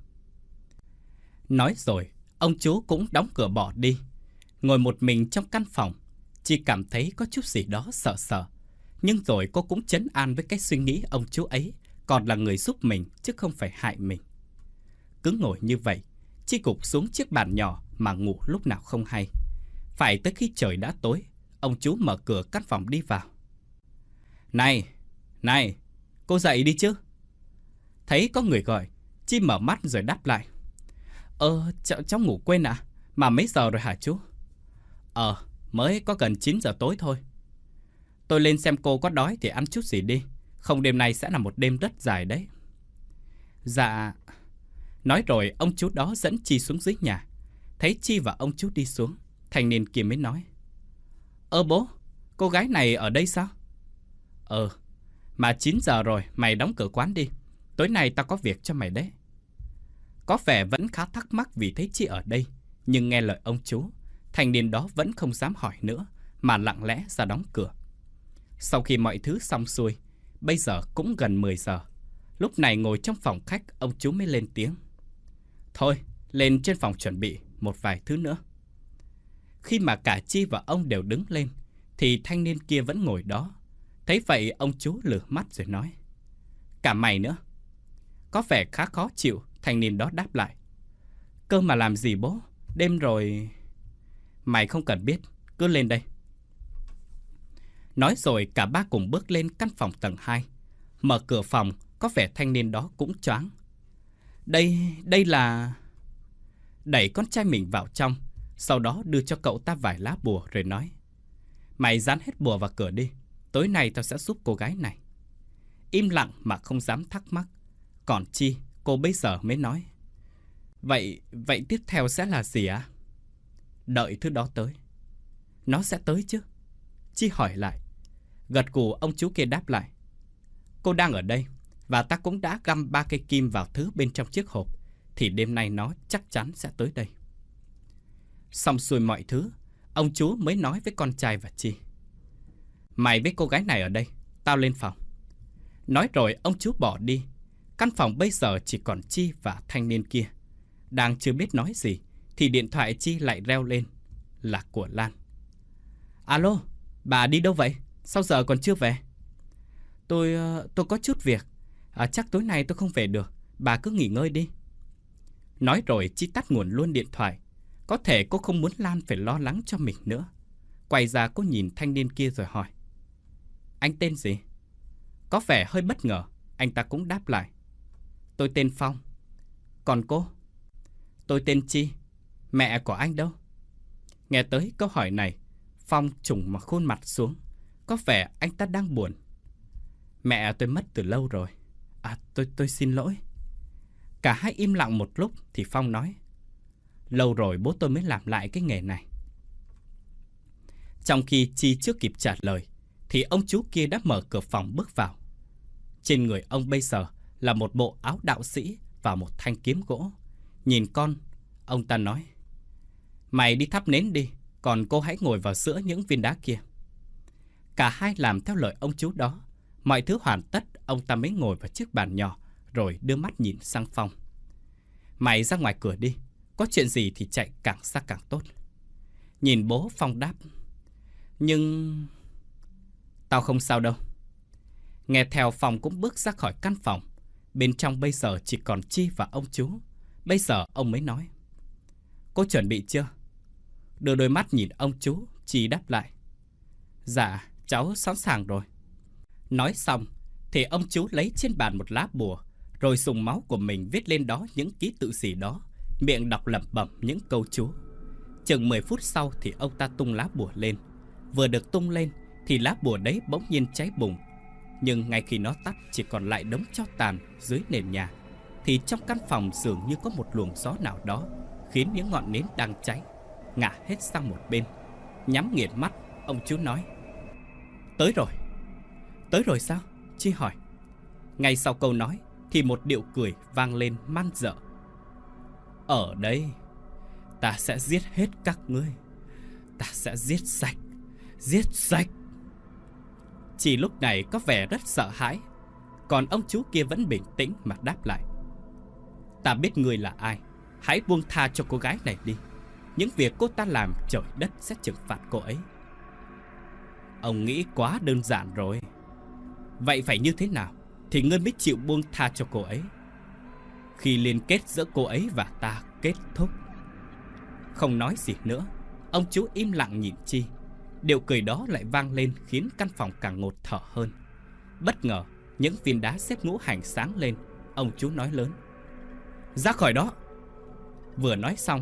Nói rồi, ông chú cũng đóng cửa bỏ đi. Ngồi một mình trong căn phòng, Chi cảm thấy có chút gì đó sợ sợ. Nhưng rồi cô cũng trấn an với cái suy nghĩ ông chú ấy còn là người giúp mình chứ không phải hại mình. Cứ ngồi như vậy, Chi gục xuống chiếc bàn nhỏ mà ngủ lúc nào không hay. Phải tới khi trời đã tối, ông chú mở cửa căn phòng đi vào. Này, này, cô dậy đi chứ. Thấy có người gọi, Chi mở mắt rồi đáp lại: Ờ, cháu, cháu ngủ quên à? Mà mấy giờ rồi hả chú? Ờ, mới có gần chín giờ tối thôi. Tôi lên xem cô có đói thì ăn chút gì đi. Không đêm nay sẽ là một đêm rất dài đấy. Dạ. Nói rồi ông chú đó dẫn Chi xuống dưới nhà. Thấy Chi và ông chú đi xuống, thanh niên kia mới nói: Ơ bố, cô gái này ở đây sao? Ờ, mà chín giờ rồi, mày đóng cửa quán đi. Tối nay tao có việc cho mày đấy. Có vẻ vẫn khá thắc mắc vì thấy Chi ở đây. Nhưng nghe lời ông chú, thanh niên đó vẫn không dám hỏi nữa, mà lặng lẽ ra đóng cửa. Sau khi mọi thứ xong xuôi, bây giờ cũng gần mười giờ. Lúc này ngồi trong phòng khách, ông chú mới lên tiếng: Thôi, lên trên phòng chuẩn bị một vài thứ nữa. Khi mà cả Chi và ông đều đứng lên, thì thanh niên kia vẫn ngồi đó. Thấy vậy ông chú lườm mắt rồi nói: Cả mày nữa. Có vẻ khá khó chịu, thanh niên đó đáp lại: Cơ mà làm gì bố, đêm rồi. Mày không cần biết, cứ lên đây. Nói rồi cả ba cùng bước lên căn phòng tầng hai. Mở cửa phòng, có vẻ thanh niên đó cũng choáng. Đây, đây là... Đẩy con trai mình vào trong, sau đó đưa cho cậu ta vài lá bùa rồi nói: Mày dán hết bùa vào cửa đi, tối nay tao sẽ giúp cô gái này. Im lặng mà không dám thắc mắc. Còn Chi, cô bây giờ mới nói: Vậy, vậy tiếp theo sẽ là gì ạ? À? Đợi thứ đó tới. Nó sẽ tới chứ? Chi hỏi lại. Gật gù ông chú kia đáp lại: Cô đang ở đây, và ta cũng đã găm ba cây kim vào thứ bên trong chiếc hộp, thì đêm nay nó chắc chắn sẽ tới đây. Xong xuôi mọi thứ, ông chú mới nói với con trai và Chi: Mày với cô gái này ở đây, tao lên phòng. Nói rồi ông chú bỏ đi. Căn phòng bây giờ chỉ còn Chi và thanh niên kia. Đang chưa biết nói gì thì điện thoại Chi lại reo lên. Là của Lan. Alo, bà đi đâu vậy? Sao giờ còn chưa về? Tôi tôi có chút việc. à, Chắc tối nay tôi không về được. Bà cứ nghỉ ngơi đi. Nói rồi Chi tắt nguồn luôn điện thoại. Có thể cô không muốn Lan phải lo lắng cho mình nữa. Quay ra cô nhìn thanh niên kia rồi hỏi: Anh tên gì? Có vẻ hơi bất ngờ. Anh ta cũng đáp lại: Tôi tên Phong. Còn cô? Tôi tên Chi. Mẹ của anh đâu? Nghe tới câu hỏi này, Phong trùng mà khuôn mặt xuống. Có vẻ anh ta đang buồn. Mẹ tôi mất từ lâu rồi. À tôi tôi xin lỗi. Cả hai im lặng một lúc thì Phong nói: Lâu rồi bố tôi mới làm lại cái nghề này. Trong khi Chi chưa kịp trả lời thì ông chú kia đã mở cửa phòng bước vào. Trên người ông bây giờ là một bộ áo đạo sĩ và một thanh kiếm gỗ. Nhìn con, ông ta nói: Mày đi thắp nến đi, còn cô hãy ngồi vào giữa những viên đá kia. Cả hai làm theo lời ông chú đó. Mọi thứ hoàn tất, ông ta mới ngồi vào chiếc bàn nhỏ rồi đưa mắt nhìn sang Phong: Mày ra ngoài cửa đi, có chuyện gì thì chạy càng xa càng tốt. Nhìn bố, Phong đáp: Nhưng... Tao không sao đâu. Nghe theo, Phong cũng bước ra khỏi căn phòng. Bên trong bây giờ chỉ còn Chi và ông chú. Bây giờ ông mới nói: Cô chuẩn bị chưa? Đưa đôi mắt nhìn ông chú, Chi đáp lại: Dạ, cháu sẵn sàng rồi. Nói xong thì ông chú lấy trên bàn một lá bùa, rồi dùng máu của mình viết lên đó những ký tự gì đó, miệng đọc lẩm bẩm những câu chú. Chừng mười phút sau thì ông ta tung lá bùa lên. Vừa được tung lên thì lá bùa đấy bỗng nhiên cháy bùng. Nhưng ngay khi nó tắt chỉ còn lại đống tro tàn dưới nền nhà, thì trong căn phòng dường như có một luồng gió nào đó khiến những ngọn nến đang cháy ngả hết sang một bên. Nhắm nghiền mắt, ông chú nói: Tới rồi. Tới rồi sao? Chi hỏi. Ngay sau câu nói thì một điệu cười vang lên man dợ: Ở đây, ta sẽ giết hết các ngươi. Ta sẽ giết sạch, giết sạch. Chỉ lúc này có vẻ rất sợ hãi. Còn ông chú kia vẫn bình tĩnh mà đáp lại: Ta biết ngươi là ai. Hãy buông tha cho cô gái này đi. Những việc cô ta làm trời đất sẽ trừng phạt cô ấy. Ông nghĩ quá đơn giản rồi. Vậy phải như thế nào thì ngươi mới chịu buông tha cho cô ấy? Khi liên kết giữa cô ấy và ta kết thúc. Không nói gì nữa, ông chú im lặng nhìn Chi. Điệu cười đó lại vang lên khiến căn phòng càng ngột thở hơn. Bất ngờ, những viên đá xếp ngũ hành sáng lên. Ông chú nói lớn: Ra khỏi đó. Vừa nói xong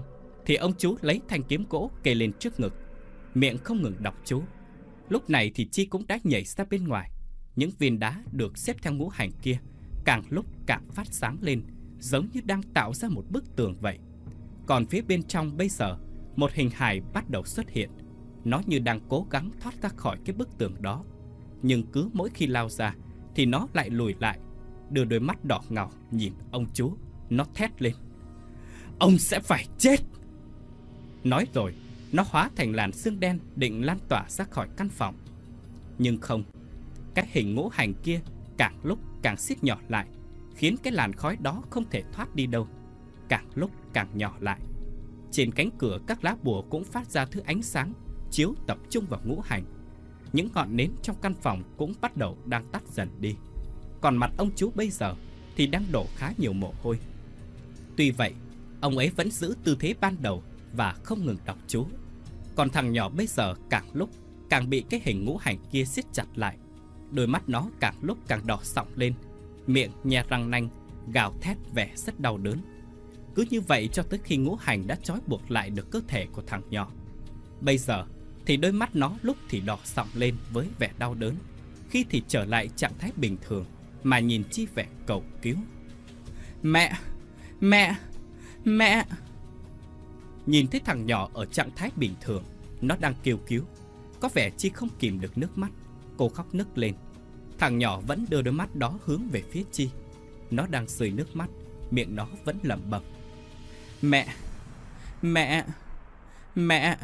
thì ông chú lấy thanh kiếm gỗ kê lên trước ngực, miệng không ngừng đọc chú. Lúc này thì Chi cũng đã nhảy ra bên ngoài. Những viên đá được xếp theo ngũ hành kia càng lúc càng phát sáng lên, giống như đang tạo ra một bức tường vậy. Còn phía bên trong bây giờ, một hình hài bắt đầu xuất hiện. Nó như đang cố gắng thoát ra khỏi cái bức tường đó, nhưng cứ mỗi khi lao ra thì nó lại lùi lại, đưa đôi mắt đỏ ngầu nhìn ông chú. Nó thét lên: "Ông sẽ phải chết!" Nói rồi, nó hóa thành làn sương đen định lan tỏa ra khỏi căn phòng. Nhưng không, cái hình ngũ hành kia càng lúc càng siết nhỏ lại, khiến cái làn khói đó không thể thoát đi đâu. Càng lúc càng nhỏ lại. Trên cánh cửa các lá bùa cũng phát ra thứ ánh sáng chiếu tập trung vào ngũ hành. Những ngọn nến trong căn phòng cũng bắt đầu đang tắt dần đi. Còn mặt ông chú bây giờ thì đang đổ khá nhiều mồ hôi. Tuy vậy, ông ấy vẫn giữ tư thế ban đầu và không ngừng đọc chú. Còn thằng nhỏ bây giờ càng lúc càng bị cái hình ngũ hành kia siết chặt lại. Đôi mắt nó càng lúc càng đỏ sọng lên, miệng nhe răng nanh, gào thét vẻ rất đau đớn. Cứ như vậy cho tới khi ngũ hành đã trói buộc lại được cơ thể của thằng nhỏ. Bây giờ thì đôi mắt nó lúc thì đỏ sọng lên với vẻ đau đớn, khi thì trở lại trạng thái bình thường mà nhìn Chi vẻ cầu cứu. "Mẹ! Mẹ! Mẹ!" Nhìn thấy thằng nhỏ ở trạng thái bình thường, nó đang kêu cứu, có vẻ Chi không kìm được nước mắt. Cô khóc nức lên. Thằng nhỏ vẫn đưa đôi mắt đó hướng về phía Chi. Nó đang rơi nước mắt, miệng nó vẫn lẩm bẩm: "Mẹ! Mẹ! Mẹ!"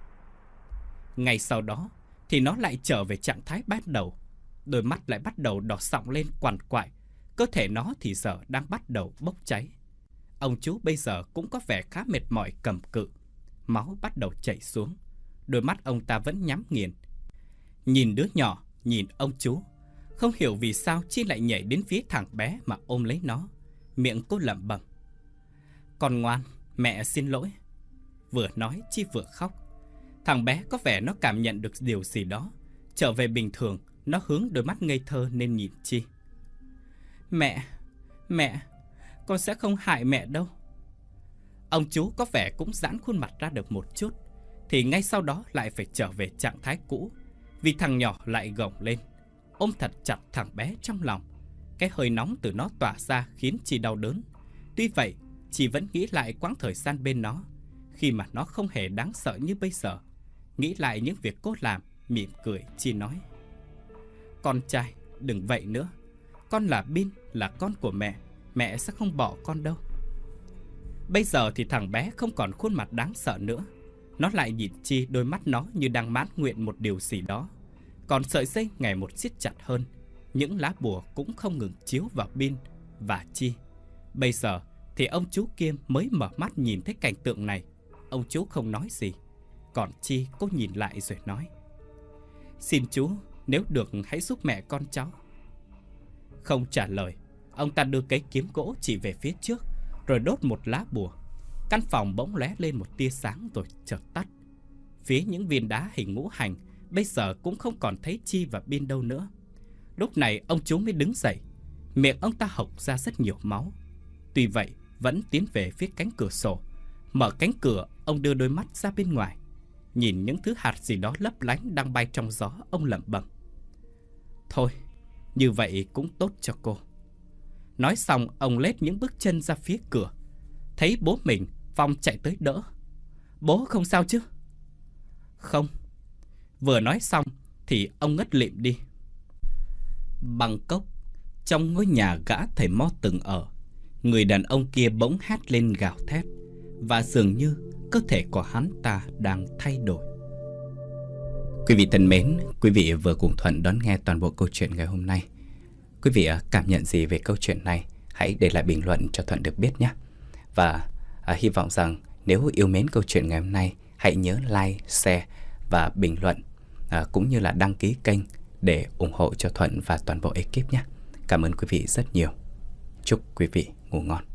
Ngay sau đó thì nó lại trở về trạng thái ban đầu. Đôi mắt lại bắt đầu đỏ sọng lên quằn quại. Cơ thể nó thì giờ đang bắt đầu bốc cháy. Ông chú bây giờ cũng có vẻ khá mệt mỏi cầm cự. Máu bắt đầu chảy xuống. Đôi mắt ông ta vẫn nhắm nghiền. Nhìn đứa nhỏ, nhìn ông chú. Không hiểu vì sao Chi lại nhảy đến phía thằng bé mà ôm lấy nó. Miệng cô lẩm bẩm: "Con ngoan, mẹ xin lỗi." Vừa nói Chi vừa khóc. Thằng bé có vẻ nó cảm nhận được điều gì đó. Trở về bình thường, nó hướng đôi mắt ngây thơ nên nhìn Chi. "Mẹ, mẹ, con sẽ không hại mẹ đâu." Ông chú có vẻ cũng giãn khuôn mặt ra được một chút, thì ngay sau đó lại phải trở về trạng thái cũ. Vì thằng nhỏ lại gồng lên, ôm thật chặt thằng bé trong lòng. Cái hơi nóng từ nó tỏa ra khiến Chi đau đớn. Tuy vậy, Chi vẫn nghĩ lại quãng thời gian bên nó, khi mà nó không hề đáng sợ như bây giờ. Nghĩ lại những việc cô làm, mỉm cười Chi nói: "Con trai, đừng vậy nữa. Con là Bin, là con của mẹ. Mẹ sẽ không bỏ con đâu." Bây giờ thì thằng bé không còn khuôn mặt đáng sợ nữa. Nó lại nhìn Chi, đôi mắt nó như đang mãn nguyện một điều gì đó. Còn sợi dây ngày một siết chặt hơn. Những lá bùa cũng không ngừng chiếu vào Bin và Chi. Bây giờ thì ông chú kia mới mở mắt nhìn thấy cảnh tượng này. Ông chú không nói gì. Còn Chi cô nhìn lại rồi nói: "Xin chú, nếu được hãy giúp mẹ con cháu." Không trả lời, ông ta đưa cái kiếm gỗ chỉ về phía trước, rồi đốt một lá bùa. Căn phòng bỗng lóe lên một tia sáng rồi chợt tắt. Phía những viên đá hình ngũ hành bây giờ cũng không còn thấy Chi và Bin đâu nữa. Lúc này ông chú mới đứng dậy. Miệng ông ta hộc ra rất nhiều máu. Tuy vậy vẫn tiến về phía cánh cửa sổ. Mở cánh cửa, ông đưa đôi mắt ra bên ngoài. Nhìn những thứ hạt gì đó lấp lánh đang bay trong gió, ông lẩm bẩm: "Thôi, như vậy cũng tốt cho cô." Nói xong, ông lết những bước chân ra phía cửa. Thấy bố mình, Phong chạy tới đỡ. "Bố không sao chứ?" "Không." Vừa nói xong thì ông ngất lịm đi. Bangkok, trong ngôi nhà gã thầy Mo từng ở, người đàn ông kia bỗng hét lên gào thét, và dường như cơ thể của hắn ta đang thay đổi. Quý vị thân mến, quý vị vừa cùng Thuận đón nghe toàn bộ câu chuyện ngày hôm nay. Quý vị cảm nhận gì về câu chuyện này? Hãy để lại bình luận cho Thuận được biết nhé. Và à, hy vọng rằng nếu yêu mến câu chuyện ngày hôm nay, hãy nhớ like, share và bình luận, à, cũng như là đăng ký kênh để ủng hộ cho Thuận và toàn bộ ekip nhé. Cảm ơn quý vị rất nhiều. Chúc quý vị ngủ ngon.